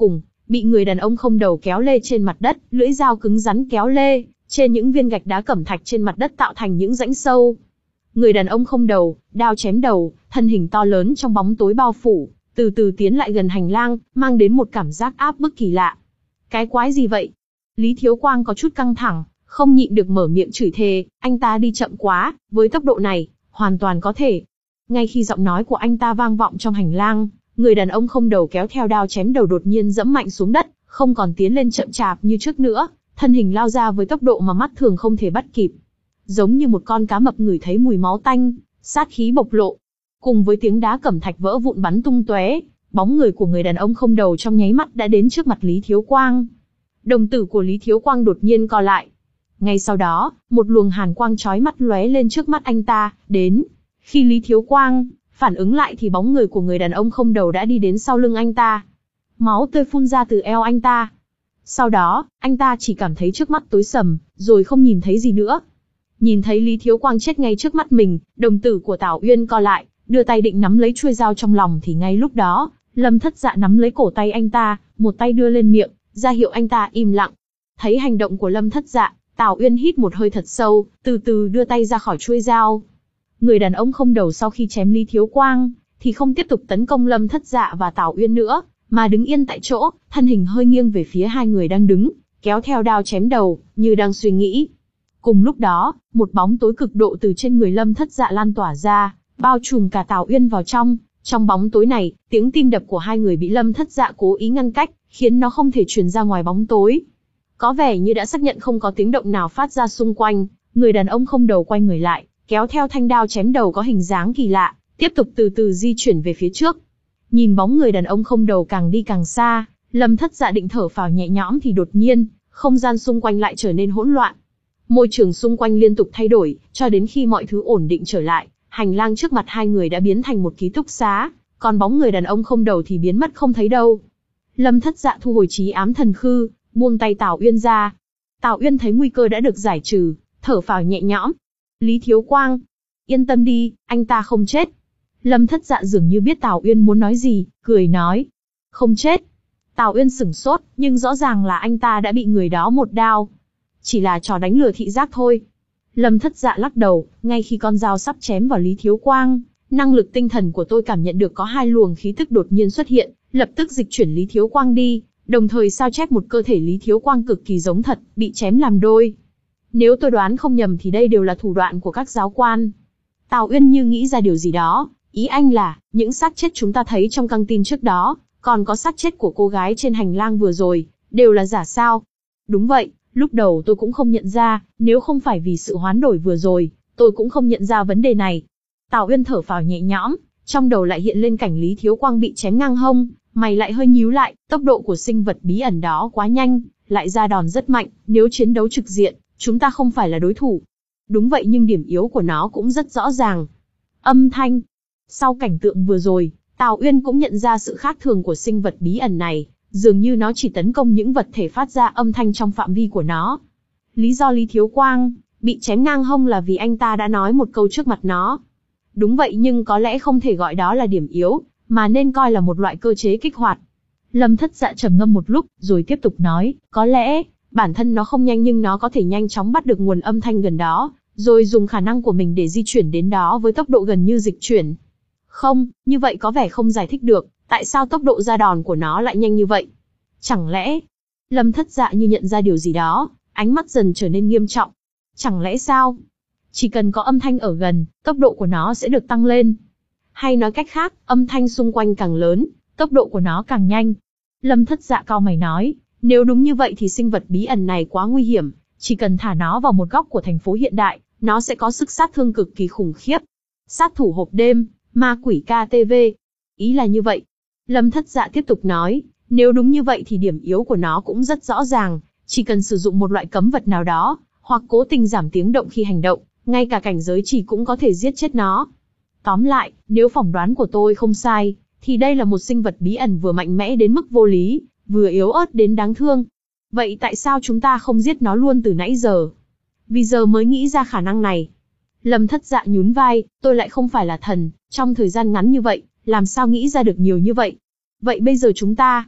bị người đàn ông không đầu kéo lê trên mặt đất, lưỡi dao cứng rắn kéo lê, trên những viên gạch đá cẩm thạch trên mặt đất tạo thành những rãnh sâu. Người đàn ông không đầu, đao chém đầu, thân hình to lớn trong bóng tối bao phủ, từ từ tiến lại gần hành lang, mang đến một cảm giác áp bức kỳ lạ. Cái quái gì vậy? Lý Thiếu Quang có chút căng thẳng, không nhịn được mở miệng chửi thề, anh ta đi chậm quá, với tốc độ này, hoàn toàn có thể. Ngay khi giọng nói của anh ta vang vọng trong hành lang, người đàn ông không đầu kéo theo đao chém đầu đột nhiên giẫm mạnh xuống đất, không còn tiến lên chậm chạp như trước nữa, thân hình lao ra với tốc độ mà mắt thường không thể bắt kịp. Giống như một con cá mập ngửi thấy mùi máu tanh, sát khí bộc lộ. Cùng với tiếng đá cẩm thạch vỡ vụn bắn tung tóe, bóng người của người đàn ông không đầu trong nháy mắt đã đến trước mặt Lý Thiếu Quang. Đồng tử của Lý Thiếu Quang đột nhiên co lại. Ngay sau đó, một luồng hàn quang chói mắt lóe lên trước mắt anh ta, đến. Khi Lý Thiếu Quang phản ứng lại thì bóng người của người đàn ông không đầu đã đi đến sau lưng anh ta. Máu tươi phun ra từ eo anh ta. Sau đó, anh ta chỉ cảm thấy trước mắt tối sầm, rồi không nhìn thấy gì nữa. Nhìn thấy Lý Thiếu Quang chết ngay trước mắt mình, đồng tử của Tào Uyên co lại, đưa tay định nắm lấy chuôi dao trong lòng thì ngay lúc đó, Lâm Thất Dạ nắm lấy cổ tay anh ta, một tay đưa lên miệng, ra hiệu anh ta im lặng. Thấy hành động của Lâm Thất Dạ, Tào Uyên hít một hơi thật sâu, từ từ đưa tay ra khỏi chuôi dao. Người đàn ông không đầu sau khi chém Lý Thiếu Quang, thì không tiếp tục tấn công Lâm Thất Dạ và Tào Uyên nữa, mà đứng yên tại chỗ, thân hình hơi nghiêng về phía hai người đang đứng, kéo theo đao chém đầu, như đang suy nghĩ. Cùng lúc đó, một bóng tối cực độ từ trên người Lâm Thất Dạ lan tỏa ra, bao trùm cả Tào Uyên vào trong. Trong bóng tối này, tiếng tim đập của hai người bị Lâm Thất Dạ cố ý ngăn cách, khiến nó không thể truyền ra ngoài bóng tối. Có vẻ như đã xác nhận không có tiếng động nào phát ra xung quanh, người đàn ông không đầu quay người lại, kéo theo thanh đao chém đầu có hình dáng kỳ lạ, tiếp tục từ từ di chuyển về phía trước. Nhìn bóng người đàn ông không đầu càng đi càng xa, Lâm Thất Dạ định thở phào nhẹ nhõm thì đột nhiên, không gian xung quanh lại trở nên hỗn loạn. Môi trường xung quanh liên tục thay đổi, cho đến khi mọi thứ ổn định trở lại, hành lang trước mặt hai người đã biến thành một ký túc xá, còn bóng người đàn ông không đầu thì biến mất không thấy đâu. Lâm Thất Dạ thu hồi trí ám thần khư, buông tay Tào Uyên ra. Tào Uyên thấy nguy cơ đã được giải trừ, thở phào nhẹ nhõm. Lý Thiếu Quang, yên tâm đi, anh ta không chết. Lâm Thất Dạ dường như biết Tào Uyên muốn nói gì, cười nói. Không chết. Tào Uyên sửng sốt, nhưng rõ ràng là anh ta đã bị người đó một đao. Chỉ là trò đánh lừa thị giác thôi. Lâm Thất Dạ lắc đầu, ngay khi con dao sắp chém vào Lý Thiếu Quang, năng lực tinh thần của tôi cảm nhận được có hai luồng khí tức đột nhiên xuất hiện, lập tức dịch chuyển Lý Thiếu Quang đi, đồng thời sao chép một cơ thể Lý Thiếu Quang cực kỳ giống thật, bị chém làm đôi. Nếu tôi đoán không nhầm thì đây đều là thủ đoạn của các giáo quan. Tào Uyên như nghĩ ra điều gì đó, ý anh là, những xác chết chúng ta thấy trong căng tin trước đó, còn có xác chết của cô gái trên hành lang vừa rồi, đều là giả sao? Đúng vậy, lúc đầu tôi cũng không nhận ra, nếu không phải vì sự hoán đổi vừa rồi, tôi cũng không nhận ra vấn đề này. Tào Uyên thở phào nhẹ nhõm, trong đầu lại hiện lên cảnh Lý Thiếu Quang bị chém ngang hông, mày lại hơi nhíu lại, tốc độ của sinh vật bí ẩn đó quá nhanh, lại ra đòn rất mạnh, nếu chiến đấu trực diện, chúng ta không phải là đối thủ. Đúng vậy, nhưng điểm yếu của nó cũng rất rõ ràng. Âm thanh. Sau cảnh tượng vừa rồi, Tào Uyên cũng nhận ra sự khác thường của sinh vật bí ẩn này, dường như nó chỉ tấn công những vật thể phát ra âm thanh trong phạm vi của nó. Lý do Lý Thiếu Quang bị chém ngang hông là vì anh ta đã nói một câu trước mặt nó. Đúng vậy, nhưng có lẽ không thể gọi đó là điểm yếu, mà nên coi là một loại cơ chế kích hoạt. Lâm Thất Dạ trầm ngâm một lúc, rồi tiếp tục nói, có lẽ, bản thân nó không nhanh nhưng nó có thể nhanh chóng bắt được nguồn âm thanh gần đó, rồi dùng khả năng của mình để di chuyển đến đó với tốc độ gần như dịch chuyển. Không, như vậy có vẻ không giải thích được, tại sao tốc độ ra đòn của nó lại nhanh như vậy? Chẳng lẽ... Lâm Thất Dạ như nhận ra điều gì đó, ánh mắt dần trở nên nghiêm trọng. Chẳng lẽ sao? Chỉ cần có âm thanh ở gần, tốc độ của nó sẽ được tăng lên. Hay nói cách khác, âm thanh xung quanh càng lớn, tốc độ của nó càng nhanh. Lâm Thất Dạ cau mày nói, nếu đúng như vậy thì sinh vật bí ẩn này quá nguy hiểm, chỉ cần thả nó vào một góc của thành phố hiện đại, nó sẽ có sức sát thương cực kỳ khủng khiếp. Sát thủ hộp đêm, ma quỷ ca tê vê. Ý là như vậy. Lâm Thất Dạ tiếp tục nói, nếu đúng như vậy thì điểm yếu của nó cũng rất rõ ràng, chỉ cần sử dụng một loại cấm vật nào đó, hoặc cố tình giảm tiếng động khi hành động, ngay cả cảnh giới chỉ cũng có thể giết chết nó. Tóm lại, nếu phỏng đoán của tôi không sai, thì đây là một sinh vật bí ẩn vừa mạnh mẽ đến mức vô lý, vừa yếu ớt đến đáng thương. Vậy tại sao chúng ta không giết nó luôn từ nãy giờ? Vì giờ mới nghĩ ra khả năng này. Lâm Thất Dạ nhún vai, tôi lại không phải là thần, trong thời gian ngắn như vậy, làm sao nghĩ ra được nhiều như vậy? Vậy bây giờ chúng ta...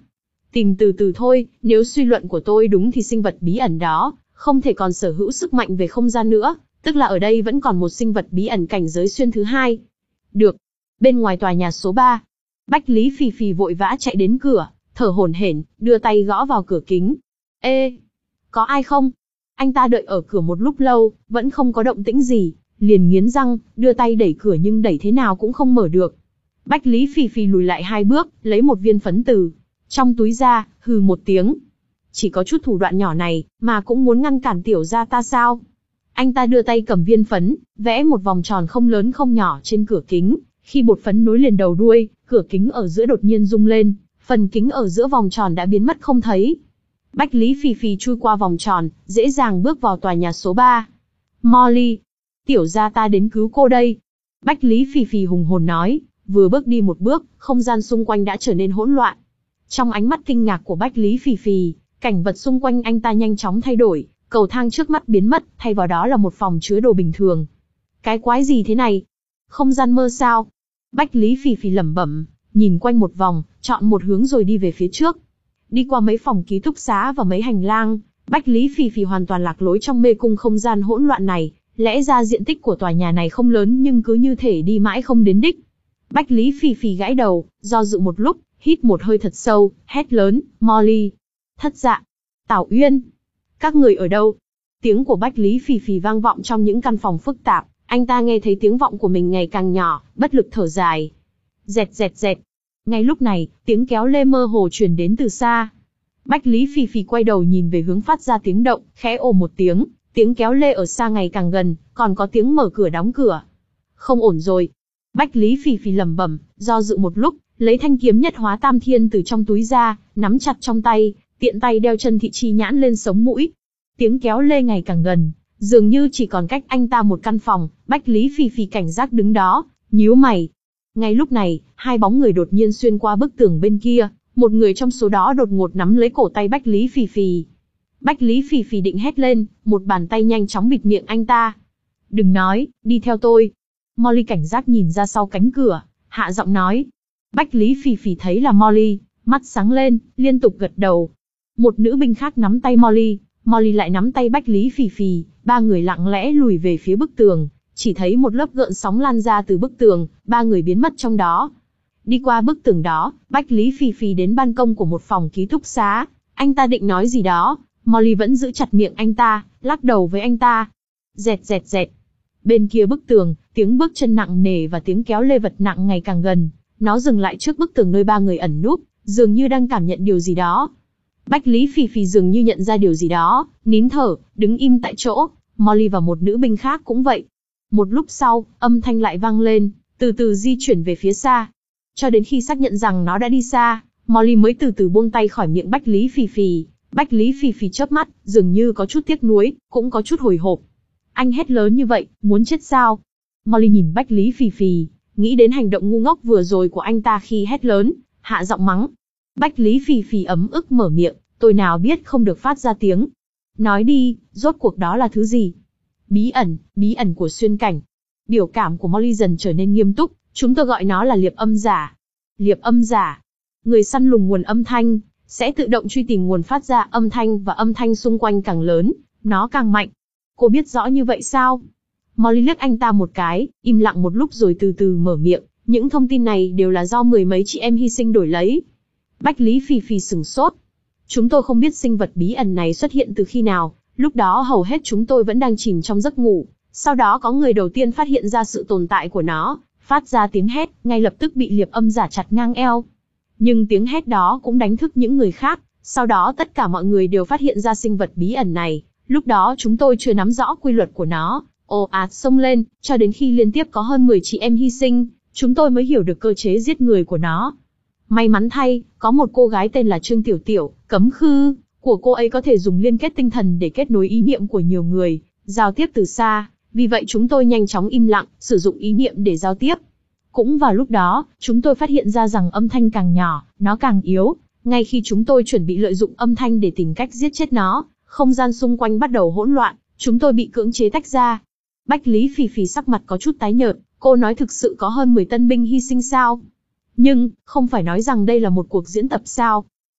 Tìm từ từ thôi, nếu suy luận của tôi đúng thì sinh vật bí ẩn đó không thể còn sở hữu sức mạnh về không gian nữa, tức là ở đây vẫn còn một sinh vật bí ẩn cảnh giới xuyên thứ hai. Được. Bên ngoài tòa nhà số ba, Bách Lý Phì Phì vội vã chạy đến cửa, thở hổn hển, đưa tay gõ vào cửa kính. Ê, có ai không? Anh ta đợi ở cửa một lúc lâu, vẫn không có động tĩnh gì, liền nghiến răng, đưa tay đẩy cửa nhưng đẩy thế nào cũng không mở được. Bách Lý Phì Phì lùi lại hai bước, lấy một viên phấn từ trong túi ra, hừ một tiếng. Chỉ có chút thủ đoạn nhỏ này, mà cũng muốn ngăn cản tiểu gia ta sao? Anh ta đưa tay cầm viên phấn, vẽ một vòng tròn không lớn không nhỏ trên cửa kính. Khi bột phấn nối liền đầu đuôi, cửa kính ở giữa đột nhiên rung lên, phần kính ở giữa vòng tròn đã biến mất không thấy. Bách Lý Phì Phì chui qua vòng tròn, dễ dàng bước vào tòa nhà số ba. Molly, tiểu gia ta đến cứu cô đây. Bách Lý Phì Phì hùng hồn nói, vừa bước đi một bước, không gian xung quanh đã trở nên hỗn loạn. Trong ánh mắt kinh ngạc của Bách Lý Phì Phì, cảnh vật xung quanh anh ta nhanh chóng thay đổi, cầu thang trước mắt biến mất, thay vào đó là một phòng chứa đồ bình thường. Cái quái gì thế này? Không gian mơ sao? Bách Lý Phì Phì lẩm bẩm, nhìn quanh một vòng, chọn một hướng rồi đi về phía trước. Đi qua mấy phòng ký túc xá và mấy hành lang, Bách Lý Phì Phì hoàn toàn lạc lối trong mê cung không gian hỗn loạn này. Lẽ ra diện tích của tòa nhà này không lớn nhưng cứ như thể đi mãi không đến đích. Bách Lý Phì Phì gãi đầu, do dự một lúc, hít một hơi thật sâu, hét lớn, Molly. Thất Dạ, Tảo Uyên, các người ở đâu? Tiếng của Bách Lý Phì Phì vang vọng trong những căn phòng phức tạp, anh ta nghe thấy tiếng vọng của mình ngày càng nhỏ, bất lực thở dài. Dẹt dẹt dẹt. Ngay lúc này, tiếng kéo lê mơ hồ truyền đến từ xa. Bách Lý Phì Phì quay đầu nhìn về hướng phát ra tiếng động, khẽ ồ một tiếng, tiếng kéo lê ở xa ngày càng gần, còn có tiếng mở cửa đóng cửa. Không ổn rồi. Bách Lý Phì Phì lẩm bẩm, do dự một lúc, lấy thanh kiếm nhất hóa tam thiên từ trong túi ra, nắm chặt trong tay, tiện tay đeo chân thị chi nhãn lên sống mũi. Tiếng kéo lê ngày càng gần, dường như chỉ còn cách anh ta một căn phòng. Bách Lý Phì Phì cảnh giác đứng đó, nhíu mày. Ngay lúc này, hai bóng người đột nhiên xuyên qua bức tường bên kia, một người trong số đó đột ngột nắm lấy cổ tay Bách Lý Phì Phì. Bách Lý Phì Phì định hét lên, một bàn tay nhanh chóng bịt miệng anh ta. Đừng nói, đi theo tôi. Molly cảnh giác nhìn ra sau cánh cửa, hạ giọng nói. Bách Lý Phì Phì thấy là Molly, mắt sáng lên, liên tục gật đầu. Một nữ binh khác nắm tay Molly, Molly lại nắm tay Bách Lý Phì Phì, ba người lặng lẽ lùi về phía bức tường, chỉ thấy một lớp gợn sóng lan ra từ bức tường, ba người biến mất trong đó. Đi qua bức tường đó, Bách Lý Phì Phì đến ban công của một phòng ký túc xá, anh ta định nói gì đó, Molly vẫn giữ chặt miệng anh ta, lắc đầu với anh ta. Dẹt dẹt dẹt. Bên kia bức tường, tiếng bước chân nặng nề và tiếng kéo lê vật nặng ngày càng gần, nó dừng lại trước bức tường nơi ba người ẩn núp, dường như đang cảm nhận điều gì đó. Bách Lý Phì Phì dường như nhận ra điều gì đó, nín thở, đứng im tại chỗ, Molly và một nữ binh khác cũng vậy. Một lúc sau, âm thanh lại vang lên, từ từ di chuyển về phía xa. Cho đến khi xác nhận rằng nó đã đi xa, Molly mới từ từ buông tay khỏi miệng Bách Lý Phì Phì. Bách Lý Phì Phì chớp mắt, dường như có chút tiếc nuối, cũng có chút hồi hộp. Anh hét lớn như vậy, muốn chết sao? Molly nhìn Bách Lý Phì Phì, nghĩ đến hành động ngu ngốc vừa rồi của anh ta khi hét lớn, hạ giọng mắng. Bách Lý Phì Phì ấm ức mở miệng, tôi nào biết không được phát ra tiếng. Nói đi, rốt cuộc đó là thứ gì? Bí ẩn, bí ẩn của xuyên cảnh. Biểu cảm của Molly dần trở nên nghiêm túc, chúng tôi gọi nó là liệp âm giả. Liệp âm giả. Người săn lùng nguồn âm thanh, sẽ tự động truy tìm nguồn phát ra âm thanh và âm thanh xung quanh càng lớn, nó càng mạnh. Cô biết rõ như vậy sao? Molly liếc anh ta một cái, im lặng một lúc rồi từ từ mở miệng, những thông tin này đều là do mười mấy chị em hy sinh đổi lấy. Bách Lý Phì Phì sửng sốt. Chúng tôi không biết sinh vật bí ẩn này xuất hiện từ khi nào, lúc đó hầu hết chúng tôi vẫn đang chìm trong giấc ngủ. Sau đó có người đầu tiên phát hiện ra sự tồn tại của nó, phát ra tiếng hét, ngay lập tức bị liệp âm giả chặt ngang eo. Nhưng tiếng hét đó cũng đánh thức những người khác, sau đó tất cả mọi người đều phát hiện ra sinh vật bí ẩn này. Lúc đó chúng tôi chưa nắm rõ quy luật của nó, ồ ạt xông lên, cho đến khi liên tiếp có hơn mười chị em hy sinh, chúng tôi mới hiểu được cơ chế giết người của nó. May mắn thay, có một cô gái tên là Trương Tiểu Tiểu, cấm khư của cô ấy có thể dùng liên kết tinh thần để kết nối ý niệm của nhiều người, giao tiếp từ xa, vì vậy chúng tôi nhanh chóng im lặng, sử dụng ý niệm để giao tiếp. Cũng vào lúc đó, chúng tôi phát hiện ra rằng âm thanh càng nhỏ, nó càng yếu, ngay khi chúng tôi chuẩn bị lợi dụng âm thanh để tìm cách giết chết nó, không gian xung quanh bắt đầu hỗn loạn, chúng tôi bị cưỡng chế tách ra. Bách Lý Phì Phì sắc mặt có chút tái nhợt, cô nói thực sự có hơn mười tân binh hy sinh sao? Nhưng, không phải nói rằng đây là một cuộc diễn tập sao?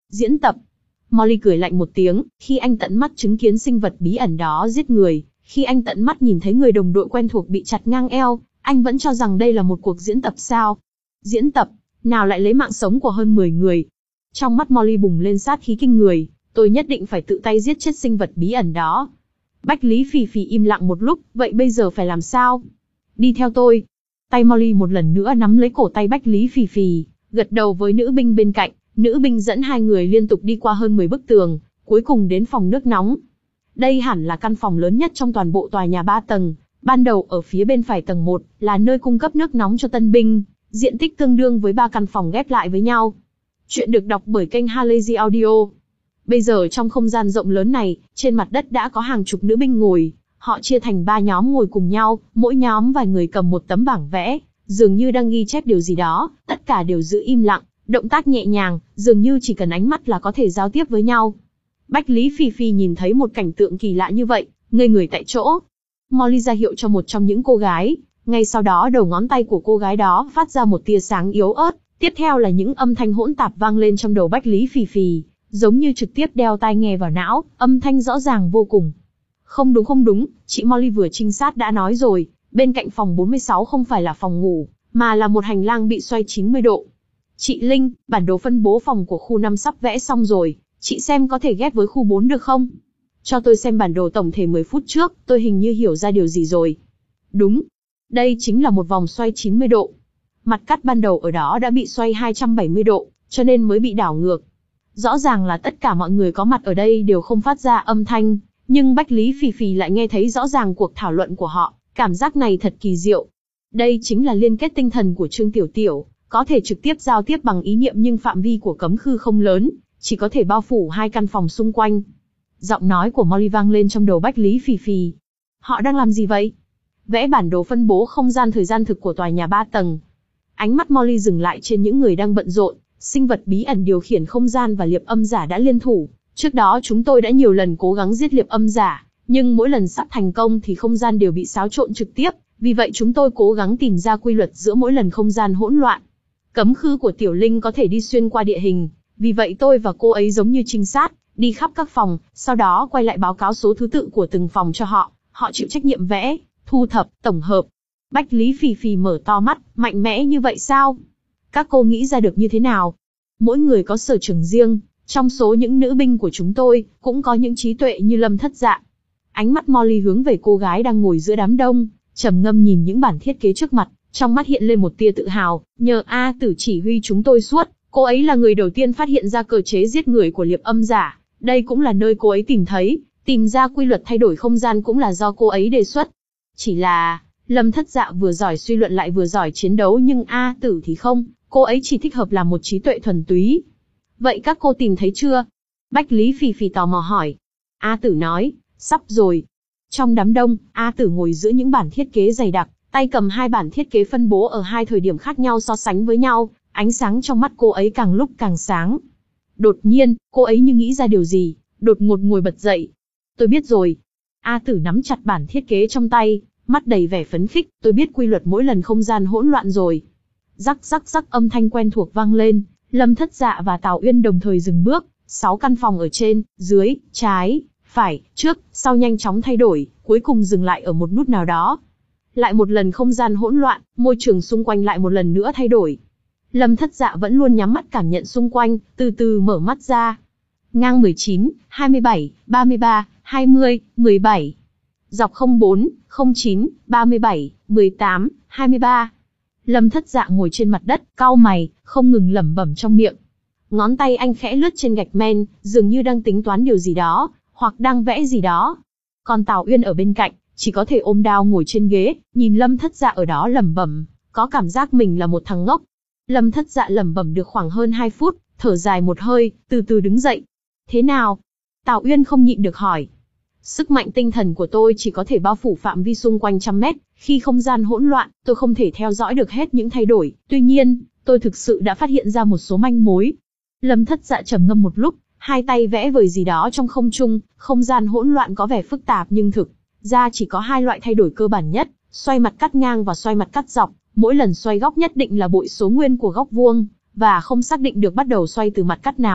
Diễn tập. Molly cười lạnh một tiếng, khi anh tận mắt chứng kiến sinh vật bí ẩn đó giết người, khi anh tận mắt nhìn thấy người đồng đội quen thuộc bị chặt ngang eo, anh vẫn cho rằng đây là một cuộc diễn tập sao? Diễn tập, nào lại lấy mạng sống của hơn mười người. Trong mắt Molly bùng lên sát khí kinh người, tôi nhất định phải tự tay giết chết sinh vật bí ẩn đó. Bách Lý Phì Phì im lặng một lúc, vậy bây giờ phải làm sao? Đi theo tôi. Tay Molly một lần nữa nắm lấy cổ tay Bách Lý Phì Phì, gật đầu với nữ binh bên cạnh, nữ binh dẫn hai người liên tục đi qua hơn mười bức tường, cuối cùng đến phòng nước nóng. Đây hẳn là căn phòng lớn nhất trong toàn bộ tòa nhà ba tầng, ban đầu ở phía bên phải tầng một, là nơi cung cấp nước nóng cho tân binh, diện tích tương đương với ba căn phòng ghép lại với nhau. Chuyện được đọc bởi kênh Halazy Audio. Bây giờ trong không gian rộng lớn này, trên mặt đất đã có hàng chục nữ binh ngồi, họ chia thành ba nhóm ngồi cùng nhau, mỗi nhóm vài người cầm một tấm bảng vẽ, dường như đang ghi chép điều gì đó, tất cả đều giữ im lặng, động tác nhẹ nhàng, dường như chỉ cần ánh mắt là có thể giao tiếp với nhau. Bách Lý Phì Phì nhìn thấy một cảnh tượng kỳ lạ như vậy, ngây người tại chỗ. Molly ra hiệu cho một trong những cô gái, ngay sau đó đầu ngón tay của cô gái đó phát ra một tia sáng yếu ớt, tiếp theo là những âm thanh hỗn tạp vang lên trong đầu Bách Lý Phì Phì, giống như trực tiếp đeo tai nghe vào não, âm thanh rõ ràng vô cùng. Không đúng không đúng, chị Molly vừa trinh sát đã nói rồi, bên cạnh phòng bốn mươi sáu không phải là phòng ngủ, mà là một hành lang bị xoay chín mươi độ. Chị Linh, bản đồ phân bố phòng của khu năm sắp vẽ xong rồi, chị xem có thể ghép với khu bốn được không? Cho tôi xem bản đồ tổng thể mười phút trước, tôi hình như hiểu ra điều gì rồi. Đúng. Đây chính là một vòng xoay chín mươi độ. Mặt cắt ban đầu ở đó đã bị xoay hai trăm bảy mươi độ, cho nên mới bị đảo ngược. Rõ ràng là tất cả mọi người có mặt ở đây đều không phát ra âm thanh, nhưng Bách Lý Phì Phì lại nghe thấy rõ ràng cuộc thảo luận của họ, cảm giác này thật kỳ diệu. Đây chính là liên kết tinh thần của Trương Tiểu Tiểu, có thể trực tiếp giao tiếp bằng ý niệm nhưng phạm vi của cấm khư không lớn, chỉ có thể bao phủ hai căn phòng xung quanh. Giọng nói của Molly vang lên trong đầu Bách Lý Phì Phì. Họ đang làm gì vậy? Vẽ bản đồ phân bố không gian thời gian thực của tòa nhà ba tầng. Ánh mắt Molly dừng lại trên những người đang bận rộn, sinh vật bí ẩn điều khiển không gian và liệp âm giả đã liên thủ. Trước đó chúng tôi đã nhiều lần cố gắng giết liệp âm giả, nhưng mỗi lần sắp thành công thì không gian đều bị xáo trộn trực tiếp, vì vậy chúng tôi cố gắng tìm ra quy luật giữa mỗi lần không gian hỗn loạn. Cấm khư của Tiểu Linh có thể đi xuyên qua địa hình, vì vậy tôi và cô ấy giống như trinh sát, đi khắp các phòng, sau đó quay lại báo cáo số thứ tự của từng phòng cho họ, họ chịu trách nhiệm vẽ, thu thập, tổng hợp. Bách Lý Phì Phì mở to mắt, mạnh mẽ như vậy sao? Các cô nghĩ ra được như thế nào? Mỗi người có sở trường riêng, trong số những nữ binh của chúng tôi, cũng có những trí tuệ như Lâm Thất Dạ. Ánh mắt Molly hướng về cô gái đang ngồi giữa đám đông, trầm ngâm nhìn những bản thiết kế trước mặt, trong mắt hiện lên một tia tự hào, nhờ A Tử chỉ huy chúng tôi suốt, cô ấy là người đầu tiên phát hiện ra cơ chế giết người của liệp âm giả, đây cũng là nơi cô ấy tìm thấy, tìm ra quy luật thay đổi không gian cũng là do cô ấy đề xuất. Chỉ là, Lâm Thất Dạ vừa giỏi suy luận lại vừa giỏi chiến đấu nhưng A Tử thì không, cô ấy chỉ thích hợp làm một trí tuệ thuần túy. Vậy các cô tìm thấy chưa? Bách Lý Phì Phì tò mò hỏi. A Tử nói, sắp rồi. Trong đám đông, A Tử ngồi giữa những bản thiết kế dày đặc, tay cầm hai bản thiết kế phân bố ở hai thời điểm khác nhau so sánh với nhau, ánh sáng trong mắt cô ấy càng lúc càng sáng. Đột nhiên, cô ấy như nghĩ ra điều gì, đột ngột ngồi bật dậy. Tôi biết rồi. A Tử nắm chặt bản thiết kế trong tay, mắt đầy vẻ phấn khích, tôi biết quy luật mỗi lần không gian hỗn loạn rồi. Rắc rắc rắc âm thanh quen thuộc vang lên, Lâm Thất Dạ và Tào Uyên đồng thời dừng bước, sáu căn phòng ở trên, dưới, trái, phải, trước, sau nhanh chóng thay đổi, cuối cùng dừng lại ở một nút nào đó. Lại một lần không gian hỗn loạn, môi trường xung quanh lại một lần nữa thay đổi. Lâm Thất Dạ vẫn luôn nhắm mắt cảm nhận xung quanh, từ từ mở mắt ra. Ngang mười chín, hai mươi bảy, ba mươi ba, hai mươi, mười bảy. Dọc không bốn, không chín, ba mươi bảy, mười tám, hai mươi ba. Lâm Thất Dạ ngồi trên mặt đất, cau mày, không ngừng lẩm bẩm trong miệng. Ngón tay anh khẽ lướt trên gạch men, dường như đang tính toán điều gì đó, hoặc đang vẽ gì đó. Còn Tào Uyên ở bên cạnh, chỉ có thể ôm đao ngồi trên ghế, nhìn Lâm Thất Dạ ở đó lẩm bẩm, có cảm giác mình là một thằng ngốc. Lâm Thất Dạ lẩm bẩm được khoảng hơn hai phút, thở dài một hơi, từ từ đứng dậy. Thế nào? Tào Uyên không nhịn được hỏi. Sức mạnh tinh thần của tôi chỉ có thể bao phủ phạm vi xung quanh trăm mét, khi không gian hỗn loạn, tôi không thể theo dõi được hết những thay đổi, tuy nhiên, tôi thực sự đã phát hiện ra một số manh mối. Lâm Thất Dạ trầm ngâm một lúc, hai tay vẽ vời gì đó trong không trung, không gian hỗn loạn có vẻ phức tạp nhưng thực ra chỉ có hai loại thay đổi cơ bản nhất, xoay mặt cắt ngang và xoay mặt cắt dọc, mỗi lần xoay góc nhất định là bội số nguyên của góc vuông, và không xác định được bắt đầu xoay từ mặt cắt nào,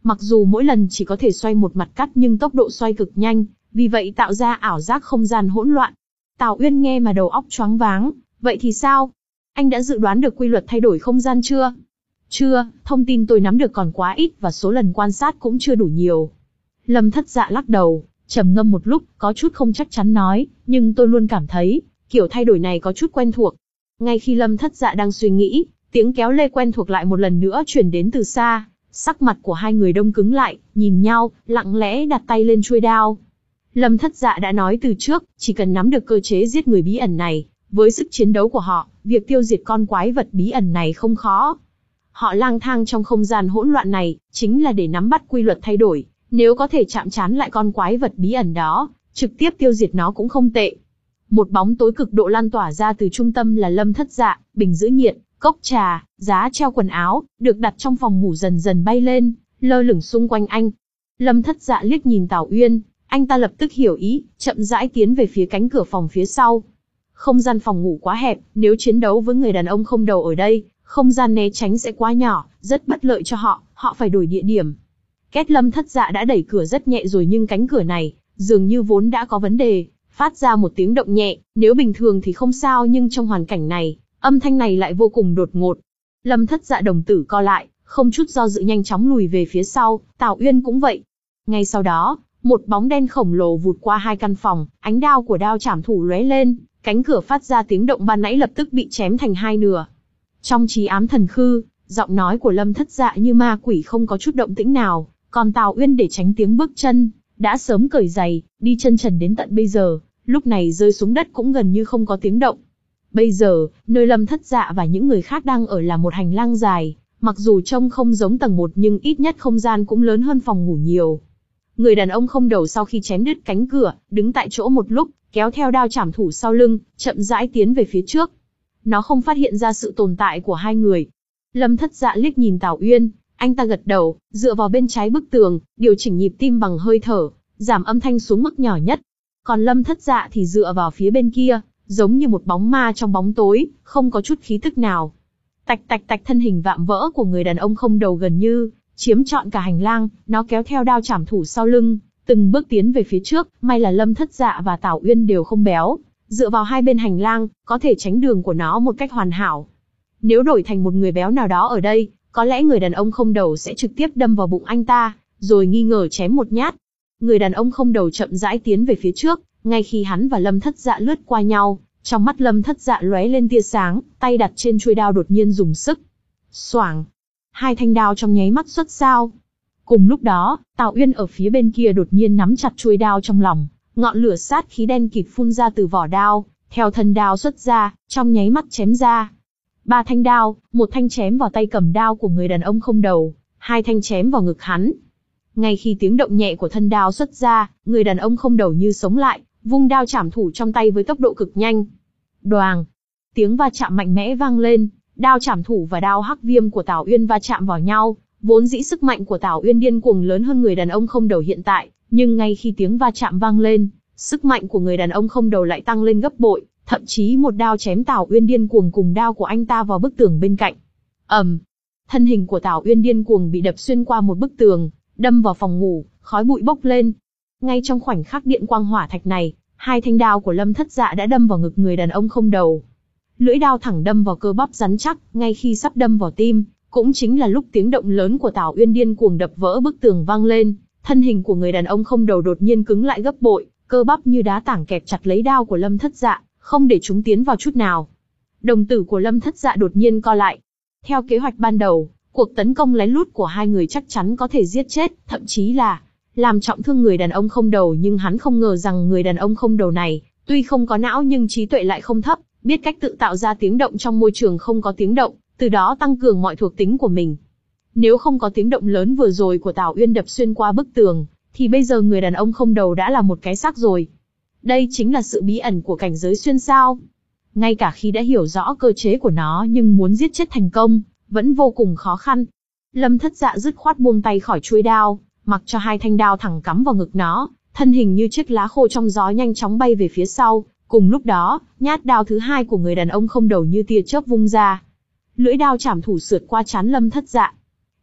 Mặc dù mỗi lần chỉ có thể xoay một mặt cắt nhưng tốc độ xoay cực nhanh, vì vậy tạo ra ảo giác không gian hỗn loạn. Tào Uyên nghe mà đầu óc choáng váng, vậy thì sao? Anh đã dự đoán được quy luật thay đổi không gian chưa? Chưa, thông tin tôi nắm được còn quá ít và số lần quan sát cũng chưa đủ nhiều. Lâm Thất Dạ lắc đầu, trầm ngâm một lúc, có chút không chắc chắn nói, nhưng tôi luôn cảm thấy, kiểu thay đổi này có chút quen thuộc. Ngay khi Lâm Thất Dạ đang suy nghĩ, tiếng kéo lê quen thuộc lại một lần nữa truyền đến từ xa. Sắc mặt của hai người đông cứng lại, nhìn nhau, lặng lẽ đặt tay lên chuôi đao. Lâm Thất Dạ đã nói từ trước, chỉ cần nắm được cơ chế giết người bí ẩn này, với sức chiến đấu của họ, việc tiêu diệt con quái vật bí ẩn này không khó. Họ lang thang trong không gian hỗn loạn này, chính là để nắm bắt quy luật thay đổi, nếu có thể chạm trán lại con quái vật bí ẩn đó, trực tiếp tiêu diệt nó cũng không tệ. Một bóng tối cực độ lan tỏa ra từ trung tâm là Lâm Thất Dạ, bình giữ nhiệt, cốc trà, giá treo quần áo, được đặt trong phòng ngủ dần dần bay lên, lơ lửng xung quanh anh. Lâm Thất Dạ liếc nhìn Tào Uyên, anh ta lập tức hiểu ý, chậm rãi tiến về phía cánh cửa phòng phía sau. Không gian phòng ngủ quá hẹp, nếu chiến đấu với người đàn ông không đầu ở đây, không gian né tránh sẽ quá nhỏ, rất bất lợi cho họ, họ phải đổi địa điểm. Két Lâm Thất Dạ đã đẩy cửa rất nhẹ rồi nhưng cánh cửa này, dường như vốn đã có vấn đề, phát ra một tiếng động nhẹ, nếu bình thường thì không sao nhưng trong hoàn cảnh này, âm thanh này lại vô cùng đột ngột. Lâm Thất Dạ đồng tử co lại, không chút do dự nhanh chóng lùi về phía sau, Tào Uyên cũng vậy. Ngay sau đó, một bóng đen khổng lồ vụt qua hai căn phòng, ánh đao của đao trảm thủ lóe lên, cánh cửa phát ra tiếng động ban nãy lập tức bị chém thành hai nửa. Trong trí ám thần khư, giọng nói của Lâm Thất Dạ như ma quỷ không có chút động tĩnh nào, còn Tào Uyên để tránh tiếng bước chân, đã sớm cởi giày, đi chân trần đến tận bây giờ, lúc này rơi xuống đất cũng gần như không có tiếng động. Bây giờ, nơi Lâm Thất Dạ và những người khác đang ở là một hành lang dài, mặc dù trông không giống tầng một nhưng ít nhất không gian cũng lớn hơn phòng ngủ nhiều. Người đàn ông không đầu sau khi chém đứt cánh cửa, đứng tại chỗ một lúc, kéo theo đao trảm thủ sau lưng, chậm rãi tiến về phía trước. Nó không phát hiện ra sự tồn tại của hai người. Lâm Thất Dạ liếc nhìn Tào Uyên, anh ta gật đầu, dựa vào bên trái bức tường, điều chỉnh nhịp tim bằng hơi thở, giảm âm thanh xuống mức nhỏ nhất. Còn Lâm Thất Dạ thì dựa vào phía bên kia, giống như một bóng ma trong bóng tối, không có chút khí tức nào. Tạch tạch tạch, thân hình vạm vỡ của người đàn ông không đầu gần như chiếm trọn cả hành lang, nó kéo theo đao trảm thủ sau lưng, từng bước tiến về phía trước. May là Lâm Thất Dạ và Tào Uyên đều không béo, dựa vào hai bên hành lang, có thể tránh đường của nó một cách hoàn hảo. Nếu đổi thành một người béo nào đó ở đây, có lẽ người đàn ông không đầu sẽ trực tiếp đâm vào bụng anh ta, rồi nghi ngờ chém một nhát. Người đàn ông không đầu chậm rãi tiến về phía trước, ngay khi hắn và Lâm Thất Dạ lướt qua nhau, trong mắt Lâm Thất Dạ lóe lên tia sáng, tay đặt trên chuôi đao đột nhiên dùng sức. Xoảng! Hai thanh đao trong nháy mắt xuất sao. Cùng lúc đó, Tào Uyên ở phía bên kia đột nhiên nắm chặt chuôi đao trong lòng, ngọn lửa sát khí đen kịt phun ra từ vỏ đao, theo thân đao xuất ra, trong nháy mắt chém ra. Ba thanh đao, một thanh chém vào tay cầm đao của người đàn ông không đầu, hai thanh chém vào ngực hắn. Ngay khi tiếng động nhẹ của thân đao xuất ra, người đàn ông không đầu như sống lại, vung đao trảm thủ trong tay với tốc độ cực nhanh. Đoàng! Tiếng va chạm mạnh mẽ vang lên, đao trảm thủ và đao hắc viêm của Tào Uyên va chạm vào nhau, vốn dĩ sức mạnh của Tào Uyên điên cuồng lớn hơn người đàn ông không đầu hiện tại, nhưng ngay khi tiếng va chạm vang lên, sức mạnh của người đàn ông không đầu lại tăng lên gấp bội, thậm chí một đao chém Tào Uyên điên cuồng cùng đao của anh ta vào bức tường bên cạnh. ầm, um, thân hình của Tào Uyên điên cuồng bị đập xuyên qua một bức tường, đâm vào phòng ngủ, khói bụi bốc lên. Ngay trong khoảnh khắc điện quang hỏa thạch này, hai thanh đao của Lâm Thất Dạ đã đâm vào ngực người đàn ông không đầu. Lưỡi đao thẳng đâm vào cơ bắp rắn chắc, ngay khi sắp đâm vào tim, cũng chính là lúc tiếng động lớn của Tào Uyên điên cuồng đập vỡ bức tường vang lên, thân hình của người đàn ông không đầu đột nhiên cứng lại gấp bội, cơ bắp như đá tảng kẹp chặt lấy đao của Lâm Thất Dạ, không để chúng tiến vào chút nào. Đồng tử của Lâm Thất Dạ đột nhiên co lại. Theo kế hoạch ban đầu, cuộc tấn công lén lút của hai người chắc chắn có thể giết chết, thậm chí là làm trọng thương người đàn ông không đầu, nhưng hắn không ngờ rằng người đàn ông không đầu này, tuy không có não nhưng trí tuệ lại không thấp, biết cách tự tạo ra tiếng động trong môi trường không có tiếng động, từ đó tăng cường mọi thuộc tính của mình. Nếu không có tiếng động lớn vừa rồi của Tào Uyên đập xuyên qua bức tường, thì bây giờ người đàn ông không đầu đã là một cái xác rồi. Đây chính là sự bí ẩn của cảnh giới xuyên sao. Ngay cả khi đã hiểu rõ cơ chế của nó nhưng muốn giết chết thành công, vẫn vô cùng khó khăn. Lâm Thất Dạ dứt khoát buông tay khỏi chuôi đao, mặc cho hai thanh đao thẳng cắm vào ngực nó, thân hình như chiếc lá khô trong gió nhanh chóng bay về phía sau. Cùng lúc đó, nhát đao thứ hai của người đàn ông không đầu như tia chớp vung ra. Lưỡi đao chảm thủ sượt qua trán Lâm Thất Dạ.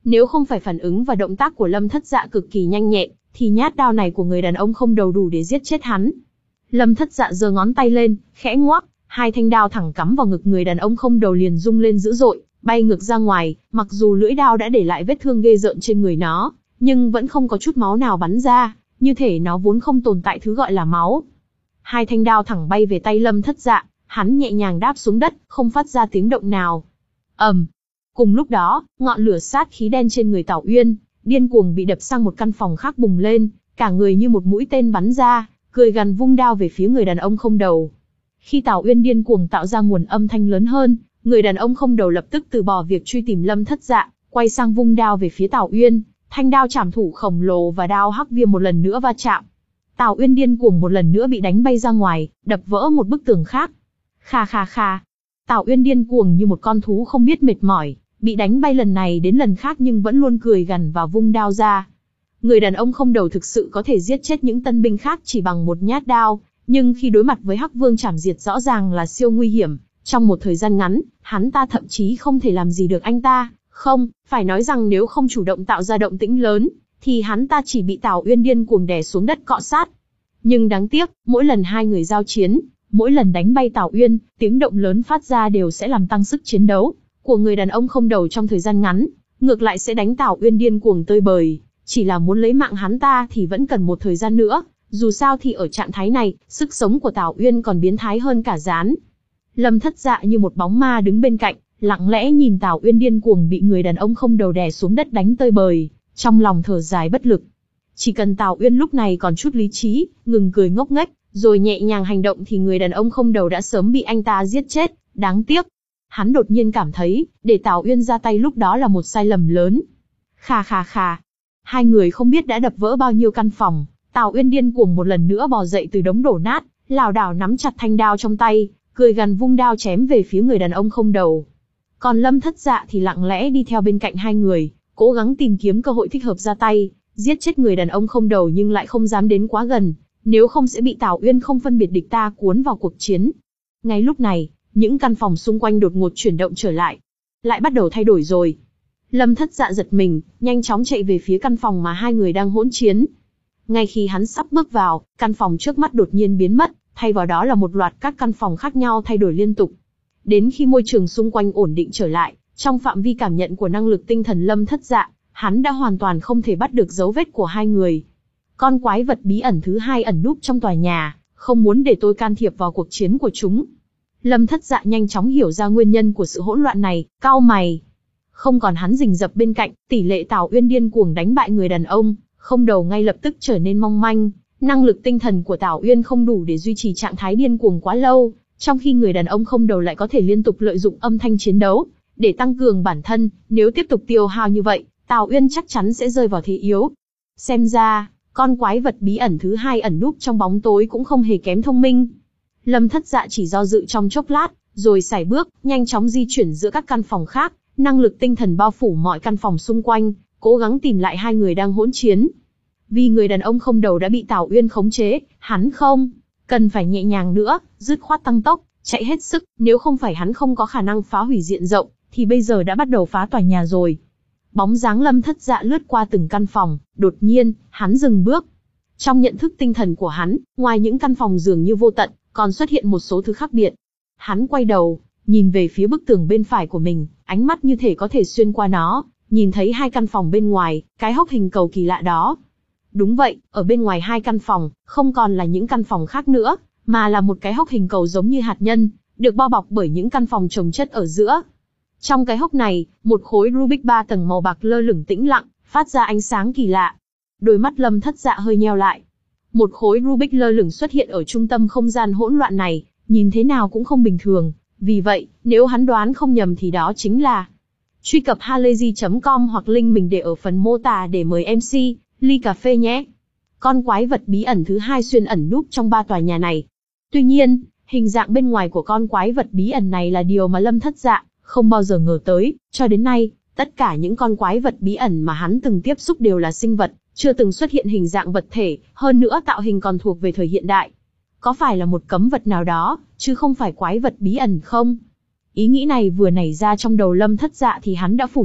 Nếu không phải phản ứng và động tác của Lâm Thất Dạ cực kỳ nhanh nhẹn, thì nhát đao này của người đàn ông không đầu đủ để giết chết hắn. Lâm Thất Dạ giơ ngón tay lên, khẽ ngoắc, hai thanh đao thẳng cắm vào ngực người đàn ông không đầu liền rung lên dữ dội, bay ngược ra ngoài. Mặc dù lưỡi đao đã để lại vết thương ghê rợn trên người nó, nhưng vẫn không có chút máu nào bắn ra, như thể nó vốn không tồn tại thứ gọi là máu. Hai thanh đao thẳng bay về tay Lâm Thất Dạ, hắn nhẹ nhàng đáp xuống đất, không phát ra tiếng động nào. ầm, um. Cùng lúc đó, ngọn lửa sát khí đen trên người Tào Uyên điên cuồng bị đập sang một căn phòng khác bùng lên, cả người như một mũi tên bắn ra, cười gằn vung đao về phía người đàn ông không đầu. Khi Tào Uyên điên cuồng tạo ra nguồn âm thanh lớn hơn, người đàn ông không đầu lập tức từ bỏ việc truy tìm Lâm Thất Dạ, quay sang vung đao về phía Tào Uyên. Thanh đao trảm thủ khổng lồ và đao hắc viêm một lần nữa va chạm. Tào Uyên điên cuồng một lần nữa bị đánh bay ra ngoài, đập vỡ một bức tường khác. Kha kha kha. Tào Uyên điên cuồng như một con thú không biết mệt mỏi, bị đánh bay lần này đến lần khác nhưng vẫn luôn cười gằn và vung đao ra. Người đàn ông không đầu thực sự có thể giết chết những tân binh khác chỉ bằng một nhát đao, nhưng khi đối mặt với Hắc Vương Trảm Diệt rõ ràng là siêu nguy hiểm. Trong một thời gian ngắn, hắn ta thậm chí không thể làm gì được anh ta. Không, phải nói rằng nếu không chủ động tạo ra động tĩnh lớn, thì hắn ta chỉ bị Tào Uyên điên cuồng đè xuống đất cọ sát. Nhưng đáng tiếc, mỗi lần hai người giao chiến, mỗi lần đánh bay Tào Uyên, tiếng động lớn phát ra đều sẽ làm tăng sức chiến đấu của người đàn ông không đầu trong thời gian ngắn, ngược lại sẽ đánh Tào Uyên điên cuồng tơi bời. Chỉ là muốn lấy mạng hắn ta thì vẫn cần một thời gian nữa, dù sao thì ở trạng thái này, sức sống của Tào Uyên còn biến thái hơn cả gián. Lâm Thất Dạ như một bóng ma đứng bên cạnh, lặng lẽ nhìn Tào Uyên điên cuồng bị người đàn ông không đầu đè xuống đất đánh tơi bời, trong lòng thở dài bất lực. Chỉ cần Tào Uyên lúc này còn chút lý trí, ngừng cười ngốc nghếch, rồi nhẹ nhàng hành động thì người đàn ông không đầu đã sớm bị anh ta giết chết. Đáng tiếc, hắn đột nhiên cảm thấy, để Tào Uyên ra tay lúc đó là một sai lầm lớn. Khà khà khà. Hai người không biết đã đập vỡ bao nhiêu căn phòng. Tào Uyên điên cuồng một lần nữa bò dậy từ đống đổ nát, lảo đảo nắm chặt thanh đao trong tay, cười gằn vung đao chém về phía người đàn ông không đầu. Còn Lâm Thất Dạ thì lặng lẽ đi theo bên cạnh hai người, cố gắng tìm kiếm cơ hội thích hợp ra tay, giết chết người đàn ông không đầu nhưng lại không dám đến quá gần, nếu không sẽ bị Tào Uyên không phân biệt địch ta cuốn vào cuộc chiến. Ngay lúc này, những căn phòng xung quanh đột ngột chuyển động trở lại, lại bắt đầu thay đổi rồi. Lâm Thất Dạ giật mình, nhanh chóng chạy về phía căn phòng mà hai người đang hỗn chiến. Ngay khi hắn sắp bước vào, căn phòng trước mắt đột nhiên biến mất, thay vào đó là một loạt các căn phòng khác nhau thay đổi liên tục. Đến khi môi trường xung quanh ổn định trở lại, trong phạm vi cảm nhận của năng lực tinh thần Lâm Thất Dạ, hắn đã hoàn toàn không thể bắt được dấu vết của hai người. Con quái vật bí ẩn thứ hai ẩn núp trong tòa nhà, không muốn để tôi can thiệp vào cuộc chiến của chúng. Lâm Thất Dạ nhanh chóng hiểu ra nguyên nhân của sự hỗn loạn này, cau mày. Không còn hắn rình rập bên cạnh, tỷ lệ Tào Uyên điên cuồng đánh bại người đàn ông không đầu ngay lập tức trở nên mong manh. Năng lực tinh thần của Tào Uyên không đủ để duy trì trạng thái điên cuồng quá lâu, trong khi người đàn ông không đầu lại có thể liên tục lợi dụng âm thanh chiến đấu để tăng cường bản thân. Nếu tiếp tục tiêu hao như vậy, Tào Uyên chắc chắn sẽ rơi vào thế yếu. Xem ra, con quái vật bí ẩn thứ hai ẩn núp trong bóng tối cũng không hề kém thông minh. Lâm Thất Dạ chỉ do dự trong chốc lát, rồi sải bước, nhanh chóng di chuyển giữa các căn phòng khác, năng lực tinh thần bao phủ mọi căn phòng xung quanh, cố gắng tìm lại hai người đang hỗn chiến. Vì người đàn ông không đầu đã bị Tào Uyên khống chế, hắn không cần phải nhẹ nhàng nữa, dứt khoát tăng tốc, chạy hết sức, nếu không phải hắn không có khả năng phá hủy diện rộng, thì bây giờ đã bắt đầu phá tòa nhà rồi. Bóng dáng Lâm Thất Dạ lướt qua từng căn phòng, đột nhiên, hắn dừng bước. Trong nhận thức tinh thần của hắn, ngoài những căn phòng dường như vô tận, còn xuất hiện một số thứ khác biệt. Hắn quay đầu, nhìn về phía bức tường bên phải của mình, ánh mắt như thể có thể xuyên qua nó, nhìn thấy hai căn phòng bên ngoài, cái hốc hình cầu kỳ lạ đó. Đúng vậy, ở bên ngoài hai căn phòng, không còn là những căn phòng khác nữa, mà là một cái hốc hình cầu giống như hạt nhân, được bao bọc bởi những căn phòng chồng chất ở giữa. Trong cái hốc này, một khối Rubik ba tầng màu bạc lơ lửng tĩnh lặng, phát ra ánh sáng kỳ lạ. Đôi mắt Lâm Thất Dạ hơi nheo lại. Một khối Rubik lơ lửng xuất hiện ở trung tâm không gian hỗn loạn này, nhìn thế nào cũng không bình thường. Vì vậy, nếu hắn đoán không nhầm thì đó chính là... Truy cập halayzi chấm com hoặc link mình để ở phần mô tả để mời em xê, ly cà phê nhé. Con quái vật bí ẩn thứ hai xuyên ẩn núp trong ba tòa nhà này. Tuy nhiên, hình dạng bên ngoài của con quái vật bí ẩn này là điều mà Lâm Thất Dạ không bao giờ ngờ tới. Cho đến nay, tất cả những con quái vật bí ẩn mà hắn từng tiếp xúc đều là sinh vật, chưa từng xuất hiện hình dạng vật thể, hơn nữa tạo hình còn thuộc về thời hiện đại. Có phải là một cấm vật nào đó, chứ không phải quái vật bí ẩn không? Ý nghĩ này vừa nảy ra trong đầu Lâm Thất Dạ thì hắn đã phủ nhận,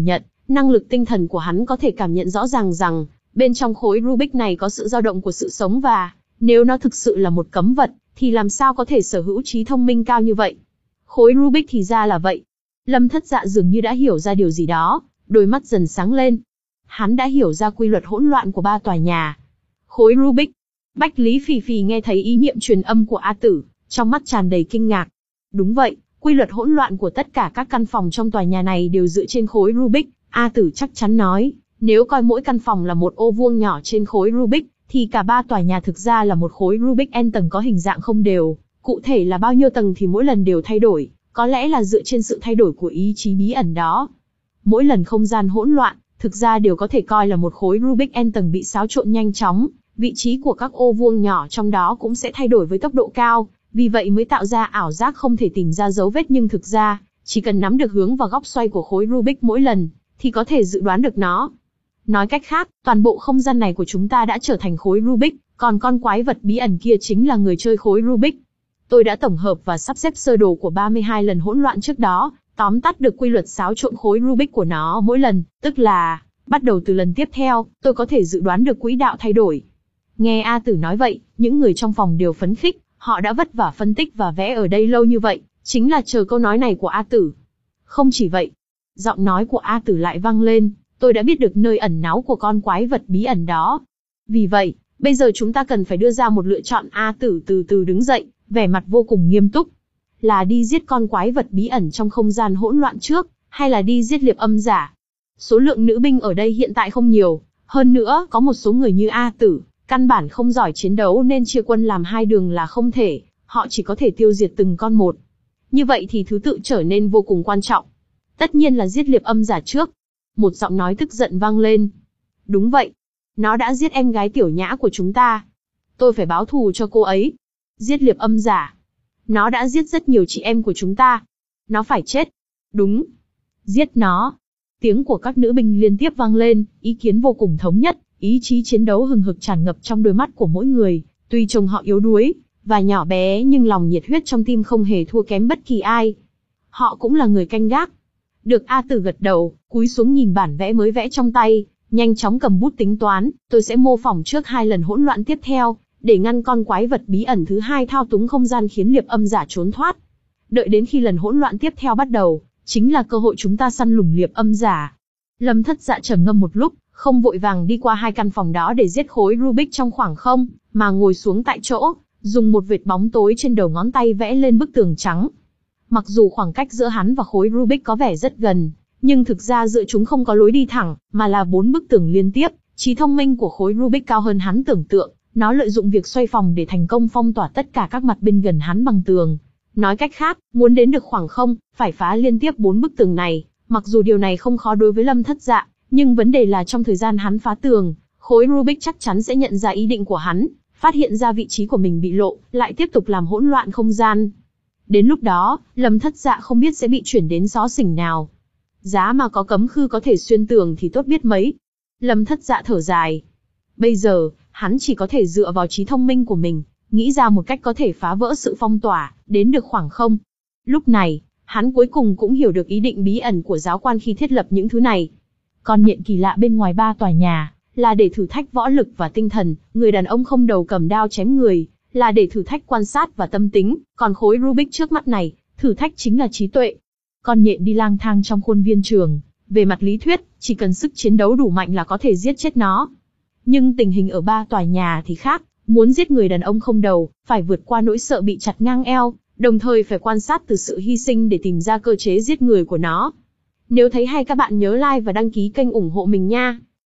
Năng lực tinh thần của hắn có thể cảm nhận rõ ràng rằng, bên trong khối Rubik này có sự dao động của sự sống và, nếu nó thực sự là một cấm vật, thì làm sao có thể sở hữu trí thông minh cao như vậy? Khối Rubik thì ra là vậy. Lâm Thất Dạ dường như đã hiểu ra điều gì đó, đôi mắt dần sáng lên. Hắn đã hiểu ra quy luật hỗn loạn của ba tòa nhà. Khối Rubik. Bách Lý Phì Phì nghe thấy ý niệm truyền âm của A Tử, trong mắt tràn đầy kinh ngạc. Đúng vậy, quy luật hỗn loạn của tất cả các căn phòng trong tòa nhà này đều dựa trên khối Rubik. A Tử chắc chắn nói, nếu coi mỗi căn phòng là một ô vuông nhỏ trên khối Rubik, thì cả ba tòa nhà thực ra là một khối Rubik N tầng có hình dạng không đều. Cụ thể là bao nhiêu tầng thì mỗi lần đều thay đổi, có lẽ là dựa trên sự thay đổi của ý chí bí ẩn đó. Mỗi lần không gian hỗn loạn, thực ra đều có thể coi là một khối Rubik N tầng bị xáo trộn nhanh chóng, vị trí của các ô vuông nhỏ trong đó cũng sẽ thay đổi với tốc độ cao, vì vậy mới tạo ra ảo giác không thể tìm ra dấu vết, nhưng thực ra, chỉ cần nắm được hướng và góc xoay của khối Rubik mỗi lần, thì có thể dự đoán được nó. Nói cách khác, toàn bộ không gian này của chúng ta đã trở thành khối Rubik, còn con quái vật bí ẩn kia chính là người chơi khối Rubik. Tôi đã tổng hợp và sắp xếp sơ đồ của ba mươi hai lần hỗn loạn trước đó, tóm tắt được quy luật xáo trộn khối Rubik của nó mỗi lần, tức là, bắt đầu từ lần tiếp theo, tôi có thể dự đoán được quỹ đạo thay đổi. Nghe A Tử nói vậy, những người trong phòng đều phấn khích, họ đã vất vả phân tích và vẽ ở đây lâu như vậy, chính là chờ câu nói này của A Tử. Không chỉ vậy, giọng nói của A Tử lại vang lên, tôi đã biết được nơi ẩn náu của con quái vật bí ẩn đó. Vì vậy, bây giờ chúng ta cần phải đưa ra một lựa chọn. A Tử từ từ đứng dậy, vẻ mặt vô cùng nghiêm túc. Là đi giết con quái vật bí ẩn trong không gian hỗn loạn trước, hay là đi giết Liệp Âm Giả? Số lượng nữ binh ở đây hiện tại không nhiều, hơn nữa có một số người như A Tử, căn bản không giỏi chiến đấu nên chia quân làm hai đường là không thể, họ chỉ có thể tiêu diệt từng con một. Như vậy thì thứ tự trở nên vô cùng quan trọng. Tất nhiên là giết Liệp Âm Giả trước. Một giọng nói tức giận vang lên. Đúng vậy. Nó đã giết em gái Tiểu Nhã của chúng ta. Tôi phải báo thù cho cô ấy. Giết Liệp Âm Giả. Nó đã giết rất nhiều chị em của chúng ta. Nó phải chết. Đúng. Giết nó. Tiếng của các nữ binh liên tiếp vang lên, ý kiến vô cùng thống nhất, ý chí chiến đấu hừng hực tràn ngập trong đôi mắt của mỗi người. Tuy trông họ yếu đuối và nhỏ bé nhưng lòng nhiệt huyết trong tim không hề thua kém bất kỳ ai. Họ cũng là người canh gác. Được. A Tử gật đầu, cúi xuống nhìn bản vẽ mới vẽ trong tay, nhanh chóng cầm bút tính toán. Tôi sẽ mô phỏng trước hai lần hỗn loạn tiếp theo, để ngăn con quái vật bí ẩn thứ hai thao túng không gian khiến Liệp Âm Giả trốn thoát. Đợi đến khi lần hỗn loạn tiếp theo bắt đầu, chính là cơ hội chúng ta săn lùng Liệp Âm Giả. Lâm Thất Dạ trầm ngâm một lúc, không vội vàng đi qua hai căn phòng đó để giết khối Rubik trong khoảng không, mà ngồi xuống tại chỗ, dùng một vệt bóng tối trên đầu ngón tay vẽ lên bức tường trắng. Mặc dù khoảng cách giữa hắn và khối Rubik có vẻ rất gần, nhưng thực ra giữa chúng không có lối đi thẳng, mà là bốn bức tường liên tiếp. Trí thông minh của khối Rubik cao hơn hắn tưởng tượng, nó lợi dụng việc xoay vòng để thành công phong tỏa tất cả các mặt bên gần hắn bằng tường. Nói cách khác, muốn đến được khoảng không, phải phá liên tiếp bốn bức tường này. Mặc dù điều này không khó đối với Lâm Thất Dạ, nhưng vấn đề là trong thời gian hắn phá tường, khối Rubik chắc chắn sẽ nhận ra ý định của hắn, phát hiện ra vị trí của mình bị lộ, lại tiếp tục làm hỗn loạn không gian. Đến lúc đó, Lâm Thất Dạ không biết sẽ bị chuyển đến xó xỉnh nào. Giá mà có cấm khư có thể xuyên tường thì tốt biết mấy. Lâm Thất Dạ thở dài. Bây giờ, hắn chỉ có thể dựa vào trí thông minh của mình, nghĩ ra một cách có thể phá vỡ sự phong tỏa, đến được khoảng không. Lúc này, hắn cuối cùng cũng hiểu được ý định bí ẩn của giáo quan khi thiết lập những thứ này. Con nhện kỳ lạ bên ngoài ba tòa nhà, là để thử thách võ lực và tinh thần, người đàn ông không đầu cầm đao chém người, là để thử thách quan sát và tâm tính, còn khối Rubik trước mắt này, thử thách chính là trí tuệ. Con nhện đi lang thang trong khuôn viên trường, về mặt lý thuyết, chỉ cần sức chiến đấu đủ mạnh là có thể giết chết nó. Nhưng tình hình ở ba tòa nhà thì khác, muốn giết người đàn ông không đầu, phải vượt qua nỗi sợ bị chặt ngang eo, đồng thời phải quan sát từ sự hy sinh để tìm ra cơ chế giết người của nó. Nếu thấy hay các bạn nhớ like và đăng ký kênh ủng hộ mình nha.